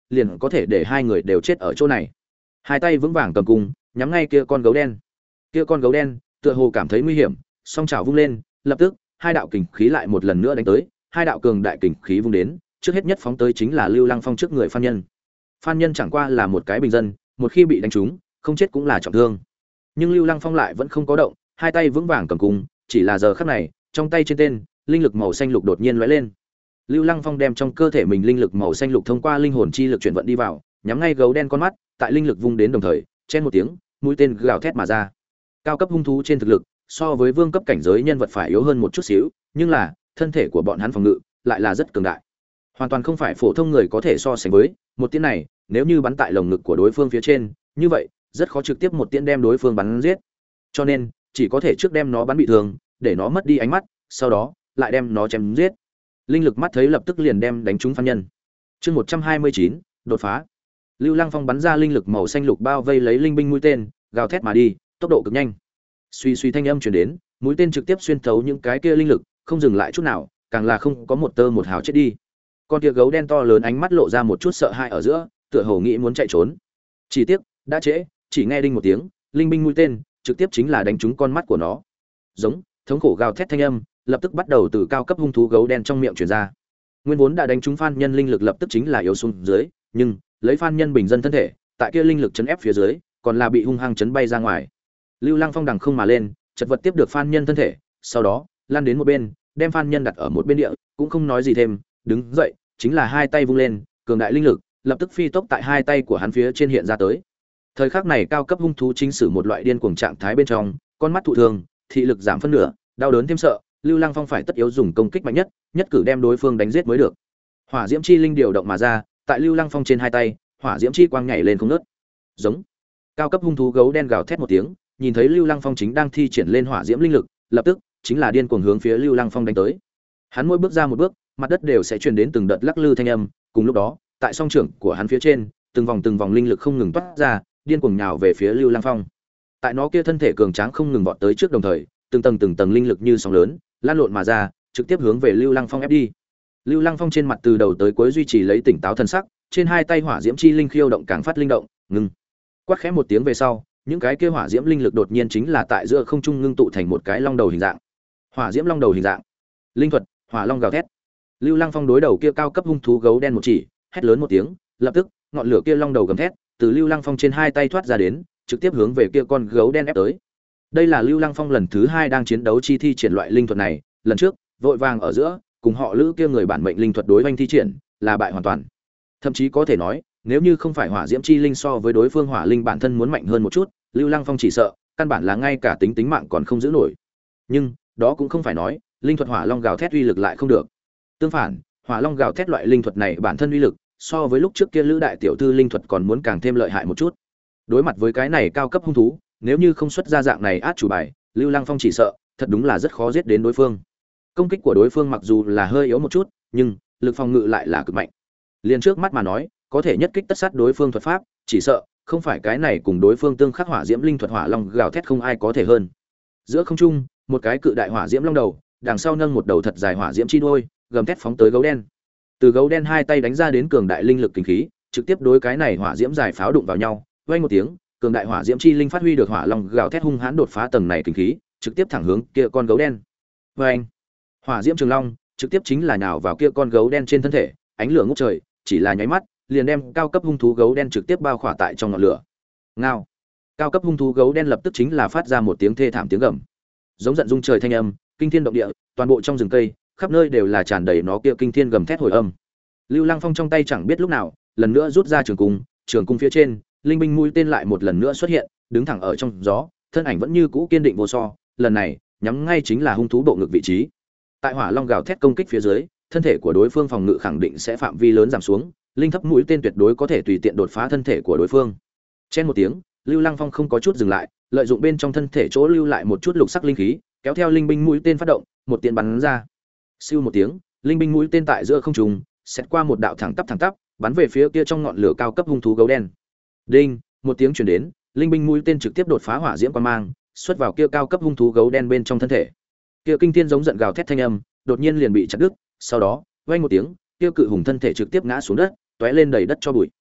liền có thể để hai người đều chết ở chỗ này. Hai tay vững vàng cầm cung, nhắm ngay kia con gấu đen. Kia con gấu đen tựa hồ cảm thấy nguy hiểm, song chảo vung lên, lập tức hai đạo kình khí lại một lần nữa đánh tới, hai đạo cường đại kình khí vung đến, trước hết nhất phóng tới chính là Lưu Lăng Phong trước người Phan Nhân. Phan Nhân chẳng qua là một cái bình dân, một khi bị đánh trúng, không chết cũng là trọng thương. Nhưng Lưu Lăng Phong lại vẫn không có động, hai tay vững vàng cầm cung, chỉ là giờ khắc này, trong tay trên tên, linh lực màu xanh lục đột nhiên lóe lên. Lưu Lăng Phong đem trong cơ thể mình linh lực màu xanh lục thông qua linh hồn chi lực chuyển vận đi vào, nhắm ngay gấu đen con mắt, tại linh lực vung đến đồng thời, chen một tiếng, mũi tên gào thét mà ra. Cao cấp hung thú trên thực lực, so với vương cấp cảnh giới nhân vật phải yếu hơn một chút xíu, nhưng là, thân thể của bọn hắn phòng ngự lại là rất cường đại. Hoàn toàn không phải phổ thông người có thể so sánh với, một tiếng này, nếu như bắn tại lồng ngực của đối phương phía trên, như vậy, rất khó trực tiếp một tiễn đem đối phương bắn giết. Cho nên, chỉ có thể trước đem nó bắn bị thương, để nó mất đi ánh mắt, sau đó lại đem nó chém giết. Linh lực mắt thấy lập tức liền đem đánh trúng Phan Nhân. Chương một trăm hai mươi chín, đột phá. Lưu Lăng Phong bắn ra linh lực màu xanh lục bao vây lấy linh binh mũi tên, gào thét mà đi, tốc độ cực nhanh. Suy suy thanh âm truyền đến, mũi tên trực tiếp xuyên thấu những cái kia linh lực, không dừng lại chút nào, càng là không có một tơ một hào chết đi. Con kia gấu đen to lớn ánh mắt lộ ra một chút sợ hãi ở giữa, tựa hồ nghĩ muốn chạy trốn. Chỉ tiếc, đã trễ, chỉ nghe đinh một tiếng, linh binh mũi tên trực tiếp chính là đánh trúng con mắt của nó. Giống, thống khổ gào thét thanh âm, lập tức bắt đầu từ cao cấp hung thú gấu đen trong miệng truyền ra. Nguyên vốn đã đánh trúng Phan Nhân linh lực lập tức chính là yếu xuống dưới, nhưng lấy Phan Nhân bình dân thân thể, tại kia linh lực chấn ép phía dưới, còn là bị hung hăng chấn bay ra ngoài. Lưu Lăng Phong đằng không mà lên, chật vật tiếp được Phan Nhân thân thể, sau đó lăn đến một bên, đem Phan Nhân đặt ở một bên địa, cũng không nói gì thêm, đứng dậy, chính là hai tay vung lên, cường đại linh lực lập tức phi tốc tại hai tay của hắn phía trên hiện ra tới. Thời khắc này cao cấp hung thú chính sử một loại điên cuồng trạng thái bên trong, con mắt thụ thương, thị lực giảm phân nửa, đau đớn thêm sợ, Lưu Lăng Phong phải tất yếu dùng công kích mạnh nhất, nhất cử đem đối phương đánh giết mới được. Hỏa diễm chi linh điều động mà ra, tại Lưu Lăng Phong trên hai tay, hỏa diễm chi quang nhảy lên không ngớt. Giống. Cao cấp hung thú gấu đen gào thét một tiếng, nhìn thấy Lưu Lăng Phong chính đang thi triển lên hỏa diễm linh lực, lập tức chính là điên cuồng hướng phía Lưu Lăng Phong đánh tới. Hắn mỗi bước ra một bước, mặt đất đều sẽ truyền đến từng đợt lắc lư thanh âm, cùng lúc đó, tại song trưởng của hắn phía trên, từng vòng từng vòng linh lực không ngừng toát ra, điên cuồng nhào về phía Lưu Lăng Phong. Tại nó kia thân thể cường tráng không ngừng vọt tới trước đồng thời, từng tầng từng tầng linh lực như sóng lớn, lan lộn mà ra, trực tiếp hướng về Lưu Lăng Phong ép đi. Lưu Lăng Phong trên mặt từ đầu tới cuối duy trì lấy tỉnh táo thần sắc, trên hai tay hỏa diễm chi linh khiêu động càng phát linh động, ngừng. Quát khẽ một tiếng về sau, những cái kia hỏa diễm linh lực đột nhiên chính là tại giữa không trung ngưng tụ thành một cái long đầu hình dạng. Hỏa diễm long đầu hình dạng. Linh thuật, hỏa long gào thét. Lưu Lăng Phong đối đầu kia cao cấp hung thú gấu đen một chỉ, hét lớn một tiếng, lập tức, ngọn lửa kia long đầu gầm thét, từ Lưu Lăng Phong trên hai tay thoát ra đến, trực tiếp hướng về kia con gấu đen ép tới. Đây là Lưu Lăng Phong lần thứ hai đang chiến đấu chi thi triển loại linh thuật này, lần trước, vội vàng ở giữa, cùng họ Lữ kia người bản mệnh linh thuật đối oanh thi triển, là bại hoàn toàn. Thậm chí có thể nói, nếu như không phải hỏa diễm chi linh so với đối phương hỏa linh bản thân muốn mạnh hơn một chút, Lưu Lăng Phong chỉ sợ, căn bản là ngay cả tính tính mạng còn không giữ nổi. Nhưng, đó cũng không phải nói, linh thuật hỏa long gào thét uy lực lại không được. Tương phản, hỏa long gào thét loại linh thuật này bản thân uy lực, so với lúc trước kia Lữ đại tiểu thư linh thuật còn muốn càng thêm lợi hại một chút. Đối mặt với cái này cao cấp hung thú, nếu như không xuất ra dạng này át chủ bài, Lưu Lăng Phong chỉ sợ, thật đúng là rất khó giết đến đối phương. Công kích của đối phương mặc dù là hơi yếu một chút, nhưng lực phòng ngự lại là cực mạnh. Liên trước mắt mà nói, có thể nhất kích tất sát đối phương thuật pháp, chỉ sợ không phải cái này cùng đối phương tương khắc hỏa diễm linh thuật hỏa long gào thét không ai có thể hơn. Giữa không trung, một cái cự đại hỏa diễm long đầu, đằng sau nâng một đầu thật dài hỏa diễm chi đuôi, gầm thét phóng tới gấu đen. Từ gấu đen hai tay đánh ra đến cường đại linh lực kinh khí, trực tiếp đối cái này hỏa diễm dài pháo đụng vào nhau, vang một tiếng, cường đại hỏa diễm chi linh phát huy được hỏa long gào thét hung hãn đột phá tầng này kinh khí, trực tiếp thẳng hướng kia con gấu đen. Vang! Hỏa diễm trường long trực tiếp chính là nhào vào kia con gấu đen trên thân thể, ánh lửa ngút trời, chỉ là nháy mắt, liền đem cao cấp hung thú gấu đen trực tiếp bao khỏa tại trong ngọn lửa. Ngao! Cao cấp hung thú gấu đen lập tức chính là phát ra một tiếng thê thảm tiếng gầm. Giống giận rung trời thanh âm, kinh thiên động địa, toàn bộ trong rừng cây, khắp nơi đều là tràn đầy nó kia kinh thiên gầm thét hồi âm. Lưu Lăng Phong trong tay chẳng biết lúc nào, lần nữa rút ra trường cung, trường cung phía trên, linh binh mũi tên lại một lần nữa xuất hiện, đứng thẳng ở trong gió, thân ảnh vẫn như cũ kiên định vô so, lần này, nhắm ngay chính là hung thú bộ ngực vị trí. Tại hỏa long gào thét công kích phía dưới, thân thể của đối phương phòng ngự khẳng định sẽ phạm vi lớn giảm xuống, linh thấp mũi tên tuyệt đối có thể tùy tiện đột phá thân thể của đối phương. Chen một tiếng, Lưu Lăng Phong không có chút dừng lại, lợi dụng bên trong thân thể chỗ lưu lại một chút lục sắc linh khí, kéo theo linh binh mũi tên phát động, một tiện bắn ra. Siêu một tiếng, linh binh mũi tên tại giữa không trung, xét qua một đạo thẳng tắp thẳng tắp, bắn về phía kia trong ngọn lửa cao cấp hung thú gấu đen. Đinh, một tiếng truyền đến, linh binh mũi tên trực tiếp đột phá hỏa diễm quang mang, xuất vào kia cao cấp hung thú gấu đen bên trong thân thể. Kia kinh thiên giống giận gào thét thanh âm, đột nhiên liền bị chặt đứt, sau đó, vang một tiếng, kia cự hùng thân thể trực tiếp ngã xuống đất, tóe lên đầy đất cho bụi.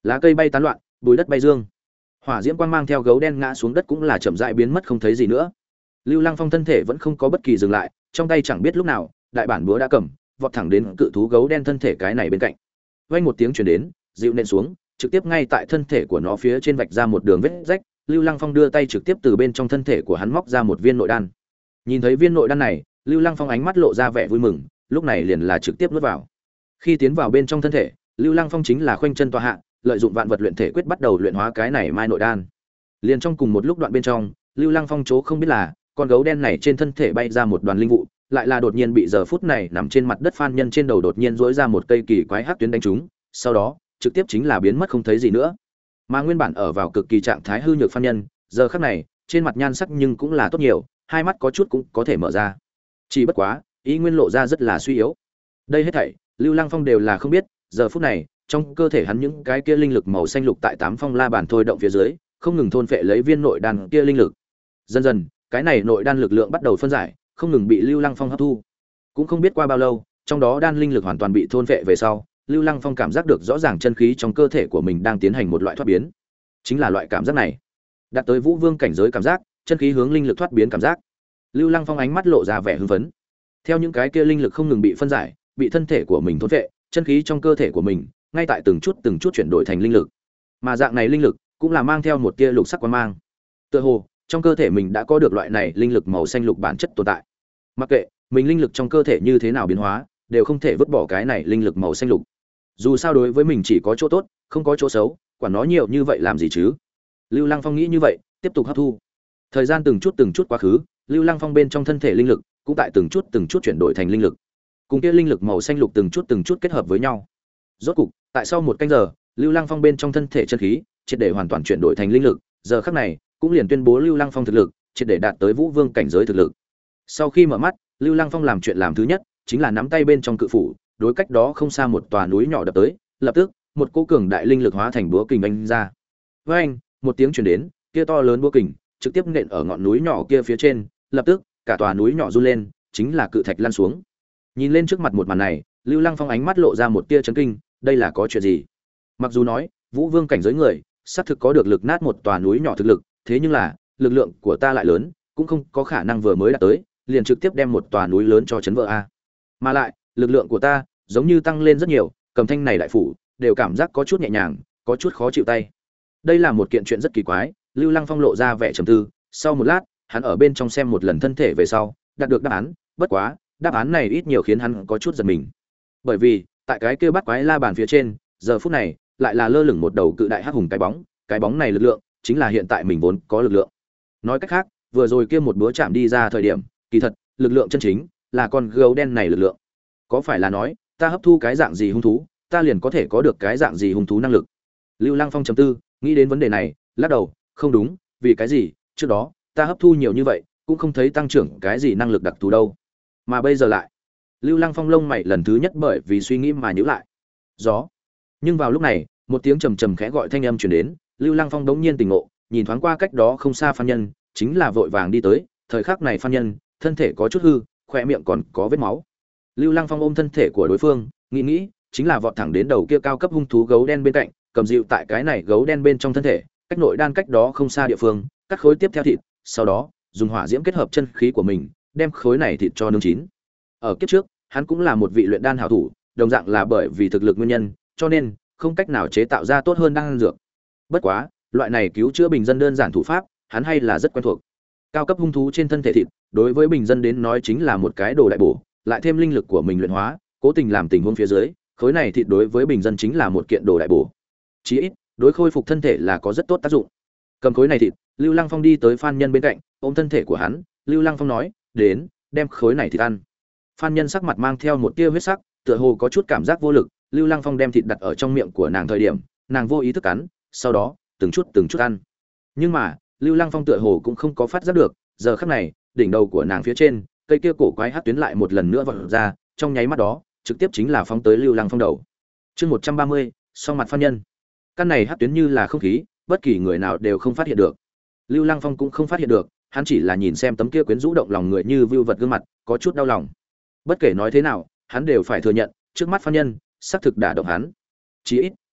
lá cây bay tán loạn, bùi đất bay dương. Hỏa diễm quang mang theo gấu đen ngã xuống đất cũng là chậm rãi biến mất không thấy gì nữa. Lưu Lăng Phong thân thể vẫn không có bất kỳ dừng lại, trong tay chẳng biết lúc nào, đại bản búa đã cầm, vọt thẳng đến cự thú gấu đen thân thể cái này bên cạnh. Vang một tiếng truyền đến, dịu nện xuống, trực tiếp ngay tại thân thể của nó phía trên vạch ra một đường vết rách. Lưu Lăng Phong đưa tay trực tiếp từ bên trong thân thể của hắn móc ra một viên nội đan. Nhìn thấy viên nội đan này, Lưu Lăng Phong ánh mắt lộ ra vẻ vui mừng, lúc này liền là trực tiếp nuốt vào. Khi tiến vào bên trong thân thể, Lưu Lăng Phong chính là khoanh chân tọa hạ, lợi dụng vạn vật luyện thể quyết bắt đầu luyện hóa cái này mai nội đan. Liền trong cùng một lúc đoạn bên trong, Lưu Lăng Phong chỗ không biết là, con gấu đen này trên thân thể bay ra một đoàn linh vụ, lại là đột nhiên bị giờ phút này nằm trên mặt đất Phan Nhân trên đầu đột nhiên rỗi ra một cây kỳ quái hắc tuyến đánh trúng, sau đó, trực tiếp chính là biến mất không thấy gì nữa. Mà nguyên bản ở vào cực kỳ trạng thái hư nhược Phan Nhân, giờ khắc này, trên mặt nhan sắc nhưng cũng là tốt nhiều, hai mắt có chút cũng có thể mở ra. Chỉ bất quá, ý nguyên lộ ra rất là suy yếu. Đây hết thảy, Lưu Lăng Phong đều là không biết, giờ phút này, trong cơ thể hắn những cái kia linh lực màu xanh lục tại tám phong la bàn thôi động phía dưới, không ngừng thôn phệ lấy viên nội đan kia linh lực. Dần dần, cái này nội đan lực lượng bắt đầu phân giải, không ngừng bị Lưu Lăng Phong hấp thu. Cũng không biết qua bao lâu, trong đó đan linh lực hoàn toàn bị thôn phệ về sau, Lưu Lăng Phong cảm giác được rõ ràng chân khí trong cơ thể của mình đang tiến hành một loại thoát biến. Chính là loại cảm giác này, đạt tới Vũ Vương cảnh giới cảm giác, chân khí hướng linh lực thoát biến cảm giác. Lưu Lăng Phong ánh mắt lộ ra vẻ hưng phấn. Theo những cái kia linh lực không ngừng bị phân giải, bị thân thể của mình thôn phệ, chân khí trong cơ thể của mình ngay tại từng chút từng chút chuyển đổi thành linh lực. Mà dạng này linh lực cũng là mang theo một tia lục sắc quang mang. Tựa hồ trong cơ thể mình đã có được loại này linh lực màu xanh lục bản chất tồn tại. Mặc kệ mình linh lực trong cơ thể như thế nào biến hóa, đều không thể vứt bỏ cái này linh lực màu xanh lục. Dù sao đối với mình chỉ có chỗ tốt, không có chỗ xấu, quản nó nhiều như vậy làm gì chứ? Lưu Lăng Phong nghĩ như vậy, tiếp tục hấp thu. Thời gian từng chút từng chút quá khứ, Lưu Lăng Phong bên trong thân thể linh lực cũng tại từng chút từng chút chuyển đổi thành linh lực. Cùng kia linh lực màu xanh lục từng chút từng chút kết hợp với nhau. Rốt cục, tại sau một canh giờ, Lưu Lăng Phong bên trong thân thể chân khí triệt để hoàn toàn chuyển đổi thành linh lực, giờ khắc này, cũng liền tuyên bố Lưu Lăng Phong thực lực triệt để đạt tới Vũ Vương cảnh giới thực lực. Sau khi mở mắt, Lưu Lăng Phong làm chuyện làm thứ nhất, chính là nắm tay bên trong cự phủ, đối cách đó không xa một tòa núi nhỏ đập tới, lập tức, một cỗ cường đại linh lực hóa thành búa kình anh ra. Với anh, một tiếng truyền đến, kia to lớn búa kình trực tiếp nện ở ngọn núi nhỏ kia phía trên, lập tức, cả tòa núi nhỏ run lên, chính là cự thạch lăn xuống. Nhìn lên trước mặt một màn này, Lưu Lăng Phong ánh mắt lộ ra một tia chấn kinh, đây là có chuyện gì? Mặc dù nói, Vũ Vương cảnh giới người, xác thực có được lực nát một tòa núi nhỏ thực lực, thế nhưng là, lực lượng của ta lại lớn, cũng không có khả năng vừa mới đạt tới, liền trực tiếp đem một tòa núi lớn cho chấn vỡ a. Mà lại, lực lượng của ta, giống như tăng lên rất nhiều, cầm thanh này đại phủ, đều cảm giác có chút nhẹ nhàng, có chút khó chịu tay. Đây là một kiện chuyện rất kỳ quái, Lưu Lăng Phong lộ ra vẻ trầm tư, sau một lát, hắn ở bên trong xem một lần thân thể về sau, đạt được đáp án, bất quá, đáp án này ít nhiều khiến hắn có chút giật mình. Bởi vì, tại cái kia bắt quái la bàn phía trên, giờ phút này, lại là lơ lửng một đầu cự đại hắc hùng cái bóng, cái bóng này lực lượng, chính là hiện tại mình vốn có lực lượng. Nói cách khác, vừa rồi kia một búa chạm đi ra thời điểm, kỳ thật, lực lượng chân chính là con gấu đen này lực lượng. Có phải là nói, ta hấp thu cái dạng gì hung thú, ta liền có thể có được cái dạng gì hung thú năng lực? Lưu Lăng Phong trầm tư, nghĩ đến vấn đề này, lắc đầu, không đúng, vì cái gì? Trước đó, ta hấp thu nhiều như vậy, cũng không thấy tăng trưởng cái gì năng lực đặc thù đâu. Mà bây giờ lại, Lưu Lăng Phong lông mày lần thứ nhất bởi vì suy nghĩ mà nhíu lại. Gió. Nhưng vào lúc này, một tiếng trầm trầm khẽ gọi thanh âm truyền đến, Lưu Lăng Phong đống nhiên tỉnh ngộ, nhìn thoáng qua cách đó không xa Phan Nhân, chính là vội vàng đi tới, thời khắc này Phan Nhân, thân thể có chút hư, khóe miệng còn có vết máu. Lưu Lăng Phong ôm thân thể của đối phương, nghĩ nghĩ, chính là vọt thẳng đến đầu kia cao cấp hung thú gấu đen bên cạnh, cầm dịu tại cái này gấu đen bên trong thân thể, cách nội đan cách đó không xa địa phương, cắt khối tiếp theo thịt, sau đó, dùng hỏa diễm kết hợp chân khí của mình, đem khối này thịt cho nướng chín. Ở kiếp trước, hắn cũng là một vị luyện đan hảo thủ, đồng dạng là bởi vì thực lực nguyên nhân, cho nên không cách nào chế tạo ra tốt hơn đan dược. Bất quá, loại này cứu chữa bình dân đơn giản thủ pháp, hắn hay là rất quen thuộc. Cao cấp hung thú trên thân thể thịt, đối với bình dân đến nói chính là một cái đồ đại bổ, lại thêm linh lực của mình luyện hóa, cố tình làm tình huống phía dưới, khối này thịt đối với bình dân chính là một kiện đồ đại bổ. Chí ít, đối khôi phục thân thể là có rất tốt tác dụng. Cầm khối này thịt, Lưu Lăng Phong đi tới Phan Nhân bên cạnh, ôm thân thể của hắn, Lưu Lăng Phong nói, "Đến, đem khối này thịt ăn." Phan Nhân sắc mặt mang theo một tia huyết sắc, tựa hồ có chút cảm giác vô lực, Lưu Lăng Phong đem thịt đặt ở trong miệng của nàng thời điểm, nàng vô ý thức cắn, sau đó, từng chút từng chút ăn. Nhưng mà, Lưu Lăng Phong tựa hồ cũng không có phát giác được, giờ khắc này, đỉnh đầu của nàng phía trên, cây kia cổ quái hắc tuyến lại một lần nữa vọt ra, trong nháy mắt đó, trực tiếp chính là phóng tới Lưu Lăng Phong đầu. Chương một trăm ba mươi, song mặt Phan Nhân. Căn này hắc tuyến như là không khí, bất kỳ người nào đều không phát hiện được. Lưu Lăng Phong cũng không phát hiện được, hắn chỉ là nhìn xem tấm kia quyến rũ động lòng người như vưu vật gương mặt, có chút đau lòng. Bất kể nói thế nào, hắn đều phải thừa nhận, trước mắt Phan Nhân, xác thực đả động hắn. Chỉ ít,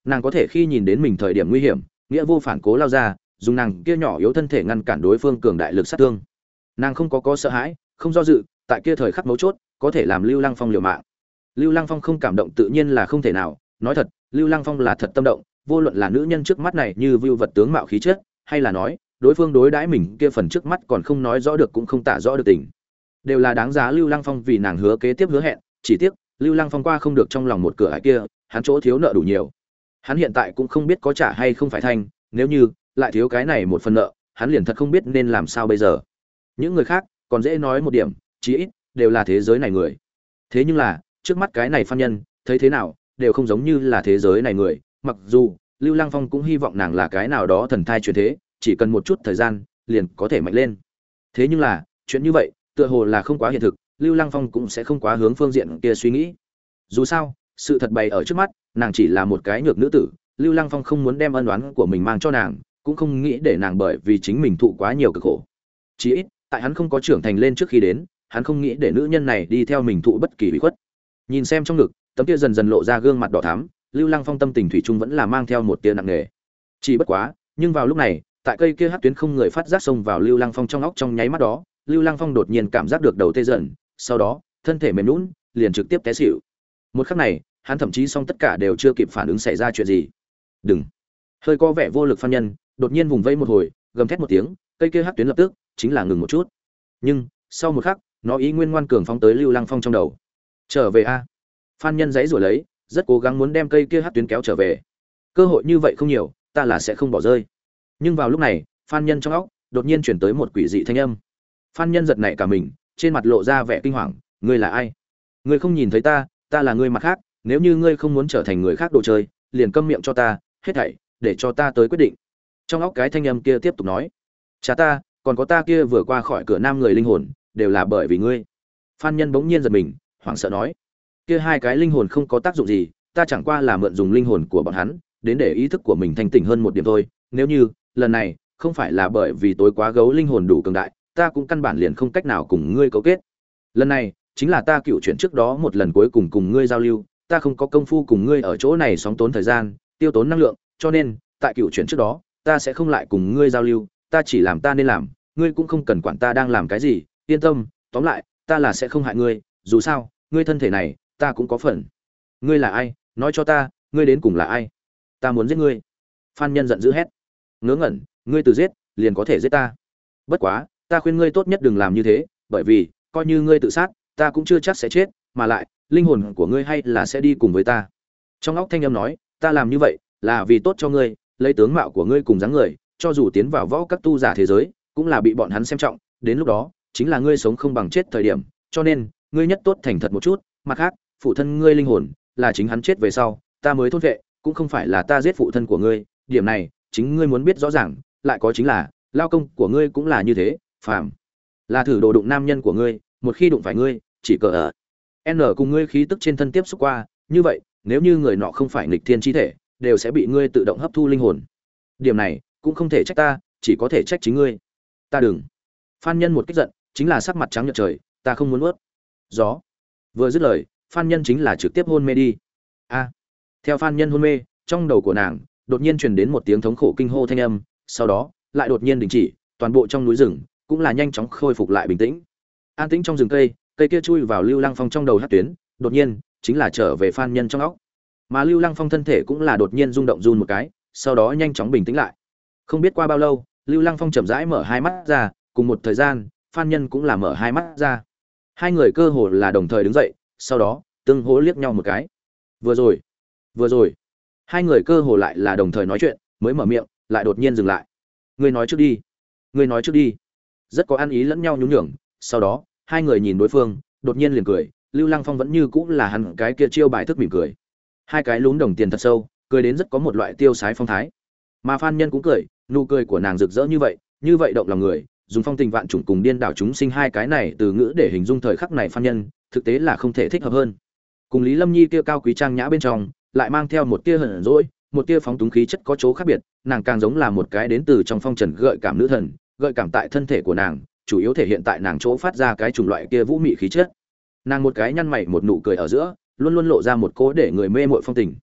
nàng có thể khi nhìn đến mình thời điểm nguy hiểm nghĩa vô phản cố lao ra, dùng nàng kia nhỏ yếu thân thể ngăn cản đối phương cường đại lực sát thương. Nàng không có có sợ hãi, không do dự, tại kia thời khắc mấu chốt có thể làm Lưu Lăng Phong liều mạng. Lưu Lăng Phong không cảm động tự nhiên là không thể nào, nói thật, Lưu Lăng Phong là thật tâm động, vô luận là nữ nhân trước mắt này như vưu vật tướng mạo khí chất, hay là nói, đối phương đối đãi mình kia phần trước mắt còn không nói rõ được cũng không tả rõ được tình, đều là đáng giá Lưu Lăng Phong vì nàng hứa kế tiếp hứa hẹn, chỉ tiếc, Lưu Lăng Phong qua không được trong lòng một cửa ải kia, hắn chỗ thiếu nợ đủ nhiều. Hắn hiện tại cũng không biết có trả hay không phải thanh, nếu như lại thiếu cái này một phần nợ, hắn liền thật không biết nên làm sao bây giờ. Những người khác còn dễ nói một điểm, chí ít đều là thế giới này người. Thế nhưng là, trước mắt cái này Phan Nhân, thấy thế nào, đều không giống như là thế giới này người, mặc dù Lưu Lăng Phong cũng hy vọng nàng là cái nào đó thần thai chuyển thế, chỉ cần một chút thời gian, liền có thể mạnh lên. Thế nhưng là, chuyện như vậy, tựa hồ là không quá hiện thực, Lưu Lăng Phong cũng sẽ không quá hướng phương diện kia suy nghĩ. Dù sao, sự thật bày ở trước mắt, nàng chỉ là một cái nhược nữ tử, Lưu Lăng Phong không muốn đem ân oán của mình mang cho nàng, cũng không nghĩ để nàng bởi vì chính mình thụ quá nhiều cực khổ. Chỉ ít, tại hắn không có trưởng thành lên trước khi đến, hắn không nghĩ để nữ nhân này đi theo mình thụ bất kỳ ủy khuất. Nhìn xem trong ngực, tấm kia dần dần lộ ra gương mặt đỏ thắm, Lưu Lăng Phong tâm tình thủy chung vẫn là mang theo một tia nặng nề. Chỉ bất quá, nhưng vào lúc này, tại cây kia hắc tuyến không người phát giác xông vào Lưu Lăng Phong trong óc trong nháy mắt đó, Lưu Lăng Phong đột nhiên cảm giác được đầu tê dần, sau đó, thân thể mềm nhũn, liền trực tiếp té xỉu. Một khắc này, hắn thậm chí xong tất cả đều chưa kịp phản ứng xảy ra chuyện gì. Đừng! Hơi có vẻ vô lực Phan Nhân, đột nhiên vùng vẫy một hồi, gầm thét một tiếng, cây kia hắc tuyến lập tức chính là ngừng một chút. Nhưng, sau một khắc, nó ý nguyên ngoan cường phóng tới Lưu Lăng Phong trong đầu. Trở về a! Phan Nhân giãy giụa lấy, rất cố gắng muốn đem cây kia hắc tuyến kéo trở về. Cơ hội như vậy không nhiều, ta là sẽ không bỏ rơi. Nhưng vào lúc này, Phan Nhân trong óc đột nhiên chuyển tới một quỷ dị thanh âm. Phan Nhân giật nảy cả mình, trên mặt lộ ra vẻ kinh hoàng, ngươi là ai? Ngươi không nhìn thấy ta, ta là người mặt khác, nếu như ngươi không muốn trở thành người khác đồ chơi, liền câm miệng cho ta, hết thảy để cho ta tới quyết định. Trong óc cái thanh âm kia tiếp tục nói, cha ta, còn có ta kia vừa qua khỏi cửa nam người linh hồn, đều là bởi vì ngươi. Phan Nhân bỗng nhiên giật mình, hoảng sợ nói, kia hai cái linh hồn không có tác dụng gì, ta chẳng qua là mượn dùng linh hồn của bọn hắn, đến để ý thức của mình thanh tỉnh hơn một điểm thôi, nếu như lần này không phải là bởi vì tối quá gấu linh hồn đủ cường đại, ta cũng căn bản liền không cách nào cùng ngươi cấu kết. Lần này chính là ta cựu chuyển trước đó một lần cuối cùng cùng ngươi giao lưu, ta không có công phu cùng ngươi ở chỗ này sóng tốn thời gian, tiêu tốn năng lượng, cho nên tại cựu chuyển trước đó, ta sẽ không lại cùng ngươi giao lưu, ta chỉ làm ta nên làm, ngươi cũng không cần quản ta đang làm cái gì, yên tâm, tóm lại, ta là sẽ không hại ngươi, dù sao, ngươi thân thể này, ta cũng có phần. Ngươi là ai? Nói cho ta, ngươi đến cùng là ai? Ta muốn giết ngươi. Phan Nhân giận dữ hét. Ngớ ngẩn, ngươi từ giết, liền có thể giết ta. Bất quá, ta khuyên ngươi tốt nhất đừng làm như thế, bởi vì, coi như ngươi tự sát, ta cũng chưa chắc sẽ chết, mà lại, linh hồn của ngươi hay là sẽ đi cùng với ta. Trong óc thanh âm nói, ta làm như vậy là vì tốt cho ngươi, lấy tướng mạo của ngươi cùng dáng người, cho dù tiến vào võ các tu giả thế giới, cũng là bị bọn hắn xem trọng, đến lúc đó, chính là ngươi sống không bằng chết thời điểm, cho nên, ngươi nhất tốt thành thật một chút, mặt khác, phụ thân ngươi linh hồn, là chính hắn chết về sau, ta mới thôn vệ, cũng không phải là ta giết phụ thân của ngươi, điểm này, chính ngươi muốn biết rõ ràng, lại có chính là, lao công của ngươi cũng là như thế, phàm là thử đồ đụng nam nhân của ngươi, một khi đụng phải ngươi, chỉ cờ ở n cùng ngươi khí tức trên thân tiếp xúc qua, như vậy, nếu như người nọ không phải nghịch thiên chi thể, đều sẽ bị ngươi tự động hấp thu linh hồn. Điểm này, cũng không thể trách ta, chỉ có thể trách chính ngươi. Ta đừng. Phan Nhân một kích giận, chính là sắc mặt trắng nhợt trời, ta không muốn nuốt. Gió. Vừa dứt lời, Phan Nhân chính là trực tiếp hôn mê đi. A. Theo Phan Nhân hôn mê, trong đầu của nàng đột nhiên truyền đến một tiếng thống khổ kinh hô thanh âm, sau đó, lại đột nhiên đình chỉ, toàn bộ trong núi rừng cũng là nhanh chóng khôi phục lại bình tĩnh. An tĩnh trong rừng cây, cây kia chui vào Lưu Lăng Phong trong đầu hắc tuyến, đột nhiên chính là trở về Phan Nhân trong óc. Mà Lưu Lăng Phong thân thể cũng là đột nhiên rung động run một cái, sau đó nhanh chóng bình tĩnh lại. Không biết qua bao lâu, Lưu Lăng Phong chậm rãi mở hai mắt ra, cùng một thời gian, Phan Nhân cũng là mở hai mắt ra. Hai người cơ hồ là đồng thời đứng dậy, sau đó, tương hỗ liếc nhau một cái. Vừa rồi, vừa rồi, hai người cơ hồ lại là đồng thời nói chuyện, mới mở miệng, lại đột nhiên dừng lại. Ngươi nói trước đi, ngươi nói trước đi. Rất có ăn ý lẫn nhau nhún nhường, sau đó, hai người nhìn đối phương, đột nhiên liền cười, Lưu Lăng Phong vẫn như cũ là hắn cái kia chiêu bài thức mỉm cười. Hai cái lún đồng tiền thật sâu, cười đến rất có một loại tiêu sái phong thái. Mà Phan Nhân cũng cười, nụ cười của nàng rực rỡ như vậy, như vậy động lòng người, dùng phong tình vạn trùng cùng điên đảo chúng sinh hai cái này từ ngữ để hình dung thời khắc này Phan Nhân, thực tế là không thể thích hợp hơn. Cùng Lý Lâm Nhi kia cao quý trang nhã bên trong, lại mang theo một tia hờn dỗi, một tia phóng túng khí chất có chỗ khác biệt, nàng càng giống là một cái đến từ trong phong trần gợi cảm nữ thần, gợi cảm tại thân thể của nàng, chủ yếu thể hiện tại nàng chỗ phát ra cái chủng loại kia vũ mị khí chất. Nàng một cái nhăn mày một nụ cười ở giữa, luôn luôn lộ ra một cố để người mê mội phong tình.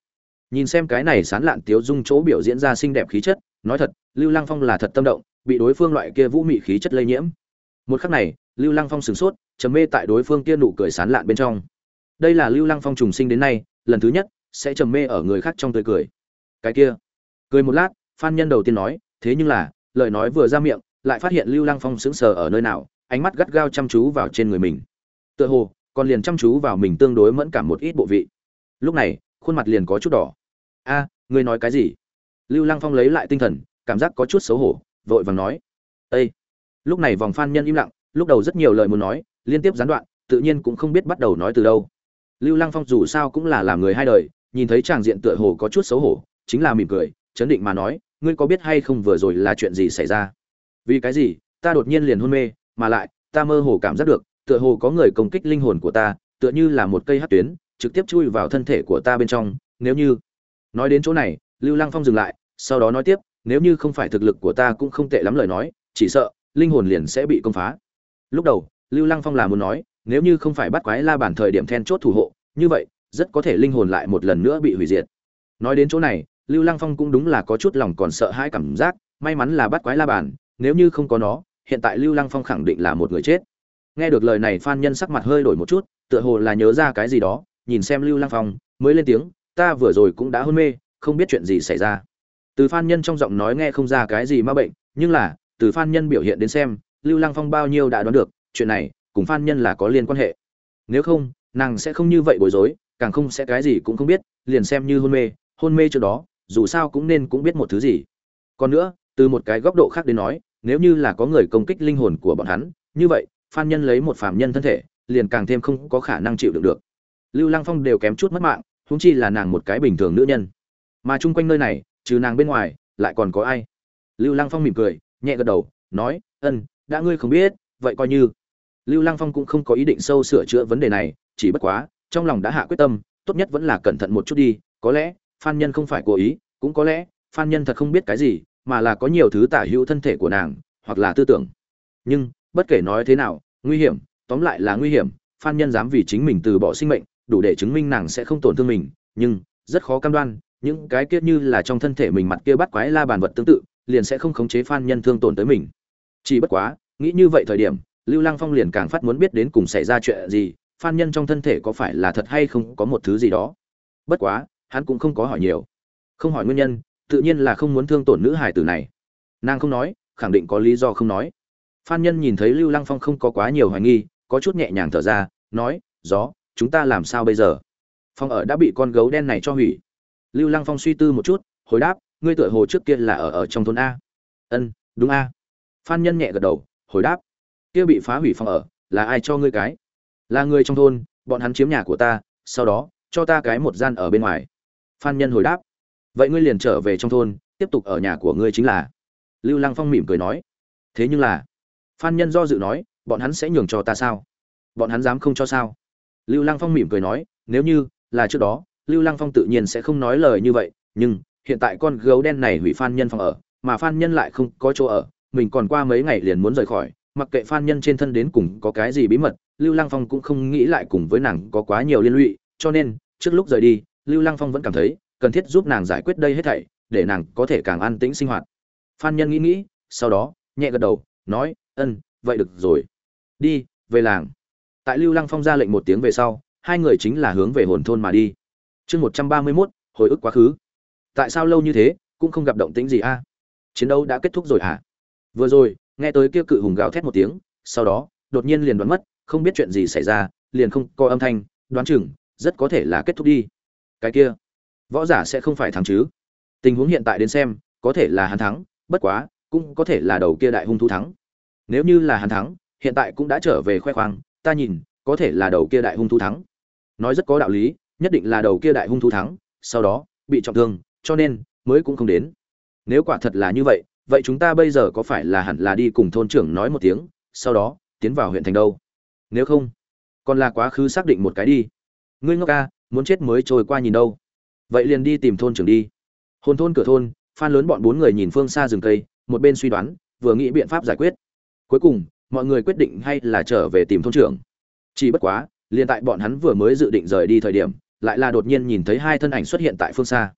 Nhìn xem cái này sán lạn tiếu dung chỗ biểu diễn ra xinh đẹp khí chất, nói thật, Lưu Lăng Phong là thật tâm động, bị đối phương loại kia vũ mị khí chất lây nhiễm. Một khắc này, Lưu Lăng Phong sửng sốt, trầm mê tại đối phương kia nụ cười sán lạn bên trong. Đây là Lưu Lăng Phong trùng sinh đến nay, lần thứ nhất sẽ trầm mê ở người khác trong tươi cười. Cái kia, cười một lát, Phan Nhân đầu tiên nói, thế nhưng là, lời nói vừa ra miệng, lại phát hiện Lưu Lăng Phong sững sờ ở nơi nào, ánh mắt gắt gao chăm chú vào trên người mình. Tựa hồ, còn liền chăm chú vào mình tương đối mẫn cảm một ít bộ vị. Lúc này, khuôn mặt liền có chút đỏ. A, ngươi nói cái gì? Lưu Lăng Phong lấy lại tinh thần, cảm giác có chút xấu hổ, vội vàng nói, "Ê." Lúc này vòng Phan Nhân im lặng, lúc đầu rất nhiều lời muốn nói, liên tiếp gián đoạn, tự nhiên cũng không biết bắt đầu nói từ đâu. Lưu Lăng Phong dù sao cũng là làm người hai đời, nhìn thấy chàng diện tựa hồ có chút xấu hổ, chính là mỉm cười, chấn định mà nói, "Ngươi có biết hay không vừa rồi là chuyện gì xảy ra? Vì cái gì, ta đột nhiên liền hôn mê, mà lại, ta mơ hồ cảm giác được, tựa hồ có người công kích linh hồn của ta, tựa như là một cây hắc tuyến, trực tiếp chui vào thân thể của ta bên trong, nếu như..." Nói đến chỗ này, Lưu Lăng Phong dừng lại, sau đó nói tiếp, "Nếu như không phải thực lực của ta cũng không tệ lắm lời nói, chỉ sợ linh hồn liền sẽ bị công phá." Lúc đầu, Lưu Lăng Phong là muốn nói, nếu như không phải bắt quái la bản thời điểm then chốt thủ hộ, như vậy, rất có thể linh hồn lại một lần nữa bị hủy diệt. Nói đến chỗ này, Lưu Lăng Phong cũng đúng là có chút lòng còn sợ hãi cảm giác, may mắn là bắt quái la bản, nếu như không có nó, hiện tại Lưu Lăng Phong khẳng định là một người chết. Nghe được lời này, Phan Nhân sắc mặt hơi đổi một chút, tựa hồ là nhớ ra cái gì đó, nhìn xem Lưu Lăng Phong, mới lên tiếng, "Ta vừa rồi cũng đã hôn mê, không biết chuyện gì xảy ra." Từ Phan Nhân trong giọng nói nghe không ra cái gì ma bệnh, nhưng là, từ Phan Nhân biểu hiện đến xem, Lưu Lăng Phong bao nhiêu đã đoán được, chuyện này cùng Phan Nhân là có liên quan hệ. Nếu không, nàng sẽ không như vậy bối rối, càng không sẽ cái gì cũng không biết, liền xem như hôn mê, hôn mê trước đó, dù sao cũng nên cũng biết một thứ gì. Còn nữa, từ một cái góc độ khác đến nói, nếu như là có người công kích linh hồn của bọn hắn, như vậy, Phan Nhân lấy một phàm nhân thân thể, liền càng thêm không có khả năng chịu đựng được. Lưu Lăng Phong đều kém chút mất mạng, huống chi là nàng một cái bình thường nữ nhân. Mà chung quanh nơi này, trừ nàng bên ngoài, lại còn có ai? Lưu Lăng Phong mỉm cười, nhẹ gật đầu, nói, "Ân, đã ngươi không biết, vậy coi như." Lưu Lăng Phong cũng không có ý định sâu sửa chữa vấn đề này, chỉ bất quá, trong lòng đã hạ quyết tâm, tốt nhất vẫn là cẩn thận một chút đi, có lẽ, Phan Nhân không phải cố ý, cũng có lẽ, Phan Nhân thật không biết cái gì, mà là có nhiều thứ tả hữu thân thể của nàng, hoặc là tư tưởng. Nhưng, bất kể nói thế nào, nguy hiểm, tóm lại là nguy hiểm, Phan Nhân dám vì chính mình từ bỏ sinh mệnh, đủ để chứng minh nàng sẽ không tổn thương mình, nhưng rất khó cam đoan, những cái kia như là trong thân thể mình mặt kia bắt quái la bàn vật tương tự, liền sẽ không khống chế Phan Nhân thương tổn tới mình. Chỉ bất quá, nghĩ như vậy thời điểm, Lưu Lăng Phong liền càng phát muốn biết đến cùng xảy ra chuyện gì, Phan Nhân trong thân thể có phải là thật hay không có một thứ gì đó. Bất quá, hắn cũng không có hỏi nhiều. Không hỏi nguyên nhân, tự nhiên là không muốn thương tổn nữ hài tử này. Nàng không nói, khẳng định có lý do không nói. Phan Nhân nhìn thấy Lưu Lăng Phong không có quá nhiều hoài nghi, có chút nhẹ nhàng thở ra, nói, "Gió, chúng ta làm sao bây giờ? Phòng ở đã bị con gấu đen này cho hủy." Lưu Lăng Phong suy tư một chút, hồi đáp, "Ngươi tựa hồ trước kia là ở ở trong thôn a?" "Ân, đúng a." Phan Nhân nhẹ gật đầu, hồi đáp, "Kia bị phá hủy phòng ở, là ai cho ngươi cái?" "Là người trong thôn, bọn hắn chiếm nhà của ta, sau đó cho ta cái một gian ở bên ngoài." Phan Nhân hồi đáp, "Vậy ngươi liền trở về trong thôn, tiếp tục ở nhà của ngươi chính là." Lưu Lăng Phong mỉm cười nói, "Thế nhưng là..." Phan Nhân do dự nói, "Bọn hắn sẽ nhường cho ta sao? Bọn hắn dám không cho sao?" Lưu Lăng Phong mỉm cười nói, "Nếu như là trước đó, Lưu Lăng Phong tự nhiên sẽ không nói lời như vậy, nhưng hiện tại con gấu đen này hủy Phan Nhân phòng ở, mà Phan Nhân lại không có chỗ ở, mình còn qua mấy ngày liền muốn rời khỏi, mặc kệ Phan Nhân trên thân đến cùng có cái gì bí mật, Lưu Lăng Phong cũng không nghĩ lại cùng với nàng có quá nhiều liên lụy, cho nên, trước lúc rời đi, Lưu Lăng Phong vẫn cảm thấy cần thiết giúp nàng giải quyết đây hết thảy, để nàng có thể càng an tĩnh sinh hoạt." Phan Nhân nghĩ nghĩ, sau đó, nhẹ gật đầu, nói, "Ân, vậy được rồi. Đi, về làng." Tại Lưu Lăng Phong ra lệnh một tiếng về sau, hai người chính là hướng về hồn thôn mà đi. Chương một trăm ba mươi mốt, hồi ức quá khứ. Tại sao lâu như thế cũng không gặp động tĩnh gì a? Chiến đấu đã kết thúc rồi hả? Vừa rồi, nghe tới kia cự hùng gào thét một tiếng, sau đó, đột nhiên liền đoán mất, không biết chuyện gì xảy ra, liền không có âm thanh, đoán chừng rất có thể là kết thúc đi. Cái kia, võ giả sẽ không phải thắng chứ? Tình huống hiện tại đến xem, có thể là hắn thắng, bất quá, cũng có thể là đầu kia đại hung thú thắng. Nếu như là hắn thắng, hiện tại cũng đã trở về khoe khoang, ta nhìn, có thể là đầu kia đại hung thú thắng. Nói rất có đạo lý, nhất định là đầu kia đại hung thú thắng, sau đó bị trọng thương, cho nên mới cũng không đến. Nếu quả thật là như vậy, vậy chúng ta bây giờ có phải là hẳn là đi cùng thôn trưởng nói một tiếng, sau đó tiến vào huyện thành đâu? Nếu không, còn là quá khứ xác định một cái đi. Ngươi ngốc a, muốn chết mới trôi qua nhìn đâu. Vậy liền đi tìm thôn trưởng đi. Hồn thôn cửa thôn, Phan lớn bọn bốn người nhìn phương xa rừng cây, một bên suy đoán, vừa nghĩ biện pháp giải quyết. Cuối cùng, mọi người quyết định hay là trở về tìm thôn trưởng. Chỉ bất quá, liền tại bọn hắn vừa mới dự định rời đi thời điểm, lại là đột nhiên nhìn thấy hai thân ảnh xuất hiện tại phương xa.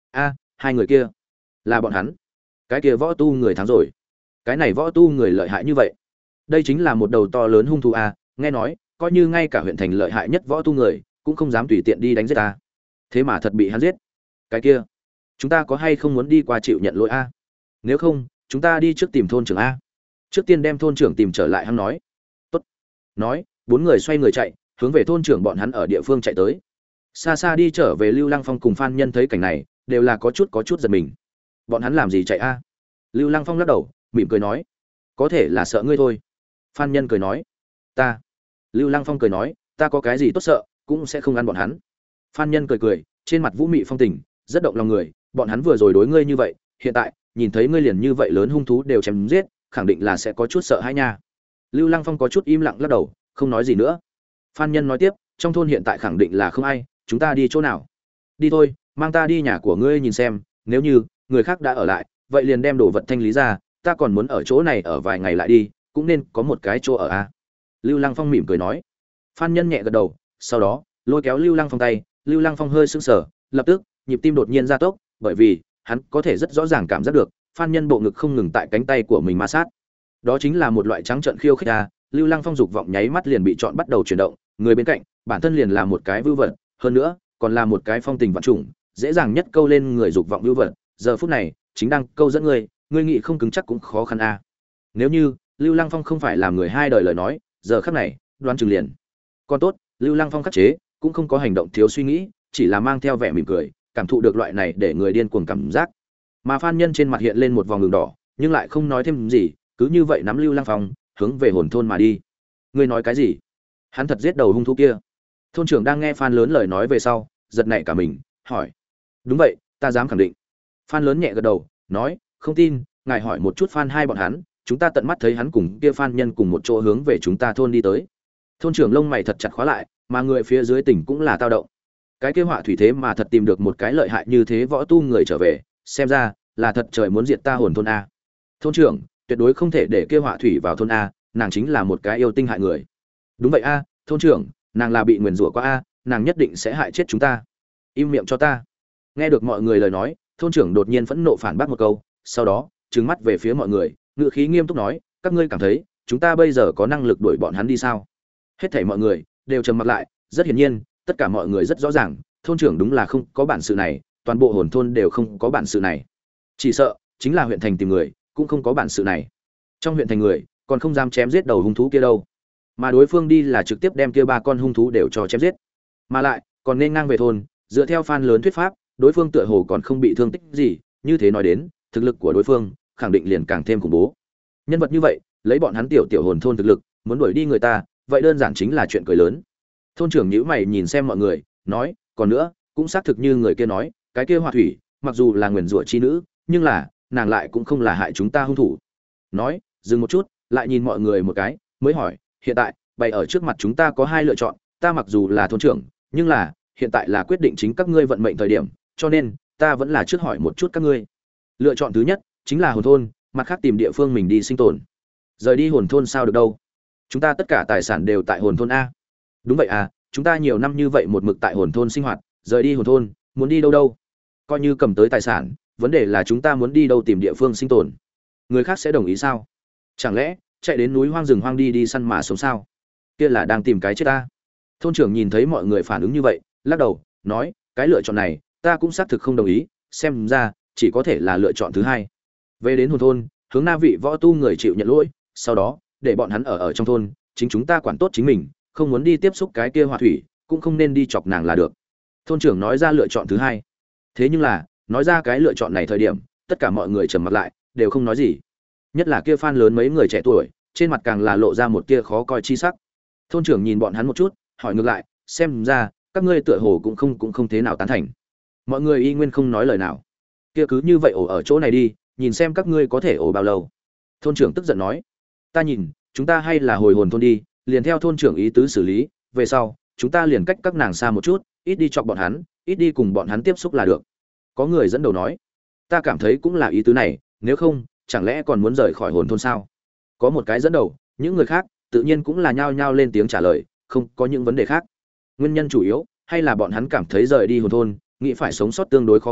A, hai người kia là bọn hắn. Cái kia võ tu người thắng rồi. Cái này võ tu người lợi hại như vậy. Đây chính là một đầu to lớn hung thú a, nghe nói, coi như ngay cả huyện thành lợi hại nhất võ tu người cũng không dám tùy tiện đi đánh giết ta. Thế mà thật bị hắn giết. Cái kia, chúng ta có hay không muốn đi qua chịu nhận lỗi a? Nếu không, chúng ta đi trước tìm thôn trưởng a. Trước tiên đem thôn trưởng tìm trở lại, hắn nói. Tốt. Nói, bốn người xoay người chạy, hướng về thôn trưởng bọn hắn ở địa phương chạy tới. Xa xa đi trở về, Lưu Lăng Phong cùng Phan Nhân thấy cảnh này, đều là có chút có chút giật mình. Bọn hắn làm gì chạy a? Lưu Lăng Phong lắc đầu, mỉm cười nói, có thể là sợ ngươi thôi. Phan Nhân cười nói, ta. Lưu Lăng Phong cười nói, ta có cái gì tốt sợ, cũng sẽ không ăn bọn hắn. Phan Nhân cười cười, trên mặt vũ mị phong tình, rất động lòng người. Bọn hắn vừa rồi đối ngươi như vậy, hiện tại nhìn thấy ngươi liền như vậy lớn hung thú đều chém giết, khẳng định là sẽ có chút sợ hãi nha. Lưu Lăng Phong có chút im lặng lắc đầu, không nói gì nữa. Phan Nhân nói tiếp, trong thôn hiện tại khẳng định là không ai, chúng ta đi chỗ nào? Đi thôi, mang ta đi nhà của ngươi nhìn xem, nếu như người khác đã ở lại, vậy liền đem đồ vật thanh lý ra, ta còn muốn ở chỗ này ở vài ngày lại đi, cũng nên có một cái chỗ ở a. À? Lưu Lăng Phong mỉm cười nói. Phan Nhân nhẹ gật đầu, sau đó lôi kéo Lưu Lăng Phong tay, Lưu Lăng Phong hơi sững sờ, lập tức nhịp tim đột nhiên gia tốc, bởi vì hắn có thể rất rõ ràng cảm giác được, Phan Nhân bộ ngực không ngừng tại cánh tay của mình ma sát. Đó chính là một loại trắng trợn khiêu khích a. Lưu Lăng Phong dục vọng nháy mắt liền bị chọn bắt đầu chuyển động, người bên cạnh, bản thân liền là một cái vưu vật, hơn nữa, còn là một cái phong tình vạn trùng, dễ dàng nhất câu lên người dục vọng vưu vật, giờ phút này, chính đang câu dẫn ngươi, ngươi nghĩ không cứng chắc cũng khó khăn a. Nếu như Lưu Lăng Phong không phải làm người hai đời lời nói, giờ khắc này, đoán chừng liền. Còn tốt, Lưu Lăng Phong khắc chế, cũng không có hành động thiếu suy nghĩ, chỉ là mang theo vẻ mỉm cười, cảm thụ được loại này để người điên cuồng cảm giác. Mà Phan Nhân trên mặt hiện lên một vòng đường đỏ, nhưng lại không nói thêm gì, cứ như vậy nắm Lưu Lăng Phong, hướng về hồn thôn mà đi. Ngươi nói cái gì? Hắn thật giết đầu hung thú kia? Thôn trưởng đang nghe Phan Lớn lời nói về sau, giật nảy cả mình, hỏi. Đúng vậy, ta dám khẳng định. Phan Lớn nhẹ gật đầu, nói, không tin, ngài hỏi một chút Phan hai bọn hắn, chúng ta tận mắt thấy hắn cùng kia Phan Nhân cùng một chỗ hướng về chúng ta thôn đi tới. Thôn trưởng lông mày thật chặt khóa lại, mà người phía dưới tỉnh cũng là tao động. Cái kia họa thủy thế mà thật tìm được một cái lợi hại như thế võ tu người trở về, xem ra là thật trời muốn diệt ta hồn thôn a. Thôn trưởng, tuyệt đối không thể để kia họa thủy vào thôn a, nàng chính là một cái yêu tinh hại người. Đúng vậy a, thôn trưởng, nàng là bị nguyền rủa qua a, nàng nhất định sẽ hại chết chúng ta. Im miệng cho ta. Nghe được mọi người lời nói, thôn trưởng đột nhiên phẫn nộ phản bác một câu, sau đó trừng mắt về phía mọi người, ngữ khí nghiêm túc nói, các ngươi cảm thấy chúng ta bây giờ có năng lực đuổi bọn hắn đi sao? Hết thảy mọi người đều trầm mặt lại, rất hiển nhiên, tất cả mọi người rất rõ ràng, thôn trưởng đúng là không có bản sự này, toàn bộ hồn thôn đều không có bản sự này. Chỉ sợ chính là huyện thành tìm người, cũng không có bản sự này. Trong huyện thành người, còn không dám chém giết đầu hung thú kia đâu. Mà đối phương đi là trực tiếp đem kia ba con hung thú đều cho chém giết. Mà lại, còn nên ngang về thôn, dựa theo Phan Lớn thuyết pháp, đối phương tựa hồ còn không bị thương tích gì, như thế nói đến, thực lực của đối phương khẳng định liền càng thêm khủng bố. Nhân vật như vậy, lấy bọn hắn tiểu tiểu hồn thôn thực lực, muốn đuổi đi người ta, vậy đơn giản chính là chuyện cười lớn. Thôn trưởng nhíu mày nhìn xem mọi người, nói, còn nữa, cũng xác thực như người kia nói, cái kia Họa Thủy, mặc dù là nguyền rủa chi nữ, nhưng là, nàng lại cũng không là hại chúng ta hung thủ. Nói, dừng một chút, lại nhìn mọi người một cái, mới hỏi, hiện tại, bày ở trước mặt chúng ta có hai lựa chọn, ta mặc dù là thôn trưởng, nhưng là, hiện tại là quyết định chính các ngươi vận mệnh thời điểm, cho nên, ta vẫn là trước hỏi một chút các ngươi. Lựa chọn thứ nhất, chính là hồn thôn, mặt khác tìm địa phương mình đi sinh tồn. Rời đi hồn thôn sao được đâu? Chúng ta tất cả tài sản đều tại hồn thôn a. Đúng vậy à, chúng ta nhiều năm như vậy một mực tại hồn thôn sinh hoạt, rời đi hồn thôn, muốn đi đâu đâu? Coi như cầm tới tài sản, vấn đề là chúng ta muốn đi đâu tìm địa phương sinh tồn. Người khác sẽ đồng ý sao? Chẳng lẽ chạy đến núi hoang rừng hoang đi đi săn mà sống sao? Kia là đang tìm cái chết ta. Thôn trưởng nhìn thấy mọi người phản ứng như vậy, lắc đầu, nói, cái lựa chọn này, ta cũng xác thực không đồng ý, xem ra chỉ có thể là lựa chọn thứ hai. Về đến hồn thôn, hướng Na vị võ tu người chịu nhận lỗi, sau đó để bọn hắn ở ở trong thôn, chính chúng ta quản tốt chính mình, không muốn đi tiếp xúc cái kia Họa Thủy, cũng không nên đi chọc nàng là được. Thôn trưởng nói ra lựa chọn thứ hai. Thế nhưng là, nói ra cái lựa chọn này thời điểm, tất cả mọi người trầm mặt lại, đều không nói gì. Nhất là kia Phan Lớn mấy người trẻ tuổi, trên mặt càng là lộ ra một tia khó coi chi sắc. Thôn trưởng nhìn bọn hắn một chút, hỏi ngược lại, xem ra các ngươi tựa hồ cũng không cũng không thế nào tán thành. Mọi người y nguyên không nói lời nào. Kia cứ như vậy ổ ở chỗ này đi, nhìn xem các ngươi có thể ổ bao lâu. Thôn trưởng tức giận nói, ta nhìn, chúng ta hay là hồi hồn thôn đi, liền theo thôn trưởng ý tứ xử lý, về sau, chúng ta liền cách các nàng xa một chút, ít đi chọc bọn hắn, ít đi cùng bọn hắn tiếp xúc là được. Có người dẫn đầu nói, ta cảm thấy cũng là ý tứ này, nếu không, chẳng lẽ còn muốn rời khỏi hồn thôn sao? Có một cái dẫn đầu, những người khác tự nhiên cũng là nhao nhao lên tiếng trả lời, không có những vấn đề khác. Nguyên nhân chủ yếu hay là bọn hắn cảm thấy rời đi hồn thôn, nghĩ phải sống sót tương đối khó khăn,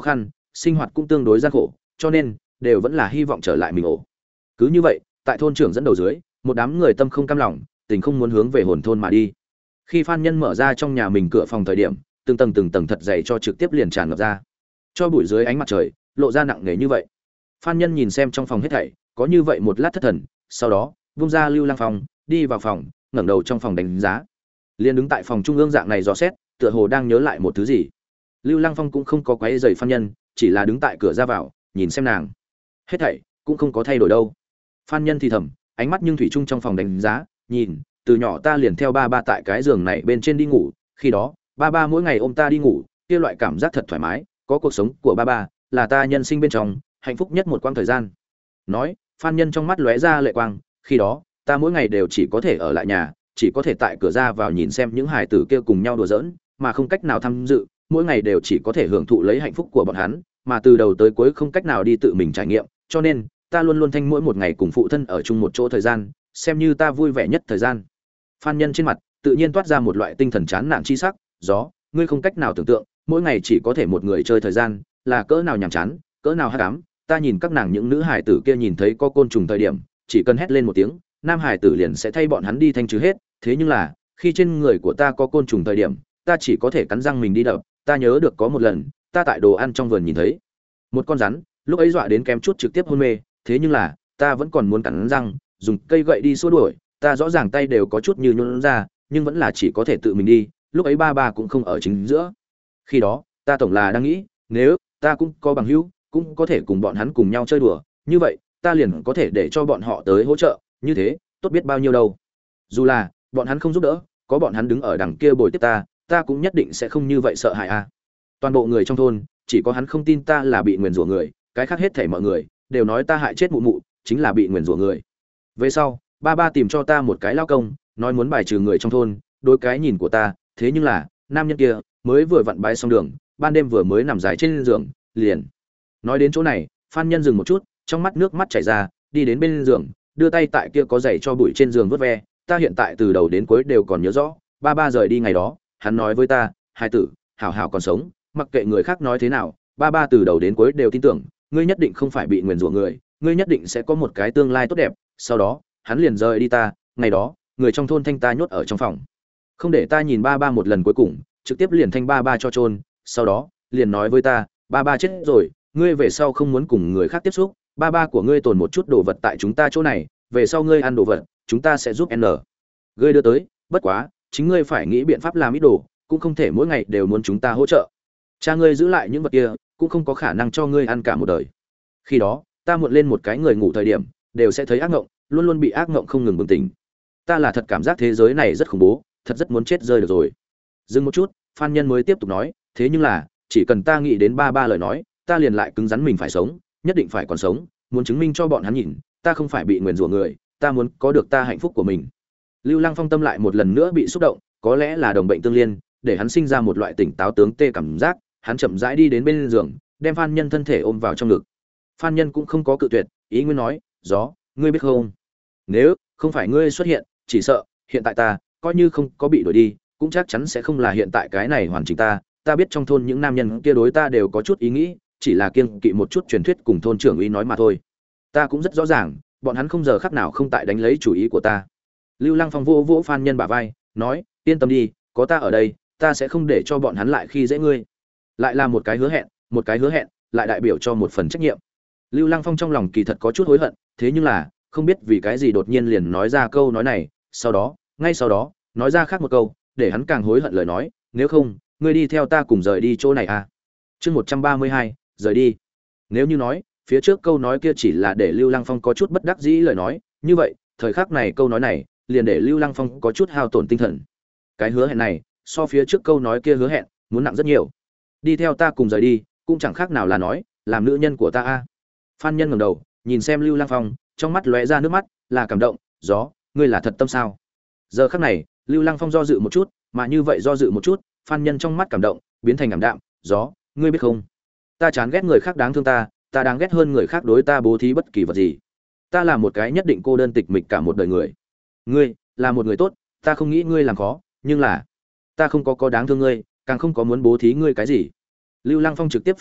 sinh hoạt cũng tương đối gian khổ, cho nên đều vẫn là hy vọng trở lại mình ổ. Cứ như vậy, tại thôn trưởng dẫn đầu dưới, một đám người tâm không cam lòng, tình không muốn hướng về hồn thôn mà đi. Khi Phan Nhân mở ra trong nhà mình cửa phòng thời điểm, từng tầng từng tầng thật dày cho trực tiếp liền tràn ngập ra. Cho bụi dưới ánh mặt trời, lộ ra nặng nề như vậy. Phan Nhân nhìn xem trong phòng hết thảy, có như vậy một lát thất thần, sau đó, vung ra Lưu Lăng Phong, đi vào phòng, ngẩng đầu trong phòng đánh giá. Liên đứng tại phòng trung ương dạng này dò xét, tựa hồ đang nhớ lại một thứ gì. Lưu Lăng Phong cũng không có quấy rầy Phan Nhân, chỉ là đứng tại cửa ra vào, nhìn xem nàng. Hết thảy cũng không có thay đổi đâu. Phan Nhân thì thầm, ánh mắt nhưng thủy chung trong phòng đánh giá, nhìn, từ nhỏ ta liền theo ba ba tại cái giường này bên trên đi ngủ, khi đó, ba ba mỗi ngày ôm ta đi ngủ, kia loại cảm giác thật thoải mái, có cuộc sống của ba ba, là ta nhân sinh bên trong hạnh phúc nhất một quãng thời gian. Nói, Phan Nhân trong mắt lóe ra lệ quang, khi đó, ta mỗi ngày đều chỉ có thể ở lại nhà, chỉ có thể tại cửa ra vào nhìn xem những hài tử kia cùng nhau đùa giỡn, mà không cách nào tham dự, mỗi ngày đều chỉ có thể hưởng thụ lấy hạnh phúc của bọn hắn, mà từ đầu tới cuối không cách nào đi tự mình trải nghiệm, cho nên, ta luôn luôn thanh mỗi một ngày cùng phụ thân ở chung một chỗ thời gian, xem như ta vui vẻ nhất thời gian. Phan Nhân trên mặt tự nhiên toát ra một loại tinh thần chán nản chi sắc, gió, ngươi không cách nào tưởng tượng, mỗi ngày chỉ có thể một người chơi thời gian, là cỡ nào nhàm chán, cỡ nào hắc ám. Ta nhìn các nàng những nữ hải tử kia nhìn thấy có côn trùng thời điểm, chỉ cần hét lên một tiếng, nam hải tử liền sẽ thay bọn hắn đi thanh trừ hết, thế nhưng là, khi trên người của ta có côn trùng thời điểm, ta chỉ có thể cắn răng mình đi đập. Ta nhớ được có một lần, ta tại đồ ăn trong vườn nhìn thấy một con rắn, lúc ấy dọa đến kém chút trực tiếp hôn mê, thế nhưng là, ta vẫn còn muốn cắn răng, dùng cây gậy đi xua đuổi, ta rõ ràng tay đều có chút như nhũn ra, nhưng vẫn là chỉ có thể tự mình đi, lúc ấy ba ba cũng không ở chính giữa. Khi đó, ta tổng là đang nghĩ, nếu ta cũng có bằng hữu, cũng có thể cùng bọn hắn cùng nhau chơi đùa, như vậy, ta liền có thể để cho bọn họ tới hỗ trợ, như thế, tốt biết bao nhiêu đâu. Dù là bọn hắn không giúp đỡ, có bọn hắn đứng ở đằng kia bồi tiếp ta, ta cũng nhất định sẽ không như vậy sợ hãi a. À. Toàn bộ người trong thôn, chỉ có hắn không tin ta là bị nguyền rủa người, cái khác hết thảy mọi người đều nói ta hại chết mụ mụ, chính là bị nguyền rủa người. Về sau, ba ba tìm cho ta một cái lao công, nói muốn bài trừ người trong thôn, đối cái nhìn của ta, thế nhưng là, nam nhân kia mới vừa vặn bái xong đường, ban đêm vừa mới nằm dài trên giường, liền. Nói đến chỗ này, Phan Nhân dừng một chút, trong mắt nước mắt chảy ra, đi đến bên giường, đưa tay tại kia có giày cho bụi trên giường vớt ve, ta hiện tại từ đầu đến cuối đều còn nhớ rõ, ba ba rời đi ngày đó, hắn nói với ta, hai tử, hảo hảo còn sống, mặc kệ người khác nói thế nào, ba ba từ đầu đến cuối đều tin tưởng, ngươi nhất định không phải bị nguyền rủa người, ngươi nhất định sẽ có một cái tương lai tốt đẹp. Sau đó, hắn liền rời đi ta, ngày đó, người trong thôn thanh ta nhốt ở trong phòng, không để ta nhìn ba ba một lần cuối cùng, trực tiếp liền thanh ba ba cho chôn, sau đó, liền nói với ta, ba ba chết rồi, ngươi về sau không muốn cùng người khác tiếp xúc, ba ba của ngươi tồn một chút đồ vật tại chúng ta chỗ này, về sau ngươi ăn đồ vật, chúng ta sẽ giúp n ngươi đưa tới, bất quá, chính ngươi phải nghĩ biện pháp làm ít đồ, cũng không thể mỗi ngày đều muốn chúng ta hỗ trợ. Cha ngươi giữ lại những vật kia, cũng không có khả năng cho ngươi ăn cả một đời. Khi đó, ta muộn lên một cái người ngủ thời điểm, đều sẽ thấy ác ngộng, luôn luôn bị ác ngộng không ngừng bừng tỉnh. Ta là thật cảm giác thế giới này rất khủng bố, thật rất muốn chết rơi được rồi. Dừng một chút, Phan Nhân mới tiếp tục nói, thế nhưng là, chỉ cần ta nghĩ đến ba ba lời nói, ta liền lại cứng rắn mình phải sống, nhất định phải còn sống, muốn chứng minh cho bọn hắn nhìn, ta không phải bị nguyền rủa người, ta muốn có được ta hạnh phúc của mình. Lưu Lăng Phong tâm lại một lần nữa bị xúc động, có lẽ là đồng bệnh tương liên, để hắn sinh ra một loại tỉnh táo tướng tê cảm giác, hắn chậm rãi đi đến bên giường, đem Phan Nhân thân thể ôm vào trong ngực. Phan Nhân cũng không có cự tuyệt, ý nguyên nói, "Gió, ngươi biết không? Nếu không phải ngươi xuất hiện, chỉ sợ hiện tại ta, coi như không có bị đuổi đi, cũng chắc chắn sẽ không là hiện tại cái này hoàn chỉnh ta. Ta biết trong thôn những nam nhân kia đối ta đều có chút ý nghĩ, chỉ là kiêng kỵ một chút truyền thuyết cùng thôn trưởng uy nói mà thôi. Ta cũng rất rõ ràng, bọn hắn không giờ khắc nào không tại đánh lấy chủ ý của ta." Lưu Lăng Phong vỗ vỗ Phan Nhân bả vai, nói, "Yên tâm đi, có ta ở đây, ta sẽ không để cho bọn hắn lại khi dễ ngươi." Lại là một cái hứa hẹn, một cái hứa hẹn, lại đại biểu cho một phần trách nhiệm. Lưu Lăng Phong trong lòng kỳ thật có chút hối hận, thế nhưng là, không biết vì cái gì đột nhiên liền nói ra câu nói này, sau đó, ngay sau đó, nói ra khác một câu, để hắn càng hối hận lời nói, "Nếu không, ngươi đi theo ta cùng rời đi chỗ này à?" Chương một trăm ba mươi hai, rời đi. Nếu như nói, phía trước câu nói kia chỉ là để Lưu Lăng Phong có chút bất đắc dĩ lời nói, như vậy, thời khắc này câu nói này, liền để Lưu Lăng Phong có chút hao tổn tinh thần. Cái hứa hẹn này, so phía trước câu nói kia hứa hẹn, muốn nặng rất nhiều. Đi theo ta cùng rời đi, cũng chẳng khác nào là nói, làm nữ nhân của ta a. Phan Nhân ngẩng đầu, nhìn xem Lưu Lăng Phong, trong mắt lóe ra nước mắt, là cảm động, "Gió, ngươi là thật tâm sao?" Giờ khắc này, Lưu Lăng Phong do dự một chút, mà như vậy do dự một chút, Phan Nhân trong mắt cảm động, biến thành ảm đạm, "Gió, ngươi biết không? Ta chán ghét người khác đáng thương ta, ta đáng ghét hơn người khác đối ta bố thí bất kỳ vật gì. Ta là một cái nhất định cô đơn tịch mịch cả một đời người. Ngươi là một người tốt, ta không nghĩ ngươi làm khó, nhưng là ta không có có đáng thương ngươi, càng không có muốn bố thí ngươi cái gì." Lưu Lăng Phong trực tiếp phản bác,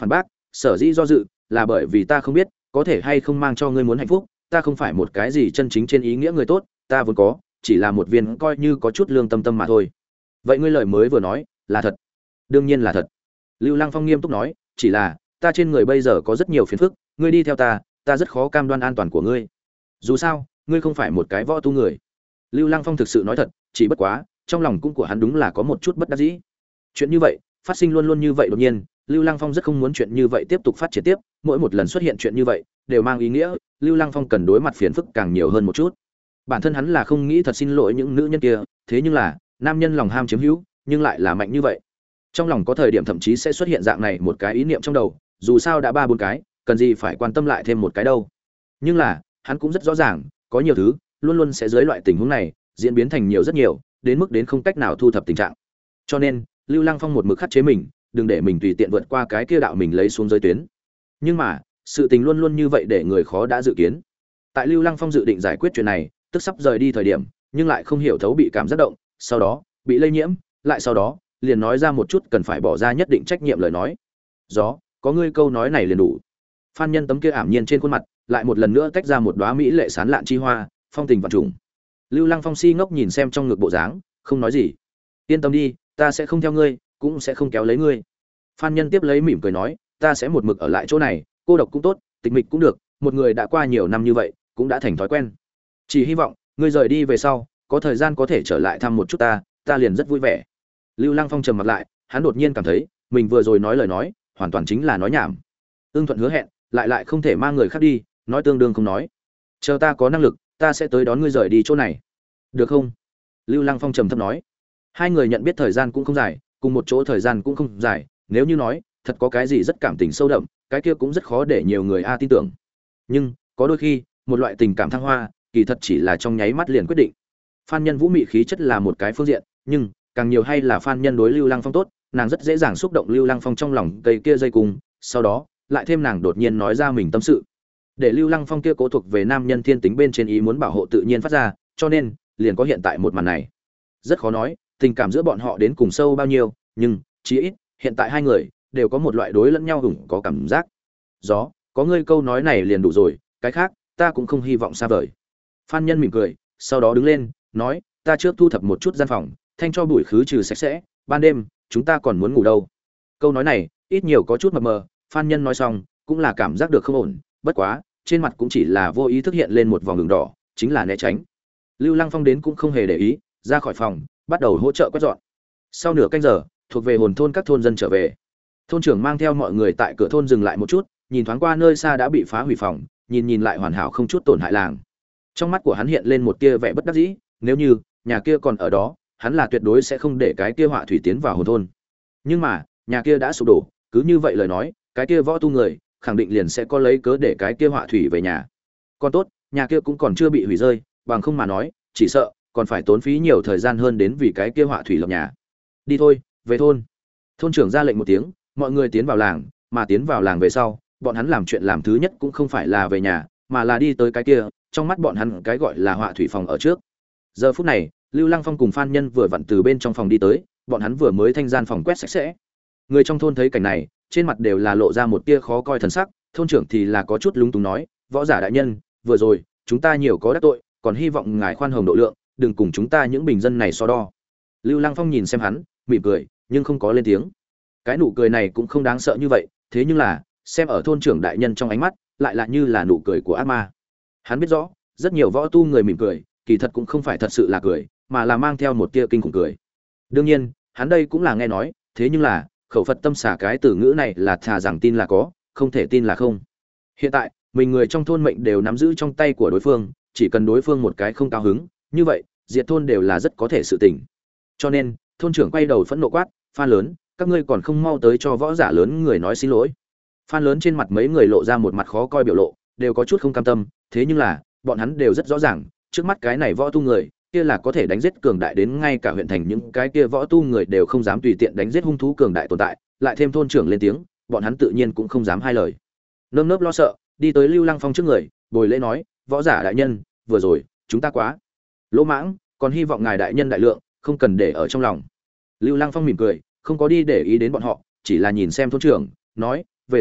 sở dĩ do dự là bởi vì ta không biết có thể hay không mang cho ngươi muốn hạnh phúc, ta không phải một cái gì chân chính trên ý nghĩa người tốt, ta vốn có chỉ là một viên coi như có chút lương tâm tâm mà thôi. Vậy ngươi lời mới vừa nói là thật? Đương nhiên là thật. Lưu Lăng Phong nghiêm túc nói, chỉ là ta trên người bây giờ có rất nhiều phiền phức, ngươi đi theo ta, ta rất khó cam đoan an toàn của ngươi. Dù sao, ngươi không phải một cái võ tu người. Lưu Lăng Phong thực sự nói thật, chỉ bất quá, trong lòng cũng của hắn đúng là có một chút bất đắc dĩ. Chuyện như vậy, phát sinh luôn luôn như vậy đột nhiên, Lưu Lăng Phong rất không muốn chuyện như vậy tiếp tục phát triển tiếp, mỗi một lần xuất hiện chuyện như vậy, đều mang ý nghĩa Lưu Lăng Phong cần đối mặt phiền phức càng nhiều hơn một chút. Bản thân hắn là không nghĩ thật xin lỗi những nữ nhân kia, thế nhưng là, nam nhân lòng ham chiếm hữu, nhưng lại là mạnh như vậy. Trong lòng có thời điểm thậm chí sẽ xuất hiện dạng này một cái ý niệm trong đầu, dù sao đã ba bốn cái, cần gì phải quan tâm lại thêm một cái đâu. Nhưng là, hắn cũng rất rõ ràng, có nhiều thứ luôn luôn sẽ dưới loại tình huống này diễn biến thành nhiều rất nhiều, đến mức đến không cách nào thu thập tình trạng. Cho nên, Lưu Lăng Phong một mực khắt chế mình, đừng để mình tùy tiện vượt qua cái kia đạo mình lấy xuống giới tuyến. Nhưng mà, sự tình luôn luôn như vậy để người khó đã dự kiến. Tại Lưu Lăng Phong dự định giải quyết chuyện này, tức sắp rời đi thời điểm, nhưng lại không hiểu thấu bị cảm giác động, sau đó bị lây nhiễm, lại sau đó liền nói ra một chút cần phải bỏ ra nhất định trách nhiệm lời nói. Gió, có ngươi câu nói này liền đủ. Phan Nhân tấm kia ảm nhiên trên khuôn mặt, lại một lần nữa tách ra một đóa mỹ lệ sán lạn chi hoa, phong tình vạn trùng. Lưu Lăng Phong si ngốc nhìn xem trong ngực bộ dáng, không nói gì. Yên tâm đi, ta sẽ không theo ngươi, cũng sẽ không kéo lấy ngươi. Phan Nhân tiếp lấy mỉm cười nói, ta sẽ một mực ở lại chỗ này, cô độc cũng tốt, tịch mịch cũng được, một người đã qua nhiều năm như vậy, cũng đã thành thói quen. Chỉ hy vọng, ngươi rời đi về sau, có thời gian có thể trở lại thăm một chút ta, ta liền rất vui vẻ. Lưu Lăng Phong trầm mặt lại, hắn đột nhiên cảm thấy, mình vừa rồi nói lời nói, hoàn toàn chính là nói nhảm. Ưng Thuận hứa hẹn, lại lại không thể mang người khác đi, nói tương đương không nói. Chờ ta có năng lực, ta sẽ tới đón ngươi rời đi chỗ này. Được không? Lưu Lăng Phong trầm thấp nói. Hai người nhận biết thời gian cũng không dài, cùng một chỗ thời gian cũng không dài, nếu như nói, thật có cái gì rất cảm tình sâu đậm, cái kia cũng rất khó để nhiều người a tin tưởng. Nhưng, có đôi khi, một loại tình cảm thăng hoa, kỳ thật chỉ là trong nháy mắt liền quyết định. Phan Nhân vũ mị khí chất là một cái phương diện, nhưng càng nhiều hay là Phan Nhân đối Lưu Lăng Phong tốt, nàng rất dễ dàng xúc động Lưu Lăng Phong trong lòng cây kia dây cùng, sau đó, lại thêm nàng đột nhiên nói ra mình tâm sự. Để Lưu Lăng Phong kia cố thuộc về nam nhân thiên tính bên trên ý muốn bảo hộ tự nhiên phát ra, cho nên, liền có hiện tại một màn này. Rất khó nói, tình cảm giữa bọn họ đến cùng sâu bao nhiêu, nhưng chí ít, hiện tại hai người đều có một loại đối lẫn nhau hùng có cảm giác. Gió, có ngươi câu nói này liền đủ rồi, cái khác, ta cũng không hy vọng xa vời. Phan Nhân mỉm cười, sau đó đứng lên, nói, ta trước thu thập một chút gian phòng, thanh cho bụi khứ trừ sạch sẽ, ban đêm, chúng ta còn muốn ngủ đâu. Câu nói này, ít nhiều có chút mập mờ, Phan Nhân nói xong, cũng là cảm giác được không ổn, bất quá, trên mặt cũng chỉ là vô ý thức hiện lên một vòng đường đỏ, chính là né tránh. Lưu Lăng Phong đến cũng không hề để ý, ra khỏi phòng, bắt đầu hỗ trợ quét dọn. Sau nửa canh giờ, thuộc về hồn thôn các thôn dân trở về. Thôn trưởng mang theo mọi người tại cửa thôn dừng lại một chút, nhìn thoáng qua nơi xa đã bị phá hủy phòng, nhìn nhìn lại hoàn hảo không chút tổn hại làng. Trong mắt của hắn hiện lên một tia vẻ bất đắc dĩ, nếu như nhà kia còn ở đó, hắn là tuyệt đối sẽ không để cái kia họa thủy tiến vào hồn thôn. Nhưng mà, nhà kia đã sụp đổ, cứ như vậy lời nói, cái kia võ tu người khẳng định liền sẽ có lấy cớ để cái kia họa thủy về nhà. Còn tốt, nhà kia cũng còn chưa bị hủy rơi, bằng không mà nói, chỉ sợ còn phải tốn phí nhiều thời gian hơn đến vì cái kia họa thủy lập nhà. Đi thôi, về thôn. Thôn trưởng ra lệnh một tiếng, mọi người tiến vào làng, mà tiến vào làng về sau, bọn hắn làm chuyện làm thứ nhất cũng không phải là về nhà, mà là đi tới cái kia, trong mắt bọn hắn cái gọi là họa thủy phòng ở trước. Giờ phút này, Lưu Lăng Phong cùng Phan Nhân vừa vặn từ bên trong phòng đi tới, bọn hắn vừa mới thanh gian phòng quét sạch sẽ. Người trong thôn thấy cảnh này, trên mặt đều là lộ ra một tia khó coi thần sắc, thôn trưởng thì là có chút lúng túng nói, võ giả đại nhân, vừa rồi chúng ta nhiều có đắc tội, còn hy vọng ngài khoan hồng độ lượng, đừng cùng chúng ta những bình dân này so đo. Lưu Lăng Phong nhìn xem hắn, mỉm cười, nhưng không có lên tiếng. Cái nụ cười này cũng không đáng sợ như vậy, thế nhưng là, xem ở thôn trưởng đại nhân trong ánh mắt, lại là như là nụ cười của ác ma. Hắn biết rõ, rất nhiều võ tu người mỉm cười, kỳ thật cũng không phải thật sự là cười, mà là mang theo một tia kinh khủng cười. Đương nhiên, hắn đây cũng là nghe nói, thế nhưng là, khẩu Phật tâm xả cái từ ngữ này là thà rằng tin là có, không thể tin là không. Hiện tại, mình người trong thôn mệnh đều nắm giữ trong tay của đối phương, chỉ cần đối phương một cái không cao hứng, như vậy, diệt thôn đều là rất có thể sự tình. Cho nên, thôn trưởng quay đầu phẫn nộ quát, Phan lớn, các ngươi còn không mau tới cho võ giả lớn người nói xin lỗi. Phan lớn trên mặt mấy người lộ ra một mặt khó coi biểu lộ, đều có chút không cam tâm, thế nhưng là, bọn hắn đều rất rõ ràng, trước mắt cái này võ tu người, kia là có thể đánh giết cường đại đến ngay cả huyện thành những cái kia võ tu người đều không dám tùy tiện đánh giết hung thú cường đại tồn tại, lại thêm thôn trưởng lên tiếng, bọn hắn tự nhiên cũng không dám hai lời. Nơm nớp lo sợ, đi tới Lưu Lăng Phong trước người, bồi lễ nói, võ giả đại nhân, vừa rồi, chúng ta quá lỗ mãng, còn hy vọng ngài đại nhân đại lượng, không cần để ở trong lòng. Lưu Lăng Phong mỉm cười, không có đi để ý đến bọn họ, chỉ là nhìn xem thôn trưởng, nói, về sau,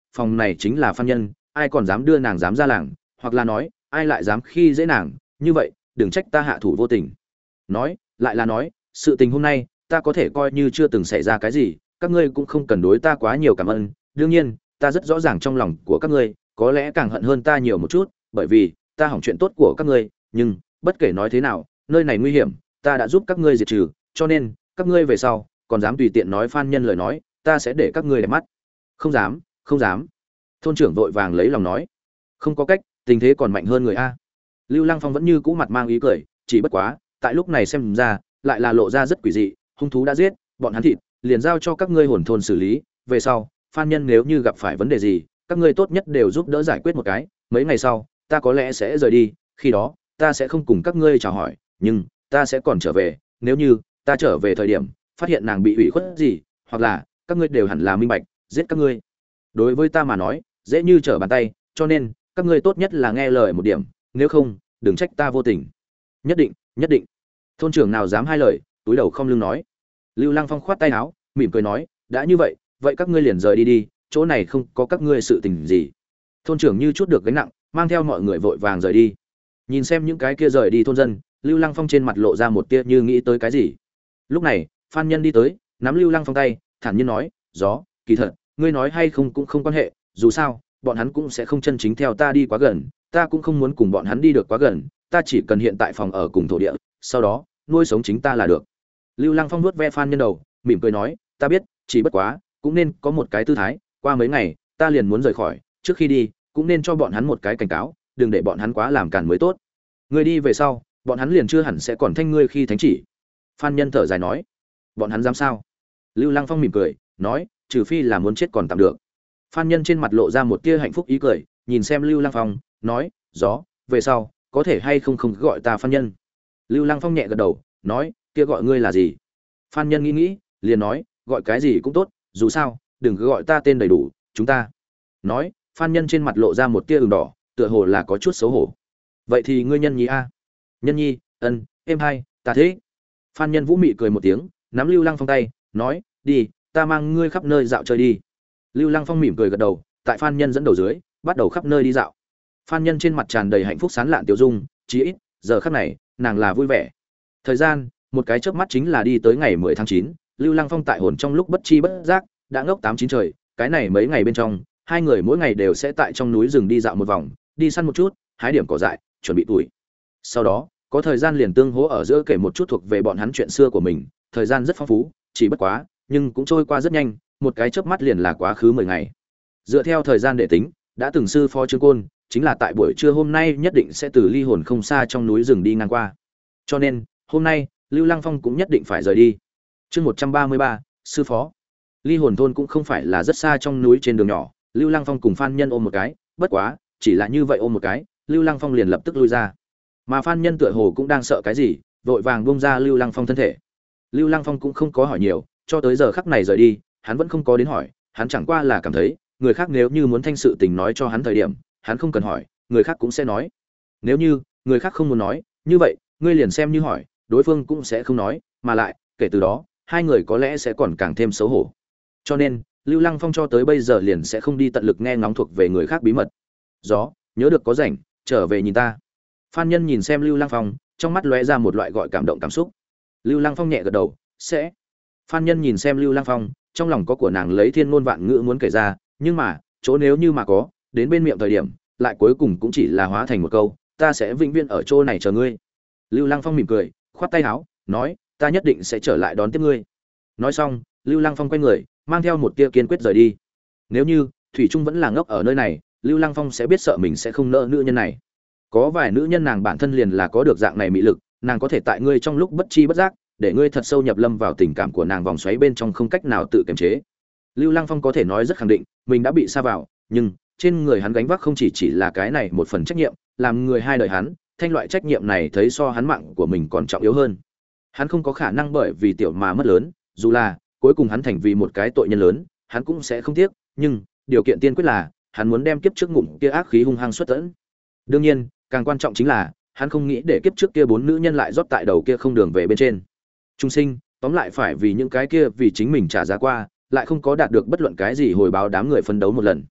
phòng này chính là Phan Nhân, ai còn dám đưa nàng dám ra làng, hoặc là nói, ai lại dám khi dễ nàng, như vậy, đừng trách ta hạ thủ vô tình. Nói, lại là nói, sự tình hôm nay, ta có thể coi như chưa từng xảy ra cái gì, các ngươi cũng không cần đối ta quá nhiều cảm ơn, đương nhiên, ta rất rõ ràng trong lòng của các ngươi, có lẽ càng hận hơn ta nhiều một chút, bởi vì ta hỏng chuyện tốt của các ngươi, nhưng bất kể nói thế nào, nơi này nguy hiểm, ta đã giúp các ngươi diệt trừ, cho nên, các ngươi về sau, còn dám tùy tiện nói Phan Nhân lời nói, ta sẽ để các ngươi đẹp mắt. Không dám, không dám. Thôn trưởng vội vàng lấy lòng nói. Không có cách, tình thế còn mạnh hơn người a. Lưu Lăng Phong vẫn như cũ mặt mang ý cười, chỉ bất quá, tại lúc này xem ra, lại là lộ ra rất quỷ dị, hung thú đã giết, bọn hắn thịt, liền giao cho các ngươi hồn thôn xử lý, về sau, Phan Nhân nếu như gặp phải vấn đề gì, các ngươi tốt nhất đều giúp đỡ giải quyết một cái, mấy ngày sau, ta có lẽ sẽ rời đi, khi đó, ta sẽ không cùng các ngươi chào hỏi, nhưng ta sẽ còn trở về, nếu như ta trở về thời điểm, phát hiện nàng bị ủy khuất gì, hoặc là các ngươi đều hẳn là minh bạch, giết các ngươi. Đối với ta mà nói, dễ như trở bàn tay, cho nên các ngươi tốt nhất là nghe lời một điểm, nếu không, đừng trách ta vô tình. Nhất định, nhất định. Thôn trưởng nào dám hai lời, túi đầu không lưng nói. Lưu Lăng Phong khoát tay áo, mỉm cười nói, đã như vậy, vậy các ngươi liền rời đi đi, chỗ này không có các ngươi sự tình gì. Thôn trưởng như chút được gánh nặng, mang theo mọi người vội vàng rời đi. Nhìn xem những cái kia rời đi thôn dân, Lưu Lăng Phong trên mặt lộ ra một tia như nghĩ tới cái gì. Lúc này, Phan Nhân đi tới, nắm Lưu Lăng Phong tay, thản nhiên nói, "Gió, kỳ thật, ngươi nói hay không cũng không quan hệ, dù sao, bọn hắn cũng sẽ không chân chính theo ta đi quá gần, ta cũng không muốn cùng bọn hắn đi được quá gần, ta chỉ cần hiện tại phòng ở cùng thổ địa, sau đó, nuôi sống chính ta là được." Lưu Lăng Phong nuốt ve Phan Nhân đầu, mỉm cười nói, "Ta biết, chỉ bất quá, cũng nên có một cái tư thái, qua mấy ngày, ta liền muốn rời khỏi, trước khi đi, cũng nên cho bọn hắn một cái cảnh cáo, đừng để bọn hắn quá làm càn mới tốt. Ngươi đi về sau, bọn hắn liền chưa hẳn sẽ còn thanh ngươi khi thánh chỉ." Phan Nhân thở dài nói, "Bọn hắn dám sao?" Lưu Lăng Phong mỉm cười, nói, "Trừ phi là muốn chết còn tạm được." Phan Nhân trên mặt lộ ra một tia hạnh phúc ý cười, nhìn xem Lưu Lăng Phong, nói, "Gió, về sau, có thể hay không không gọi ta Phan Nhân?" Lưu Lăng Phong nhẹ gật đầu, nói, "Kia gọi ngươi là gì?" Phan Nhân nghĩ nghĩ, liền nói, "Gọi cái gì cũng tốt, dù sao, đừng cứ gọi ta tên đầy đủ, chúng ta." Nói, Phan Nhân trên mặt lộ ra một tia ửng đỏ, tựa hồ là có chút xấu hổ. "Vậy thì ngươi Nhân Nhi a?" "Nhân Nhi, ân, em hai, ta thế." Phan Nhân vũ mị cười một tiếng, nắm Lưu Lăng Phong tay, nói, "Đi, ta mang ngươi khắp nơi dạo chơi đi." Lưu Lăng Phong mỉm cười gật đầu, tại Phan Nhân dẫn đầu dưới, bắt đầu khắp nơi đi dạo. Phan Nhân trên mặt tràn đầy hạnh phúc sán lạn tiêu dung, chí ít, giờ khắc này, nàng là vui vẻ. Thời gian, một cái chớp mắt chính là đi tới ngày mười tháng chín, Lưu Lăng Phong tại hồn trong lúc bất chi bất giác, đã ngốc tám chín trời, cái này mấy ngày bên trong, hai người mỗi ngày đều sẽ tại trong núi rừng đi dạo một vòng, đi săn một chút, hái điểm cỏ dại, chuẩn bị tuổi. Sau đó, có thời gian liền tương hỗ ở giữa kể một chút thuộc về bọn hắn chuyện xưa của mình, thời gian rất phong phú, chỉ bất quá, nhưng cũng trôi qua rất nhanh, một cái chớp mắt liền là quá khứ mười ngày. Dựa theo thời gian để tính, đã từng sư phó Trương Côn, chính là tại buổi trưa hôm nay nhất định sẽ từ ly hồn không xa trong núi rừng đi ngang qua. Cho nên, hôm nay, Lưu Lăng Phong cũng nhất định phải rời đi. Chương một trăm ba mươi ba, sư phó. Ly hồn thôn cũng không phải là rất xa trong núi trên đường nhỏ, Lưu Lăng Phong cùng Phan Nhân ôm một cái, bất quá, chỉ là như vậy ôm một cái, Lưu Lăng Phong liền lập tức lui ra. Mà Phan Nhân tựa hồ cũng đang sợ cái gì, vội vàng buông ra Lưu Lăng Phong thân thể. Lưu Lăng Phong cũng không có hỏi nhiều, cho tới giờ khắc này rời đi, hắn vẫn không có đến hỏi, hắn chẳng qua là cảm thấy, người khác nếu như muốn thanh sự tình nói cho hắn thời điểm, hắn không cần hỏi, người khác cũng sẽ nói. Nếu như người khác không muốn nói, như vậy, ngươi liền xem như hỏi, đối phương cũng sẽ không nói, mà lại, kể từ đó, hai người có lẽ sẽ còn càng thêm xấu hổ. Cho nên, Lưu Lăng Phong cho tới bây giờ liền sẽ không đi tận lực nghe ngóng thuộc về người khác bí mật. Gió, nhớ được có rảnh, trở về nhìn ta. Phan Nhân nhìn xem Lưu Lăng Phong, trong mắt lóe ra một loại gọi cảm động cảm xúc. Lưu Lăng Phong nhẹ gật đầu, sẽ. Phan Nhân nhìn xem Lưu Lăng Phong, trong lòng có của nàng lấy thiên ngôn vạn ngữ muốn kể ra, nhưng mà, chỗ nếu như mà có, đến bên miệng thời điểm, lại cuối cùng cũng chỉ là hóa thành một câu, ta sẽ vĩnh viễn ở chỗ này chờ ngươi. Lưu Lăng Phong mỉm cười, khoát tay áo, nói, ta nhất định sẽ trở lại đón tiếp ngươi. Nói xong, Lưu Lăng Phong quay người, mang theo một tia kiên quyết rời đi. Nếu như thủy trung vẫn là ngốc ở nơi này, Lưu Lăng Phong sẽ biết sợ mình sẽ không nỡ nữ nhân này. Có vài nữ nhân nàng bản thân liền là có được dạng này mị lực, nàng có thể tại ngươi trong lúc bất chi bất giác, để ngươi thật sâu nhập lâm vào tình cảm của nàng vòng xoáy bên trong không cách nào tự kiềm chế. Lưu Lăng Phong có thể nói rất khẳng định, mình đã bị sa vào, nhưng trên người hắn gánh vác không chỉ chỉ là cái này một phần trách nhiệm, làm người hai đời hắn, thanh loại trách nhiệm này thấy so hắn mạng của mình còn trọng yếu hơn. Hắn không có khả năng bởi vì tiểu mà mất lớn, dù là cuối cùng hắn thành vì một cái tội nhân lớn, hắn cũng sẽ không tiếc, nhưng điều kiện tiên quyết là hắn muốn đem kiếp trước ngụm kia ác khí hung hăng xuất tận. Đương nhiên, càng quan trọng chính là hắn không nghĩ để kiếp trước kia bốn nữ nhân lại rót tại đầu kia không đường về bên trên. Trung sinh, tóm lại phải vì những cái kia vì chính mình trả giá qua, lại không có đạt được bất luận cái gì hồi báo đám người phấn đấu một lần.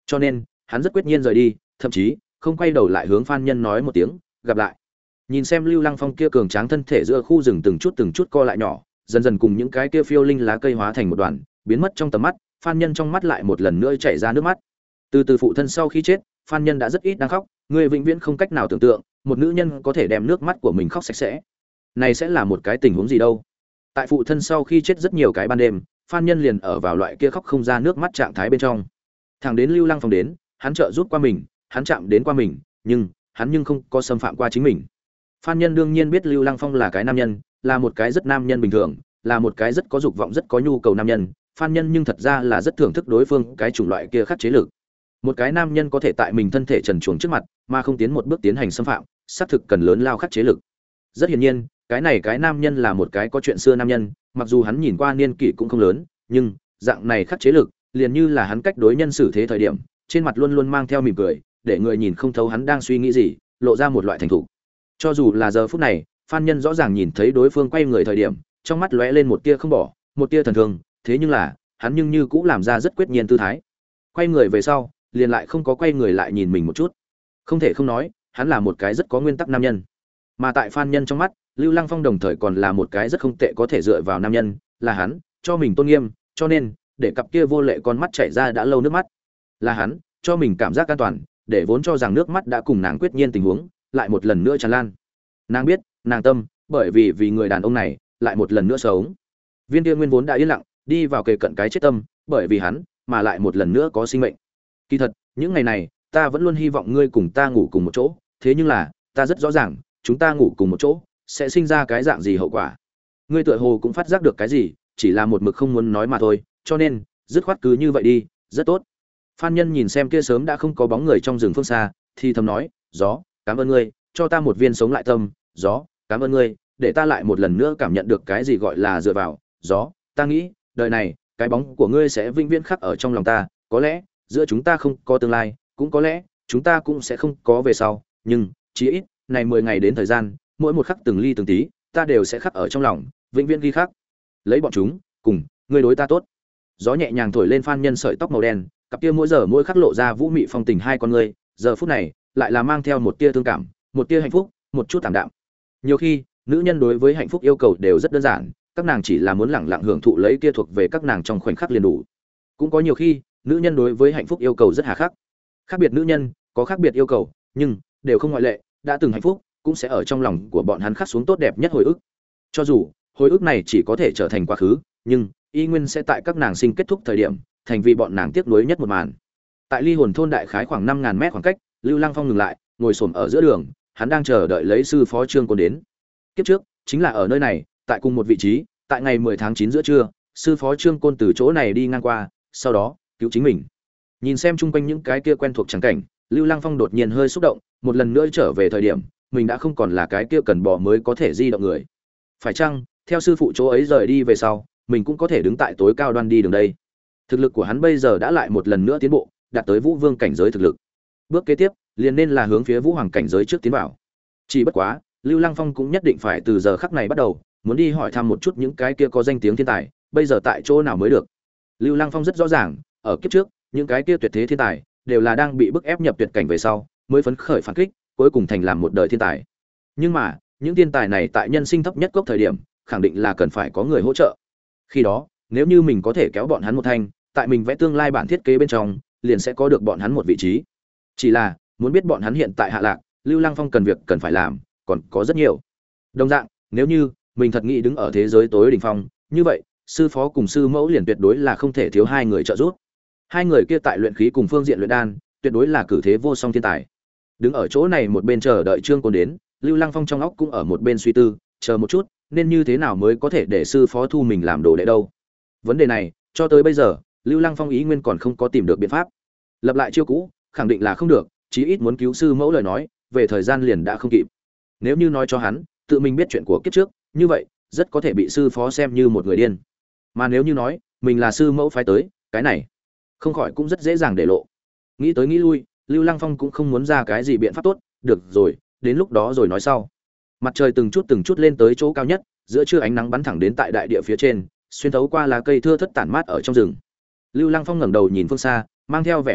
Cho nên hắn rất quyết nhiên rời đi, thậm chí không quay đầu lại hướng Phan Nhân nói một tiếng gặp lại. Nhìn xem Lưu Lăng Phong kia cường tráng thân thể giữa khu rừng từng chút từng chút co lại nhỏ, dần dần cùng những cái kia phiêu linh lá cây hóa thành một đoàn, biến mất trong tầm mắt. Phan Nhân trong mắt lại một lần nữa chảy ra nước mắt. Từ từ phụ thân sau khi chết, Phan Nhân đã rất ít đang khóc, người vĩnh viễn không cách nào tưởng tượng, một nữ nhân có thể đem nước mắt của mình khóc sạch sẽ. Này sẽ là một cái tình huống gì đâu? Tại phụ thân sau khi chết rất nhiều cái ban đêm, Phan Nhân liền ở vào loại kia khóc không ra nước mắt trạng thái bên trong. Thẳng đến Lưu Lăng Phong đến, hắn trợ giúp qua mình, hắn chạm đến qua mình, nhưng hắn nhưng không có xâm phạm qua chính mình. Phan Nhân đương nhiên biết Lưu Lăng Phong là cái nam nhân, là một cái rất nam nhân bình thường, là một cái rất có dục vọng rất có nhu cầu nam nhân. Phan Nhân nhưng thật ra là rất thưởng thức đối phương cái chủng loại kia khắc chế lực. Một cái nam nhân có thể tại mình thân thể trần truồng trước mặt, mà không tiến một bước tiến hành xâm phạm, xác thực cần lớn lao khắc chế lực. Rất hiển nhiên, cái này cái nam nhân là một cái có chuyện xưa nam nhân, mặc dù hắn nhìn qua niên kỷ cũng không lớn, nhưng dạng này khắc chế lực, liền như là hắn cách đối nhân xử thế thời điểm, trên mặt luôn luôn mang theo mỉm cười, để người nhìn không thấu hắn đang suy nghĩ gì, lộ ra một loại thành thục. Cho dù là giờ phút này, Phan Nhân rõ ràng nhìn thấy đối phương quay người thời điểm, trong mắt lóe lên một tia không bỏ, một tia thần thường, thế nhưng là, hắn nhưng như cũng làm ra rất quyết nhiên tư thái. Quay người về sau, liền lại không có quay người lại nhìn mình một chút. Không thể không nói, hắn là một cái rất có nguyên tắc nam nhân. Mà tại Phan Nhân trong mắt, Lưu Lăng Phong đồng thời còn là một cái rất không tệ có thể dựa vào nam nhân, là hắn cho mình tôn nghiêm, cho nên để cặp kia vô lệ con mắt chảy ra đã lâu nước mắt. Là hắn cho mình cảm giác an toàn, để vốn cho rằng nước mắt đã cùng nàng quyết nhiên tình huống, lại một lần nữa tràn lan. Nàng biết, nàng tâm, bởi vì vì người đàn ông này, lại một lần nữa sống. Viên kia nguyên vốn đã yên lặng, đi vào kề cận cái chết tâm, bởi vì hắn, mà lại một lần nữa có sinh mệnh. Kỳ thật, những ngày này, ta vẫn luôn hy vọng ngươi cùng ta ngủ cùng một chỗ, thế nhưng là, ta rất rõ ràng, chúng ta ngủ cùng một chỗ, sẽ sinh ra cái dạng gì hậu quả. Ngươi tựa hồ cũng phát giác được cái gì, chỉ là một mực không muốn nói mà thôi, cho nên, dứt khoát cứ như vậy đi, rất tốt. Phan Nhân nhìn xem kia sớm đã không có bóng người trong rừng phương xa, thì thầm nói, gió, cảm ơn ngươi, cho ta một viên sống lại tâm, gió, cảm ơn ngươi, để ta lại một lần nữa cảm nhận được cái gì gọi là dựa vào, gió, ta nghĩ, đời này, cái bóng của ngươi sẽ vĩnh viễn khắc ở trong lòng ta, có lẽ, giữa chúng ta không có tương lai, cũng có lẽ, chúng ta cũng sẽ không có về sau, nhưng, chí ít, này mười ngày đến thời gian, mỗi một khắc từng ly từng tí, ta đều sẽ khắc ở trong lòng, vĩnh viễn ghi khắc. Lấy bọn chúng, cùng, ngươi đối ta tốt. Gió nhẹ nhàng thổi lên Phan Nhân sợi tóc màu đen, cặp kia mỗi giờ mỗi khắc lộ ra vũ mị phong tình hai con ngươi, giờ phút này, lại là mang theo một tia thương cảm, một tia hạnh phúc, một chút tạm đạm. Nhiều khi, nữ nhân đối với hạnh phúc yêu cầu đều rất đơn giản, các nàng chỉ là muốn lẳng lặng hưởng thụ lấy kia thuộc về các nàng trong khoảnh khắc liền đủ. Cũng có nhiều khi, nữ nhân đối với hạnh phúc yêu cầu rất hà khắc. Khác biệt nữ nhân có khác biệt yêu cầu, nhưng đều không ngoại lệ, đã từng hạnh phúc cũng sẽ ở trong lòng của bọn hắn khắc xuống tốt đẹp nhất hồi ức. Cho dù hồi ức này chỉ có thể trở thành quá khứ, nhưng y nguyên sẽ tại các nàng sinh kết thúc thời điểm, thành vì bọn nàng tiếc nuối nhất một màn. Tại Ly Hồn thôn đại khái khoảng năm ngàn mét khoảng cách, Lưu Lăng Phong ngừng lại, ngồi xổm ở giữa đường, hắn đang chờ đợi lấy sư phó Trương Côn đến. Kiếp trước, chính là ở nơi này, tại cùng một vị trí, tại ngày mười tháng chín giữa trưa, sư phó Trương Côn từ chỗ này đi ngang qua, sau đó cứu chính mình. Nhìn xem chung quanh những cái kia quen thuộc chẳng cảnh, Lưu Lăng Phong đột nhiên hơi xúc động, một lần nữa trở về thời điểm, mình đã không còn là cái kia cần bỏ mới có thể di động người. Phải chăng, theo sư phụ chỗ ấy rời đi về sau, mình cũng có thể đứng tại tối cao đoan đi đường đây. Thực lực của hắn bây giờ đã lại một lần nữa tiến bộ, đạt tới Vũ Vương cảnh giới thực lực. Bước kế tiếp, liền nên là hướng phía Vũ Hoàng cảnh giới trước tiến vào. Chỉ bất quá, Lưu Lăng Phong cũng nhất định phải từ giờ khắc này bắt đầu, muốn đi hỏi thăm một chút những cái kia có danh tiếng thiên tài, bây giờ tại chỗ nào mới được. Lưu Lăng Phong rất rõ ràng, ở kiếp trước, những cái kia tuyệt thế thiên tài đều là đang bị bức ép nhập tuyệt cảnh về sau, mới phấn khởi phản kích, cuối cùng thành làm một đời thiên tài. Nhưng mà, những thiên tài này tại nhân sinh thấp nhất cốc thời điểm, khẳng định là cần phải có người hỗ trợ. Khi đó, nếu như mình có thể kéo bọn hắn một thanh, tại mình vẽ tương lai bản thiết kế bên trong, liền sẽ có được bọn hắn một vị trí. Chỉ là, muốn biết bọn hắn hiện tại hạ lạc, Lưu Lăng Phong cần việc cần phải làm, còn có rất nhiều. Đồng dạng, nếu như mình thật nghĩ đứng ở thế giới tối đỉnh phong, như vậy, sư phó cùng sư mẫu liền tuyệt đối là không thể thiếu hai người trợ giúp. Hai người kia tại luyện khí cùng phương diện luyện đan, tuyệt đối là cử thế vô song thiên tài. Đứng ở chỗ này một bên chờ đợi Trương Côn đến, Lưu Lăng Phong trong óc cũng ở một bên suy tư, chờ một chút, nên như thế nào mới có thể để sư phó thu mình làm đồ đệ đâu. Vấn đề này, cho tới bây giờ, Lưu Lăng Phong ý nguyên còn không có tìm được biện pháp. Lập lại chiêu cũ, khẳng định là không được, chí ít muốn cứu sư mẫu lời nói, về thời gian liền đã không kịp. Nếu như nói cho hắn, tự mình biết chuyện của kiếp trước, như vậy, rất có thể bị sư phó xem như một người điên. Mà nếu như nói, mình là sư mẫu phái tới, cái này, không khỏi cũng rất dễ dàng để lộ. Nghĩ tới nghĩ lui, Lưu Lăng Phong cũng không muốn ra cái gì biện pháp tốt, được rồi, đến lúc đó rồi nói sau. Mặt trời từng chút từng chút lên tới chỗ cao nhất, giữa trưa ánh nắng bắn thẳng đến tại đại địa phía trên, xuyên thấu qua lá cây thưa thớt tản mát ở trong rừng. Lưu Lăng Phong ngẩng đầu nhìn phương xa, mang theo vẻ mong đợi,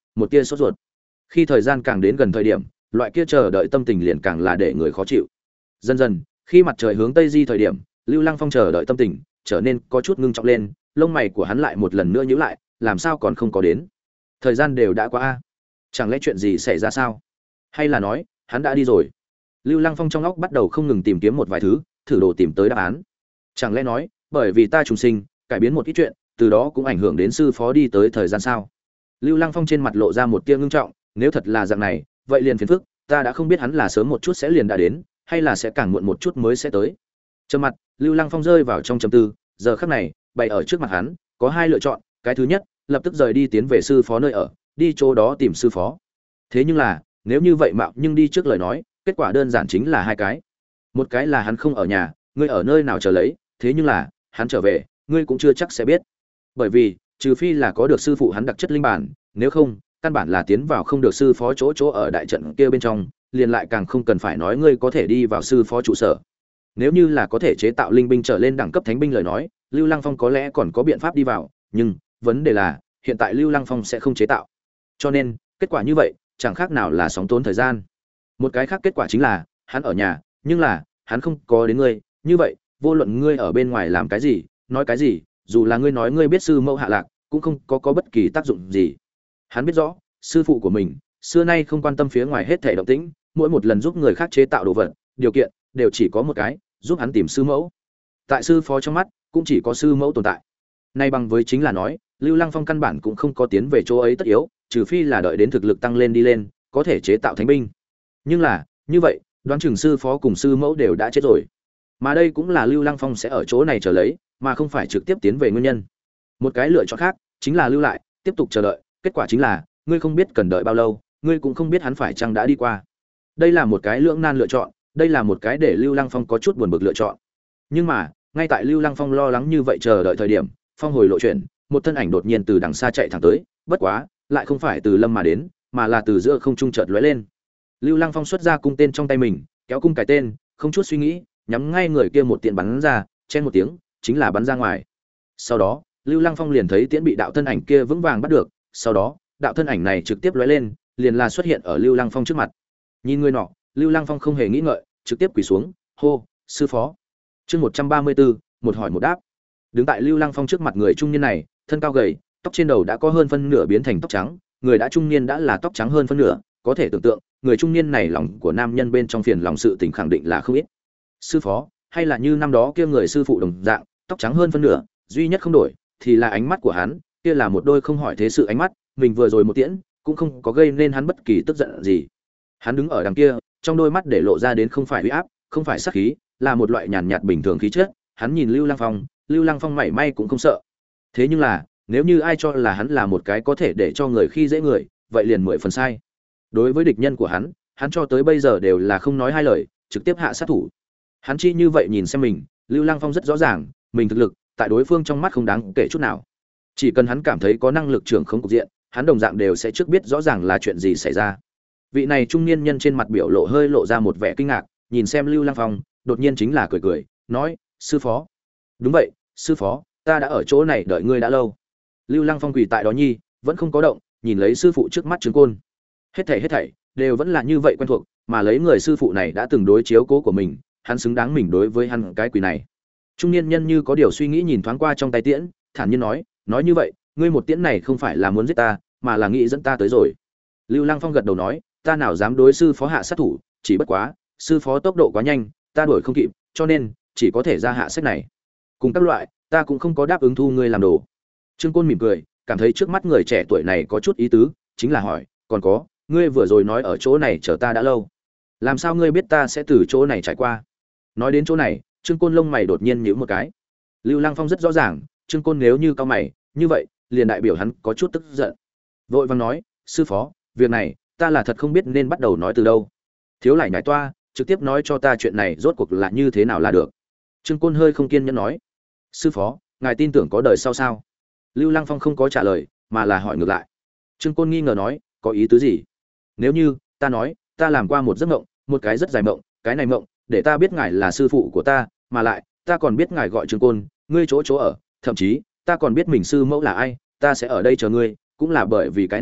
một tia sốt ruột. Khi thời gian càng đến gần thời điểm, loại kia chờ đợi tâm tình liền càng là để người khó chịu. Dần dần, khi mặt trời hướng tây di thời điểm, Lưu Lăng Phong chờ đợi tâm tình trở nên có chút ngưng trọng lên, lông mày của hắn lại một lần nữa nhíu lại, làm sao còn không có đến? Thời gian đều đã qua a. Chẳng lẽ chuyện gì xảy ra sao? Hay là nói, hắn đã đi rồi? Lưu Lăng Phong trong óc bắt đầu không ngừng tìm kiếm một vài thứ, thử đồ tìm tới đáp án. Chẳng lẽ nói, bởi vì ta trùng sinh, cải biến một ít chuyện, từ đó cũng ảnh hưởng đến sư phó đi tới thời gian sao? Lưu Lăng Phong trên mặt lộ ra một tia ngưng trọng, nếu thật là dạng này, vậy liền phiền phức, ta đã không biết hắn là sớm một chút sẽ liền đã đến, hay là sẽ càng muộn một chút mới sẽ tới. Trầm mặt, Lưu Lăng Phong rơi vào trong trầm tư, giờ khắc này, bày ở trước mặt hắn, có hai lựa chọn, cái thứ nhất, lập tức rời đi tiến về sư phó nơi ở, đi chỗ đó tìm sư phó. Thế nhưng là, nếu như vậy mạo nhưng đi trước lời nói, kết quả đơn giản chính là hai cái. Một cái là hắn không ở nhà, ngươi ở nơi nào chờ lấy, thế nhưng là, hắn trở về, ngươi cũng chưa chắc sẽ biết. Bởi vì, trừ phi là có được sư phụ hắn đặc chất linh bản, nếu không, căn bản là tiến vào không được sư phó chỗ chỗ ở đại trận kia bên trong, liền lại càng không cần phải nói ngươi có thể đi vào sư phó trụ sở. Nếu như là có thể chế tạo linh binh trở lên đẳng cấp thánh binh lời nói, Lưu Lăng Phong có lẽ còn có biện pháp đi vào, nhưng vấn đề là, hiện tại Lưu Lăng Phong sẽ không chế tạo. Cho nên, kết quả như vậy, chẳng khác nào là sóng tốn thời gian. Một cái khác kết quả chính là, hắn ở nhà, nhưng là, hắn không có đến ngươi, như vậy, vô luận ngươi ở bên ngoài làm cái gì, nói cái gì, dù là ngươi nói ngươi biết sư mẫu hạ lạc, cũng không có có bất kỳ tác dụng gì. Hắn biết rõ, sư phụ của mình, xưa nay không quan tâm phía ngoài hết thảy động tĩnh, mỗi một lần giúp người khác chế tạo đồ vật, điều kiện đều chỉ có một cái, giúp hắn tìm sư mẫu. Tại sư phó trong mắt, cũng chỉ có sư mẫu tồn tại. Nay bằng với chính là nói, Lưu Lăng Phong căn bản cũng không có tiến về chỗ ấy tất yếu, trừ phi là đợi đến thực lực tăng lên đi lên, có thể chế tạo thánh binh. Nhưng là, như vậy, đoán chừng sư phó cùng sư mẫu đều đã chết rồi. Mà đây cũng là Lưu Lăng Phong sẽ ở chỗ này chờ lấy, mà không phải trực tiếp tiến về nguyên nhân. Một cái lựa chọn khác, chính là lưu lại, tiếp tục chờ đợi, kết quả chính là, ngươi không biết cần đợi bao lâu, ngươi cũng không biết hắn phải chăng đã đi qua. Đây là một cái lưỡng nan lựa chọn, đây là một cái để Lưu Lăng Phong có chút buồn bực lựa chọn. Nhưng mà, ngay tại Lưu Lăng Phong lo lắng như vậy chờ đợi thời điểm, phong hồi lộ chuyển, một thân ảnh đột nhiên từ đằng xa chạy thẳng tới, bất quá, lại không phải từ lâm mà đến, mà là từ giữa không trung chợt lóe lên. Lưu Lăng Phong xuất ra cung tên trong tay mình, kéo cung cái tên, không chút suy nghĩ, nhắm ngay người kia một tiện bắn ra, chen một tiếng, chính là bắn ra ngoài. Sau đó, Lưu Lăng Phong liền thấy tiễn bị đạo thân ảnh kia vững vàng bắt được, sau đó, đạo thân ảnh này trực tiếp lóe lên, liền là xuất hiện ở Lưu Lăng Phong trước mặt. Nhìn người nọ, Lưu Lăng Phong không hề nghĩ ngợi, trực tiếp quỳ xuống, hô, sư phó. Chương một trăm ba mươi tư, một hỏi một đáp. Đứng tại Lưu Lăng Phong trước mặt người trung niên này, thân cao gầy, tóc trên đầu đã có hơn phân nửa biến thành tóc trắng, người đã trung niên đã là tóc trắng hơn phân nửa, có thể tưởng tượng, người trung niên này lòng của nam nhân bên trong phiền lòng sự tình khẳng định là không ít. Sư phó, hay là như năm đó kia người sư phụ đồng dạng, tóc trắng hơn phân nửa, duy nhất không đổi thì là ánh mắt của hắn, kia là một đôi không hỏi thế sự ánh mắt, mình vừa rồi một tiễn, cũng không có gây nên hắn bất kỳ tức giận gì. Hắn đứng ở đằng kia, trong đôi mắt để lộ ra đến không phải uy áp, không phải sát khí, là một loại nhàn nhạt bình thường khí chất. Hắn nhìn Lưu Lăng Phong, Lưu Lăng Phong mảy may cũng không sợ. Thế nhưng là, nếu như ai cho là hắn là một cái có thể để cho người khi dễ người, vậy liền mười phần sai. Đối với địch nhân của hắn, hắn cho tới bây giờ đều là không nói hai lời, trực tiếp hạ sát thủ. Hắn chi như vậy nhìn xem mình, Lưu Lăng Phong rất rõ ràng, mình thực lực tại đối phương trong mắt không đáng kể chút nào. Chỉ cần hắn cảm thấy có năng lực trưởng không cục diện, hắn đồng dạng đều sẽ trước biết rõ ràng là chuyện gì xảy ra. Vị này trung niên nhân trên mặt biểu lộ hơi lộ ra một vẻ kinh ngạc, nhìn xem Lưu Lăng Phong, đột nhiên chính là cười cười, nói: "Sư phó." "Đúng vậy, sư phó, ta đã ở chỗ này đợi ngươi đã lâu." Lưu Lăng Phong quỳ tại đó nhi, vẫn không có động, nhìn lấy sư phụ trước mắt Trương Côn. Hết thảy hết thảy đều vẫn là như vậy quen thuộc, mà lấy người sư phụ này đã từng đối chiếu cố của mình, hắn xứng đáng mình đối với hắn cái quỳ này. Trung niên nhân như có điều suy nghĩ nhìn thoáng qua trong tay tiễn, thản nhiên nói: "Nói như vậy, ngươi một tiễn này không phải là muốn giết ta, mà là nghĩ dẫn ta tới rồi." Lưu Lăng Phong gật đầu nói: "Ta nào dám đối sư phó hạ sát thủ, chỉ bất quá, sư phó tốc độ quá nhanh, ta đuổi không kịp, cho nên chỉ có thể ra hạ sách này. Cùng các loại, ta cũng không có đáp ứng thu ngươi làm đồ." Trương Côn mỉm cười, cảm thấy trước mắt người trẻ tuổi này có chút ý tứ, chính là hỏi: "Còn có, ngươi vừa rồi nói ở chỗ này chờ ta đã lâu, làm sao ngươi biết ta sẽ từ chỗ này trải qua?" Nói đến chỗ này, Trương Côn lông mày đột nhiên nhíu một cái. Lưu Lăng Phong rất rõ ràng, Trương Côn nếu như cao mày, như vậy, liền đại biểu hắn có chút tức giận. Vội vàng nói: "Sư phó, việc này, ta là thật không biết nên bắt đầu nói từ đâu. Thiếu lại nhảy toa, trực tiếp nói cho ta chuyện này rốt cuộc là như thế nào là được." Trương Côn hơi không kiên nhẫn nói: "Sư phó, ngài tin tưởng có đời sau sao?" Lưu Lăng Phong không có trả lời, mà là hỏi ngược lại. Trương Côn nghi ngờ nói: "Có ý tứ gì?" "Nếu như ta nói, ta làm qua một giấc mộng, một cái rất dài mộng, cái này mộng để ta biết ngài là sư phụ của ta, mà lại ta còn biết ngài gọi Trương Côn, ngươi chỗ chỗ ở, thậm chí ta còn biết mình sư mẫu là ai, ta sẽ ở đây chờ ngươi, cũng là bởi vì cái này mộng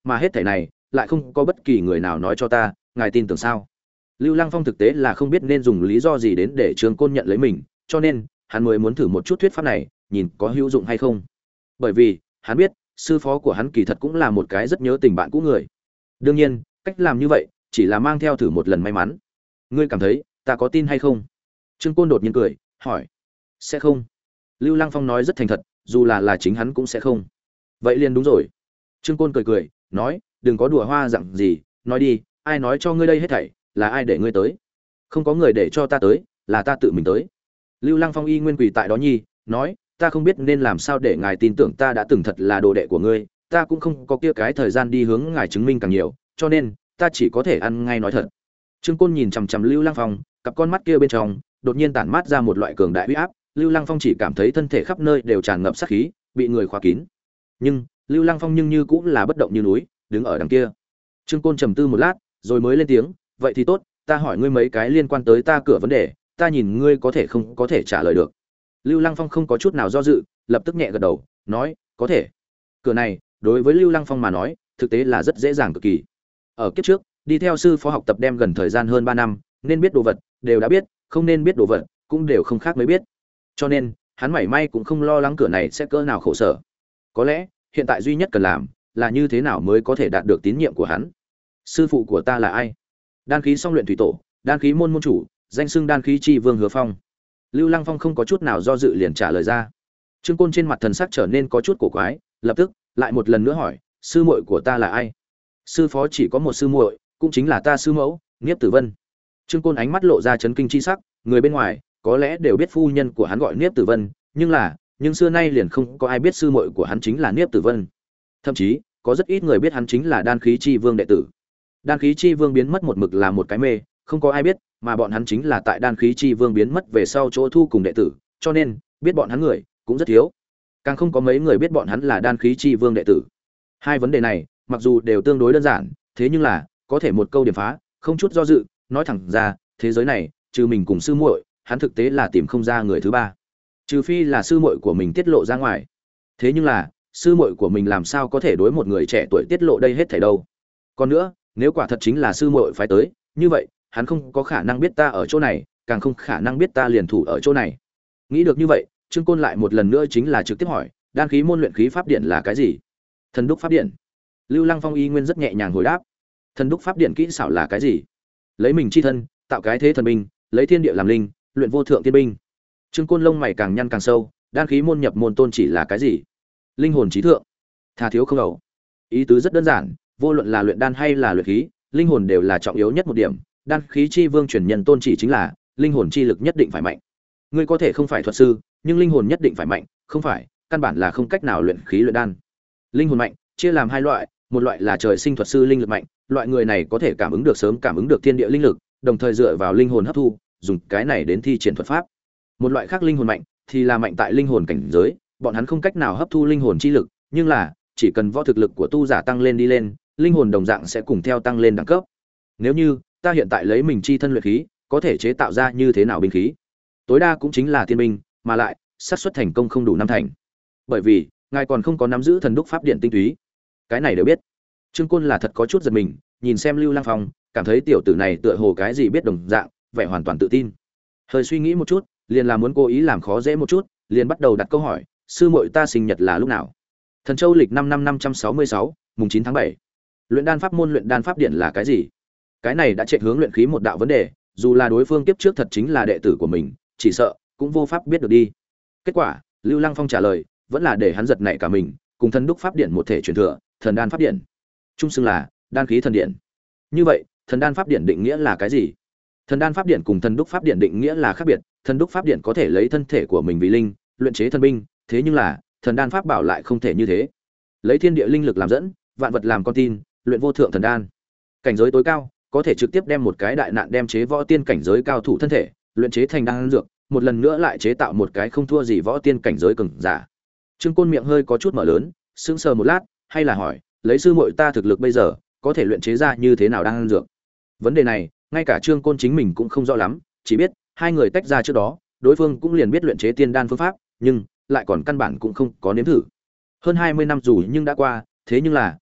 mà hết thảy này lại không có bất kỳ người nào nói cho ta, ngài tin tưởng sao? Lưu Lăng Phong thực tế là không biết nên dùng lý do gì đến để Trương Côn nhận lấy mình, cho nên hắn mới muốn thử một chút thuyết pháp này, nhìn có hữu dụng hay không. Bởi vì, hắn biết, sư phó của hắn kỳ thật cũng là một cái rất nhớ tình bạn cũ người. Đương nhiên, cách làm như vậy chỉ là mang theo thử một lần may mắn. Ngươi cảm thấy, ta có tin hay không? Trương Côn đột nhiên cười, hỏi. Sẽ không. Lưu Lăng Phong nói rất thành thật, dù là là chính hắn cũng sẽ không. Vậy liền đúng rồi. Trương Côn cười cười, nói, đừng có đùa hoa dặn gì, nói đi, ai nói cho ngươi đây hết thảy, là ai để ngươi tới? Không có người để cho ta tới, là ta tự mình tới. Lưu Lăng Phong y nguyên quỳ tại đó nhi, nói, ta không biết nên làm sao để ngài tin tưởng ta đã từng thật là đồ đệ của ngươi, ta cũng không có kia cái thời gian đi hướng ngài chứng minh càng nhiều, cho nên ta chỉ có thể ăn ngay nói thật. Trương Côn nhìn chằm chằm Lưu Lăng Phong, cặp con mắt kia bên trong đột nhiên tản mát ra một loại cường đại uy áp, Lưu Lăng Phong chỉ cảm thấy thân thể khắp nơi đều tràn ngập sát khí, bị người khóa kín. Nhưng Lưu Lăng Phong nhưng như cũng là bất động như núi, đứng ở đằng kia. Trương Côn trầm tư một lát, rồi mới lên tiếng, vậy thì tốt, ta hỏi ngươi mấy cái liên quan tới ta cửa vấn đề, ta nhìn ngươi có thể không có thể trả lời được. Lưu Lăng Phong không có chút nào do dự, lập tức nhẹ gật đầu, nói, có thể. Cửa này, đối với Lưu Lăng Phong mà nói, thực tế là rất dễ dàng cực kỳ. Ở kiếp trước, đi theo sư phó học tập đem gần thời gian hơn ba năm, nên biết đồ vật đều đã biết, không nên biết đồ vật cũng đều không khác mới biết. Cho nên, hắn mảy may cũng không lo lắng cửa này sẽ cỡ nào khổ sở. Có lẽ, hiện tại duy nhất cần làm là như thế nào mới có thể đạt được tín nhiệm của hắn. Sư phụ của ta là ai? Đan khí song luyện thủy tổ, đan khí môn môn chủ, danh xưng đan khí chi vương Hứa Phong. Lưu Lăng Phong không có chút nào do dự liền trả lời ra. Trương Côn trên mặt thần sắc trở nên có chút cổ quái, lập tức lại một lần nữa hỏi, sư muội của ta là ai? Sư phó chỉ có một sư muội, cũng chính là ta sư mẫu, Niếp Tử Vân. Trương Côn ánh mắt lộ ra chấn kinh chi sắc, người bên ngoài có lẽ đều biết phu nhân của hắn gọi Niếp Tử Vân, nhưng là, nhưng xưa nay liền không có ai biết sư muội của hắn chính là Niếp Tử Vân. Thậm chí, có rất ít người biết hắn chính là đan khí chi vương đệ tử. Đan khí chi vương biến mất một mực là một cái mê, không có ai biết, mà bọn hắn chính là tại đan khí chi vương biến mất về sau chỗ thu cùng đệ tử, cho nên biết bọn hắn người cũng rất thiếu. Càng không có mấy người biết bọn hắn là đan khí chi vương đệ tử. Hai vấn đề này, mặc dù đều tương đối đơn giản, thế nhưng là có thể một câu điểm phá, không chút do dự, nói thẳng ra, thế giới này, trừ mình cùng sư muội, hắn thực tế là tìm không ra người thứ ba. Trừ phi là sư muội của mình tiết lộ ra ngoài. Thế nhưng là, sư muội của mình làm sao có thể đối một người trẻ tuổi tiết lộ đây hết thảy đâu? Còn nữa, nếu quả thật chính là sư muội phái tới, như vậy, hắn không có khả năng biết ta ở chỗ này, càng không khả năng biết ta liền thủ ở chỗ này. Nghĩ được như vậy, Trương Côn lại một lần nữa chính là trực tiếp hỏi, đan khí môn luyện khí pháp điện là cái gì? Thần đúc pháp điện. Lưu Lăng Phong y nguyên rất nhẹ nhàng hồi đáp. Thần đúc pháp điện kỹ xảo là cái gì? Lấy mình chi thân, tạo cái thế thần binh, lấy thiên địa làm linh, luyện vô thượng tiên binh. Trương Côn lông mày càng nhăn càng sâu, đan khí môn nhập môn tôn chỉ là cái gì? Linh hồn trí thượng. Tha thiếu không đầu. Ý tứ rất đơn giản, vô luận là luyện đan hay là luyện khí, linh hồn đều là trọng yếu nhất một điểm, đan khí chi vương truyền nhân tôn chỉ chính là linh hồn chi lực nhất định phải mạnh. Ngươi có thể không phải thuật sư, nhưng linh hồn nhất định phải mạnh, không phải, căn bản là không cách nào luyện khí luyện đan. Linh hồn mạnh chia làm hai loại, một loại là trời sinh thuật sư linh lực mạnh, loại người này có thể cảm ứng được sớm cảm ứng được thiên địa linh lực, đồng thời dựa vào linh hồn hấp thu, dùng cái này đến thi triển thuật pháp. Một loại khác linh hồn mạnh thì là mạnh tại linh hồn cảnh giới, bọn hắn không cách nào hấp thu linh hồn chi lực, nhưng là chỉ cần võ thực lực của tu giả tăng lên đi lên, linh hồn đồng dạng sẽ cùng theo tăng lên đẳng cấp. Nếu như ta hiện tại lấy mình chi thân luyện khí, có thể chế tạo ra như thế nào binh khí? Tối đa cũng chính là thiên binh, mà lại xác suất thành công không đủ năm thành. Bởi vì, ngài còn không có nắm giữ thần đúc pháp điện tinh túy. Cái này đều biết. Trương Côn là thật có chút giật mình, nhìn xem Lưu Lăng Phong, cảm thấy tiểu tử này tựa hồ cái gì biết đồng dạng, vẻ hoàn toàn tự tin. Hơi suy nghĩ một chút, liền là muốn cố ý làm khó dễ một chút, liền bắt đầu đặt câu hỏi, sư muội ta sinh nhật là lúc nào? Thần Châu lịch năm năm năm trăm sáu mươi sáu, mùng chín tháng bảy. Luyện đan pháp môn luyện đan pháp điện là cái gì? Cái này đã chạy hướng luyện khí một đạo vấn đề, dù là đối phương kiếp trước thật chính là đệ tử của mình, chỉ sợ cũng vô pháp biết được đi. Kết quả, Lưu Lăng Phong trả lời, vẫn là để hắn giật nảy cả mình, cùng thần đúc pháp điện một thể truyền thừa, thần đan pháp điện. Trung xưng là đan khí thần điện. Như vậy, thần đan pháp điện định nghĩa là cái gì? Thần đan pháp điện cùng thần đúc pháp điện định nghĩa là khác biệt, thần đúc pháp điện có thể lấy thân thể của mình vì linh, luyện chế thần binh, thế nhưng là, thần đan pháp bảo lại không thể như thế. Lấy thiên địa linh lực làm dẫn, vạn vật làm con tin, luyện vô thượng thần đan. Cảnh giới tối cao, có thể trực tiếp đem một cái đại nạn đem chế võ tiên cảnh giới cao thủ thân thể, luyện chế thành đan dược, một lần nữa lại chế tạo một cái không thua gì võ tiên cảnh giới cường giả. Trương Côn miệng hơi có chút mở lớn, sững sờ một lát, hay là hỏi, lấy sư muội ta thực lực bây giờ, có thể luyện chế ra như thế nào đan dược? Vấn đề này, ngay cả Trương Côn chính mình cũng không rõ lắm, chỉ biết hai người tách ra trước đó, đối phương cũng liền biết luyện chế tiên đan phương pháp, nhưng lại còn căn bản cũng không có nếm thử. Hơn hai mươi năm dù nhưng đã qua, thế nhưng là,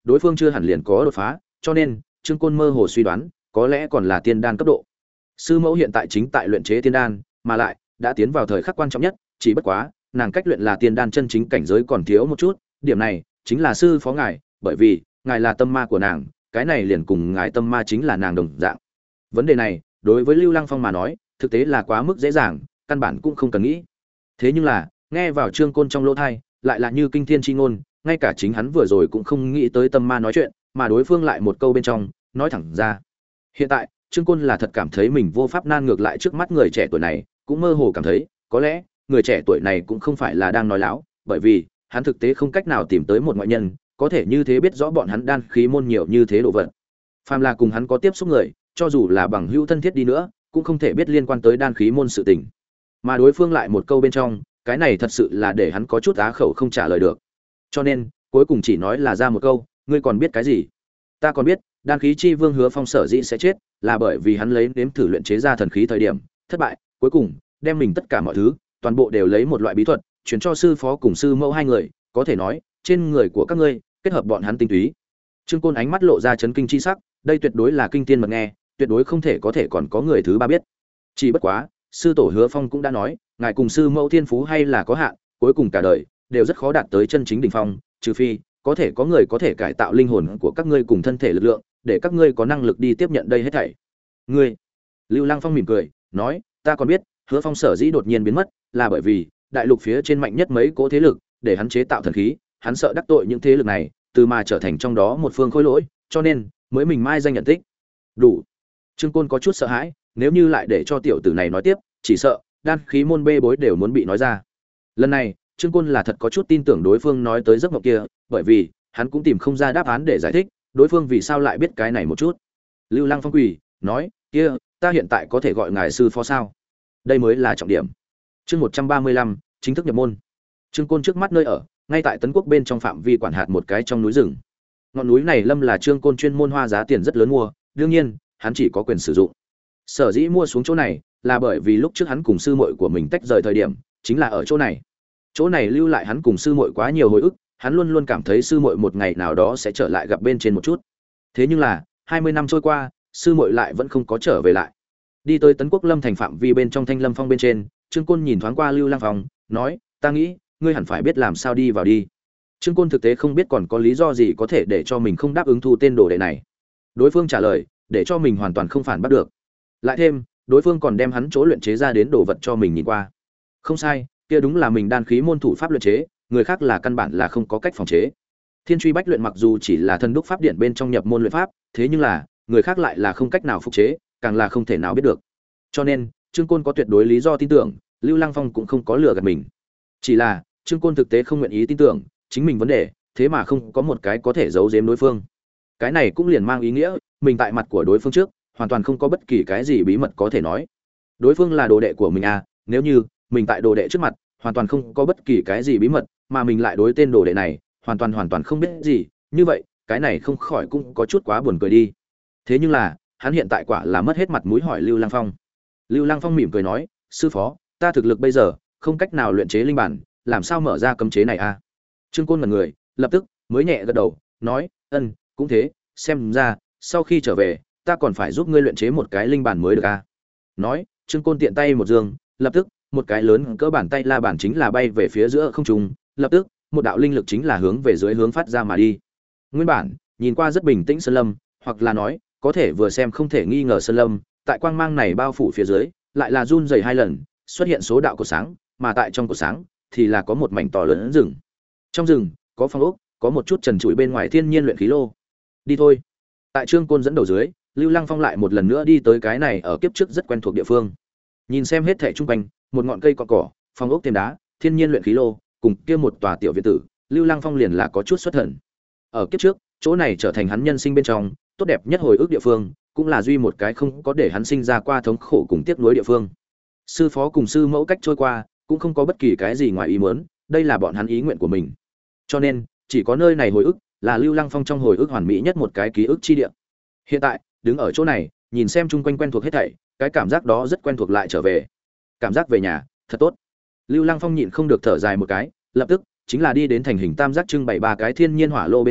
đối phương chưa hẳn liền có đột phá, cho nên Trương Côn mơ hồ suy đoán, có lẽ còn là tiên đan cấp độ. Sư mẫu hiện tại chính tại luyện chế tiên đan, mà lại đã tiến vào thời khắc quan trọng nhất, chỉ bất quá, nàng cách luyện là tiên đan chân chính cảnh giới còn thiếu một chút, điểm này chính là sư phó ngài, bởi vì ngài là tâm ma của nàng, cái này liền cùng ngài tâm ma chính là nàng đồng dạng. Vấn đề này, đối với Lưu Lăng Phong mà nói, thực tế là quá mức dễ dàng, căn bản cũng không cần nghĩ. Thế nhưng là, nghe vào Trương Côn trong lỗ tai, lại là như kinh thiên chi ngôn, ngay cả chính hắn vừa rồi cũng không nghĩ tới tâm ma nói chuyện, mà đối phương lại một câu bên trong nói thẳng ra. Hiện tại, Trương Côn là thật cảm thấy mình vô pháp nan ngược lại trước mắt người trẻ tuổi này, cũng mơ hồ cảm thấy, có lẽ người trẻ tuổi này cũng không phải là đang nói láo, bởi vì hắn thực tế không cách nào tìm tới một ngoại nhân có thể như thế biết rõ bọn hắn đan khí môn nhiều như thế độ vật. Phàm là cùng hắn có tiếp xúc người, cho dù là bằng hữu thân thiết đi nữa, cũng không thể biết liên quan tới đan khí môn sự tình. Mà đối phương lại một câu bên trong, cái này thật sự là để hắn có chút á khẩu không trả lời được. Cho nên, cuối cùng chỉ nói là ra một câu, ngươi còn biết cái gì? Ta còn biết, đan khí chi vương Hứa Phong sở dĩ sẽ chết, là bởi vì hắn lấy nếm thử luyện chế ra thần khí thời điểm, thất bại, cuối cùng đem mình tất cả mọi thứ, toàn bộ đều lấy một loại bí thuật, truyền cho sư phó cùng sư mẫu hai người, có thể nói, trên người của các ngươi kết hợp bọn hắn tinh túy. Trương Côn ánh mắt lộ ra chấn kinh chi sắc, đây tuyệt đối là kinh thiên mật nghe, tuyệt đối không thể có thể còn có người thứ ba biết. Chỉ bất quá, sư tổ Hứa Phong cũng đã nói, ngài cùng sư mẫu thiên phú hay là có hạn, cuối cùng cả đời đều rất khó đạt tới chân chính đỉnh phong, trừ phi có thể có người có thể cải tạo linh hồn của các ngươi cùng thân thể lực lượng, để các ngươi có năng lực đi tiếp nhận đây hết thảy. Ngươi, Lưu Lăng Phong mỉm cười, nói, ta còn biết, Hứa Phong sở dĩ đột nhiên biến mất, là bởi vì đại lục phía trên mạnh nhất mấy cỗ thế lực, để hắn chế tạo thần khí, hắn sợ đắc tội những thế lực này, từ mà trở thành trong đó một phương khối lỗi, cho nên mới mình mai danh nhận tích. Đủ. Trương Côn có chút sợ hãi, nếu như lại để cho tiểu tử này nói tiếp, chỉ sợ đan khí môn bê bối đều muốn bị nói ra. Lần này, Trương Côn là thật có chút tin tưởng đối phương nói tới giấc mộng kia, bởi vì hắn cũng tìm không ra đáp án để giải thích, đối phương vì sao lại biết cái này một chút. Lưu Lăng Phong quỳ, nói, kia, ta hiện tại có thể gọi ngài sư phó sao? Đây mới là trọng điểm. Chương một trăm ba mươi lăm, chính thức nhập môn. Trương Côn trước mắt nơi ở, ngay tại Tấn Quốc bên trong phạm vi quản hạt một cái trong núi rừng. Ngọn núi này lâm là Trương Côn chuyên môn hoa giá tiền rất lớn mua, đương nhiên, hắn chỉ có quyền sử dụng. Sở dĩ mua xuống chỗ này, là bởi vì lúc trước hắn cùng sư muội của mình tách rời thời điểm, chính là ở chỗ này. Chỗ này lưu lại hắn cùng sư muội quá nhiều hồi ức, hắn luôn luôn cảm thấy sư muội một ngày nào đó sẽ trở lại gặp bên trên một chút. Thế nhưng là, hai mươi năm trôi qua, sư muội lại vẫn không có trở về lại. Đi tới Tấn Quốc Lâm thành phạm vi bên trong Thanh Lâm Phong bên trên, Trương Côn nhìn thoáng qua Lưu Lăng Phong, nói, ta nghĩ, ngươi hẳn phải biết làm sao đi vào đi. Trương Côn thực tế không biết còn có lý do gì có thể để cho mình không đáp ứng thu tên đồ đệ này. Đối phương trả lời, để cho mình hoàn toàn không phản bắt được. Lại thêm, đối phương còn đem hắn chỗ luyện chế ra đến đồ vật cho mình nhìn qua. Không sai, kia đúng là mình đan khí môn thủ pháp luyện chế, người khác là căn bản là không có cách phòng chế. Thiên Truy Bách luyện mặc dù chỉ là thần đúc pháp điển bên trong nhập môn luyện pháp, thế nhưng là, người khác lại là không cách nào phục chế, càng là không thể nào biết được. Cho nên, Trương Côn có tuyệt đối lý do tin tưởng, Lưu Lăng Phong cũng không có lừa gạt mình. Chỉ là, Trương Côn thực tế không nguyện ý tin tưởng chính mình vấn đề, thế mà không có một cái có thể giấu giếm đối phương. Cái này cũng liền mang ý nghĩa, mình tại mặt của đối phương trước, hoàn toàn không có bất kỳ cái gì bí mật có thể nói. Đối phương là đồ đệ của mình à, nếu như mình tại đồ đệ trước mặt, hoàn toàn không có bất kỳ cái gì bí mật, mà mình lại đối tên đồ đệ này, hoàn toàn hoàn toàn không biết gì, như vậy, cái này không khỏi cũng có chút quá buồn cười đi. Thế nhưng là, hắn hiện tại quả là mất hết mặt mũi hỏi Lưu Lăng Phong. Lưu Lăng Phong mỉm cười nói, sư phó, ta thực lực bây giờ không cách nào luyện chế linh bản, làm sao mở ra cấm chế này a? Trương Côn ngẩn người, lập tức mới nhẹ gật đầu, nói, ân, cũng thế, xem ra sau khi trở về, ta còn phải giúp ngươi luyện chế một cái linh bản mới được a. Nói, Trương Côn tiện tay một dương, lập tức một cái lớn cỡ bàn tay la bàn chính là bay về phía giữa không trung, lập tức một đạo linh lực chính là hướng về dưới hướng phát ra mà đi. Nguyên bản nhìn qua rất bình tĩnh sơn lâm, hoặc là nói có thể vừa xem không thể nghi ngờ sơn lâm, tại quang mang này bao phủ phía dưới, lại là run rẩy hai lần, xuất hiện số đạo cột sáng, mà tại trong cột sáng thì là có một mảnh to lớn rừng. Trong rừng có phong ốc, có một chút trần trụi bên ngoài thiên nhiên luyện khí lô. Đi thôi. Tại Trương Côn dẫn đầu dưới, Lưu Lăng Phong lại một lần nữa đi tới cái này ở kiếp trước rất quen thuộc địa phương. Nhìn xem hết thảy chung quanh, một ngọn cây cọn cỏ, phong ốc thêm đá, thiên nhiên luyện khí lô, cùng kia một tòa tiểu viện tử, Lưu Lăng Phong liền là có chút xuất thần. Ở kiếp trước, chỗ này trở thành hắn nhân sinh bên trong tốt đẹp nhất hồi ức địa phương, cũng là duy một cái không có để hắn sinh ra qua thống khổ cùng tiếc nuối địa phương. Sư phó cùng sư mẫu cách trôi qua, cũng không có bất kỳ cái gì ngoài ý muốn, đây là bọn hắn ý nguyện của mình. Cho nên, chỉ có nơi này hồi ức là Lưu Lăng Phong trong hồi ức hoàn mỹ nhất một cái ký ức chi địa. Hiện tại, đứng ở chỗ này, nhìn xem chung quanh quen thuộc hết thảy, cái cảm giác đó rất quen thuộc lại trở về. Cảm giác về nhà, thật tốt. Lưu Lăng Phong nhịn không được thở dài một cái, lập tức chính là đi đến thành hình tam giác trưng bày ba cái thiên nhiên hỏa lô bên cạnh,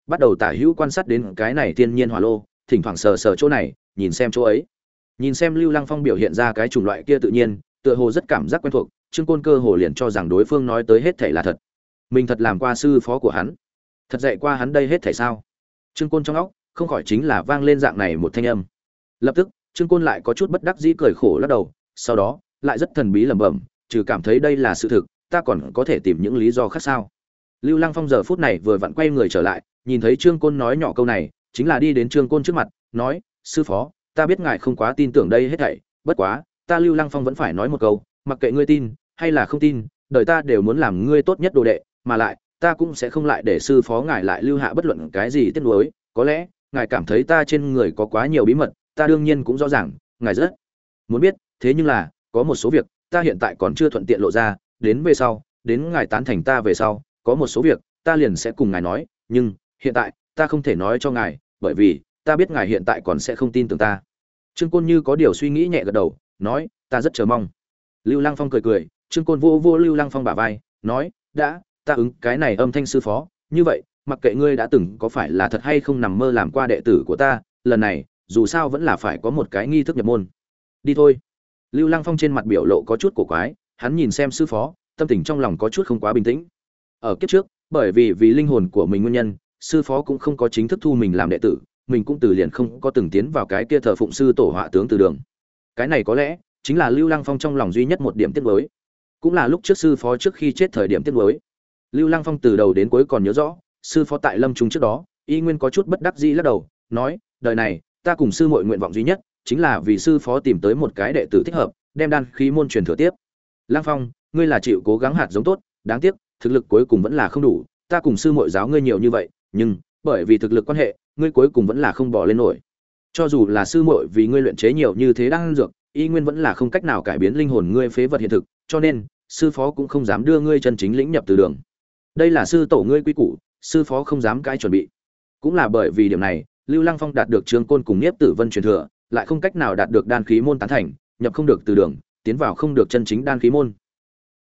bắt đầu tả hữu quan sát đến cái này thiên nhiên hỏa lô, thỉnh thoảng sờ sờ chỗ này, nhìn xem chỗ ấy. Nhìn xem Lưu Lăng Phong biểu hiện ra cái chủng loại kia tự nhiên, tựa hồ rất cảm giác quen thuộc, Trương Côn cơ hồ liền cho rằng đối phương nói tới hết thảy là thật. Mình thật làm qua sư phó của hắn, thật dạy qua hắn đây hết thảy sao? Trương Côn trong óc không khỏi chính là vang lên dạng này một thanh âm. Lập tức, Trương Côn lại có chút bất đắc dĩ cười khổ lắc đầu, sau đó, lại rất thần bí lẩm bẩm, trừ cảm thấy đây là sự thực, ta còn có thể tìm những lý do khác sao? Lưu Lăng Phong giờ phút này vừa vặn quay người trở lại, nhìn thấy Trương Côn nói nhỏ câu này, chính là đi đến Trương Côn trước mặt, nói: "Sư phó, ta biết ngài không quá tin tưởng đây hết thảy, bất quá, ta Lưu Lăng Phong vẫn phải nói một câu, mặc kệ ngươi tin hay là không tin, đời ta đều muốn làm ngươi tốt nhất đồ đệ, mà lại, ta cũng sẽ không lại để sư phó ngài lại lưu hạ bất luận cái gì tiếc nuối, có lẽ, ngài cảm thấy ta trên người có quá nhiều bí mật, ta đương nhiên cũng rõ ràng, ngài rất muốn biết, thế nhưng là, có một số việc, ta hiện tại còn chưa thuận tiện lộ ra, đến về sau, đến ngài tán thành ta về sau, có một số việc, ta liền sẽ cùng ngài nói, nhưng, hiện tại, ta không thể nói cho ngài, bởi vì, ta biết ngài hiện tại còn sẽ không tin tưởng ta." Trương Côn như có điều suy nghĩ nhẹ gật đầu, nói: "Ta rất chờ mong." Lưu Lăng Phong cười cười, Trương Côn vô vô Lưu Lăng Phong bả vai, nói: "đã, ta ứng cái này âm thanh sư phó, như vậy, mặc kệ ngươi đã từng có phải là thật hay không nằm mơ làm qua đệ tử của ta, lần này, dù sao vẫn là phải có một cái nghi thức nhập môn. Đi thôi." Lưu Lăng Phong trên mặt biểu lộ có chút cổ quái, hắn nhìn xem sư phó, tâm tình trong lòng có chút không quá bình tĩnh. Ở kiếp trước, bởi vì vì linh hồn của mình nguyên nhân, sư phó cũng không có chính thức thu mình làm đệ tử, mình cũng từ liền không có từng tiến vào cái kia thờ phụng sư tổ họa tướng từ đường. Cái này có lẽ chính là Lưu Lăng Phong trong lòng duy nhất một điểm tiếc nuối, cũng là lúc trước sư phó trước khi chết thời điểm tiếc nuối. Lưu Lăng Phong từ đầu đến cuối còn nhớ rõ, sư phó tại lâm trung trước đó, y nguyên có chút bất đắc dĩ lắc đầu, nói: "Đời này, ta cùng sư muội nguyện vọng duy nhất chính là vì sư phó tìm tới một cái đệ tử thích hợp, đem đan khí môn truyền thừa tiếp. Lăng Phong, ngươi là chịu cố gắng hạt giống tốt, đáng tiếc, thực lực cuối cùng vẫn là không đủ, ta cùng sư muội giáo ngươi nhiều như vậy, nhưng bởi vì thực lực quan hệ, ngươi cuối cùng vẫn là không bỏ lên nổi. Cho dù là sư muội vì ngươi luyện chế nhiều như thế đan dược, y nguyên vẫn là không cách nào cải biến linh hồn ngươi phế vật hiện thực, cho nên, sư phó cũng không dám đưa ngươi chân chính lĩnh nhập từ đường. Đây là sư tổ ngươi quy củ, sư phó không dám cãi chuẩn bị." Cũng là bởi vì điểm này, Lưu Lăng Phong đạt được Trương Côn cùng Niếp Tử Vân truyền thừa, lại không cách nào đạt được đan khí môn tán thành, nhập không được từ đường, tiến vào không được chân chính đan khí môn.